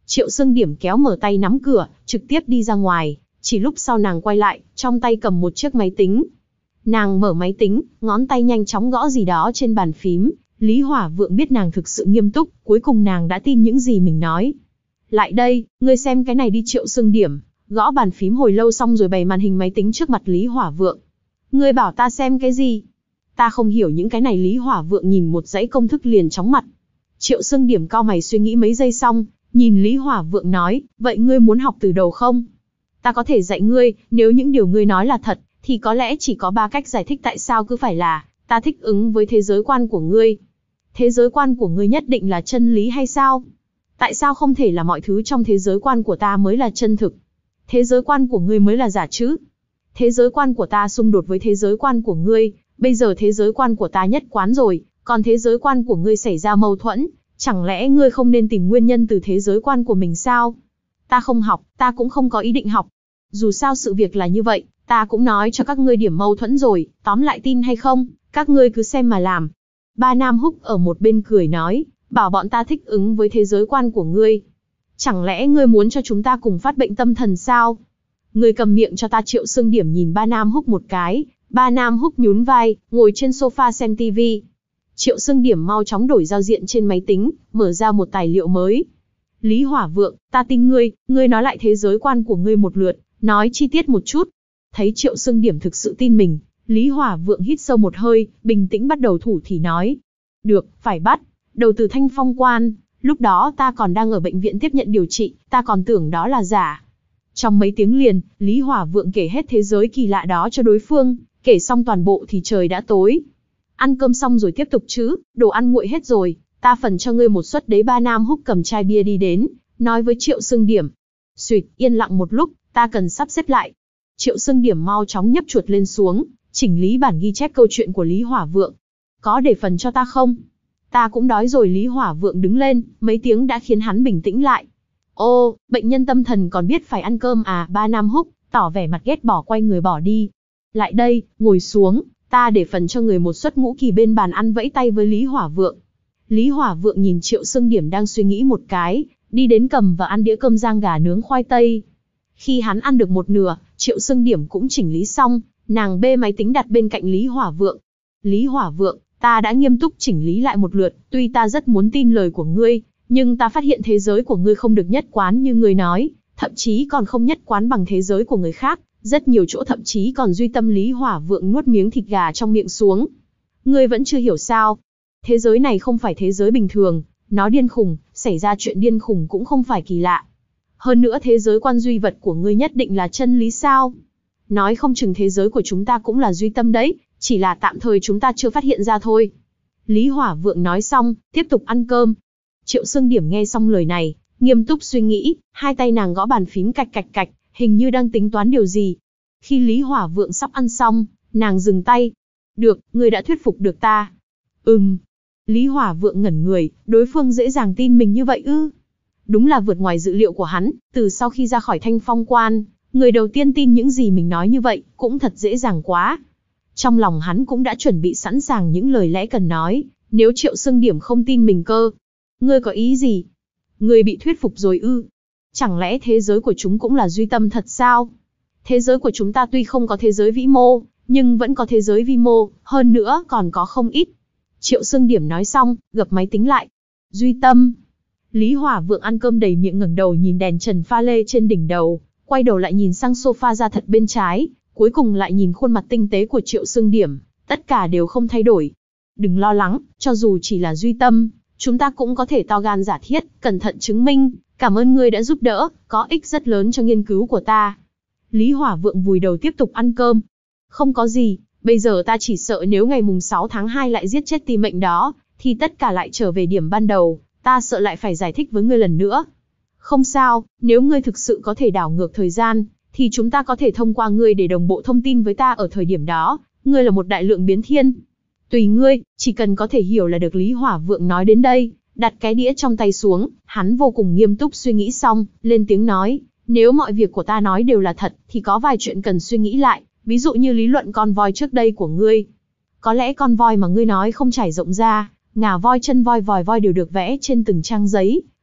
Triệu Sương Điểm kéo mở tay nắm cửa, trực tiếp đi ra ngoài, chỉ lúc sau nàng quay lại, trong tay cầm một chiếc máy tính. Nàng mở máy tính, ngón tay nhanh chóng gõ gì đó trên bàn phím. Lý Hỏa Vượng biết nàng thực sự nghiêm túc, cuối cùng nàng đã tin những gì mình nói. Lại đây, ngươi xem cái này đi. Triệu Sương Điểm gõ bàn phím hồi lâu xong rồi bày màn hình máy tính trước mặt Lý Hỏa Vượng. Ngươi bảo ta xem cái gì? Ta không hiểu những cái này. Lý Hỏa Vượng nhìn một dãy công thức liền chóng mặt. Triệu Sương Điểm cau mày suy nghĩ mấy giây xong, nhìn Lý Hỏa Vượng nói, vậy ngươi muốn học từ đầu không? Ta có thể dạy ngươi, nếu những điều ngươi nói là thật, thì có lẽ chỉ có ba cách giải thích tại sao cứ phải là, ta thích ứng với thế giới quan của ngươi. Thế giới quan của ngươi nhất định là chân lý hay sao? Tại sao không thể là mọi thứ trong thế giới quan của ta mới là chân thực? Thế giới quan của ngươi mới là giả chứ? Thế giới quan của ta xung đột với thế giới quan của ngươi, bây giờ thế giới quan của ta nhất quán rồi, còn thế giới quan của ngươi xảy ra mâu thuẫn, chẳng lẽ ngươi không nên tìm nguyên nhân từ thế giới quan của mình sao? Ta không học, ta cũng không có ý định học. Dù sao sự việc là như vậy, ta cũng nói cho các ngươi điểm mâu thuẫn rồi, tóm lại tin hay không, các ngươi cứ xem mà làm. Ba Nam Húc ở một bên cười nói, bảo bọn ta thích ứng với thế giới quan của ngươi. Chẳng lẽ ngươi muốn cho chúng ta cùng phát bệnh tâm thần sao? Ngươi cầm miệng cho ta. Triệu Sương Điểm nhìn Ba Nam Húc một cái, Ba Nam Húc nhún vai, ngồi trên sofa xem tivi. Triệu Sương Điểm mau chóng đổi giao diện trên máy tính, mở ra một tài liệu mới. Lý Hỏa Vượng, ta tin ngươi, ngươi nói lại thế giới quan của ngươi một lượt, nói chi tiết một chút. Thấy Triệu Sương Điểm thực sự tin mình, Lý Hỏa Vượng hít sâu một hơi, bình tĩnh bắt đầu thủ thỉ nói. Được, phải bắt. Đầu từ Thanh Phong Quan, lúc đó ta còn đang ở bệnh viện tiếp nhận điều trị, ta còn tưởng đó là giả. Trong mấy tiếng liền, Lý Hỏa Vượng kể hết thế giới kỳ lạ đó cho đối phương, kể xong toàn bộ thì trời đã tối. Ăn cơm xong rồi tiếp tục chứ, đồ ăn nguội hết rồi, ta phần cho ngươi một suất đấy. Ba Nam Húc cầm chai bia đi đến, nói với Triệu Sương Điểm. Xuyệt, yên lặng một lúc, ta cần sắp xếp lại. Triệu Sương Điểm mau chóng nhấp chuột lên xuống, chỉnh lý bản ghi chép câu chuyện của Lý Hỏa Vượng. Có để phần cho ta không? Ta cũng đói rồi. Lý Hỏa Vượng đứng lên, mấy tiếng đã khiến hắn bình tĩnh lại. Ô, bệnh nhân tâm thần còn biết phải ăn cơm à? Ba Nam Húc tỏ vẻ mặt ghét bỏ quay người bỏ đi. Lại đây, ngồi xuống, ta để phần cho người một suất ngũ kỳ. Bên bàn ăn vẫy tay với Lý Hỏa Vượng. Lý Hỏa Vượng nhìn Triệu Sương Điểm đang suy nghĩ một cái, đi đến cầm và ăn đĩa cơm rang gà nướng khoai tây. Khi hắn ăn được một nửa, Triệu Sương Điểm cũng chỉnh lý xong, nàng bê máy tính đặt bên cạnh Lý Hỏa Vượng. Lý Hỏa Vượng, ta đã nghiêm túc chỉnh lý lại một lượt, tuy ta rất muốn tin lời của ngươi, nhưng ta phát hiện thế giới của ngươi không được nhất quán như ngươi nói, thậm chí còn không nhất quán bằng thế giới của người khác, rất nhiều chỗ thậm chí còn duy tâm. Lý Hỏa Vượng nuốt miếng thịt gà trong miệng xuống. Ngươi vẫn chưa hiểu sao? Thế giới này không phải thế giới bình thường, nó điên khùng, xảy ra chuyện điên khùng cũng không phải kỳ lạ. Hơn nữa thế giới quan duy vật của ngươi nhất định là chân lý sao? Nói không chừng thế giới của chúng ta cũng là duy tâm đấy, chỉ là tạm thời chúng ta chưa phát hiện ra thôi. Lý Hỏa Vượng nói xong, tiếp tục ăn cơm. Triệu Sương Điểm nghe xong lời này, nghiêm túc suy nghĩ, hai tay nàng gõ bàn phím cạch cạch cạch, hình như đang tính toán điều gì. Khi Lý Hỏa Vượng sắp ăn xong, nàng dừng tay. Được, ngươi đã thuyết phục được ta. Ừm. Lý Hỏa Vượng ngẩn người, đối phương dễ dàng tin mình như vậy ư? Đúng là vượt ngoài dự liệu của hắn, từ sau khi ra khỏi Thanh Phong Quan, người đầu tiên tin những gì mình nói như vậy, cũng thật dễ dàng quá. Trong lòng hắn cũng đã chuẩn bị sẵn sàng những lời lẽ cần nói, nếu Triệu Sương Điểm không tin mình cơ. Ngươi có ý gì? Ngươi bị thuyết phục rồi ư? Chẳng lẽ thế giới của chúng cũng là duy tâm thật sao? Thế giới của chúng ta tuy không có thế giới vĩ mô, nhưng vẫn có thế giới vi mô, hơn nữa còn có không ít. Triệu Sương Điểm nói xong, gập máy tính lại. Duy tâm. Lý Hỏa Vượng ăn cơm đầy miệng ngẩng đầu nhìn đèn trần pha lê trên đỉnh đầu, quay đầu lại nhìn sang sofa da thật bên trái, cuối cùng lại nhìn khuôn mặt tinh tế của Triệu Sương Điểm, tất cả đều không thay đổi. Đừng lo lắng, cho dù chỉ là duy tâm, chúng ta cũng có thể to gan giả thiết, cẩn thận chứng minh, cảm ơn ngươi đã giúp đỡ, có ích rất lớn cho nghiên cứu của ta. Lý Hỏa Vượng vùi đầu tiếp tục ăn cơm. Không có gì, bây giờ ta chỉ sợ nếu ngày mùng sáu tháng hai lại giết chết ti mệnh đó, thì tất cả lại trở về điểm ban đầu, ta sợ lại phải giải thích với ngươi lần nữa. Không sao, nếu ngươi thực sự có thể đảo ngược thời gian, thì chúng ta có thể thông qua ngươi để đồng bộ thông tin với ta ở thời điểm đó, ngươi là một đại lượng biến thiên. Tùy ngươi, chỉ cần có thể hiểu là được. Lý Hỏa Vượng nói đến đây, đặt cái đĩa trong tay xuống, hắn vô cùng nghiêm túc suy nghĩ xong, lên tiếng nói, nếu mọi việc của ta nói đều là thật, thì có vài chuyện cần suy nghĩ lại, ví dụ như lý luận con voi trước đây của ngươi. Có lẽ con voi mà ngươi nói không trải rộng ra, ngà voi, chân voi, vòi voi đều được vẽ trên từng trang giấy,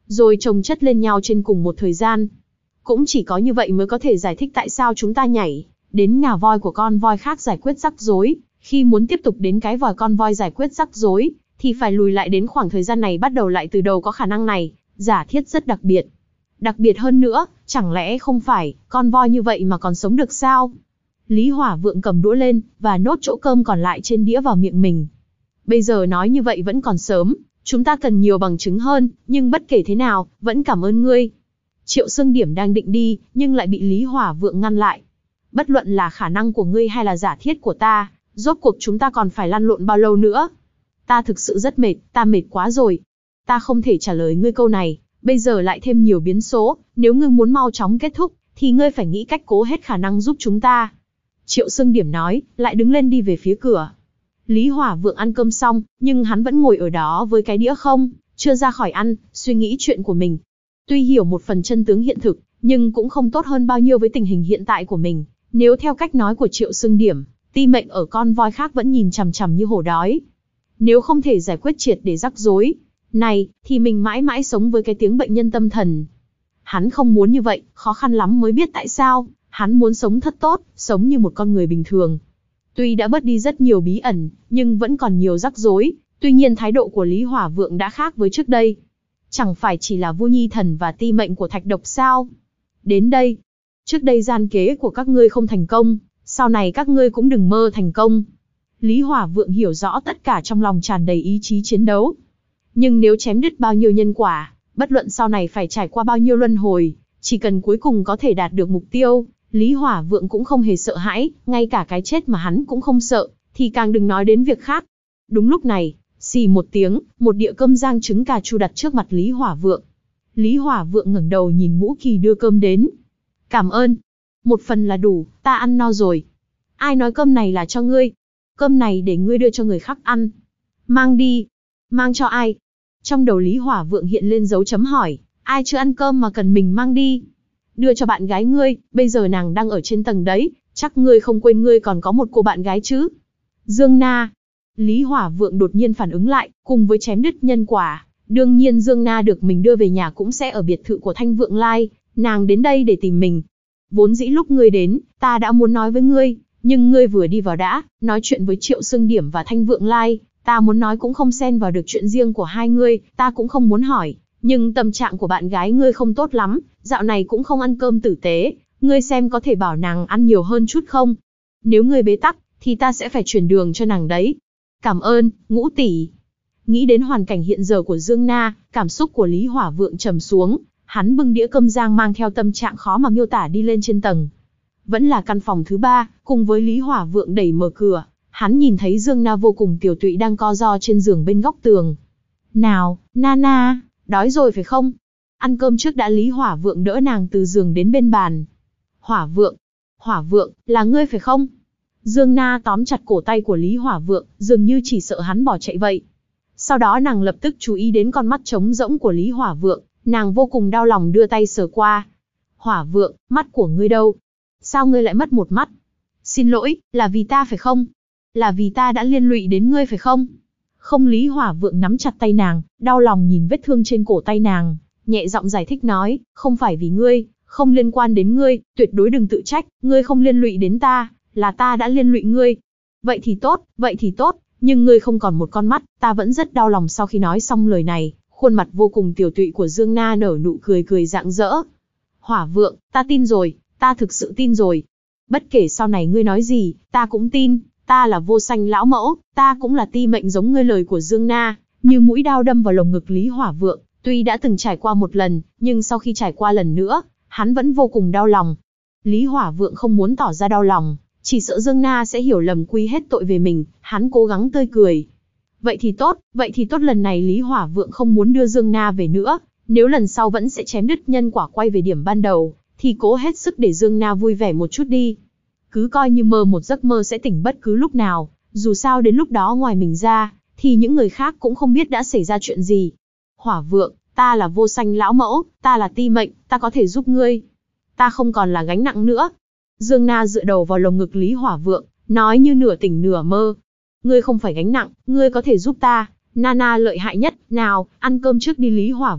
rồi chồng chất lên nhau trên cùng một thời gian. Cũng chỉ có như vậy mới có thể giải thích tại sao chúng ta nhảy đến ngà voi của con voi khác giải quyết rắc rối, khi muốn tiếp tục đến cái vòi con voi giải quyết rắc rối, thì phải lùi lại đến khoảng thời gian này bắt đầu lại từ đầu có khả năng này, giả thiết rất đặc biệt. Đặc biệt hơn nữa, chẳng lẽ không phải, con voi như vậy mà còn sống được sao? Lý Hỏa Vượng cầm đũa lên, và nốt chỗ cơm còn lại trên đĩa vào miệng mình. Bây giờ nói như vậy vẫn còn sớm, chúng ta cần nhiều bằng chứng hơn, nhưng bất kể thế nào, vẫn cảm ơn ngươi. Triệu Xương Điểm đang định đi, nhưng lại bị Lý Hỏa Vượng ngăn lại. Bất luận là khả năng của ngươi hay là giả thiết của ta, rốt cuộc chúng ta còn phải lăn lộn bao lâu nữa? Ta thực sự rất mệt, ta mệt quá rồi. Ta không thể trả lời ngươi câu này, bây giờ lại thêm nhiều biến số, nếu ngươi muốn mau chóng kết thúc, thì ngươi phải nghĩ cách cố hết khả năng giúp chúng ta. Triệu Xương Điểm nói, lại đứng lên đi về phía cửa. Lý Hỏa Vượng ăn cơm xong, nhưng hắn vẫn ngồi ở đó với cái đĩa không, chưa ra khỏi ăn, suy nghĩ chuyện của mình. Tuy hiểu một phần chân tướng hiện thực, nhưng cũng không tốt hơn bao nhiêu với tình hình hiện tại của mình. Nếu theo cách nói của Triệu Xương Điểm, ti mệnh ở con voi khác vẫn nhìn chằm chằm như hổ đói. Nếu không thể giải quyết triệt để rắc rối này, thì mình mãi mãi sống với cái tiếng bệnh nhân tâm thần. Hắn không muốn như vậy, khó khăn lắm mới biết tại sao. Hắn muốn sống thật tốt, sống như một con người bình thường. Tuy đã bớt đi rất nhiều bí ẩn, nhưng vẫn còn nhiều rắc rối. Tuy nhiên thái độ của Lý Hỏa Vượng đã khác với trước đây. Chẳng phải chỉ là Vu Nhi Thần và ti mệnh của Thạch Độc sao? Đến đây. Trước đây gian kế của các ngươi không thành công, sau này các ngươi cũng đừng mơ thành công. Lý Hỏa Vượng hiểu rõ tất cả trong lòng tràn đầy ý chí chiến đấu. Nhưng nếu chém đứt bao nhiêu nhân quả, bất luận sau này phải trải qua bao nhiêu luân hồi, chỉ cần cuối cùng có thể đạt được mục tiêu, Lý Hỏa Vượng cũng không hề sợ hãi, ngay cả cái chết mà hắn cũng không sợ, thì càng đừng nói đến việc khác. Đúng lúc này, xì một tiếng, một đĩa cơm rang trứng cà chua đặt trước mặt Lý Hỏa Vượng. Lý Hỏa Vượng ngẩng đầu nhìn Ngũ Kỳ đưa cơm đến. Cảm ơn. Một phần là đủ, ta ăn no rồi. Ai nói cơm này là cho ngươi? Cơm này để ngươi đưa cho người khác ăn. Mang đi. Mang cho ai? Trong đầu Lý Hỏa Vượng hiện lên dấu chấm hỏi. Ai chưa ăn cơm mà cần mình mang đi? Đưa cho bạn gái ngươi, bây giờ nàng đang ở trên tầng đấy, chắc ngươi không quên ngươi còn có một cô bạn gái chứ? Dương Na. Lý Hỏa Vượng đột nhiên phản ứng lại, cùng với chém đứt nhân quả, đương nhiên Dương Na được mình đưa về nhà cũng sẽ ở biệt thự của Thanh Vượng Lai, nàng đến đây để tìm mình. Vốn dĩ lúc ngươi đến, ta đã muốn nói với ngươi, nhưng ngươi vừa đi vào đã, nói chuyện với Triệu Xương Điểm và Thanh Vượng Lai, ta muốn nói cũng không xen vào được chuyện riêng của hai ngươi, ta cũng không muốn hỏi, nhưng tâm trạng của bạn gái ngươi không tốt lắm, dạo này cũng không ăn cơm tử tế, ngươi xem có thể bảo nàng ăn nhiều hơn chút không? Nếu ngươi bế tắc, thì ta sẽ phải chuyển đường cho nàng đấy. Cảm ơn, Ngũ tỷ. Nghĩ đến hoàn cảnh hiện giờ của Dương Na, cảm xúc của Lý Hỏa Vượng trầm xuống, hắn bưng đĩa cơm rang mang theo tâm trạng khó mà miêu tả đi lên trên tầng. Vẫn là căn phòng thứ ba, cùng với Lý Hỏa Vượng đẩy mở cửa, hắn nhìn thấy Dương Na vô cùng tiểu tụy đang co ro trên giường bên góc tường. Nào, Nana, đói rồi phải không? Ăn cơm trước đã. Lý Hỏa Vượng đỡ nàng từ giường đến bên bàn. Hỏa Vượng, Hỏa Vượng, là ngươi phải không? Dương Na tóm chặt cổ tay của Lý Hỏa Vượng, dường như chỉ sợ hắn bỏ chạy vậy. Sau đó nàng lập tức chú ý đến con mắt trống rỗng của Lý Hỏa Vượng, nàng vô cùng đau lòng đưa tay sờ qua. Hỏa Vượng, mắt của ngươi đâu? Sao ngươi lại mất một mắt? Xin lỗi, là vì ta phải không? Là vì ta đã liên lụy đến ngươi phải không? Không. Lý Hỏa Vượng nắm chặt tay nàng, đau lòng nhìn vết thương trên cổ tay nàng, nhẹ giọng giải thích nói, không phải vì ngươi, không liên quan đến ngươi, tuyệt đối đừng tự trách, ngươi không liên lụy đến ta, là ta đã liên lụy ngươi. Vậy thì tốt, vậy thì tốt, nhưng ngươi không còn một con mắt, ta vẫn rất đau lòng. Sau khi nói xong lời này, khuôn mặt vô cùng tiểu tụy của Dương Na nở nụ cười cười rạng rỡ. Hỏa Vượng, ta tin rồi, ta thực sự tin rồi. Bất kể sau này ngươi nói gì, ta cũng tin, ta là Vô Sanh lão mẫu, ta cũng là ti mệnh giống ngươi. Lời của Dương Na, như mũi đao đâm vào lồng ngực Lý Hỏa Vượng, tuy đã từng trải qua một lần, nhưng sau khi trải qua lần nữa, hắn vẫn vô cùng đau lòng. Lý Hỏa Vượng không muốn tỏ ra đau lòng, chỉ sợ Dương Na sẽ hiểu lầm quy hết tội về mình, hắn cố gắng tươi cười. Vậy thì tốt, vậy thì tốt, lần này Lý Hỏa Vượng không muốn đưa Dương Na về nữa, nếu lần sau vẫn sẽ chém đứt nhân quả quay về điểm ban đầu, thì cố hết sức để Dương Na vui vẻ một chút đi. Cứ coi như mơ một giấc mơ sẽ tỉnh bất cứ lúc nào, dù sao đến lúc đó ngoài mình ra, thì những người khác cũng không biết đã xảy ra chuyện gì. Hỏa Vượng, ta là Vô Sanh lão mẫu, ta là ti mệnh, ta có thể giúp ngươi. Ta không còn là gánh nặng nữa. Dương Na dựa đầu vào lồng ngực Lý Hỏa Vượng, nói như nửa tỉnh nửa mơ. Ngươi không phải gánh nặng, ngươi có thể giúp ta. Nana lợi hại nhất, nào, ăn cơm trước đi. Lý Hỏa Vượng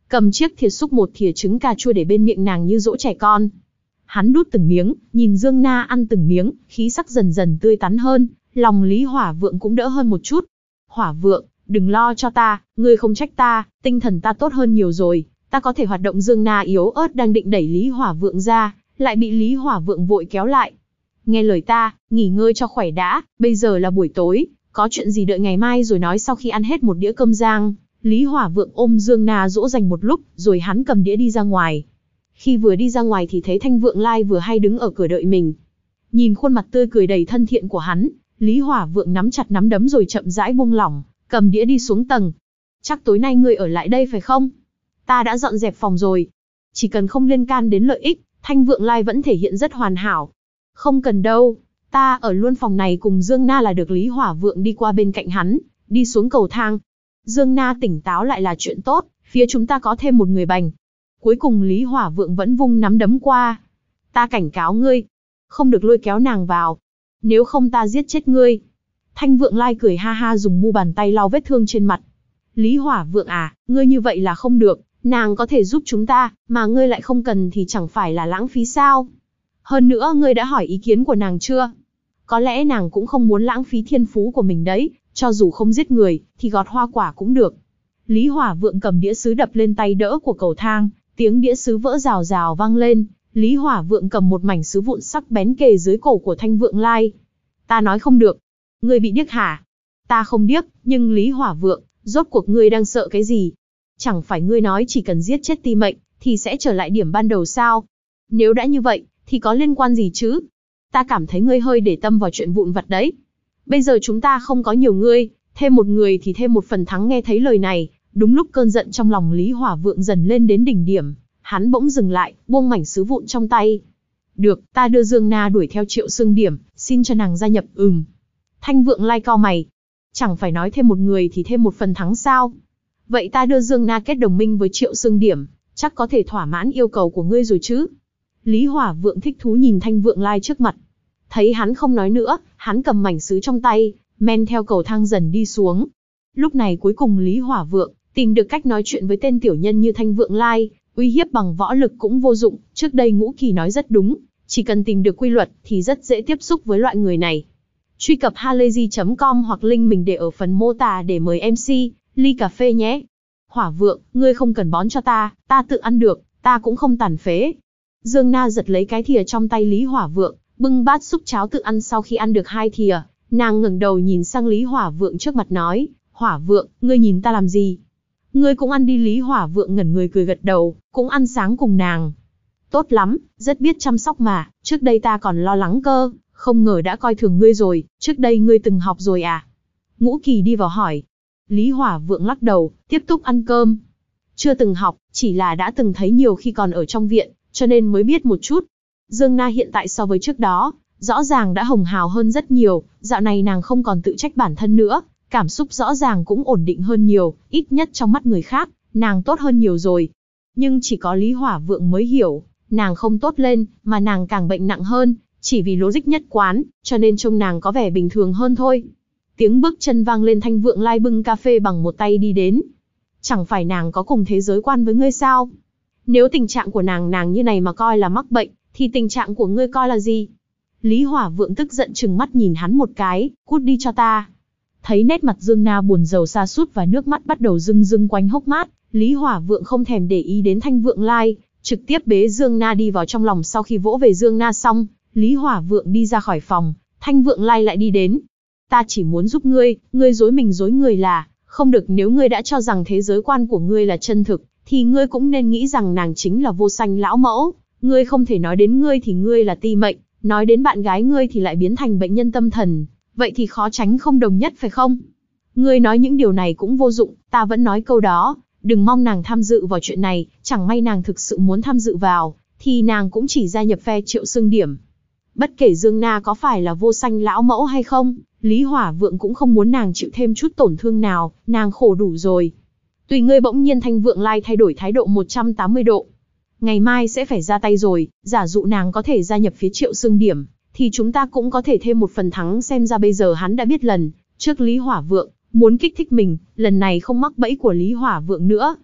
cầm chiếc thìa xúc một thìa trứng cà chua để bên miệng nàng như dỗ trẻ con. Hắn đút từng miếng, nhìn Dương Na ăn từng miếng, khí sắc dần dần tươi tắn hơn, lòng Lý Hỏa Vượng cũng đỡ hơn một chút. Hỏa Vượng, đừng lo cho ta, ngươi không trách ta, tinh thần ta tốt hơn nhiều rồi, ta có thể hoạt động. Dương Na yếu ớt đang định đẩy Lý Hỏa Vượng ra, lại bị Lý Hỏa Vượng vội kéo lại. Nghe lời ta, nghỉ ngơi cho khỏe đã, bây giờ là buổi tối, có chuyện gì đợi ngày mai rồi nói. Sau khi ăn hết một đĩa cơm rang, Lý Hỏa Vượng ôm Dương Na dỗ dành một lúc, rồi hắn cầm đĩa đi ra ngoài. Khi vừa đi ra ngoài thì thấy Thanh Vượng Lai vừa hay đứng ở cửa đợi mình. Nhìn khuôn mặt tươi cười đầy thân thiện của hắn, Lý Hỏa Vượng nắm chặt nắm đấm rồi chậm rãi buông lỏng, cầm đĩa đi xuống tầng. Chắc tối nay ngươi ở lại đây phải không? Ta đã dọn dẹp phòng rồi. Chỉ cần không liên can đến lợi ích, Thanh Vượng Lai vẫn thể hiện rất hoàn hảo. Không cần đâu, ta ở luôn phòng này cùng Dương Na là được. Lý Hỏa Vượng đi qua bên cạnh hắn, đi xuống cầu thang. Dương Na tỉnh táo lại là chuyện tốt, phía chúng ta có thêm một người bành. Cuối cùng Lý Hỏa Vượng vẫn vung nắm đấm qua. Ta cảnh cáo ngươi, không được lôi kéo nàng vào. Nếu không ta giết chết ngươi. Thanh Vượng Lai cười ha ha dùng mu bàn tay lau vết thương trên mặt. Lý Hỏa Vượng à, ngươi như vậy là không được, nàng có thể giúp chúng ta, mà ngươi lại không cần thì chẳng phải là lãng phí sao? Hơn nữa ngươi đã hỏi ý kiến của nàng chưa? Có lẽ nàng cũng không muốn lãng phí thiên phú của mình đấy, cho dù không giết người, thì gọt hoa quả cũng được. Lý Hỏa Vượng cầm đĩa sứ đập lên tay đỡ của cầu thang, tiếng đĩa sứ vỡ rào rào vang lên. Lý Hỏa Vượng cầm một mảnh sứ vụn sắc bén kề dưới cổ của Thanh Vượng Lai. Ta nói không được. Ngươi bị điếc hả? Ta không điếc, nhưng Lý Hỏa Vượng, rốt cuộc ngươi đang sợ cái gì? Chẳng phải ngươi nói chỉ cần giết chết Ti Mệnh, thì sẽ trở lại điểm ban đầu sao? Nếu đã như vậy, thì có liên quan gì chứ? Ta cảm thấy ngươi hơi để tâm vào chuyện vụn vặt đấy. Bây giờ chúng ta không có nhiều ngươi, thêm một người thì thêm một phần thắng. Nghe thấy lời này, đúng lúc cơn giận trong lòng Lý Hỏa Vượng dần lên đến đỉnh điểm, hắn bỗng dừng lại, buông mảnh sứ vụn trong tay. Được, ta đưa Dương Na đuổi theo Triệu Xương Điểm, xin cho nàng gia nhập. Ừm. Thanh Vượng Lai cau mày. Chẳng phải nói thêm một người thì thêm một phần thắng sao? Vậy ta đưa Dương Na kết đồng minh với Triệu Xương Điểm, chắc có thể thỏa mãn yêu cầu của ngươi rồi chứ? Lý Hỏa Vượng thích thú nhìn Thanh Vượng Lai trước mặt. Thấy hắn không nói nữa, hắn cầm mảnh sứ trong tay, men theo cầu thang dần đi xuống. Lúc này cuối cùng Lý Hỏa Vượng tìm được cách nói chuyện với tên tiểu nhân như Thanh Vượng Lai, uy hiếp bằng võ lực cũng vô dụng. Trước đây Ngũ Kỳ nói rất đúng, chỉ cần tìm được quy luật thì rất dễ tiếp xúc với loại người này. Truy cập halayzi chấm com hoặc link mình để ở phần mô tả để mời em xê ly cà phê nhé. Hỏa Vượng, ngươi không cần bón cho ta, ta tự ăn được, ta cũng không tàn phế. Dương Na giật lấy cái thìa trong tay Lý Hỏa Vượng, bưng bát xúc cháo tự ăn. Sau khi ăn được hai thìa, nàng ngẩng đầu nhìn sang Lý Hỏa Vượng trước mặt nói, Hỏa Vượng, ngươi nhìn ta làm gì? Ngươi cũng ăn đi. Lý Hỏa Vượng ngẩn người cười gật đầu, cũng ăn sáng cùng nàng. Tốt lắm, rất biết chăm sóc mà, trước đây ta còn lo lắng cơ, không ngờ đã coi thường ngươi rồi. Trước đây ngươi từng học rồi à? Ngũ Kỳ đi vào hỏi. Lý Hỏa Vượng lắc đầu, tiếp tục ăn cơm. Chưa từng học, chỉ là đã từng thấy nhiều khi còn ở trong viện, cho nên mới biết một chút. Dương Na hiện tại so với trước đó, rõ ràng đã hồng hào hơn rất nhiều. Dạo này nàng không còn tự trách bản thân nữa, cảm xúc rõ ràng cũng ổn định hơn nhiều, ít nhất trong mắt người khác, nàng tốt hơn nhiều rồi. Nhưng chỉ có Lý Hỏa Vượng mới hiểu, nàng không tốt lên, mà nàng càng bệnh nặng hơn, chỉ vì logic nhất quán, cho nên trông nàng có vẻ bình thường hơn thôi. Tiếng bước chân vang lên. Thanh Vượng Lai bưng cà phê bằng một tay đi đến. Chẳng phải nàng có cùng thế giới quan với ngươi sao? Nếu tình trạng của nàng nàng như này mà coi là mắc bệnh, thì tình trạng của ngươi coi là gì? Lý Hỏa Vượng tức giận trừng mắt nhìn hắn một cái, cút đi cho ta. Thấy nét mặt Dương Na buồn rầu sa sút và nước mắt bắt đầu rưng rưng quanh hốc mắt, Lý Hỏa Vượng không thèm để ý đến Thanh Vượng Lai, trực tiếp bế Dương Na đi vào trong lòng. Sau khi vỗ về Dương Na xong, Lý Hỏa Vượng đi ra khỏi phòng, Thanh Vượng Lai lại đi đến. Ta chỉ muốn giúp ngươi, ngươi dối mình dối người là không được. Nếu ngươi đã cho rằng thế giới quan của ngươi là chân thực, thì ngươi cũng nên nghĩ rằng nàng chính là Vô Sanh lão mẫu. Ngươi không thể nói đến ngươi thì ngươi là Ti Mệnh, nói đến bạn gái ngươi thì lại biến thành bệnh nhân tâm thần. Vậy thì khó tránh không đồng nhất phải không? Ngươi nói những điều này cũng vô dụng, ta vẫn nói câu đó, đừng mong nàng tham dự vào chuyện này. Chẳng may nàng thực sự muốn tham dự vào, thì nàng cũng chỉ gia nhập phe Triệu Xương Điểm. Bất kể Dương Na có phải là Vô Sanh lão mẫu hay không, Lý Hỏa Vượng cũng không muốn nàng chịu thêm chút tổn thương nào, nàng khổ đủ rồi. Tùy ngươi. Bỗng nhiên Thanh Vượng Lai thay đổi thái độ một trăm tám mươi độ. Ngày mai sẽ phải ra tay rồi, giả dụ nàng có thể gia nhập phía Triệu Xương Điểm, thì chúng ta cũng có thể thêm một phần thắng. Xem ra bây giờ hắn đã biết lần trước Lý Hỏa Vượng muốn kích thích mình, lần này không mắc bẫy của Lý Hỏa Vượng nữa.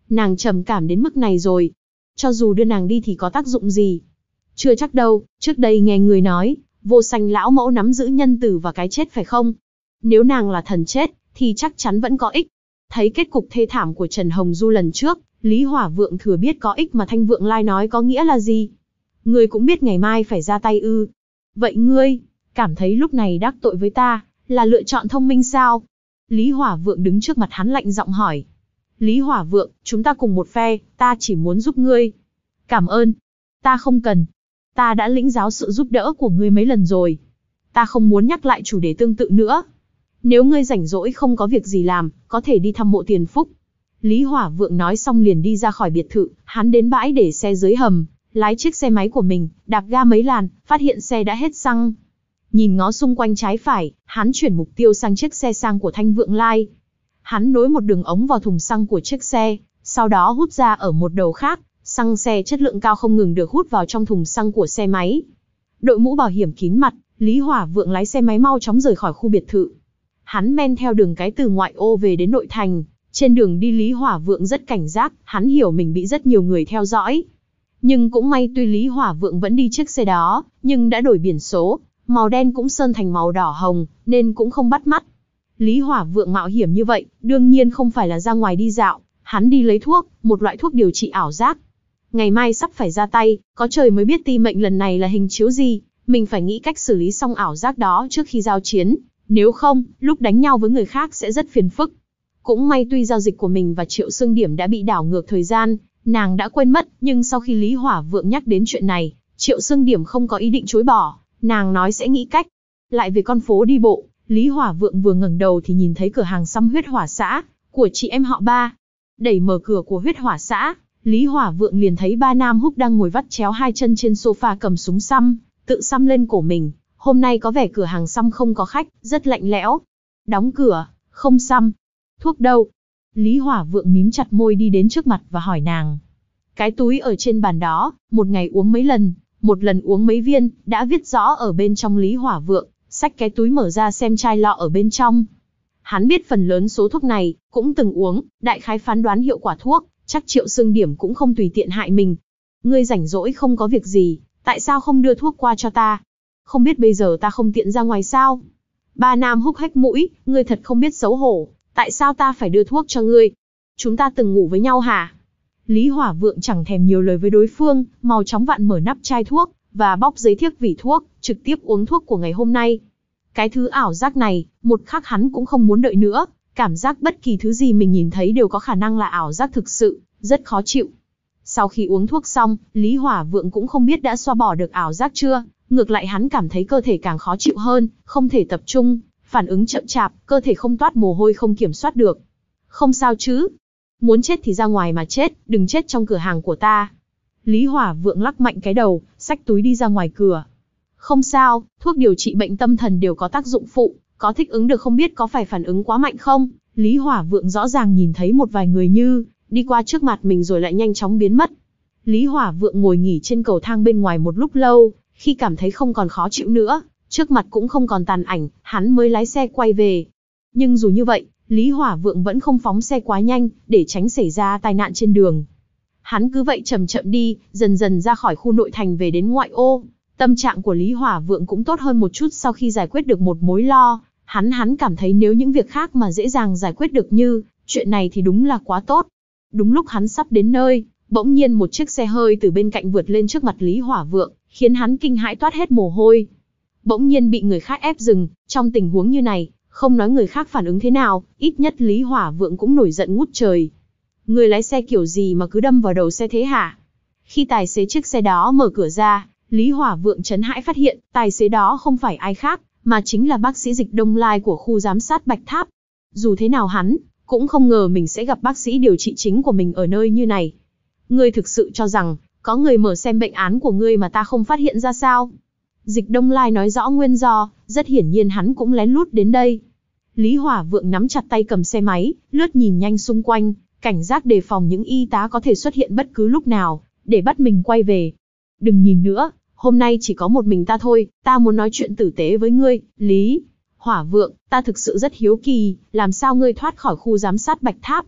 Nàng trầm cảm đến mức này rồi. Cho dù đưa nàng đi thì có tác dụng gì? Chưa chắc đâu, trước đây nghe người nói, Vô Sanh lão mẫu nắm giữ nhân tử và cái chết phải không? Nếu nàng là thần chết, thì chắc chắn vẫn có ích. Thấy kết cục thê thảm của Trần Hồng Du lần trước, Lý Hỏa Vượng thừa biết có ích mà Thanh Vượng Lai nói có nghĩa là gì. Ngươi cũng biết ngày mai phải ra tay ư? Vậy ngươi, cảm thấy lúc này đắc tội với ta, là lựa chọn thông minh sao? Lý Hỏa Vượng đứng trước mặt hắn lạnh giọng hỏi. Lý Hỏa Vượng, chúng ta cùng một phe, ta chỉ muốn giúp ngươi. Cảm ơn. Ta không cần. Ta đã lĩnh giáo sự giúp đỡ của ngươi mấy lần rồi. Ta không muốn nhắc lại chủ đề tương tự nữa. Nếu ngươi rảnh rỗi không có việc gì làm, có thể đi thăm mộ Tiền Phúc. Lý Hỏa Vượng nói xong liền đi ra khỏi biệt thự, hắn đến bãi để xe dưới hầm, lái chiếc xe máy của mình, đạp ga mấy làn, phát hiện xe đã hết xăng. Nhìn ngó xung quanh trái phải, hắn chuyển mục tiêu sang chiếc xe sang của Thanh Vượng Lai. Hắn nối một đường ống vào thùng xăng của chiếc xe, sau đó hút ra ở một đầu khác, xăng xe chất lượng cao không ngừng được hút vào trong thùng xăng của xe máy. Đội mũ bảo hiểm kín mặt, Lý Hỏa Vượng lái xe máy mau chóng rời khỏi khu biệt thự. Hắn men theo đường cái từ ngoại ô về đến nội thành. Trên đường đi Lý Hỏa Vượng rất cảnh giác, hắn hiểu mình bị rất nhiều người theo dõi. Nhưng cũng may tuy Lý Hỏa Vượng vẫn đi chiếc xe đó, nhưng đã đổi biển số, màu đen cũng sơn thành màu đỏ hồng, nên cũng không bắt mắt. Lý Hỏa Vượng mạo hiểm như vậy, đương nhiên không phải là ra ngoài đi dạo, hắn đi lấy thuốc, một loại thuốc điều trị ảo giác. Ngày mai sắp phải ra tay, có trời mới biết ti mệnh lần này là hình chiếu gì, mình phải nghĩ cách xử lý xong ảo giác đó trước khi giao chiến, nếu không, lúc đánh nhau với người khác sẽ rất phiền phức. Cũng may tuy giao dịch của mình và Triệu Xương Điểm đã bị đảo ngược thời gian, nàng đã quên mất, nhưng sau khi Lý Hỏa Vượng nhắc đến chuyện này, Triệu Xương Điểm không có ý định chối bỏ, nàng nói sẽ nghĩ cách. Lại về con phố đi bộ, Lý Hỏa Vượng vừa ngẩng đầu thì nhìn thấy cửa hàng xăm Huyết Hỏa xã của chị em họ Ba. Đẩy mở cửa của Huyết Hỏa xã, Lý Hỏa Vượng liền thấy ba nam húc đang ngồi vắt chéo hai chân trên sofa cầm súng xăm, tự xăm lên cổ mình. Hôm nay có vẻ cửa hàng xăm không có khách, rất lạnh lẽo. Đóng cửa, không xăm. Thuốc đâu? Lý Hỏa Vượng mím chặt môi đi đến trước mặt và hỏi nàng. Cái túi ở trên bàn đó, một ngày uống mấy lần, một lần uống mấy viên, đã viết rõ ở bên trong. Lý Hỏa Vượng xách cái túi mở ra xem chai lọ ở bên trong. Hắn biết phần lớn số thuốc này, cũng từng uống, đại khái phán đoán hiệu quả thuốc, chắc Triệu Xương Điểm cũng không tùy tiện hại mình. Ngươi rảnh rỗi không có việc gì, tại sao không đưa thuốc qua cho ta? Không biết bây giờ ta không tiện ra ngoài sao? Ba nam húc hách mũi, ngươi thật không biết xấu hổ, tại sao ta phải đưa thuốc cho ngươi? Chúng ta từng ngủ với nhau hả? Lý Hỏa Vượng chẳng thèm nhiều lời với đối phương, mau chóng vặn mở nắp chai thuốc, và bóc giấy thiếc vỉ thuốc, trực tiếp uống thuốc của ngày hôm nay. Cái thứ ảo giác này, một khắc hắn cũng không muốn đợi nữa, cảm giác bất kỳ thứ gì mình nhìn thấy đều có khả năng là ảo giác thực sự, rất khó chịu. Sau khi uống thuốc xong, Lý Hỏa Vượng cũng không biết đã xoa bỏ được ảo giác chưa, ngược lại hắn cảm thấy cơ thể càng khó chịu hơn, không thể tập trung, phản ứng chậm chạp, cơ thể không toát mồ hôi không kiểm soát được. Không sao chứ? Muốn chết thì ra ngoài mà chết, đừng chết trong cửa hàng của ta. Lý Hỏa Vượng lắc mạnh cái đầu, xách túi đi ra ngoài cửa. Không sao, thuốc điều trị bệnh tâm thần đều có tác dụng phụ, có thích ứng được không biết có phải phản ứng quá mạnh không? Lý Hỏa Vượng rõ ràng nhìn thấy một vài người như đi qua trước mặt mình rồi lại nhanh chóng biến mất. Lý Hỏa Vượng ngồi nghỉ trên cầu thang bên ngoài một lúc lâu, khi cảm thấy không còn khó chịu nữa, trước mặt cũng không còn tàn ảnh, hắn mới lái xe quay về. Nhưng dù như vậy, Lý Hỏa Vượng vẫn không phóng xe quá nhanh, để tránh xảy ra tai nạn trên đường. Hắn cứ vậy chậm chậm đi, dần dần ra khỏi khu nội thành về đến ngoại ô. Tâm trạng của Lý Hỏa Vượng cũng tốt hơn một chút sau khi giải quyết được một mối lo. Hắn hắn cảm thấy nếu những việc khác mà dễ dàng giải quyết được như chuyện này thì đúng là quá tốt. Đúng lúc hắn sắp đến nơi, bỗng nhiên một chiếc xe hơi từ bên cạnh vượt lên trước mặt Lý Hỏa Vượng, khiến hắn kinh hãi toát hết mồ hôi. Bỗng nhiên bị người khác ép dừng, trong tình huống như này, không nói người khác phản ứng thế nào, ít nhất Lý Hỏa Vượng cũng nổi giận ngút trời. Người lái xe kiểu gì mà cứ đâm vào đầu xe thế hả? Khi tài xế chiếc xe đó mở cửa ra, Lý Hỏa Vượng chấn hãi phát hiện, tài xế đó không phải ai khác, mà chính là bác sĩ Dịch Đông Lai của khu giám sát Bạch Tháp. Dù thế nào hắn cũng không ngờ mình sẽ gặp bác sĩ điều trị chính của mình ở nơi như này. Ngươi thực sự cho rằng, có người mở xem bệnh án của ngươi mà ta không phát hiện ra sao? Dịch Đông Lai nói rõ nguyên do, rất hiển nhiên hắn cũng lén lút đến đây. Lý Hỏa Vượng nắm chặt tay cầm xe máy, lướt nhìn nhanh xung quanh, cảnh giác đề phòng những y tá có thể xuất hiện bất cứ lúc nào, để bắt mình quay về. Đừng nhìn nữa, hôm nay chỉ có một mình ta thôi, ta muốn nói chuyện tử tế với ngươi, Lý Hỏa Vượng, ta thực sự rất hiếu kỳ, làm sao ngươi thoát khỏi khu giám sát Bạch Tháp?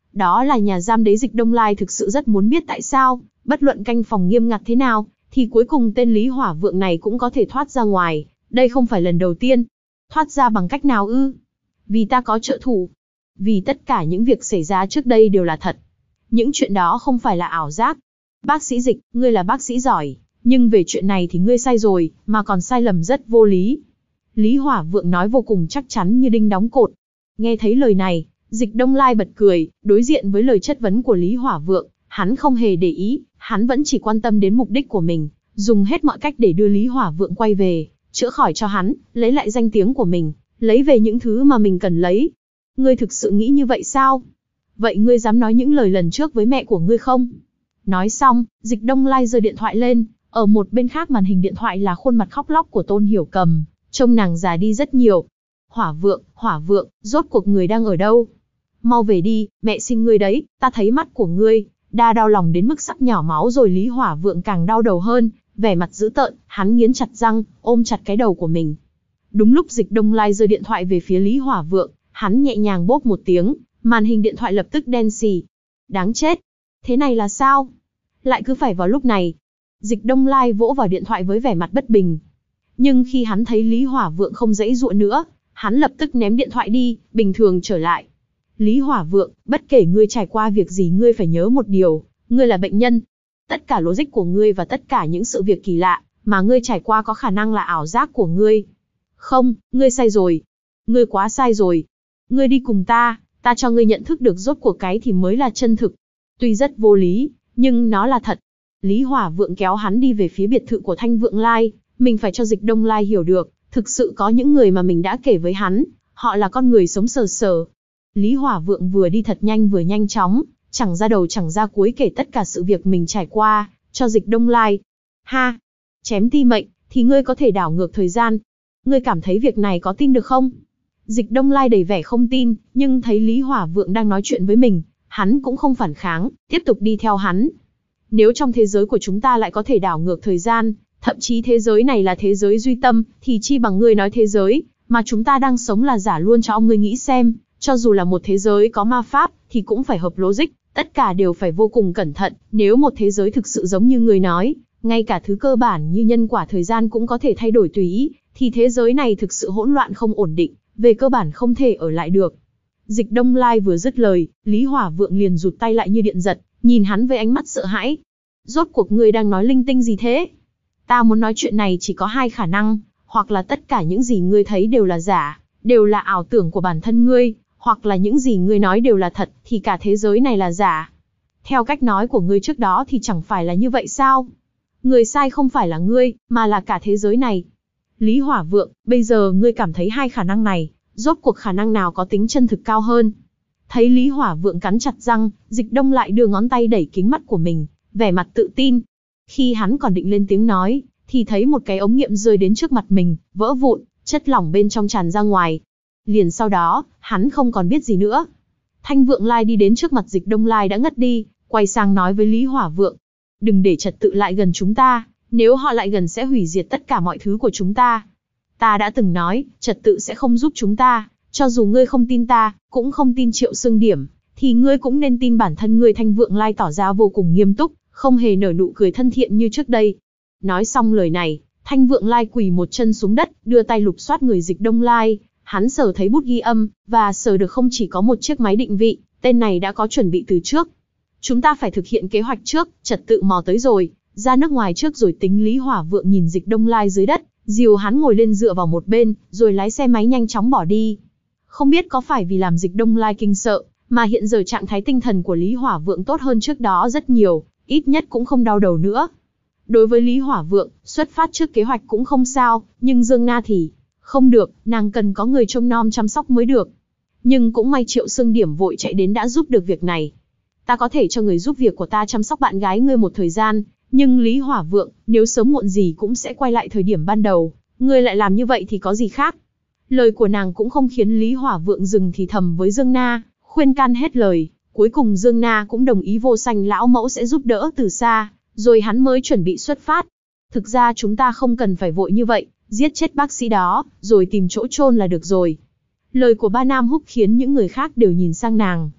Đó là nhà giam đấy. Dịch Đông Lai thực sự rất muốn biết tại sao, bất luận canh phòng nghiêm ngặt thế nào, thì cuối cùng tên Lý Hỏa Vượng này cũng có thể thoát ra ngoài. Đây không phải lần đầu tiên. Thoát ra bằng cách nào ư? Vì ta có trợ thủ. Vì tất cả những việc xảy ra trước đây đều là thật. Những chuyện đó không phải là ảo giác. Bác sĩ Dịch, ngươi là bác sĩ giỏi, nhưng về chuyện này thì ngươi sai rồi, mà còn sai lầm rất vô lý. Lý Hỏa Vượng nói vô cùng chắc chắn như đinh đóng cột. Nghe thấy lời này, Dịch Đông Lai bật cười, đối diện với lời chất vấn của Lý Hỏa Vượng, hắn không hề để ý, hắn vẫn chỉ quan tâm đến mục đích của mình, dùng hết mọi cách để đưa Lý Hỏa Vượng quay về, chữa khỏi cho hắn, lấy lại danh tiếng của mình, lấy về những thứ mà mình cần lấy. Ngươi thực sự nghĩ như vậy sao? Vậy ngươi dám nói những lời lần trước với mẹ của ngươi không? Nói xong, Dịch Đông Lai giơ điện thoại lên, ở một bên khác màn hình điện thoại là khuôn mặt khóc lóc của Tôn Hiểu Cầm, trông nàng già đi rất nhiều. Hỏa Vượng, Hỏa Vượng, rốt cuộc người đang ở đâu? Mau về đi, mẹ xin ngươi đấy, ta thấy mắt của ngươi, đa đau lòng đến mức sắp nhỏ máu rồi. Lý Hỏa Vượng càng đau đầu hơn, vẻ mặt dữ tợn, hắn nghiến chặt răng, ôm chặt cái đầu của mình. Đúng lúc Dịch Đông Lai giơ điện thoại về phía Lý Hỏa Vượng, hắn nhẹ nhàng bốp một tiếng, màn hình điện thoại lập tức đen xì. Đáng chết! Thế này là sao? Lại cứ phải vào lúc này. Dịch Đông Lai vỗ vào điện thoại với vẻ mặt bất bình. Nhưng khi hắn thấy Lý Hỏa Vượng không giãy giụa nữa, hắn lập tức ném điện thoại đi, bình thường trở lại. Lý Hỏa Vượng, bất kể ngươi trải qua việc gì ngươi phải nhớ một điều, ngươi là bệnh nhân. Tất cả logic của ngươi và tất cả những sự việc kỳ lạ mà ngươi trải qua có khả năng là ảo giác của ngươi. Không, ngươi sai rồi. Ngươi quá sai rồi. Ngươi đi cùng ta, ta cho ngươi nhận thức được rốt cuộc cái thì mới là chân thực. Tuy rất vô lý, nhưng nó là thật. Lý Hỏa Vượng kéo hắn đi về phía biệt thự của Thanh Vượng Lai, mình phải cho Dịch Đông Lai hiểu được, thực sự có những người mà mình đã kể với hắn, họ là con người sống sờ sờ. Lý Hỏa Vượng vừa đi thật nhanh vừa nhanh chóng, chẳng ra đầu chẳng ra cuối kể tất cả sự việc mình trải qua, cho Dịch Đông Lai. Ha! Chém ti mệnh, thì ngươi có thể đảo ngược thời gian. Ngươi cảm thấy việc này có tin được không? Dịch Đông Lai đầy vẻ không tin, nhưng thấy Lý Hỏa Vượng đang nói chuyện với mình, hắn cũng không phản kháng, tiếp tục đi theo hắn. Nếu trong thế giới của chúng ta lại có thể đảo ngược thời gian, thậm chí thế giới này là thế giới duy tâm, thì chi bằng ngươi nói thế giới mà chúng ta đang sống là giả luôn cho ông. Ngươi nghĩ xem, cho dù là một thế giới có ma pháp, thì cũng phải hợp logic, tất cả đều phải vô cùng cẩn thận. Nếu một thế giới thực sự giống như ngươi nói, ngay cả thứ cơ bản như nhân quả thời gian cũng có thể thay đổi tùy ý, thì thế giới này thực sự hỗn loạn không ổn định, về cơ bản không thể ở lại được. Dịch Đông Lai vừa dứt lời, Lý Hỏa Vượng liền rụt tay lại như điện giật, nhìn hắn với ánh mắt sợ hãi. Rốt cuộc ngươi đang nói linh tinh gì thế? Ta muốn nói chuyện này chỉ có hai khả năng, hoặc là tất cả những gì ngươi thấy đều là giả, đều là ảo tưởng của bản thân ngươi, hoặc là những gì ngươi nói đều là thật, thì cả thế giới này là giả. Theo cách nói của ngươi trước đó thì chẳng phải là như vậy sao? Người sai không phải là ngươi, mà là cả thế giới này. Lý Hỏa Vượng, bây giờ ngươi cảm thấy hai khả năng này, rốt cuộc khả năng nào có tính chân thực cao hơn? Thấy Lý Hỏa Vượng cắn chặt răng, Dịch Đông lại đưa ngón tay đẩy kính mắt của mình, vẻ mặt tự tin. Khi hắn còn định lên tiếng nói, thì thấy một cái ống nghiệm rơi đến trước mặt mình, vỡ vụn, chất lỏng bên trong tràn ra ngoài. Liền sau đó, hắn không còn biết gì nữa. Thanh Vượng Lai đi đến trước mặt Dịch Đông Lai đã ngất đi, quay sang nói với Lý Hỏa Vượng. Đừng để trật tự lại gần chúng ta, nếu họ lại gần sẽ hủy diệt tất cả mọi thứ của chúng ta. Ta đã từng nói, trật tự sẽ không giúp chúng ta, cho dù ngươi không tin ta, cũng không tin Triệu Xương Điểm, thì ngươi cũng nên tin bản thân ngươi. Thanh Vượng Lai tỏ ra vô cùng nghiêm túc, không hề nở nụ cười thân thiện như trước đây. Nói xong lời này, Thanh Vượng Lai quỳ một chân xuống đất, đưa tay lục soát người Dịch Đông Lai. Hắn sờ thấy bút ghi âm, và sờ được không chỉ có một chiếc máy định vị, tên này đã có chuẩn bị từ trước. Chúng ta phải thực hiện kế hoạch trước, trật tự mò tới rồi, ra nước ngoài trước rồi tính. Lý Hỏa Vượng nhìn Dịch Đông Lai dưới đất, dìu hắn ngồi lên dựa vào một bên, rồi lái xe máy nhanh chóng bỏ đi. Không biết có phải vì làm Dịch Đông Lai kinh sợ, mà hiện giờ trạng thái tinh thần của Lý Hỏa Vượng tốt hơn trước đó rất nhiều, ít nhất cũng không đau đầu nữa. Đối với Lý Hỏa Vượng, xuất phát trước kế hoạch cũng không sao, nhưng Dương Na thì không được, nàng cần có người trông nom chăm sóc mới được. Nhưng cũng may Triệu Xương Điểm vội chạy đến đã giúp được việc này. Ta có thể cho người giúp việc của ta chăm sóc bạn gái ngươi một thời gian, nhưng Lý Hỏa Vượng, nếu sớm muộn gì cũng sẽ quay lại thời điểm ban đầu, ngươi lại làm như vậy thì có gì khác? Lời của nàng cũng không khiến Lý Hỏa Vượng dừng thì thầm với Dương Na, khuyên can hết lời, cuối cùng Dương Na cũng đồng ý Vô Sanh lão mẫu sẽ giúp đỡ từ xa, rồi hắn mới chuẩn bị xuất phát. Thực ra chúng ta không cần phải vội như vậy, giết chết bác sĩ đó, rồi tìm chỗ chôn là được rồi. Lời của Ba Nam Húc khiến những người khác đều nhìn sang nàng.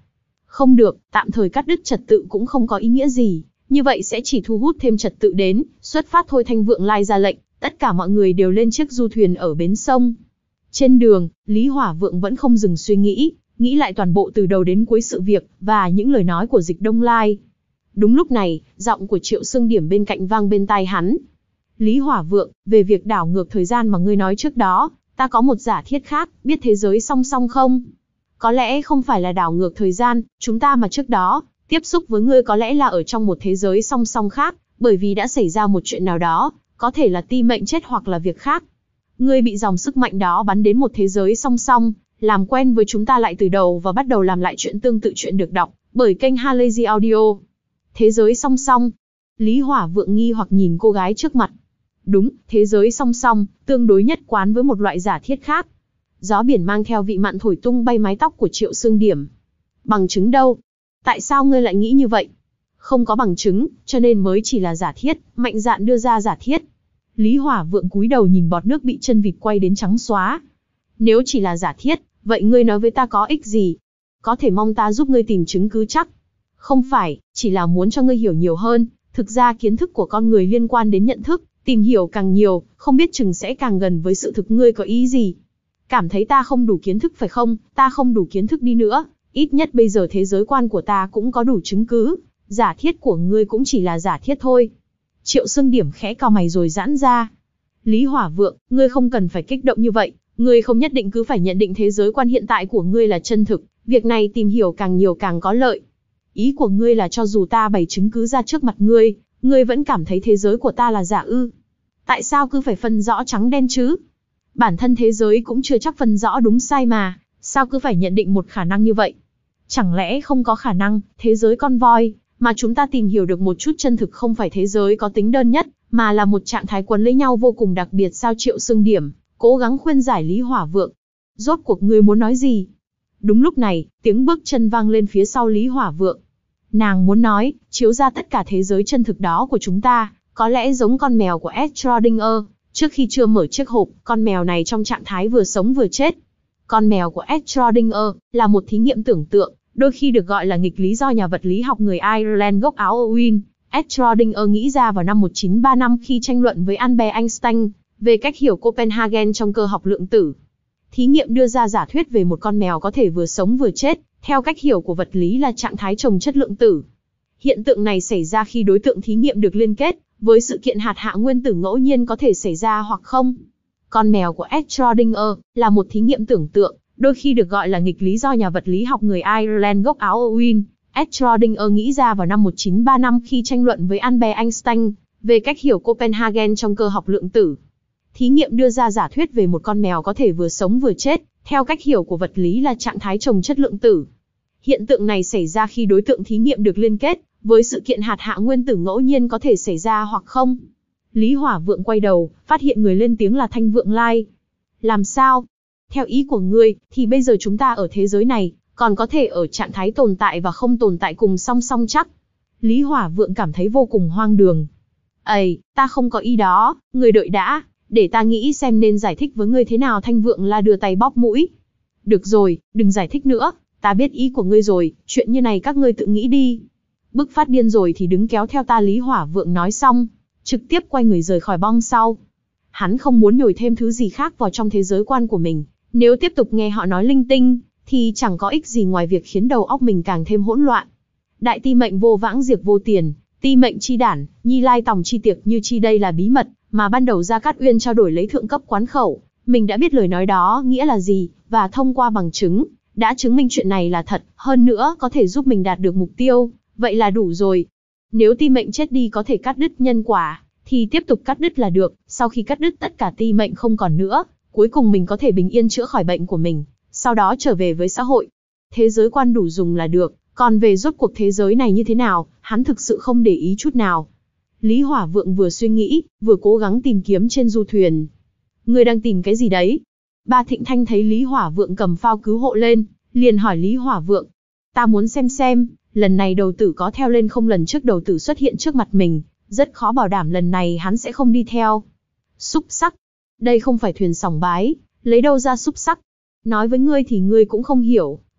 Không được, tạm thời cắt đứt trật tự cũng không có ý nghĩa gì, như vậy sẽ chỉ thu hút thêm trật tự đến, xuất phát thôi. Thanh Vượng Lai ra lệnh, tất cả mọi người đều lên chiếc du thuyền ở bến sông. Trên đường, Lý Hỏa Vượng vẫn không dừng suy nghĩ, nghĩ lại toàn bộ từ đầu đến cuối sự việc, và những lời nói của Dịch Đông Lai. Đúng lúc này, giọng của Triệu Xương Điểm bên cạnh vang bên tai hắn. Lý Hỏa Vượng, về việc đảo ngược thời gian mà ngươi nói trước đó, ta có một giả thiết khác, biết thế giới song song không? Có lẽ không phải là đảo ngược thời gian, chúng ta mà trước đó, tiếp xúc với ngươi có lẽ là ở trong một thế giới song song khác, bởi vì đã xảy ra một chuyện nào đó, có thể là ti mệnh chết hoặc là việc khác. Ngươi bị dòng sức mạnh đó bắn đến một thế giới song song, làm quen với chúng ta lại từ đầu và bắt đầu làm lại chuyện tương tự. Chuyện được đọc bởi kênh Halazy Audio. Thế giới song song. Lý Hỏa Vượng nghi hoặc nhìn cô gái trước mặt. Đúng, thế giới song song, tương đối nhất quán với một loại giả thiết khác. Gió biển mang theo vị mặn thổi tung bay mái tóc của Triệu Xương Điểm. Bằng chứng đâu? Tại sao ngươi lại nghĩ như vậy? Không có bằng chứng, cho nên mới chỉ là giả thiết, mạnh dạn đưa ra giả thiết. Lý Hỏa Vượng cúi đầu nhìn bọt nước bị chân vịt quay đến trắng xóa. Nếu chỉ là giả thiết, vậy ngươi nói với ta có ích gì? Có thể mong ta giúp ngươi tìm chứng cứ chắc? Không phải, chỉ là muốn cho ngươi hiểu nhiều hơn. Thực ra kiến thức của con người liên quan đến nhận thức, tìm hiểu càng nhiều, không biết chừng sẽ càng gần với sự thực. Ngươi có ý gì? Cảm thấy ta không đủ kiến thức phải không? Ta không đủ kiến thức đi nữa, ít nhất bây giờ thế giới quan của ta cũng có đủ chứng cứ. Giả thiết của ngươi cũng chỉ là giả thiết thôi. Triệu Xương Điểm khẽ cau mày rồi giãn ra. Lý Hỏa Vượng, ngươi không cần phải kích động như vậy. Ngươi không nhất định cứ phải nhận định thế giới quan hiện tại của ngươi là chân thực. Việc này tìm hiểu càng nhiều càng có lợi. Ý của ngươi là cho dù ta bày chứng cứ ra trước mặt ngươi, ngươi vẫn cảm thấy thế giới của ta là giả ư? Tại sao cứ phải phân rõ trắng đen chứ? Bản thân thế giới cũng chưa chắc phân rõ đúng sai mà, sao cứ phải nhận định một khả năng như vậy? Chẳng lẽ không có khả năng, thế giới con voi, mà chúng ta tìm hiểu được một chút chân thực không phải thế giới có tính đơn nhất, mà là một trạng thái quấn lấy nhau vô cùng đặc biệt sao? Triệu Xương Điểm cố gắng khuyên giải Lý Hỏa Vượng. Rốt cuộc ngươi muốn nói gì? Đúng lúc này, tiếng bước chân vang lên phía sau Lý Hỏa Vượng. Nàng muốn nói, chiếu ra tất cả thế giới chân thực đó của chúng ta, có lẽ giống con mèo của Schrödinger. Trước khi chưa mở chiếc hộp, con mèo này trong trạng thái vừa sống vừa chết. Con mèo của Schrödinger là một thí nghiệm tưởng tượng, đôi khi được gọi là nghịch lý do nhà vật lý học người Ireland gốc Áo Owen. Schrödinger nghĩ ra vào năm một nghìn chín trăm ba mươi lăm khi tranh luận với Albert Einstein về cách hiểu Copenhagen trong cơ học lượng tử. Thí nghiệm đưa ra giả thuyết về một con mèo có thể vừa sống vừa chết, theo cách hiểu của vật lý là trạng thái chồng chất lượng tử. Hiện tượng này xảy ra khi đối tượng thí nghiệm được liên kết với sự kiện hạt hạ nguyên tử ngẫu nhiên có thể xảy ra hoặc không. Con mèo của Schrödinger là một thí nghiệm tưởng tượng, đôi khi được gọi là nghịch lý do nhà vật lý học người Ireland gốc Áo Owen. Schrödinger nghĩ ra vào năm một nghìn chín trăm ba mươi lăm khi tranh luận với Albert Einstein về cách hiểu Copenhagen trong cơ học lượng tử. Thí nghiệm đưa ra giả thuyết về một con mèo có thể vừa sống vừa chết, theo cách hiểu của vật lý là trạng thái chồng chất lượng tử. Hiện tượng này xảy ra khi đối tượng thí nghiệm được liên kết với sự kiện hạt hạ nguyên tử ngẫu nhiên có thể xảy ra hoặc không. Lý Hỏa Vượng quay đầu, phát hiện người lên tiếng là Thanh Vượng Lai. Làm sao? Theo ý của ngươi, thì bây giờ chúng ta ở thế giới này, còn có thể ở trạng thái tồn tại và không tồn tại cùng song song chắc? Lý Hỏa Vượng cảm thấy vô cùng hoang đường. Ây, ta không có ý đó, ngươi đợi đã, để ta nghĩ xem nên giải thích với ngươi thế nào. Thanh Vượng La đưa tay bóp mũi. Được rồi, đừng giải thích nữa, ta biết ý của ngươi rồi, chuyện như này các ngươi tự nghĩ đi. Bức phát điên rồi thì đứng kéo theo ta. Lý Hỏa Vượng nói xong, trực tiếp quay người rời khỏi bong sau. Hắn không muốn nhồi thêm thứ gì khác vào trong thế giới quan của mình, nếu tiếp tục nghe họ nói linh tinh, thì chẳng có ích gì ngoài việc khiến đầu óc mình càng thêm hỗn loạn. Đại ti mệnh vô vãng diệt vô tiền, ti mệnh chi đản, nhi lai tòng chi tiệc như chi, đây là bí mật mà ban đầu Gia Cát Uyên trao đổi lấy thượng cấp quán khẩu. Mình đã biết lời nói đó nghĩa là gì, và thông qua bằng chứng, đã chứng minh chuyện này là thật, hơn nữa có thể giúp mình đạt được mục tiêu, vậy là đủ rồi. Nếu ti mệnh chết đi có thể cắt đứt nhân quả, thì tiếp tục cắt đứt là được, sau khi cắt đứt tất cả ti mệnh không còn nữa, cuối cùng mình có thể bình yên chữa khỏi bệnh của mình, sau đó trở về với xã hội. Thế giới quan đủ dùng là được, còn về rốt cuộc thế giới này như thế nào, hắn thực sự không để ý chút nào. Lý Hỏa Vượng vừa suy nghĩ, vừa cố gắng tìm kiếm trên du thuyền. Ngươi đang tìm cái gì đấy? Ba Thịnh Thanh thấy Lý Hỏa Vượng cầm phao cứu hộ lên, liền hỏi Lý Hỏa Vượng. Ta muốn xem xem, lần này đầu tử có theo lên không? Lần trước đầu tử xuất hiện trước mặt mình, rất khó bảo đảm lần này hắn sẽ không đi theo. Xúc sắc. Đây không phải thuyền sòng bái, lấy đâu ra xúc sắc? Nói với ngươi thì ngươi cũng không hiểu,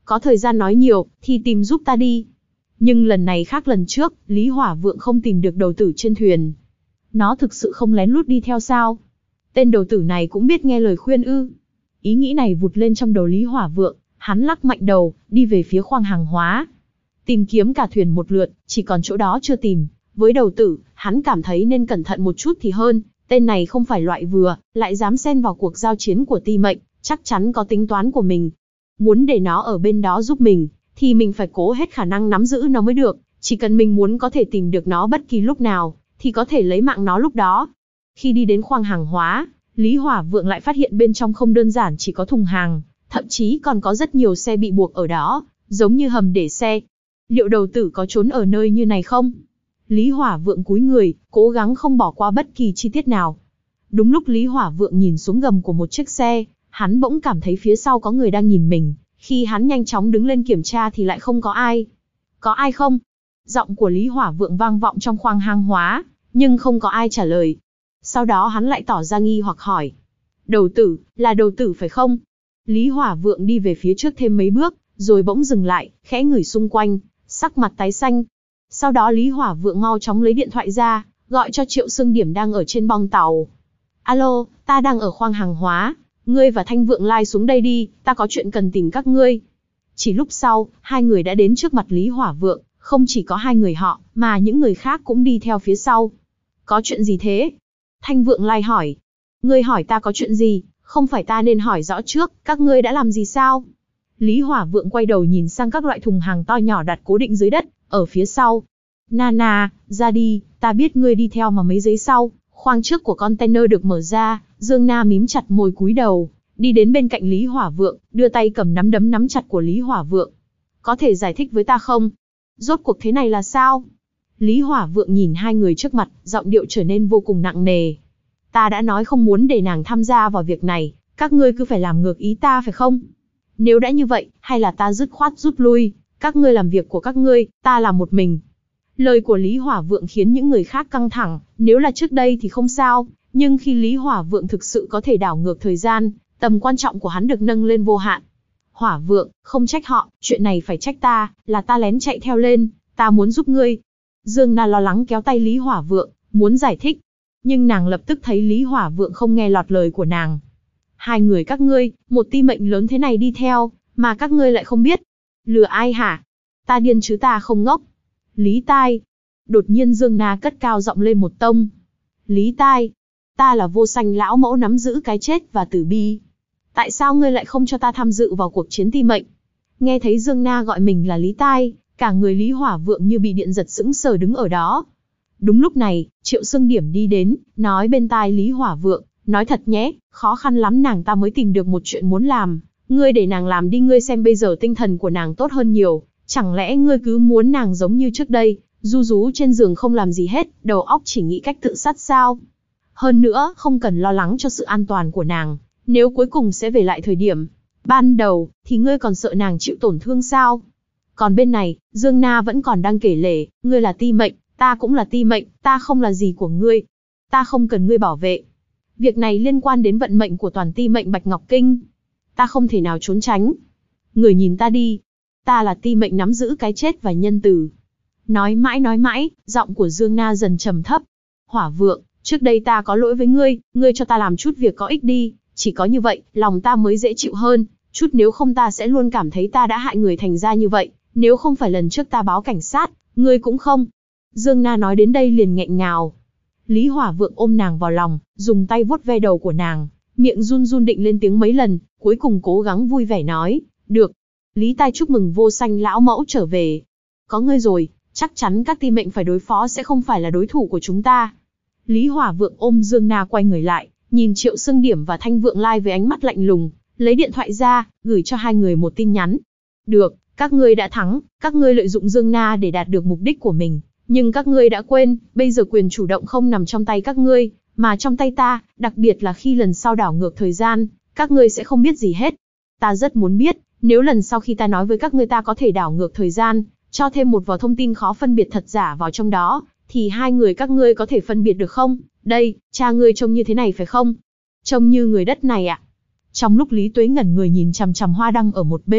Có thời gian nói nhiều, thì tìm giúp ta đi. Nhưng lần này khác lần trước, Lý Hỏa Vượng không tìm được đầu tử trên thuyền. Nó thực sự không lén lút đi theo sao? Tên đầu tử này cũng biết nghe lời khuyên ư? Ý nghĩ này vụt lên trong đầu Lý Hỏa Vượng, hắn lắc mạnh đầu, đi về phía khoang hàng hóa. Tìm kiếm cả thuyền một lượt, chỉ còn chỗ đó chưa tìm. Với đầu tử, hắn cảm thấy nên cẩn thận một chút thì hơn. Tên này không phải loại vừa, lại dám xen vào cuộc giao chiến của Ti Mệnh, chắc chắn có tính toán của mình. Muốn để nó ở bên đó giúp mình, thì mình phải cố hết khả năng nắm giữ nó mới được. Chỉ cần mình muốn có thể tìm được nó bất kỳ lúc nào, thì có thể lấy mạng nó lúc đó. Khi đi đến khoang hàng hóa, Lý Hỏa Vượng lại phát hiện bên trong không đơn giản chỉ có thùng hàng, thậm chí còn có rất nhiều xe bị buộc ở đó, giống như hầm để xe. Liệu đầu tử có trốn ở nơi như này không? Lý Hỏa Vượng cúi người, cố gắng không bỏ qua bất kỳ chi tiết nào. Đúng lúc Lý Hỏa Vượng nhìn xuống gầm của một chiếc xe, hắn bỗng cảm thấy phía sau có người đang nhìn mình. Khi hắn nhanh chóng đứng lên kiểm tra thì lại không có ai. Có ai không? Giọng của Lý Hỏa Vượng vang vọng trong khoang hàng hóa, nhưng không có ai trả lời. Sau đó hắn lại tỏ ra nghi hoặc hỏi. Đầu tử, là đầu tử phải không? Lý Hỏa Vượng đi về phía trước thêm mấy bước, rồi bỗng dừng lại, khẽ ngửi xung quanh, sắc mặt tái xanh. Sau đó Lý Hỏa Vượng mau chóng lấy điện thoại ra, gọi cho Triệu Xương Điểm đang ở trên bong tàu. Alo, ta đang ở khoang hàng hóa, ngươi và Thanh Vượng Lai xuống đây đi, ta có chuyện cần tìm các ngươi. Chỉ lúc sau, hai người đã đến trước mặt Lý Hỏa Vượng, không chỉ có hai người họ, mà những người khác cũng đi theo phía sau. Có chuyện gì thế? Thanh Vượng Lai hỏi. Ngươi hỏi ta có chuyện gì, không phải ta nên hỏi rõ trước, các ngươi đã làm gì sao? Lý Hỏa Vượng quay đầu nhìn sang các loại thùng hàng to nhỏ đặt cố định dưới đất, ở phía sau. Nana, ra đi, ta biết ngươi đi theo mà mấy giây sau, khoang trước của container được mở ra, Dương Na mím chặt môi cúi đầu, đi đến bên cạnh Lý Hỏa Vượng, đưa tay cầm nắm đấm nắm chặt của Lý Hỏa Vượng. Có thể giải thích với ta không? Rốt cuộc thế này là sao? Lý Hỏa Vượng nhìn hai người trước mặt, giọng điệu trở nên vô cùng nặng nề. Ta đã nói không muốn để nàng tham gia vào việc này, các ngươi cứ phải làm ngược ý ta phải không? Nếu đã như vậy, hay là ta dứt khoát rút lui, các ngươi làm việc của các ngươi, ta làm một mình. Lời của Lý Hỏa Vượng khiến những người khác căng thẳng, nếu là trước đây thì không sao, nhưng khi Lý Hỏa Vượng thực sự có thể đảo ngược thời gian, tầm quan trọng của hắn được nâng lên vô hạn. Hỏa Vượng, không trách họ, chuyện này phải trách ta, là ta lén chạy theo lên, ta muốn giúp ngươi. Dương Na lo lắng kéo tay Lý Hỏa Vượng, muốn giải thích, nhưng nàng lập tức thấy Lý Hỏa Vượng không nghe lọt lời của nàng. Hai người các ngươi, một Ti Mệnh lớn thế này đi theo, mà các ngươi lại không biết. Lừa ai hả? Ta điên chứ ta không ngốc. Lý Tai. Đột nhiên Dương Na cất cao giọng lên một tông. Lý Tai. Ta là Vô Sanh lão mẫu nắm giữ cái chết và tử bi. Tại sao ngươi lại không cho ta tham dự vào cuộc chiến Ti Mệnh? Nghe thấy Dương Na gọi mình là Lý Tai, cả người Lý Hỏa Vượng như bị điện giật sững sờ đứng ở đó. Đúng lúc này, Triệu Xương Điểm đi đến, nói bên tai Lý Hỏa Vượng, nói thật nhé, khó khăn lắm nàng ta mới tìm được một chuyện muốn làm, ngươi để nàng làm đi, ngươi xem bây giờ tinh thần của nàng tốt hơn nhiều, chẳng lẽ ngươi cứ muốn nàng giống như trước đây, ru rú trên giường không làm gì hết, đầu óc chỉ nghĩ cách tự sát sao? Hơn nữa, không cần lo lắng cho sự an toàn của nàng, nếu cuối cùng sẽ về lại thời điểm ban đầu, thì ngươi còn sợ nàng chịu tổn thương sao? Còn bên này, Dương Na vẫn còn đang kể lể, ngươi là Ti Mệnh, ta cũng là Ti Mệnh, ta không là gì của ngươi. Ta không cần ngươi bảo vệ. Việc này liên quan đến vận mệnh của toàn Ti Mệnh Bạch Ngọc Kinh. Ta không thể nào trốn tránh. Người nhìn ta đi. Ta là Ti Mệnh nắm giữ cái chết và nhân từ. Nói mãi nói mãi, giọng của Dương Na dần trầm thấp. Hỏa Vượng, trước đây ta có lỗi với ngươi, ngươi cho ta làm chút việc có ích đi. Chỉ có như vậy, lòng ta mới dễ chịu hơn. Chút nếu không ta sẽ luôn cảm thấy ta đã hại người thành ra như vậy. Nếu không phải lần trước ta báo cảnh sát, ngươi cũng không. Dương Na nói đến đây liền nghẹn ngào. Lý Hỏa Vượng ôm nàng vào lòng, dùng tay vuốt ve đầu của nàng, miệng run run định lên tiếng mấy lần, cuối cùng cố gắng vui vẻ nói, được. Lý Tai chúc mừng Vô Sanh lão mẫu trở về. Có ngươi rồi, chắc chắn các Ti Mệnh phải đối phó sẽ không phải là đối thủ của chúng ta. Lý Hỏa Vượng ôm Dương Na quay người lại, nhìn Triệu Xương Điểm và Thanh Vượng Lai với ánh mắt lạnh lùng, lấy điện thoại ra, gửi cho hai người một tin nhắn. Được, các ngươi đã thắng, các ngươi lợi dụng Dương Na để đạt được mục đích của mình. Nhưng các ngươi đã quên, bây giờ quyền chủ động không nằm trong tay các ngươi, mà trong tay ta, đặc biệt là khi lần sau đảo ngược thời gian, các ngươi sẽ không biết gì hết. Ta rất muốn biết, nếu lần sau khi ta nói với các ngươi ta có thể đảo ngược thời gian, cho thêm một vài thông tin khó phân biệt thật giả vào trong đó, thì hai người các ngươi có thể phân biệt được không? Đây, cha ngươi trông như thế này phải không? Trông như người đất này ạ. À? Trong lúc Lý Tuế ngẩn người nhìn chằm chằm Hoa Đăng ở một bên,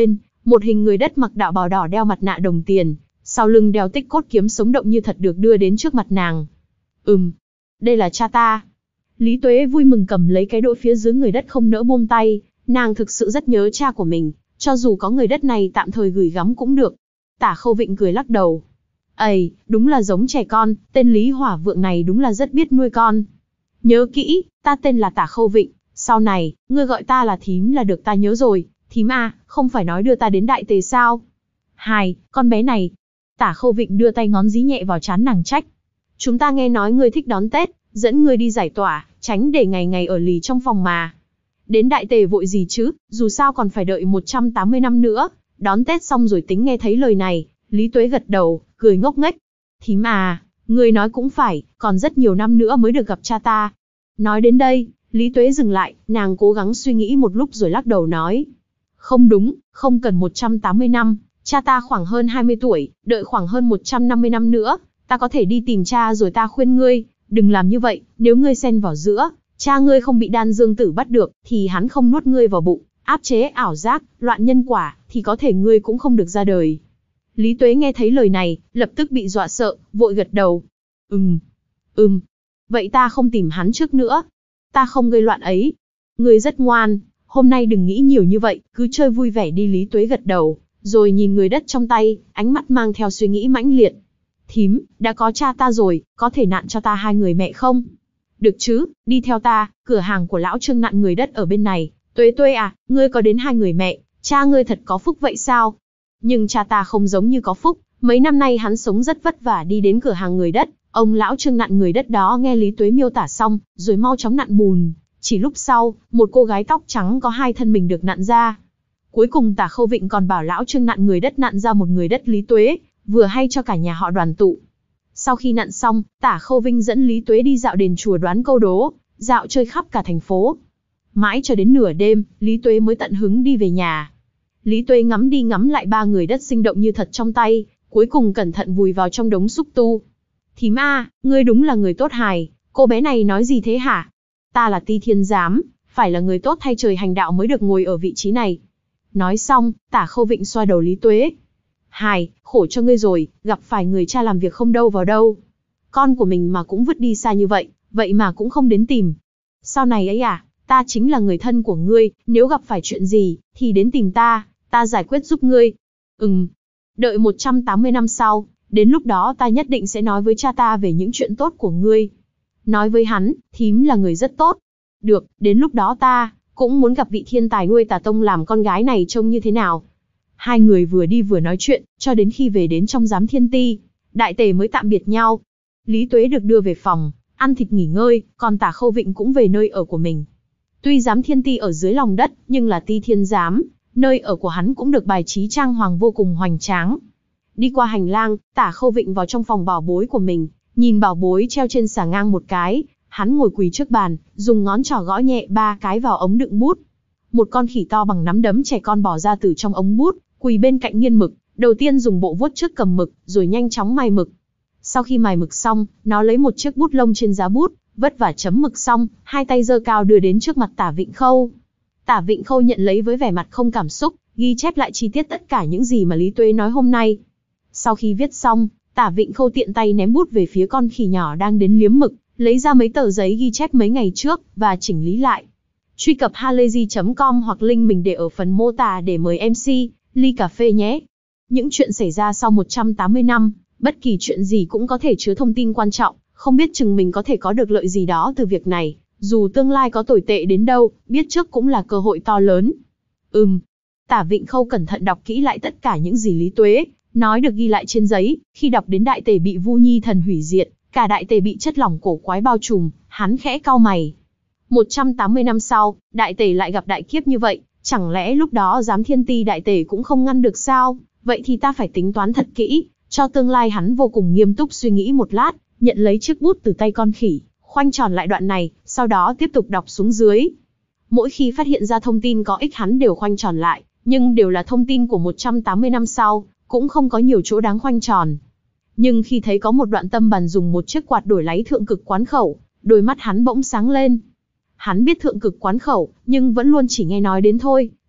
Một hình người đất mặc đạo bào đỏ đeo mặt nạ đồng tiền, sau lưng đeo tích cốt kiếm sống động như thật được đưa đến trước mặt nàng. Ừm, đây là cha ta. Lý Tuế vui mừng cầm lấy cái đũa phía dưới người đất không nỡ buông tay, nàng thực sự rất nhớ cha của mình, cho dù có người đất này tạm thời gửi gắm cũng được. Tả Khâu Vịnh cười lắc đầu. Ây, đúng là giống trẻ con, tên Lý Hỏa Vượng này đúng là rất biết nuôi con. Nhớ kỹ, ta tên là Tả Khâu Vịnh, sau này, ngươi gọi ta là thím là được, ta nhớ rồi. Thím à, không phải nói đưa ta đến Đại Tề sao? Hai, con bé này. Tả Khâu Vịnh đưa tay ngón dí nhẹ vào trán nàng trách. Chúng ta nghe nói ngươi thích đón Tết, dẫn ngươi đi giải tỏa, tránh để ngày ngày ở lì trong phòng mà. Đến Đại Tề vội gì chứ, dù sao còn phải đợi một trăm tám mươi năm nữa, đón Tết xong rồi tính. Nghe thấy lời này, Lý Tuế gật đầu, cười ngốc nghếch. Thím à, ngươi nói cũng phải, còn rất nhiều năm nữa mới được gặp cha ta. Nói đến đây, Lý Tuế dừng lại, nàng cố gắng suy nghĩ một lúc rồi lắc đầu nói. Không đúng, không cần một trăm tám mươi năm, cha ta khoảng hơn hai mươi tuổi, đợi khoảng hơn một trăm năm mươi năm nữa, ta có thể đi tìm cha rồi. Ta khuyên ngươi, đừng làm như vậy, nếu ngươi xen vào giữa, cha ngươi không bị Đan Dương Tử bắt được, thì hắn không nuốt ngươi vào bụng, áp chế ảo giác, loạn nhân quả, thì có thể ngươi cũng không được ra đời. Lý Tuế nghe thấy lời này, lập tức bị dọa sợ, vội gật đầu. Ừm, ừm, vậy ta không tìm hắn trước nữa. Ta không gây loạn ấy. Ngươi rất ngoan, hôm nay đừng nghĩ nhiều như vậy, cứ chơi vui vẻ đi. Lý Tuế gật đầu, rồi nhìn người đất trong tay, ánh mắt mang theo suy nghĩ mãnh liệt. Thím, đã có cha ta rồi, có thể nặn cho ta hai người mẹ không? Được chứ, đi theo ta, cửa hàng của lão Trương nặn người đất ở bên này. Tuế Tuế à, ngươi có đến hai người mẹ, cha ngươi thật có phúc vậy sao? Nhưng cha ta không giống như có phúc, mấy năm nay hắn sống rất vất vả đi đến cửa hàng người đất, ông lão Trương nặn người đất đó nghe Lý Tuế miêu tả xong, rồi mau chóng nặn bùn. Chỉ lúc sau, một cô gái tóc trắng có hai thân mình được nặn ra. Cuối cùng Tả Khâu Vịnh còn bảo lão Trương nặn người đất nặn ra một người đất Lý Tuế, vừa hay cho cả nhà họ đoàn tụ. Sau khi nặn xong, Tả Khâu Vinh dẫn Lý Tuế đi dạo đền chùa đoán câu đố, dạo chơi khắp cả thành phố. Mãi cho đến nửa đêm, Lý Tuế mới tận hứng đi về nhà. Lý Tuế ngắm đi ngắm lại ba người đất sinh động như thật trong tay, cuối cùng cẩn thận vùi vào trong đống xúc tu. Thím a, ngươi đúng là người tốt hài, cô bé này nói gì thế hả? Ta là Ti Thiên Giám, phải là người tốt thay trời hành đạo mới được ngồi ở vị trí này. Nói xong, Tả Khâu Vịnh xoa đầu Lý Tuế. Hài, khổ cho ngươi rồi, gặp phải người cha làm việc không đâu vào đâu. Con của mình mà cũng vứt đi xa như vậy, vậy mà cũng không đến tìm. Sau này ấy à, ta chính là người thân của ngươi, nếu gặp phải chuyện gì, thì đến tìm ta, ta giải quyết giúp ngươi. Ừm, đợi một trăm tám mươi năm sau, đến lúc đó ta nhất định sẽ nói với cha ta về những chuyện tốt của ngươi. Nói với hắn, thím là người rất tốt. Được, đến lúc đó ta cũng muốn gặp vị thiên tài nuôi Tà Tông làm con gái này trông như thế nào. Hai người vừa đi vừa nói chuyện, cho đến khi về đến trong Giám Thiên Ti, Đại Tề mới tạm biệt nhau. Lý Tuế được đưa về phòng, ăn thịt nghỉ ngơi, còn Tả Khâu Vịnh cũng về nơi ở của mình. Tuy Giám Thiên Ti ở dưới lòng đất, nhưng là Ti Thiên Giám, nơi ở của hắn cũng được bài trí trang hoàng vô cùng hoành tráng. Đi qua hành lang, Tả Khâu Vịnh vào trong phòng bảo bối của mình, nhìn bảo bối treo trên xà ngang một cái, hắn ngồi quỳ trước bàn, dùng ngón trỏ gõ nhẹ ba cái vào ống đựng bút. Một con khỉ to bằng nắm đấm trẻ con bò ra từ trong ống bút, quỳ bên cạnh nghiên mực, đầu tiên dùng bộ vuốt trước cầm mực, rồi nhanh chóng mài mực. Sau khi mài mực xong, nó lấy một chiếc bút lông trên giá bút, vất vả chấm mực xong, hai tay giơ cao đưa đến trước mặt Tả Vịnh Khâu. Tả Vịnh Khâu nhận lấy với vẻ mặt không cảm xúc, ghi chép lại chi tiết tất cả những gì mà Lý Tuế nói hôm nay. Sau khi viết xong, Tả Vịnh Khâu tiện tay ném bút về phía con khỉ nhỏ đang đến liếm mực, lấy ra mấy tờ giấy ghi chép mấy ngày trước, và chỉnh lý lại. Truy cập halayzi chấm com hoặc link mình để ở phần mô tả để mời em xê, ly cà phê nhé. Những chuyện xảy ra sau một trăm tám mươi năm, bất kỳ chuyện gì cũng có thể chứa thông tin quan trọng, không biết chừng mình có thể có được lợi gì đó từ việc này, dù tương lai có tồi tệ đến đâu, biết trước cũng là cơ hội to lớn. Ừm. Tả Vịnh Khâu cẩn thận đọc kỹ lại tất cả những gì Lý Tuế nói được ghi lại trên giấy, khi đọc đến Đại Tề bị Vu Nhi thần hủy diệt, cả Đại Tề bị chất lỏng cổ quái bao trùm, hắn khẽ cau mày. một trăm tám mươi năm sau, Đại Tề lại gặp đại kiếp như vậy, chẳng lẽ lúc đó Giám Thiên Ti Đại Tề cũng không ngăn được sao? Vậy thì ta phải tính toán thật kỹ, cho tương lai. Hắn vô cùng nghiêm túc suy nghĩ một lát, nhận lấy chiếc bút từ tay con khỉ, khoanh tròn lại đoạn này, sau đó tiếp tục đọc xuống dưới. Mỗi khi phát hiện ra thông tin có ích hắn đều khoanh tròn lại, nhưng đều là thông tin của một trăm tám mươi năm sau, cũng không có nhiều chỗ đáng khoanh tròn. Nhưng khi thấy có một đoạn tâm bàn dùng một chiếc quạt đổi lấy thượng cực quán khẩu, đôi mắt hắn bỗng sáng lên. Hắn biết thượng cực quán khẩu, nhưng vẫn luôn chỉ nghe nói đến thôi,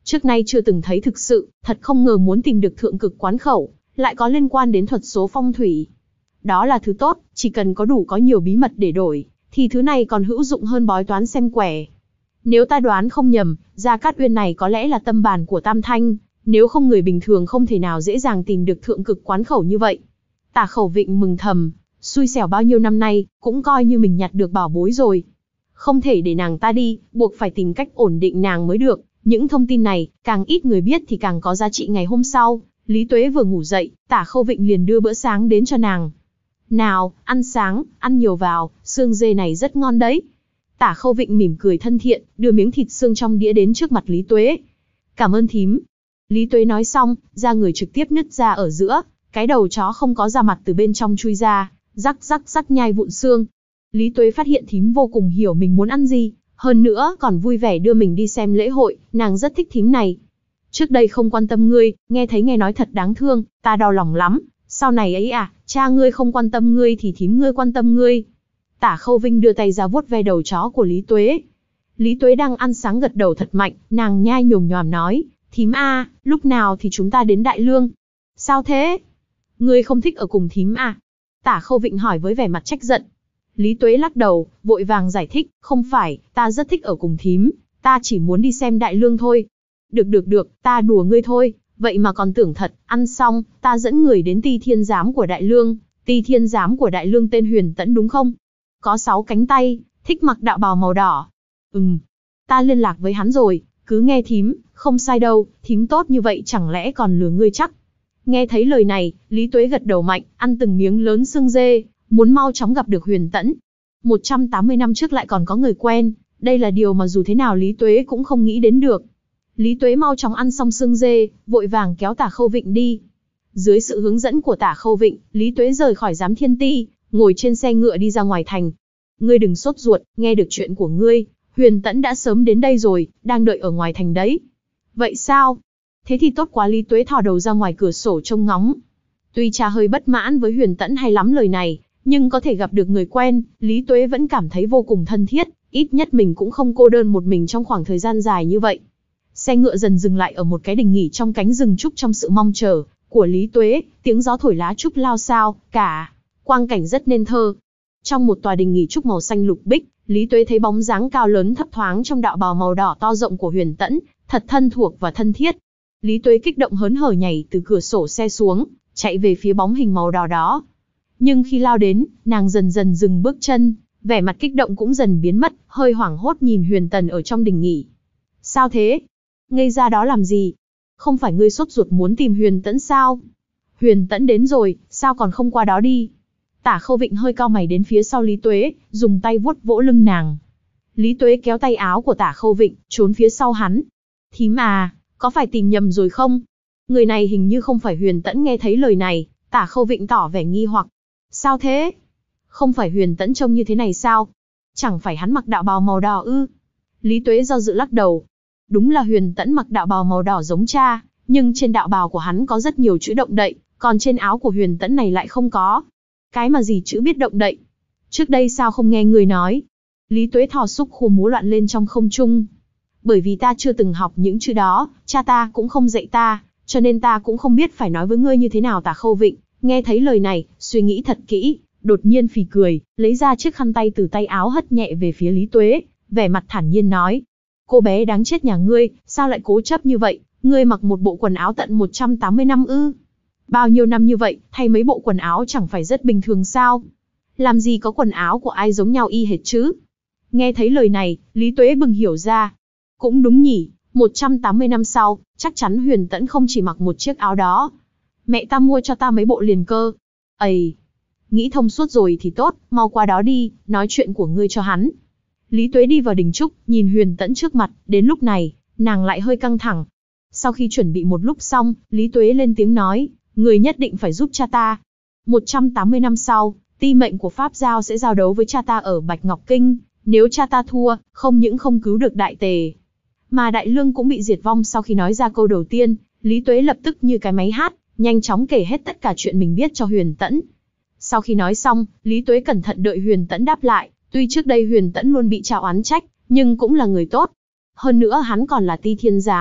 Trước nay chưa từng thấy thực sự, thật không ngờ muốn tìm được thượng cực quán khẩu, lại có liên quan đến thuật số phong thủy. Đó là thứ tốt, chỉ cần có đủ có nhiều bí mật để đổi, thì thứ này còn hữu dụng hơn bói toán xem quẻ. Nếu ta đoán không nhầm, Gia Cát Uyên này có lẽ là tâm bàn của Tam Thanh, nếu không người bình thường không thể nào dễ dàng tìm được thượng cực quán khẩu như vậy. Tả Khẩu Vịnh mừng thầm, xui xẻo bao nhiêu năm nay, cũng coi như mình nhặt được bảo bối rồi. Không thể để nàng ta đi, buộc phải tìm cách ổn định nàng mới được. Những thông tin này, càng ít người biết thì càng có giá trị. Ngày hôm sau, Lý Tuế vừa ngủ dậy, Tả Khâu Vịnh liền đưa bữa sáng đến cho nàng. Nào, ăn sáng, ăn nhiều vào, xương dê này rất ngon đấy. Tả Khâu Vịnh mỉm cười thân thiện, đưa miếng thịt xương trong đĩa đến trước mặt Lý Tuế. Cảm ơn thím. Lý Tuế nói xong, da người trực tiếp nứt ra ở giữa, cái đầu chó không có da mặt từ bên trong chui ra, rắc rắc rắc nhai vụn xương. Lý Tuế phát hiện thím vô cùng hiểu mình muốn ăn gì, hơn nữa còn vui vẻ đưa mình đi xem lễ hội, nàng rất thích thím này. Trước đây không quan tâm ngươi, nghe thấy nghe nói thật đáng thương, ta đau lòng lắm, sau này ấy à, cha ngươi không quan tâm ngươi thì thím ngươi quan tâm ngươi. Tả Khâu Vinh đưa tay ra vuốt ve đầu chó của Lý Tuế. Lý Tuế đang ăn sáng gật đầu thật mạnh, nàng nhai nhồm nhòm nói, thím a, lúc nào thì chúng ta đến Đại Lương? Sao thế? Ngươi không thích ở cùng thím à? Tả Khâu Vịnh hỏi với vẻ mặt trách giận. Lý Tuế lắc đầu, vội vàng giải thích, không phải, ta rất thích ở cùng thím, ta chỉ muốn đi xem Đại Lương thôi. Được được được, ta đùa ngươi thôi, vậy mà còn tưởng thật. Ăn xong, ta dẫn người đến Ti Thiên Giám của Đại Lương. Ti Thiên Giám của Đại Lương tên Huyền Tẫn đúng không? Có sáu cánh tay, thích mặc đạo bào màu đỏ. Ừm, ta liên lạc với hắn rồi, cứ nghe thím, không sai đâu, thím tốt như vậy chẳng lẽ còn lừa ngươi chắc. Nghe thấy lời này, Lý Tuế gật đầu mạnh, ăn từng miếng lớn xương dê, muốn mau chóng gặp được Huyền Tẫn. một trăm tám mươi năm trước lại còn có người quen, đây là điều mà dù thế nào Lý Tuế cũng không nghĩ đến được. Lý Tuế mau chóng ăn xong xương dê, vội vàng kéo Tả Khâu Vịnh đi. Dưới sự hướng dẫn của Tả Khâu Vịnh, Lý Tuế rời khỏi Giám Thiên Ti, ngồi trên xe ngựa đi ra ngoài thành. Ngươi đừng sốt ruột, nghe được chuyện của ngươi, Huyền Tẫn đã sớm đến đây rồi, đang đợi ở ngoài thành đấy. Vậy sao? Thế thì tốt quá. Lý Tuế thò đầu ra ngoài cửa sổ trông ngóng. Tuy cha hơi bất mãn với Huyền Tẫn hay lắm lời này, nhưng có thể gặp được người quen, Lý Tuế vẫn cảm thấy vô cùng thân thiết, ít nhất mình cũng không cô đơn một mình trong khoảng thời gian dài như vậy. Xe ngựa dần dừng lại ở một cái đình nghỉ trong cánh rừng trúc. Trong sự mong chờ của Lý Tuế, tiếng gió thổi lá trúc lao xao, cả quang cảnh rất nên thơ. Trong một tòa đình nghỉ trúc màu xanh lục bích, Lý Tuế thấy bóng dáng cao lớn thấp thoáng trong đạo bào màu đỏ to rộng của Huyền Tẫn, thật thân thuộc và thân thiết. Lý Tuế kích động hớn hở nhảy từ cửa sổ xe xuống, chạy về phía bóng hình màu đỏ đó. Nhưng khi lao đến, nàng dần dần dừng bước chân, vẻ mặt kích động cũng dần biến mất, hơi hoảng hốt nhìn Huyền Tần ở trong đình nghỉ. Sao thế? Ngây ra đó làm gì? Không phải ngươi sốt ruột muốn tìm Huyền Tẫn sao? Huyền Tẫn đến rồi, sao còn không qua đó đi? Tả Khâu Vịnh hơi cau mày đến phía sau Lý Tuế, dùng tay vuốt vỗ lưng nàng. Lý Tuế kéo tay áo của Tả Khâu Vịnh, trốn phía sau hắn. Thím à, có phải tìm nhầm rồi không? Người này hình như không phải Huyền Tẫn. Nghe thấy lời này, Tả Khâu Vịnh tỏ vẻ nghi hoặc. Sao thế? Không phải Huyền Tẫn trông như thế này sao? Chẳng phải hắn mặc đạo bào màu đỏ ư? Lý Tuế do dự lắc đầu. Đúng là Huyền Tẫn mặc đạo bào màu đỏ giống cha, nhưng trên đạo bào của hắn có rất nhiều chữ động đậy, còn trên áo của Huyền Tẫn này lại không có. Cái mà gì chữ biết động đậy? Trước đây sao không nghe người nói? Lý Tuế thò xúc khô múa loạn lên trong không trung. Bởi vì ta chưa từng học những chữ đó, cha ta cũng không dạy ta, cho nên ta cũng không biết phải nói với ngươi như thế nào. Tả Khâu Vịnh nghe thấy lời này, suy nghĩ thật kỹ, đột nhiên phì cười, lấy ra chiếc khăn tay từ tay áo hất nhẹ về phía Lý Tuế, vẻ mặt thản nhiên nói. Cô bé đáng chết nhà ngươi, sao lại cố chấp như vậy? Ngươi mặc một bộ quần áo tận một trăm tám mươi năm ư? Bao nhiêu năm như vậy, thay mấy bộ quần áo chẳng phải rất bình thường sao? Làm gì có quần áo của ai giống nhau y hệt chứ? Nghe thấy lời này, Lý Tuế bừng hiểu ra. Cũng đúng nhỉ, một trăm tám mươi năm sau, chắc chắn Huyền Tẫn không chỉ mặc một chiếc áo đó. Mẹ ta mua cho ta mấy bộ liền cơ. Ây, nghĩ thông suốt rồi thì tốt, mau qua đó đi, nói chuyện của ngươi cho hắn. Lý Tuế đi vào đình trúc, nhìn Huyền Tẫn trước mặt, đến lúc này, nàng lại hơi căng thẳng. Sau khi chuẩn bị một lúc xong, Lý Tuế lên tiếng nói, người nhất định phải giúp cha ta. một trăm tám mươi năm sau, ti mệnh của Pháp Giao sẽ giao đấu với cha ta ở Bạch Ngọc Kinh. Nếu cha ta thua, không những không cứu được Đại Tề, mà Đại Lương cũng bị diệt vong. Sau khi nói ra câu đầu tiên, Lý Tuế lập tức như cái máy hát, nhanh chóng kể hết tất cả chuyện mình biết cho Huyền Tẫn. Sau khi nói xong, Lý Tuế cẩn thận đợi Huyền Tẫn đáp lại. Tuy trước đây Huyền Tẫn luôn bị cha oán trách, nhưng cũng là người tốt. Hơn nữa hắn còn là Ti Thiên Giám,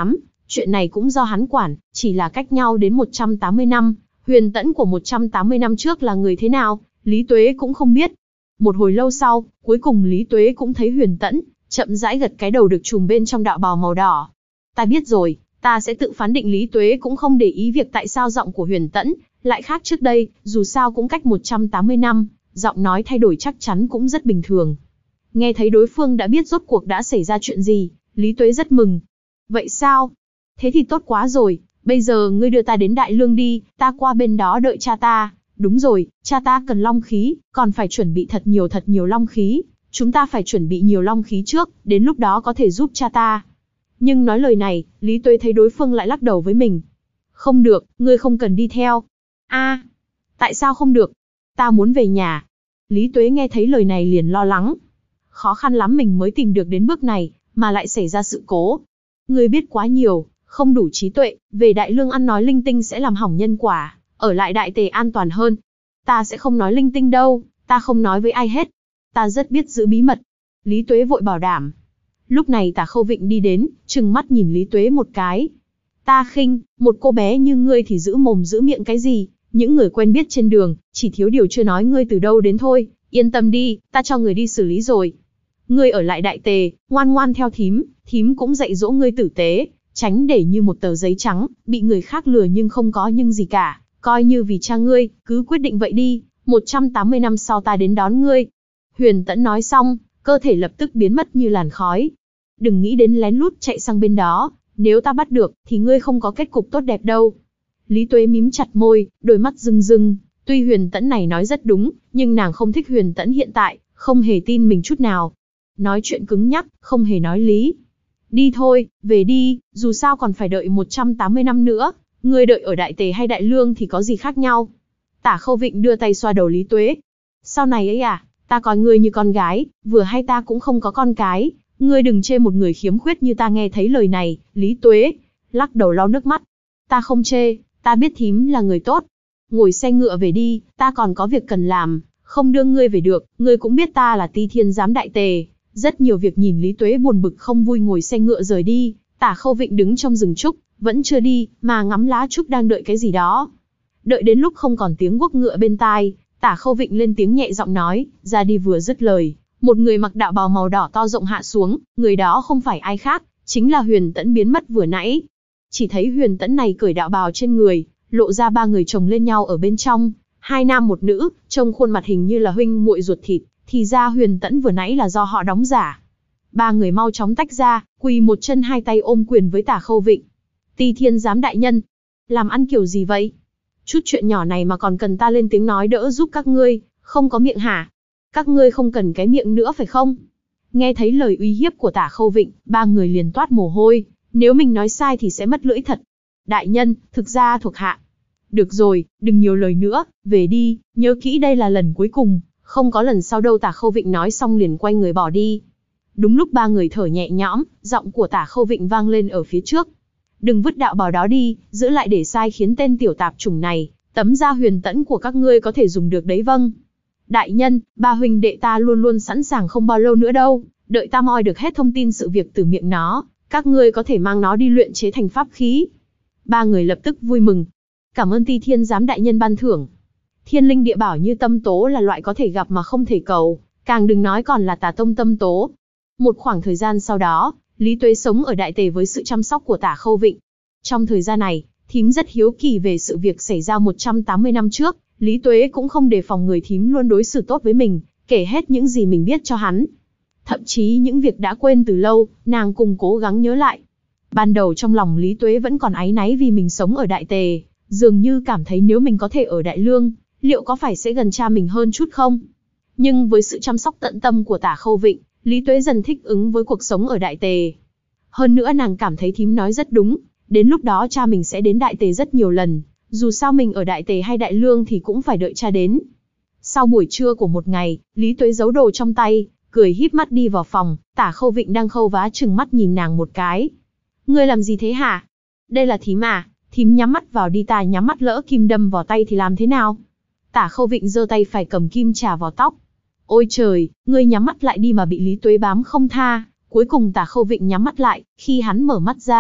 Chuyện này cũng do hắn quản, chỉ là cách nhau đến một trăm tám mươi năm, Huyền Tẫn của một trăm tám mươi năm trước là người thế nào, Lý Tuế cũng không biết. Một hồi lâu sau, cuối cùng Lý Tuế cũng thấy Huyền Tẫn, chậm rãi gật cái đầu được trùm bên trong đạo bào màu đỏ. Ta biết rồi, ta sẽ tự phán định. Lý Tuế cũng không để ý việc tại sao giọng của Huyền Tẫn lại khác trước đây, dù sao cũng cách một trăm tám mươi năm, giọng nói thay đổi chắc chắn cũng rất bình thường. Nghe thấy đối phương đã biết rốt cuộc đã xảy ra chuyện gì, Lý Tuế rất mừng. Vậy sao? Thế thì tốt quá rồi, bây giờ ngươi đưa ta đến Đại Lương đi, ta qua bên đó đợi cha ta. Đúng rồi, cha ta cần long khí, còn phải chuẩn bị thật nhiều thật nhiều long khí. Chúng ta phải chuẩn bị nhiều long khí trước, đến lúc đó có thể giúp cha ta. Nhưng nói lời này, Lý Tuế thấy đối phương lại lắc đầu với mình. Không được, ngươi không cần đi theo. A, tại sao không được? Ta muốn về nhà. Lý Tuế nghe thấy lời này liền lo lắng. Khó khăn lắm mình mới tìm được đến bước này, mà lại xảy ra sự cố. Ngươi biết quá nhiều, không đủ trí tuệ, về Đại Lương ăn nói linh tinh sẽ làm hỏng nhân quả, ở lại Đại Tề an toàn hơn. Ta sẽ không nói linh tinh đâu, ta không nói với ai hết. Ta rất biết giữ bí mật. Lý Tuế vội bảo đảm. Lúc này Tả Khâu Vịnh đi đến, trừng mắt nhìn Lý Tuế một cái. Ta khinh, một cô bé như ngươi thì giữ mồm giữ miệng cái gì, những người quen biết trên đường, chỉ thiếu điều chưa nói ngươi từ đâu đến thôi, yên tâm đi, ta cho người đi xử lý rồi. Ngươi ở lại Đại Tề, ngoan ngoan theo thím, thím cũng dạy dỗ ngươi tử tế, tránh để như một tờ giấy trắng, bị người khác lừa nhưng không có nhưng gì cả, coi như vì cha ngươi, cứ quyết định vậy đi, một trăm tám mươi năm sau ta đến đón ngươi. Huyền Tẫn nói xong, cơ thể lập tức biến mất như làn khói. Đừng nghĩ đến lén lút chạy sang bên đó, nếu ta bắt được, thì ngươi không có kết cục tốt đẹp đâu. Lý Tuế mím chặt môi, đôi mắt rưng rưng, tuy Huyền Tẫn này nói rất đúng, nhưng nàng không thích Huyền Tẫn hiện tại, không hề tin mình chút nào. Nói chuyện cứng nhắc, không hề nói lý. Đi thôi, về đi, dù sao còn phải đợi một trăm tám mươi năm nữa, ngươi đợi ở Đại Tề hay Đại Lương thì có gì khác nhau. Tả Khâu Vịnh đưa tay xoa đầu Lý Tuế. Sau này ấy à, ta coi ngươi như con gái, vừa hay ta cũng không có con cái, ngươi đừng chê một người khiếm khuyết như ta. Nghe thấy lời này, Lý Tuế lắc đầu lau nước mắt. Ta không chê, ta biết thím là người tốt. Ngồi xe ngựa về đi, ta còn có việc cần làm, không đưa ngươi về được, ngươi cũng biết ta là Ti Thiên Giám Đại Tề. Rất nhiều việc. Nhìn Lý Tuế buồn bực không vui ngồi xe ngựa rời đi, Tả Khâu Vịnh đứng trong rừng trúc, vẫn chưa đi, mà ngắm lá trúc đang đợi cái gì đó. Đợi đến lúc không còn tiếng guốc ngựa bên tai, Tả Khâu Vịnh lên tiếng nhẹ giọng nói, ra đi. Vừa dứt lời, một người mặc đạo bào màu đỏ to rộng hạ xuống, người đó không phải ai khác, chính là Huyền Tẫn biến mất vừa nãy. Chỉ thấy Huyền Tẫn này cởi đạo bào trên người, lộ ra ba người chồng lên nhau ở bên trong, hai nam một nữ, trông khuôn mặt hình như là huynh muội ruột thịt, thì ra Huyền Tẫn vừa nãy là do họ đóng giả. Ba người mau chóng tách ra, quỳ một chân hai tay ôm quyền với Tả Khâu Vịnh. Ti Thiên Giám đại nhân, làm ăn kiểu gì vậy? Chút chuyện nhỏ này mà còn cần ta lên tiếng nói đỡ giúp các ngươi, không có miệng hả? Các ngươi không cần cái miệng nữa phải không? Nghe thấy lời uy hiếp của Tả Khâu Vịnh, ba người liền toát mồ hôi, nếu mình nói sai thì sẽ mất lưỡi thật. Đại nhân, thực ra thuộc hạ. Được rồi, đừng nhiều lời nữa, về đi, nhớ kỹ đây là lần cuối cùng, không có lần sau đâu. Tả Khâu Vịnh nói xong liền quay người bỏ đi. Đúng lúc ba người thở nhẹ nhõm, giọng của Tả Khâu Vịnh vang lên ở phía trước. Đừng vứt đạo bào đó đi, giữ lại để sai khiến tên tiểu tạp chủng này, tấm da Huyền Tẫn của các ngươi có thể dùng được đấy. Vâng. Đại nhân, ba huynh đệ ta luôn luôn sẵn sàng, không bao lâu nữa đâu, đợi ta moi được hết thông tin sự việc từ miệng nó, các ngươi có thể mang nó đi luyện chế thành pháp khí. Ba người lập tức vui mừng. Cảm ơn Ti Thiên Giám đại nhân ban thưởng. Thiên linh địa bảo như tâm tố là loại có thể gặp mà không thể cầu, càng đừng nói còn là tà tông tâm tố. Một khoảng thời gian sau đó, Lý Tuế sống ở Đại Tề với sự chăm sóc của Tả Khâu Vịnh. Trong thời gian này, thím rất hiếu kỳ về sự việc xảy ra một trăm tám mươi năm trước, Lý Tuế cũng không đề phòng người thím luôn đối xử tốt với mình, kể hết những gì mình biết cho hắn. Thậm chí những việc đã quên từ lâu, nàng cùng cố gắng nhớ lại. Ban đầu trong lòng Lý Tuế vẫn còn áy náy vì mình sống ở Đại Tề, dường như cảm thấy nếu mình có thể ở Đại Lương, liệu có phải sẽ gần cha mình hơn chút không? Nhưng với sự chăm sóc tận tâm của Tả Khâu Vịnh, Lý Tuế dần thích ứng với cuộc sống ở Đại Tề. Hơn nữa nàng cảm thấy thím nói rất đúng, đến lúc đó cha mình sẽ đến Đại Tề rất nhiều lần, dù sao mình ở Đại Tề hay Đại Lương thì cũng phải đợi cha đến. Sau buổi trưa của một ngày, Lý Tuế giấu đồ trong tay, cười híp mắt đi vào phòng, Tả Khâu Vịnh đang khâu vá trừng mắt nhìn nàng một cái. Ngươi làm gì thế hả? Đây là thím à, thím nhắm mắt vào đi, ta nhắm mắt lỡ kim đâm vào tay thì làm thế nào? Tả Khâu Vịnh giơ tay phải cầm kim chà vào tóc. Ôi trời, ngươi nhắm mắt lại đi mà bị Lý Tuế bám không tha. Cuối cùng Tả Khâu Vịnh nhắm mắt lại, khi hắn mở mắt ra,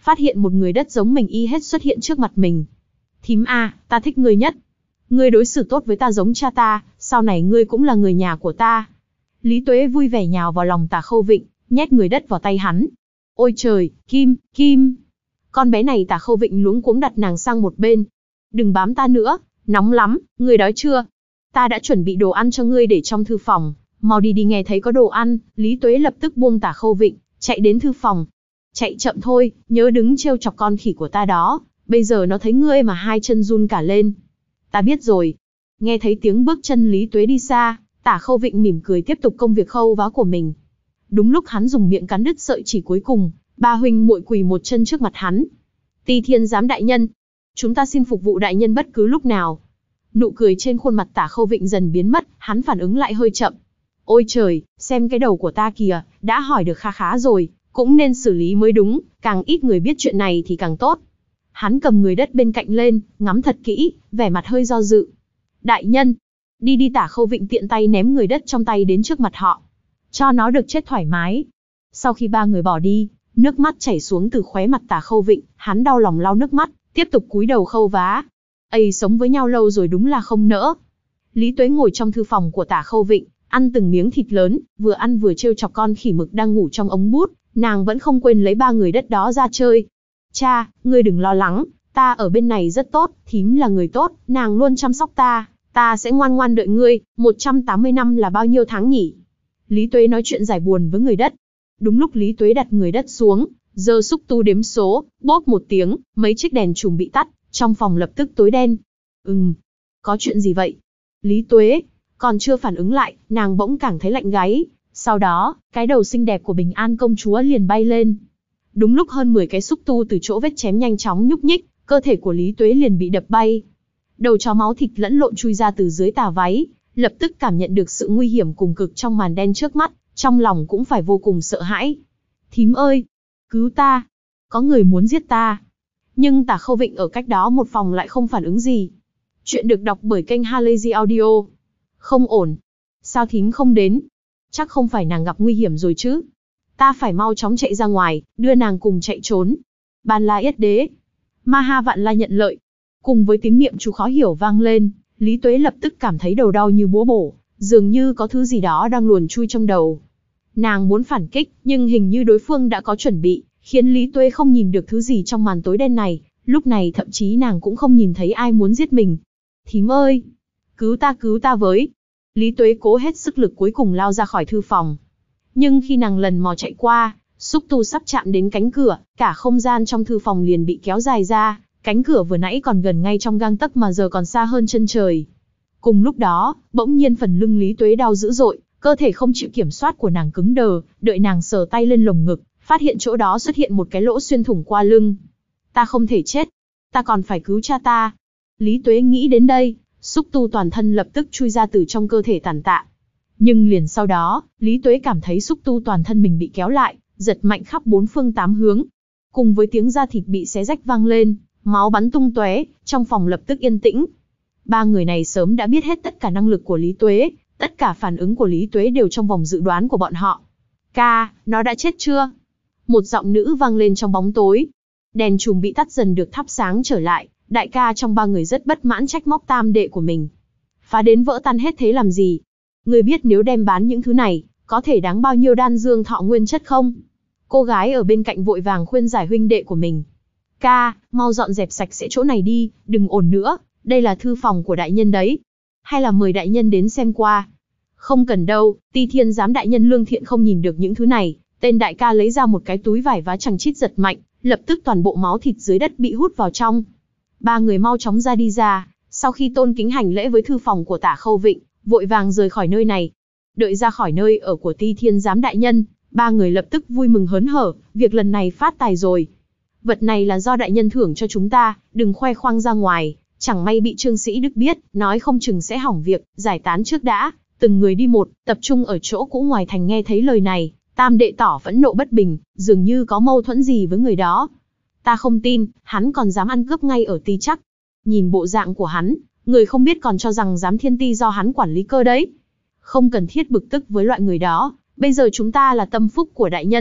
phát hiện một người đất giống mình y hết xuất hiện trước mặt mình. Thím a, ta thích ngươi nhất. Ngươi đối xử tốt với ta giống cha ta, sau này ngươi cũng là người nhà của ta. Lý Tuế vui vẻ nhào vào lòng Tả Khâu Vịnh, nhét người đất vào tay hắn. Ôi trời, Kim, Kim. Con bé này Tả Khâu Vịnh luống cuống đặt nàng sang một bên. Đừng bám ta nữa, nóng lắm, ngươi đói chưa? Ta đã chuẩn bị đồ ăn cho ngươi để trong thư phòng, mau đi đi, nghe thấy có đồ ăn. Lý Tuế lập tức buông Tả Khâu Vịnh, chạy đến thư phòng. Chạy chậm thôi, nhớ đứng trêu chọc con khỉ của ta đó, bây giờ nó thấy ngươi mà hai chân run cả lên. Ta biết rồi. Nghe thấy tiếng bước chân Lý Tuế đi xa, Tả Khâu Vịnh mỉm cười tiếp tục công việc khâu vá của mình. Đúng lúc hắn dùng miệng cắn đứt sợi chỉ cuối cùng, ba huynh muội quỳ một chân trước mặt hắn. Ti Thiên Giám đại nhân, chúng ta xin phục vụ đại nhân bất cứ lúc nào. Nụ cười trên khuôn mặt Tả Khâu Vịnh dần biến mất, hắn phản ứng lại hơi chậm. Ôi trời, xem cái đầu của ta kìa, đã hỏi được kha khá rồi, cũng nên xử lý mới đúng, càng ít người biết chuyện này thì càng tốt. Hắn cầm người đất bên cạnh lên, ngắm thật kỹ, vẻ mặt hơi do dự. Đại nhân, đi đi. Tả Khâu Vịnh tiện tay ném người đất trong tay đến trước mặt họ. Cho nó được chết thoải mái. Sau khi ba người bỏ đi, nước mắt chảy xuống từ khóe mặt Tả Khâu Vịnh, hắn đau lòng lau nước mắt, tiếp tục cúi đầu khâu vá. Ây, sống với nhau lâu rồi đúng là không nỡ. Lý Tuế ngồi trong thư phòng của Tả Khâu Vịnh, ăn từng miếng thịt lớn, vừa ăn vừa trêu chọc con khỉ mực đang ngủ trong ống bút, nàng vẫn không quên lấy ba người đất đó ra chơi. Cha, ngươi đừng lo lắng, ta ở bên này rất tốt, thím là người tốt, nàng luôn chăm sóc ta, ta sẽ ngoan ngoan đợi ngươi. một trăm tám mươi năm là bao nhiêu tháng nhỉ? Lý Tuế nói chuyện giải buồn với người đất. Đúng lúc Lý Tuế đặt người đất xuống, giơ xúc tu đếm số, bốp một tiếng, mấy chiếc đèn chùm bị tắt, trong phòng lập tức tối đen. Ừm, có chuyện gì vậy? Lý Tuế còn chưa phản ứng lại, nàng bỗng cảm thấy lạnh gáy. Sau đó, cái đầu xinh đẹp của Bình An công chúa liền bay lên. Đúng lúc hơn mười cái xúc tu từ chỗ vết chém nhanh chóng nhúc nhích, cơ thể của Lý Tuế liền bị đập bay. Đầu chó máu thịt lẫn lộn chui ra từ dưới tà váy, lập tức cảm nhận được sự nguy hiểm cùng cực trong màn đen trước mắt, trong lòng cũng phải vô cùng sợ hãi. Thím ơi, cứu ta, có người muốn giết ta. Nhưng Tả Khâu Vịnh ở cách đó một phòng lại không phản ứng gì. Chuyện được đọc bởi kênh Halazy Audio. Không ổn. Sao thím không đến? Chắc không phải nàng gặp nguy hiểm rồi chứ? Ta phải mau chóng chạy ra ngoài, đưa nàng cùng chạy trốn. Ban La Yết Đế, Ma Ha Vạn La nhận lợi. Cùng với tiếng niệm chú khó hiểu vang lên, Lý Tuế lập tức cảm thấy đầu đau như búa bổ, dường như có thứ gì đó đang luồn chui trong đầu. Nàng muốn phản kích, nhưng hình như đối phương đã có chuẩn bị, khiến Lý Tuế không nhìn được thứ gì trong màn tối đen này. Lúc này thậm chí nàng cũng không nhìn thấy ai muốn giết mình. Thím ơi, cứu ta cứu ta với. Lý Tuế cố hết sức lực cuối cùng lao ra khỏi thư phòng. Nhưng khi nàng lần mò chạy qua, xúc tu sắp chạm đến cánh cửa, cả không gian trong thư phòng liền bị kéo dài ra, cánh cửa vừa nãy còn gần ngay trong gang tấc mà giờ còn xa hơn chân trời. Cùng lúc đó, bỗng nhiên phần lưng Lý Tuế đau dữ dội, cơ thể không chịu kiểm soát của nàng cứng đờ, đợi nàng sờ tay lên lồng ngực, phát hiện chỗ đó xuất hiện một cái lỗ xuyên thủng qua lưng. Ta không thể chết, ta còn phải cứu cha ta. Lý Tuế nghĩ đến đây, xúc tu toàn thân lập tức chui ra từ trong cơ thể tàn tạ. Nhưng liền sau đó, Lý Tuế cảm thấy xúc tu toàn thân mình bị kéo lại, giật mạnh khắp bốn phương tám hướng. Cùng với tiếng da thịt bị xé rách vang lên, máu bắn tung tóe, trong phòng lập tức yên tĩnh. Ba người này sớm đã biết hết tất cả năng lực của Lý Tuế, tất cả phản ứng của Lý Tuế đều trong vòng dự đoán của bọn họ. Ca, nó đã chết chưa? Một giọng nữ vang lên trong bóng tối. Đèn chùm bị tắt dần được thắp sáng trở lại, đại ca trong ba người rất bất mãn trách móc tam đệ của mình. Phá đến vỡ tan hết thế làm gì? Người biết nếu đem bán những thứ này, có thể đáng bao nhiêu đan dương thọ nguyên chất không? Cô gái ở bên cạnh vội vàng khuyên giải huynh đệ của mình. Ca, mau dọn dẹp sạch sẽ chỗ này đi, đừng ồn nữa, đây là thư phòng của đại nhân đấy. Hay là mời đại nhân đến xem qua? Không cần đâu, Ti Thiên Giám đại nhân lương thiện không nhìn được những thứ này. Tên đại ca lấy ra một cái túi vải vá chằng chít giật mạnh, lập tức toàn bộ máu thịt dưới đất bị hút vào trong. Ba người mau chóng ra đi ra, sau khi tôn kính hành lễ với thư phòng của Tả Khâu Vịnh, vội vàng rời khỏi nơi này. Đợi ra khỏi nơi ở của Ti Thiên Giám đại nhân, ba người lập tức vui mừng hớn hở, việc lần này phát tài rồi. Vật này là do đại nhân thưởng cho chúng ta, đừng khoe khoang ra ngoài, chẳng may bị Trương Sĩ Đức biết, nói không chừng sẽ hỏng việc, giải tán trước đã. Từng người đi một, tập trung ở chỗ cũ ngoài thành. Nghe thấy lời này, tam đệ tỏ phẫn nộ bất bình, dường như có mâu thuẫn gì với người đó. Ta không tin, hắn còn dám ăn cướp ngay ở Ti Chắc. Nhìn bộ dạng của hắn, người không biết còn cho rằng Giám Thiên Ti do hắn quản lý cơ đấy. Không cần thiết bực tức với loại người đó, bây giờ chúng ta là tâm phúc của đại nhân,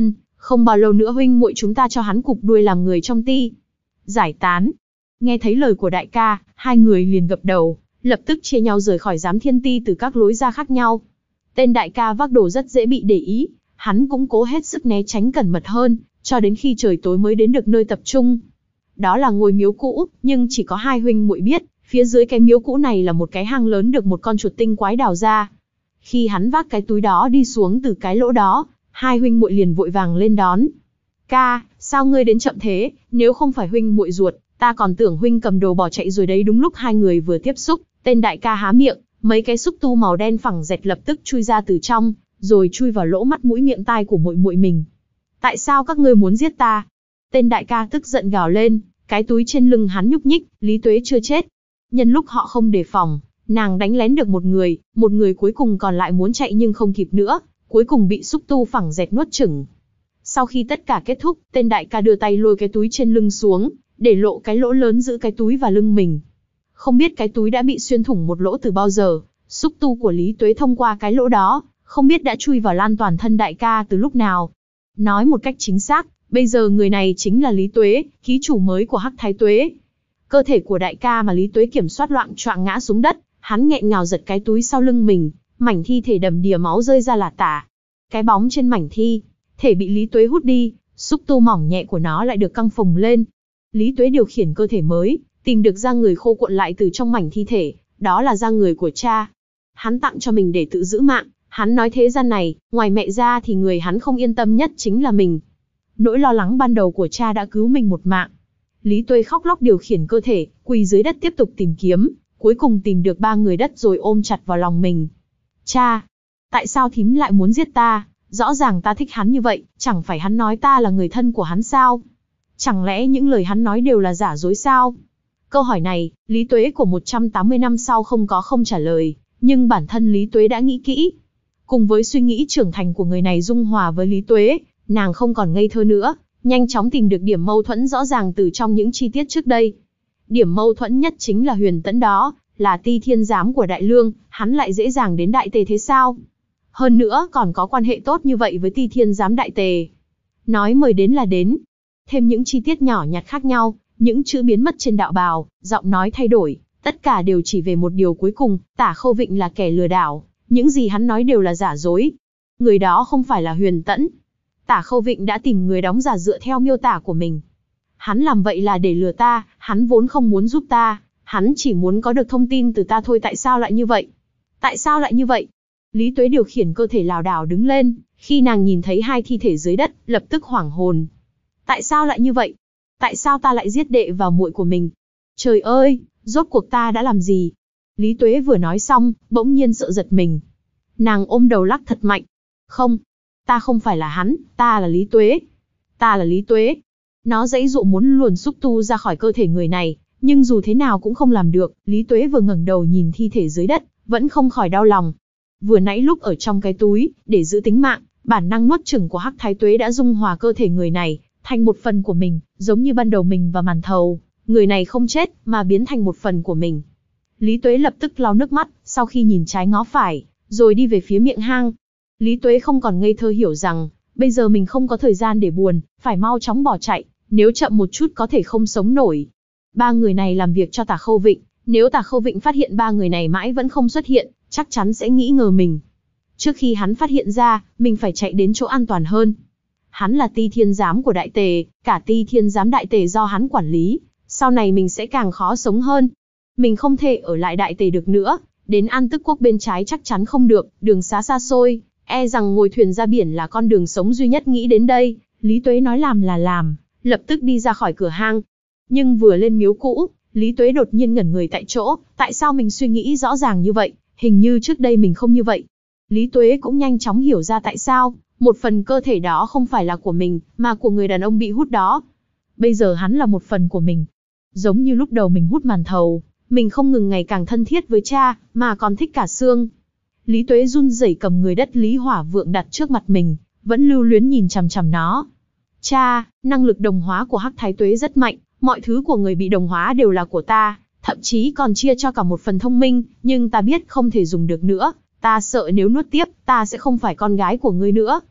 Không bao lâu nữa huynh muội chúng ta cho hắn cụp đuôi làm người trong ti. Giải tán. Nghe thấy lời của đại ca, hai người liền gật đầu, lập tức chia nhau rời khỏi Giám Thiên Ti từ các lối ra khác nhau. Tên đại ca vác đồ rất dễ bị để ý, hắn cũng cố hết sức né tránh cẩn mật hơn, cho đến khi trời tối mới đến được nơi tập trung. Đó là ngôi miếu cũ, nhưng chỉ có hai huynh muội biết, phía dưới cái miếu cũ này là một cái hang lớn được một con chuột tinh quái đào ra. Khi hắn vác cái túi đó đi xuống từ cái lỗ đó, hai huynh muội liền vội vàng lên đón. Ca, sao ngươi đến chậm thế, nếu không phải huynh muội ruột, ta còn tưởng huynh cầm đồ bỏ chạy rồi đấy. Đúng lúc hai người vừa tiếp xúc, tên đại ca há miệng, mấy cái xúc tu màu đen phẳng dẹt lập tức chui ra từ trong, rồi chui vào lỗ mắt mũi miệng tai của muội muội mình. Tại sao các ngươi muốn giết ta? Tên đại ca tức giận gào lên, cái túi trên lưng hắn nhúc nhích, Lý Tuế chưa chết. Nhân lúc họ không đề phòng, nàng đánh lén được một người, một người cuối cùng còn lại muốn chạy nhưng không kịp nữa, cuối cùng bị xúc tu phẳng dẹt nuốt chửng. Sau khi tất cả kết thúc, tên đại ca đưa tay lôi cái túi trên lưng xuống, để lộ cái lỗ lớn giữ cái túi vào lưng mình. Không biết cái túi đã bị xuyên thủng một lỗ từ bao giờ, xúc tu của Lý Tuế thông qua cái lỗ đó, không biết đã chui vào lan toàn thân đại ca từ lúc nào. Nói một cách chính xác, bây giờ người này chính là Lý Tuế, ký chủ mới của Hắc Thái Tuế. Cơ thể của đại ca mà Lý Tuế kiểm soát loạng choạng ngã xuống đất, hắn nghẹn ngào giật cái túi sau lưng mình, mảnh thi thể đầm đìa máu rơi ra là tả. Cái bóng trên mảnh thi thể bị Lý Tuế hút đi, xúc tu mỏng nhẹ của nó lại được căng phồng lên. Lý Tuế điều khiển cơ thể mới, tìm được da người khô cuộn lại từ trong mảnh thi thể, đó là da người của cha. Hắn tặng cho mình để tự giữ mạng, hắn nói thế gian này, ngoài mẹ ra thì người hắn không yên tâm nhất chính là mình. Nỗi lo lắng ban đầu của cha đã cứu mình một mạng. Lý Tuế khóc lóc điều khiển cơ thể, quỳ dưới đất tiếp tục tìm kiếm, cuối cùng tìm được ba người đất rồi ôm chặt vào lòng mình. Cha, tại sao thím lại muốn giết ta? Rõ ràng ta thích hắn như vậy, chẳng phải hắn nói ta là người thân của hắn sao? Chẳng lẽ những lời hắn nói đều là giả dối sao? Câu hỏi này, Lý Tuế của một trăm tám mươi năm sau không có không trả lời, nhưng bản thân Lý Tuế đã nghĩ kỹ. Cùng với suy nghĩ trưởng thành của người này dung hòa với Lý Tuế, nàng không còn ngây thơ nữa, nhanh chóng tìm được điểm mâu thuẫn rõ ràng từ trong những chi tiết trước đây. Điểm mâu thuẫn nhất chính là Huyền Tẫn đó, là Ti Thiên Giám của Đại Lương, hắn lại dễ dàng đến Đại Tề thế sao? Hơn nữa còn có quan hệ tốt như vậy với Ti Thiên Giám Đại Tề. Nói mời đến là đến. Thêm những chi tiết nhỏ nhặt khác nhau, những chữ biến mất trên đạo bào, giọng nói thay đổi, tất cả đều chỉ về một điều cuối cùng, Tả Khâu Vịnh là kẻ lừa đảo, những gì hắn nói đều là giả dối. Người đó không phải là Huyền Tẫn. Tả Khâu Vịnh đã tìm người đóng giả dựa theo miêu tả của mình. Hắn làm vậy là để lừa ta, hắn vốn không muốn giúp ta, hắn chỉ muốn có được thông tin từ ta thôi. Tại sao lại như vậy? Tại sao lại như vậy? Lý Tuế điều khiển cơ thể lảo đảo đứng lên, khi nàng nhìn thấy hai thi thể dưới đất, lập tức hoảng hồn. Tại sao lại như vậy? Tại sao ta lại giết đệ và muội của mình? Trời ơi, rốt cuộc ta đã làm gì? Lý Tuế vừa nói xong, bỗng nhiên sợ giật mình. Nàng ôm đầu lắc thật mạnh. Không, ta không phải là hắn, ta là Lý Tuế. Ta là Lý Tuế. Nó giãy giụa muốn luồn xúc tu ra khỏi cơ thể người này, nhưng dù thế nào cũng không làm được. Lý Tuế vừa ngẩng đầu nhìn thi thể dưới đất, vẫn không khỏi đau lòng. Vừa nãy lúc ở trong cái túi, để giữ tính mạng, bản năng nuốt chửng của Hắc Thái Tuế đã dung hòa cơ thể người này thành một phần của mình, giống như ban đầu mình và màn thầu, người này không chết mà biến thành một phần của mình. Lý Tuế lập tức lau nước mắt, sau khi nhìn trái ngó phải, rồi đi về phía miệng hang. Lý Tuế không còn ngây thơ hiểu rằng, bây giờ mình không có thời gian để buồn, phải mau chóng bỏ chạy, nếu chậm một chút có thể không sống nổi. Ba người này làm việc cho Tả Khâu Vịnh, nếu Tả Khâu Vịnh phát hiện ba người này mãi vẫn không xuất hiện, chắc chắn sẽ nghĩ ngờ mình. Trước khi hắn phát hiện ra, mình phải chạy đến chỗ an toàn hơn. Hắn là Ti Thiên Giám của Đại Tề, cả Ti Thiên Giám Đại Tề do hắn quản lý, sau này mình sẽ càng khó sống hơn. Mình không thể ở lại Đại Tề được nữa, đến An Tức Quốc bên trái chắc chắn không được, đường xá xa xôi, e rằng ngồi thuyền ra biển là con đường sống duy nhất. Nghĩ đến đây, Lý Tuế nói làm là làm, lập tức đi ra khỏi cửa hang. Nhưng vừa lên miếu cũ, Lý Tuế đột nhiên ngẩn người tại chỗ, tại sao mình suy nghĩ rõ ràng như vậy, hình như trước đây mình không như vậy. Lý Tuế cũng nhanh chóng hiểu ra tại sao, một phần cơ thể đó không phải là của mình, mà của người đàn ông bị hút đó. Bây giờ hắn là một phần của mình. Giống như lúc đầu mình hút màn thầu, mình không ngừng ngày càng thân thiết với cha, mà còn thích cả xương. Lý Tuế run rẩy cầm người đất Lý Hỏa Vượng đặt trước mặt mình, vẫn lưu luyến nhìn chằm chằm nó. Cha, năng lực đồng hóa của Hắc Thái Tuế rất mạnh, mọi thứ của người bị đồng hóa đều là của ta, thậm chí còn chia cho cả một phần thông minh, nhưng ta biết không thể dùng được nữa, ta sợ nếu nuốt tiếp, ta sẽ không phải con gái của ngươi nữa.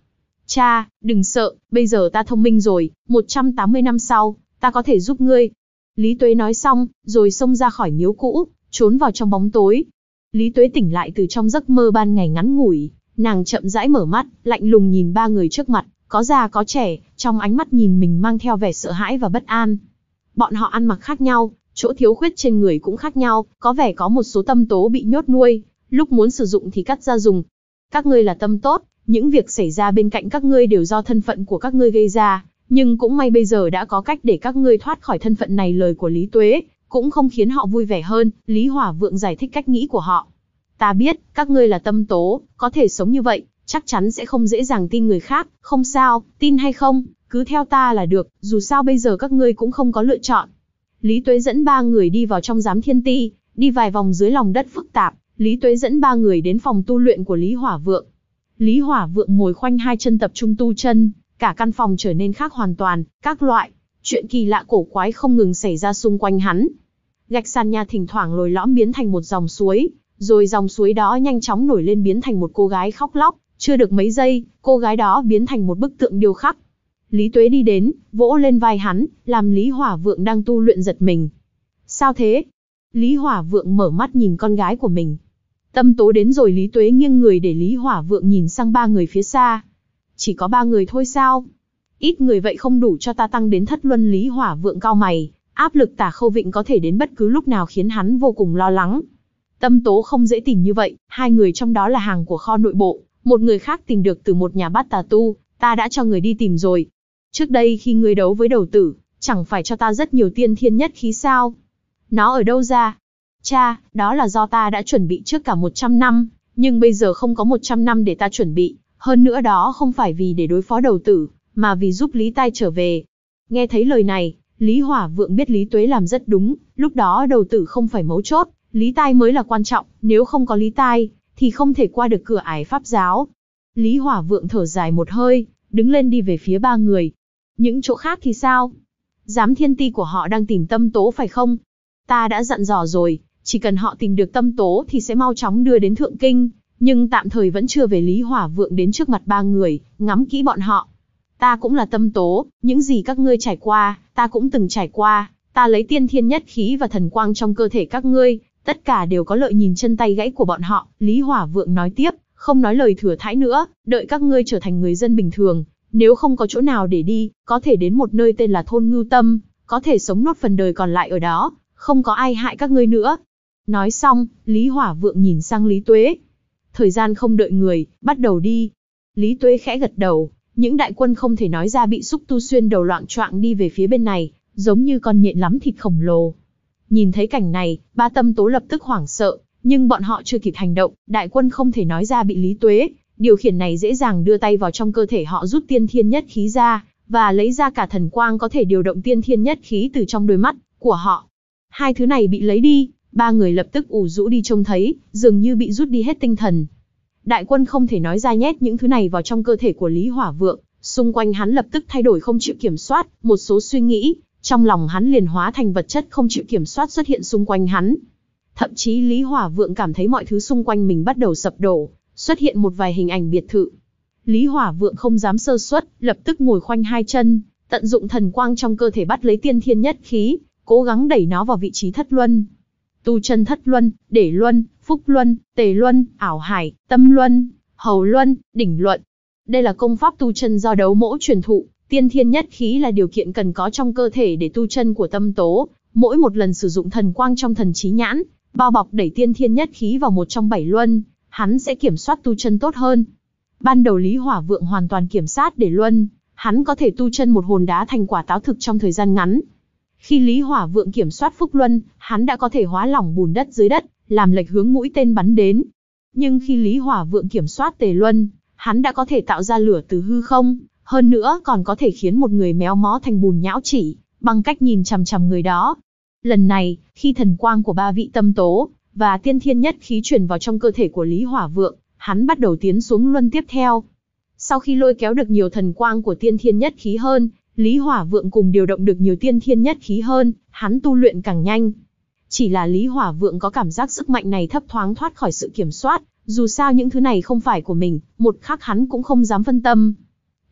Cha, đừng sợ, bây giờ ta thông minh rồi, một trăm tám mươi năm sau, ta có thể giúp ngươi. Lý Tuế nói xong, rồi xông ra khỏi miếu cũ, trốn vào trong bóng tối. Lý Tuế tỉnh lại từ trong giấc mơ ban ngày ngắn ngủi, nàng chậm rãi mở mắt, lạnh lùng nhìn ba người trước mặt, có già có trẻ, trong ánh mắt nhìn mình mang theo vẻ sợ hãi và bất an. Bọn họ ăn mặc khác nhau, chỗ thiếu khuyết trên người cũng khác nhau, có vẻ có một số tâm tố bị nhốt nuôi, lúc muốn sử dụng thì cắt ra dùng. Các ngươi là tâm tốt, những việc xảy ra bên cạnh các ngươi đều do thân phận của các ngươi gây ra, nhưng cũng may bây giờ đã có cách để các ngươi thoát khỏi thân phận này. Lời của Lý Tuế cũng không khiến họ vui vẻ hơn, Lý Hỏa Vượng giải thích cách nghĩ của họ. Ta biết, các ngươi là tâm tố, có thể sống như vậy, chắc chắn sẽ không dễ dàng tin người khác, không sao, tin hay không, cứ theo ta là được, dù sao bây giờ các ngươi cũng không có lựa chọn. Lý Tuế dẫn ba người đi vào trong Giám Thiên Ti, đi vài vòng dưới lòng đất phức tạp, Lý Tuế dẫn ba người đến phòng tu luyện của Lý Hỏa Vượng. Lý Hỏa Vượng ngồi khoanh hai chân tập trung tu chân, cả căn phòng trở nên khác hoàn toàn, các loại chuyện kỳ lạ cổ quái không ngừng xảy ra xung quanh hắn. Gạch sàn nhà thỉnh thoảng lồi lõm biến thành một dòng suối, rồi dòng suối đó nhanh chóng nổi lên biến thành một cô gái khóc lóc, chưa được mấy giây, cô gái đó biến thành một bức tượng điêu khắc. Lý Tuế đi đến, vỗ lên vai hắn, làm Lý Hỏa Vượng đang tu luyện giật mình. Sao thế? Lý Hỏa Vượng mở mắt nhìn con gái của mình. Tâm tố đến rồi. Lý Tuế nghiêng người để Lý Hỏa Vượng nhìn sang ba người phía xa. Chỉ có ba người thôi sao? Ít người vậy không đủ cho ta tăng đến thất luân. Lý Hỏa Vượng cau mày, áp lực Tả Khâu Vịnh có thể đến bất cứ lúc nào khiến hắn vô cùng lo lắng. Tâm tố không dễ tìm như vậy, hai người trong đó là hàng của kho nội bộ, một người khác tìm được từ một nhà bát tà tu, ta đã cho người đi tìm rồi. Trước đây khi ngươi đấu với đầu tử, chẳng phải cho ta rất nhiều tiên thiên nhất khí sao? Nó ở đâu ra? Cha, đó là do ta đã chuẩn bị trước cả một trăm năm, nhưng bây giờ không có một trăm năm để ta chuẩn bị, hơn nữa đó không phải vì để đối phó đầu tử, mà vì giúp Lý Tai trở về. Nghe thấy lời này, Lý Hỏa Vượng biết Lý Tuế làm rất đúng, lúc đó đầu tử không phải mấu chốt, Lý Tai mới là quan trọng, nếu không có Lý Tai, thì không thể qua được cửa ải pháp giáo. Lý Hỏa Vượng thở dài một hơi, đứng lên đi về phía ba người. Những chỗ khác thì sao? Giám Thiên Ti của họ đang tìm tâm tố phải không? Ta đã dặn dò rồi, chỉ cần họ tìm được tâm tố thì sẽ mau chóng đưa đến Thượng Kinh, nhưng tạm thời vẫn chưa về. Lý Hỏa Vượng đến trước mặt ba người, ngắm kỹ bọn họ. Ta cũng là tâm tố, những gì các ngươi trải qua, ta cũng từng trải qua, ta lấy tiên thiên nhất khí và thần quang trong cơ thể các ngươi, tất cả đều có lợi. Nhìn chân tay gãy của bọn họ, Lý Hỏa Vượng nói tiếp, không nói lời thừa thãi nữa, đợi các ngươi trở thành người dân bình thường, nếu không có chỗ nào để đi, có thể đến một nơi tên là Thôn Ngưu Tâm, có thể sống nốt phần đời còn lại ở đó, không có ai hại các ngươi nữa. Nói xong, Lý Hỏa Vượng nhìn sang Lý Tuế. Thời gian không đợi người, bắt đầu đi. Lý Tuế khẽ gật đầu, những đại quân không thể nói ra bị xúc tu xuyên đầu loạng choạng đi về phía bên này, giống như con nhện lắm thịt khổng lồ. Nhìn thấy cảnh này, ba tâm tố lập tức hoảng sợ, nhưng bọn họ chưa kịp hành động, đại quân không thể nói ra bị Lý Tuế điều khiển này dễ dàng đưa tay vào trong cơ thể họ, rút tiên thiên nhất khí ra, và lấy ra cả thần quang có thể điều động tiên thiên nhất khí từ trong đôi mắt của họ. Hai thứ này bị lấy đi, ba người lập tức ủ rũ đi, trông thấy, dường như bị rút đi hết tinh thần. Đại quân không thể nói ra nhét những thứ này vào trong cơ thể của Lý Hỏa Vượng, xung quanh hắn lập tức thay đổi không chịu kiểm soát, một số suy nghĩ trong lòng hắn liền hóa thành vật chất không chịu kiểm soát xuất hiện xung quanh hắn. Thậm chí Lý Hỏa Vượng cảm thấy mọi thứ xung quanh mình bắt đầu sập đổ, xuất hiện một vài hình ảnh biệt thự. Lý Hỏa Vượng không dám sơ suất, lập tức ngồi khoanh hai chân, tận dụng thần quang trong cơ thể bắt lấy tiên thiên nhất khí, cố gắng đẩy nó vào vị trí thất luân. Tu chân thất luân, để luân, phúc luân, tề luân, ảo hải, tâm luân, hầu luân, đỉnh luận. Đây là công pháp tu chân do đấu mỗ truyền thụ, tiên thiên nhất khí là điều kiện cần có trong cơ thể để tu chân của tâm tố. Mỗi một lần sử dụng thần quang trong thần trí nhãn, bao bọc đẩy tiên thiên nhất khí vào một trong bảy luân, hắn sẽ kiểm soát tu chân tốt hơn. Ban đầu Lý Hỏa Vượng hoàn toàn kiểm soát để luân, hắn có thể tu chân một hồn đá thành quả táo thực trong thời gian ngắn. Khi Lý Hỏa Vượng kiểm soát phúc luân, hắn đã có thể hóa lỏng bùn đất dưới đất, làm lệch hướng mũi tên bắn đến. Nhưng khi Lý Hỏa Vượng kiểm soát tề luân, hắn đã có thể tạo ra lửa từ hư không, hơn nữa còn có thể khiến một người méo mó thành bùn nhão chỉ, bằng cách nhìn chằm chằm người đó. Lần này, khi thần quang của ba vị tâm tố và tiên thiên nhất khí truyền vào trong cơ thể của Lý Hỏa Vượng, hắn bắt đầu tiến xuống luân tiếp theo. Sau khi lôi kéo được nhiều thần quang của tiên thiên nhất khí hơn, Lý Hỏa Vượng cùng điều động được nhiều tiên thiên nhất khí hơn, hắn tu luyện càng nhanh. Chỉ là Lý Hỏa Vượng có cảm giác sức mạnh này thấp thoáng thoát khỏi sự kiểm soát, dù sao những thứ này không phải của mình, một khắc hắn cũng không dám phân tâm.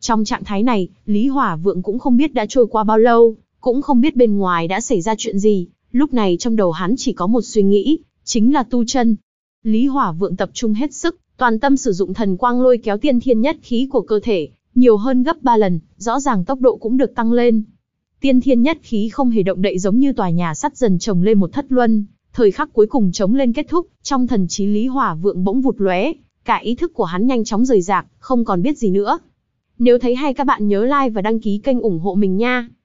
Trong trạng thái này, Lý Hỏa Vượng cũng không biết đã trôi qua bao lâu, cũng không biết bên ngoài đã xảy ra chuyện gì, lúc này trong đầu hắn chỉ có một suy nghĩ, chính là tu chân. Lý Hỏa Vượng tập trung hết sức, toàn tâm sử dụng thần quang lôi kéo tiên thiên nhất khí của cơ thể, nhiều hơn gấp ba lần, rõ ràng tốc độ cũng được tăng lên. Tiên thiên nhất khí không hề động đậy giống như tòa nhà sắt dần chồng lên một thất luân, thời khắc cuối cùng chống lên kết thúc, trong thần trí Lý Hỏa Vượng bỗng vụt lóe, cả ý thức của hắn nhanh chóng rời rạc, không còn biết gì nữa. Nếu thấy hay các bạn nhớ like và đăng ký kênh ủng hộ mình nha.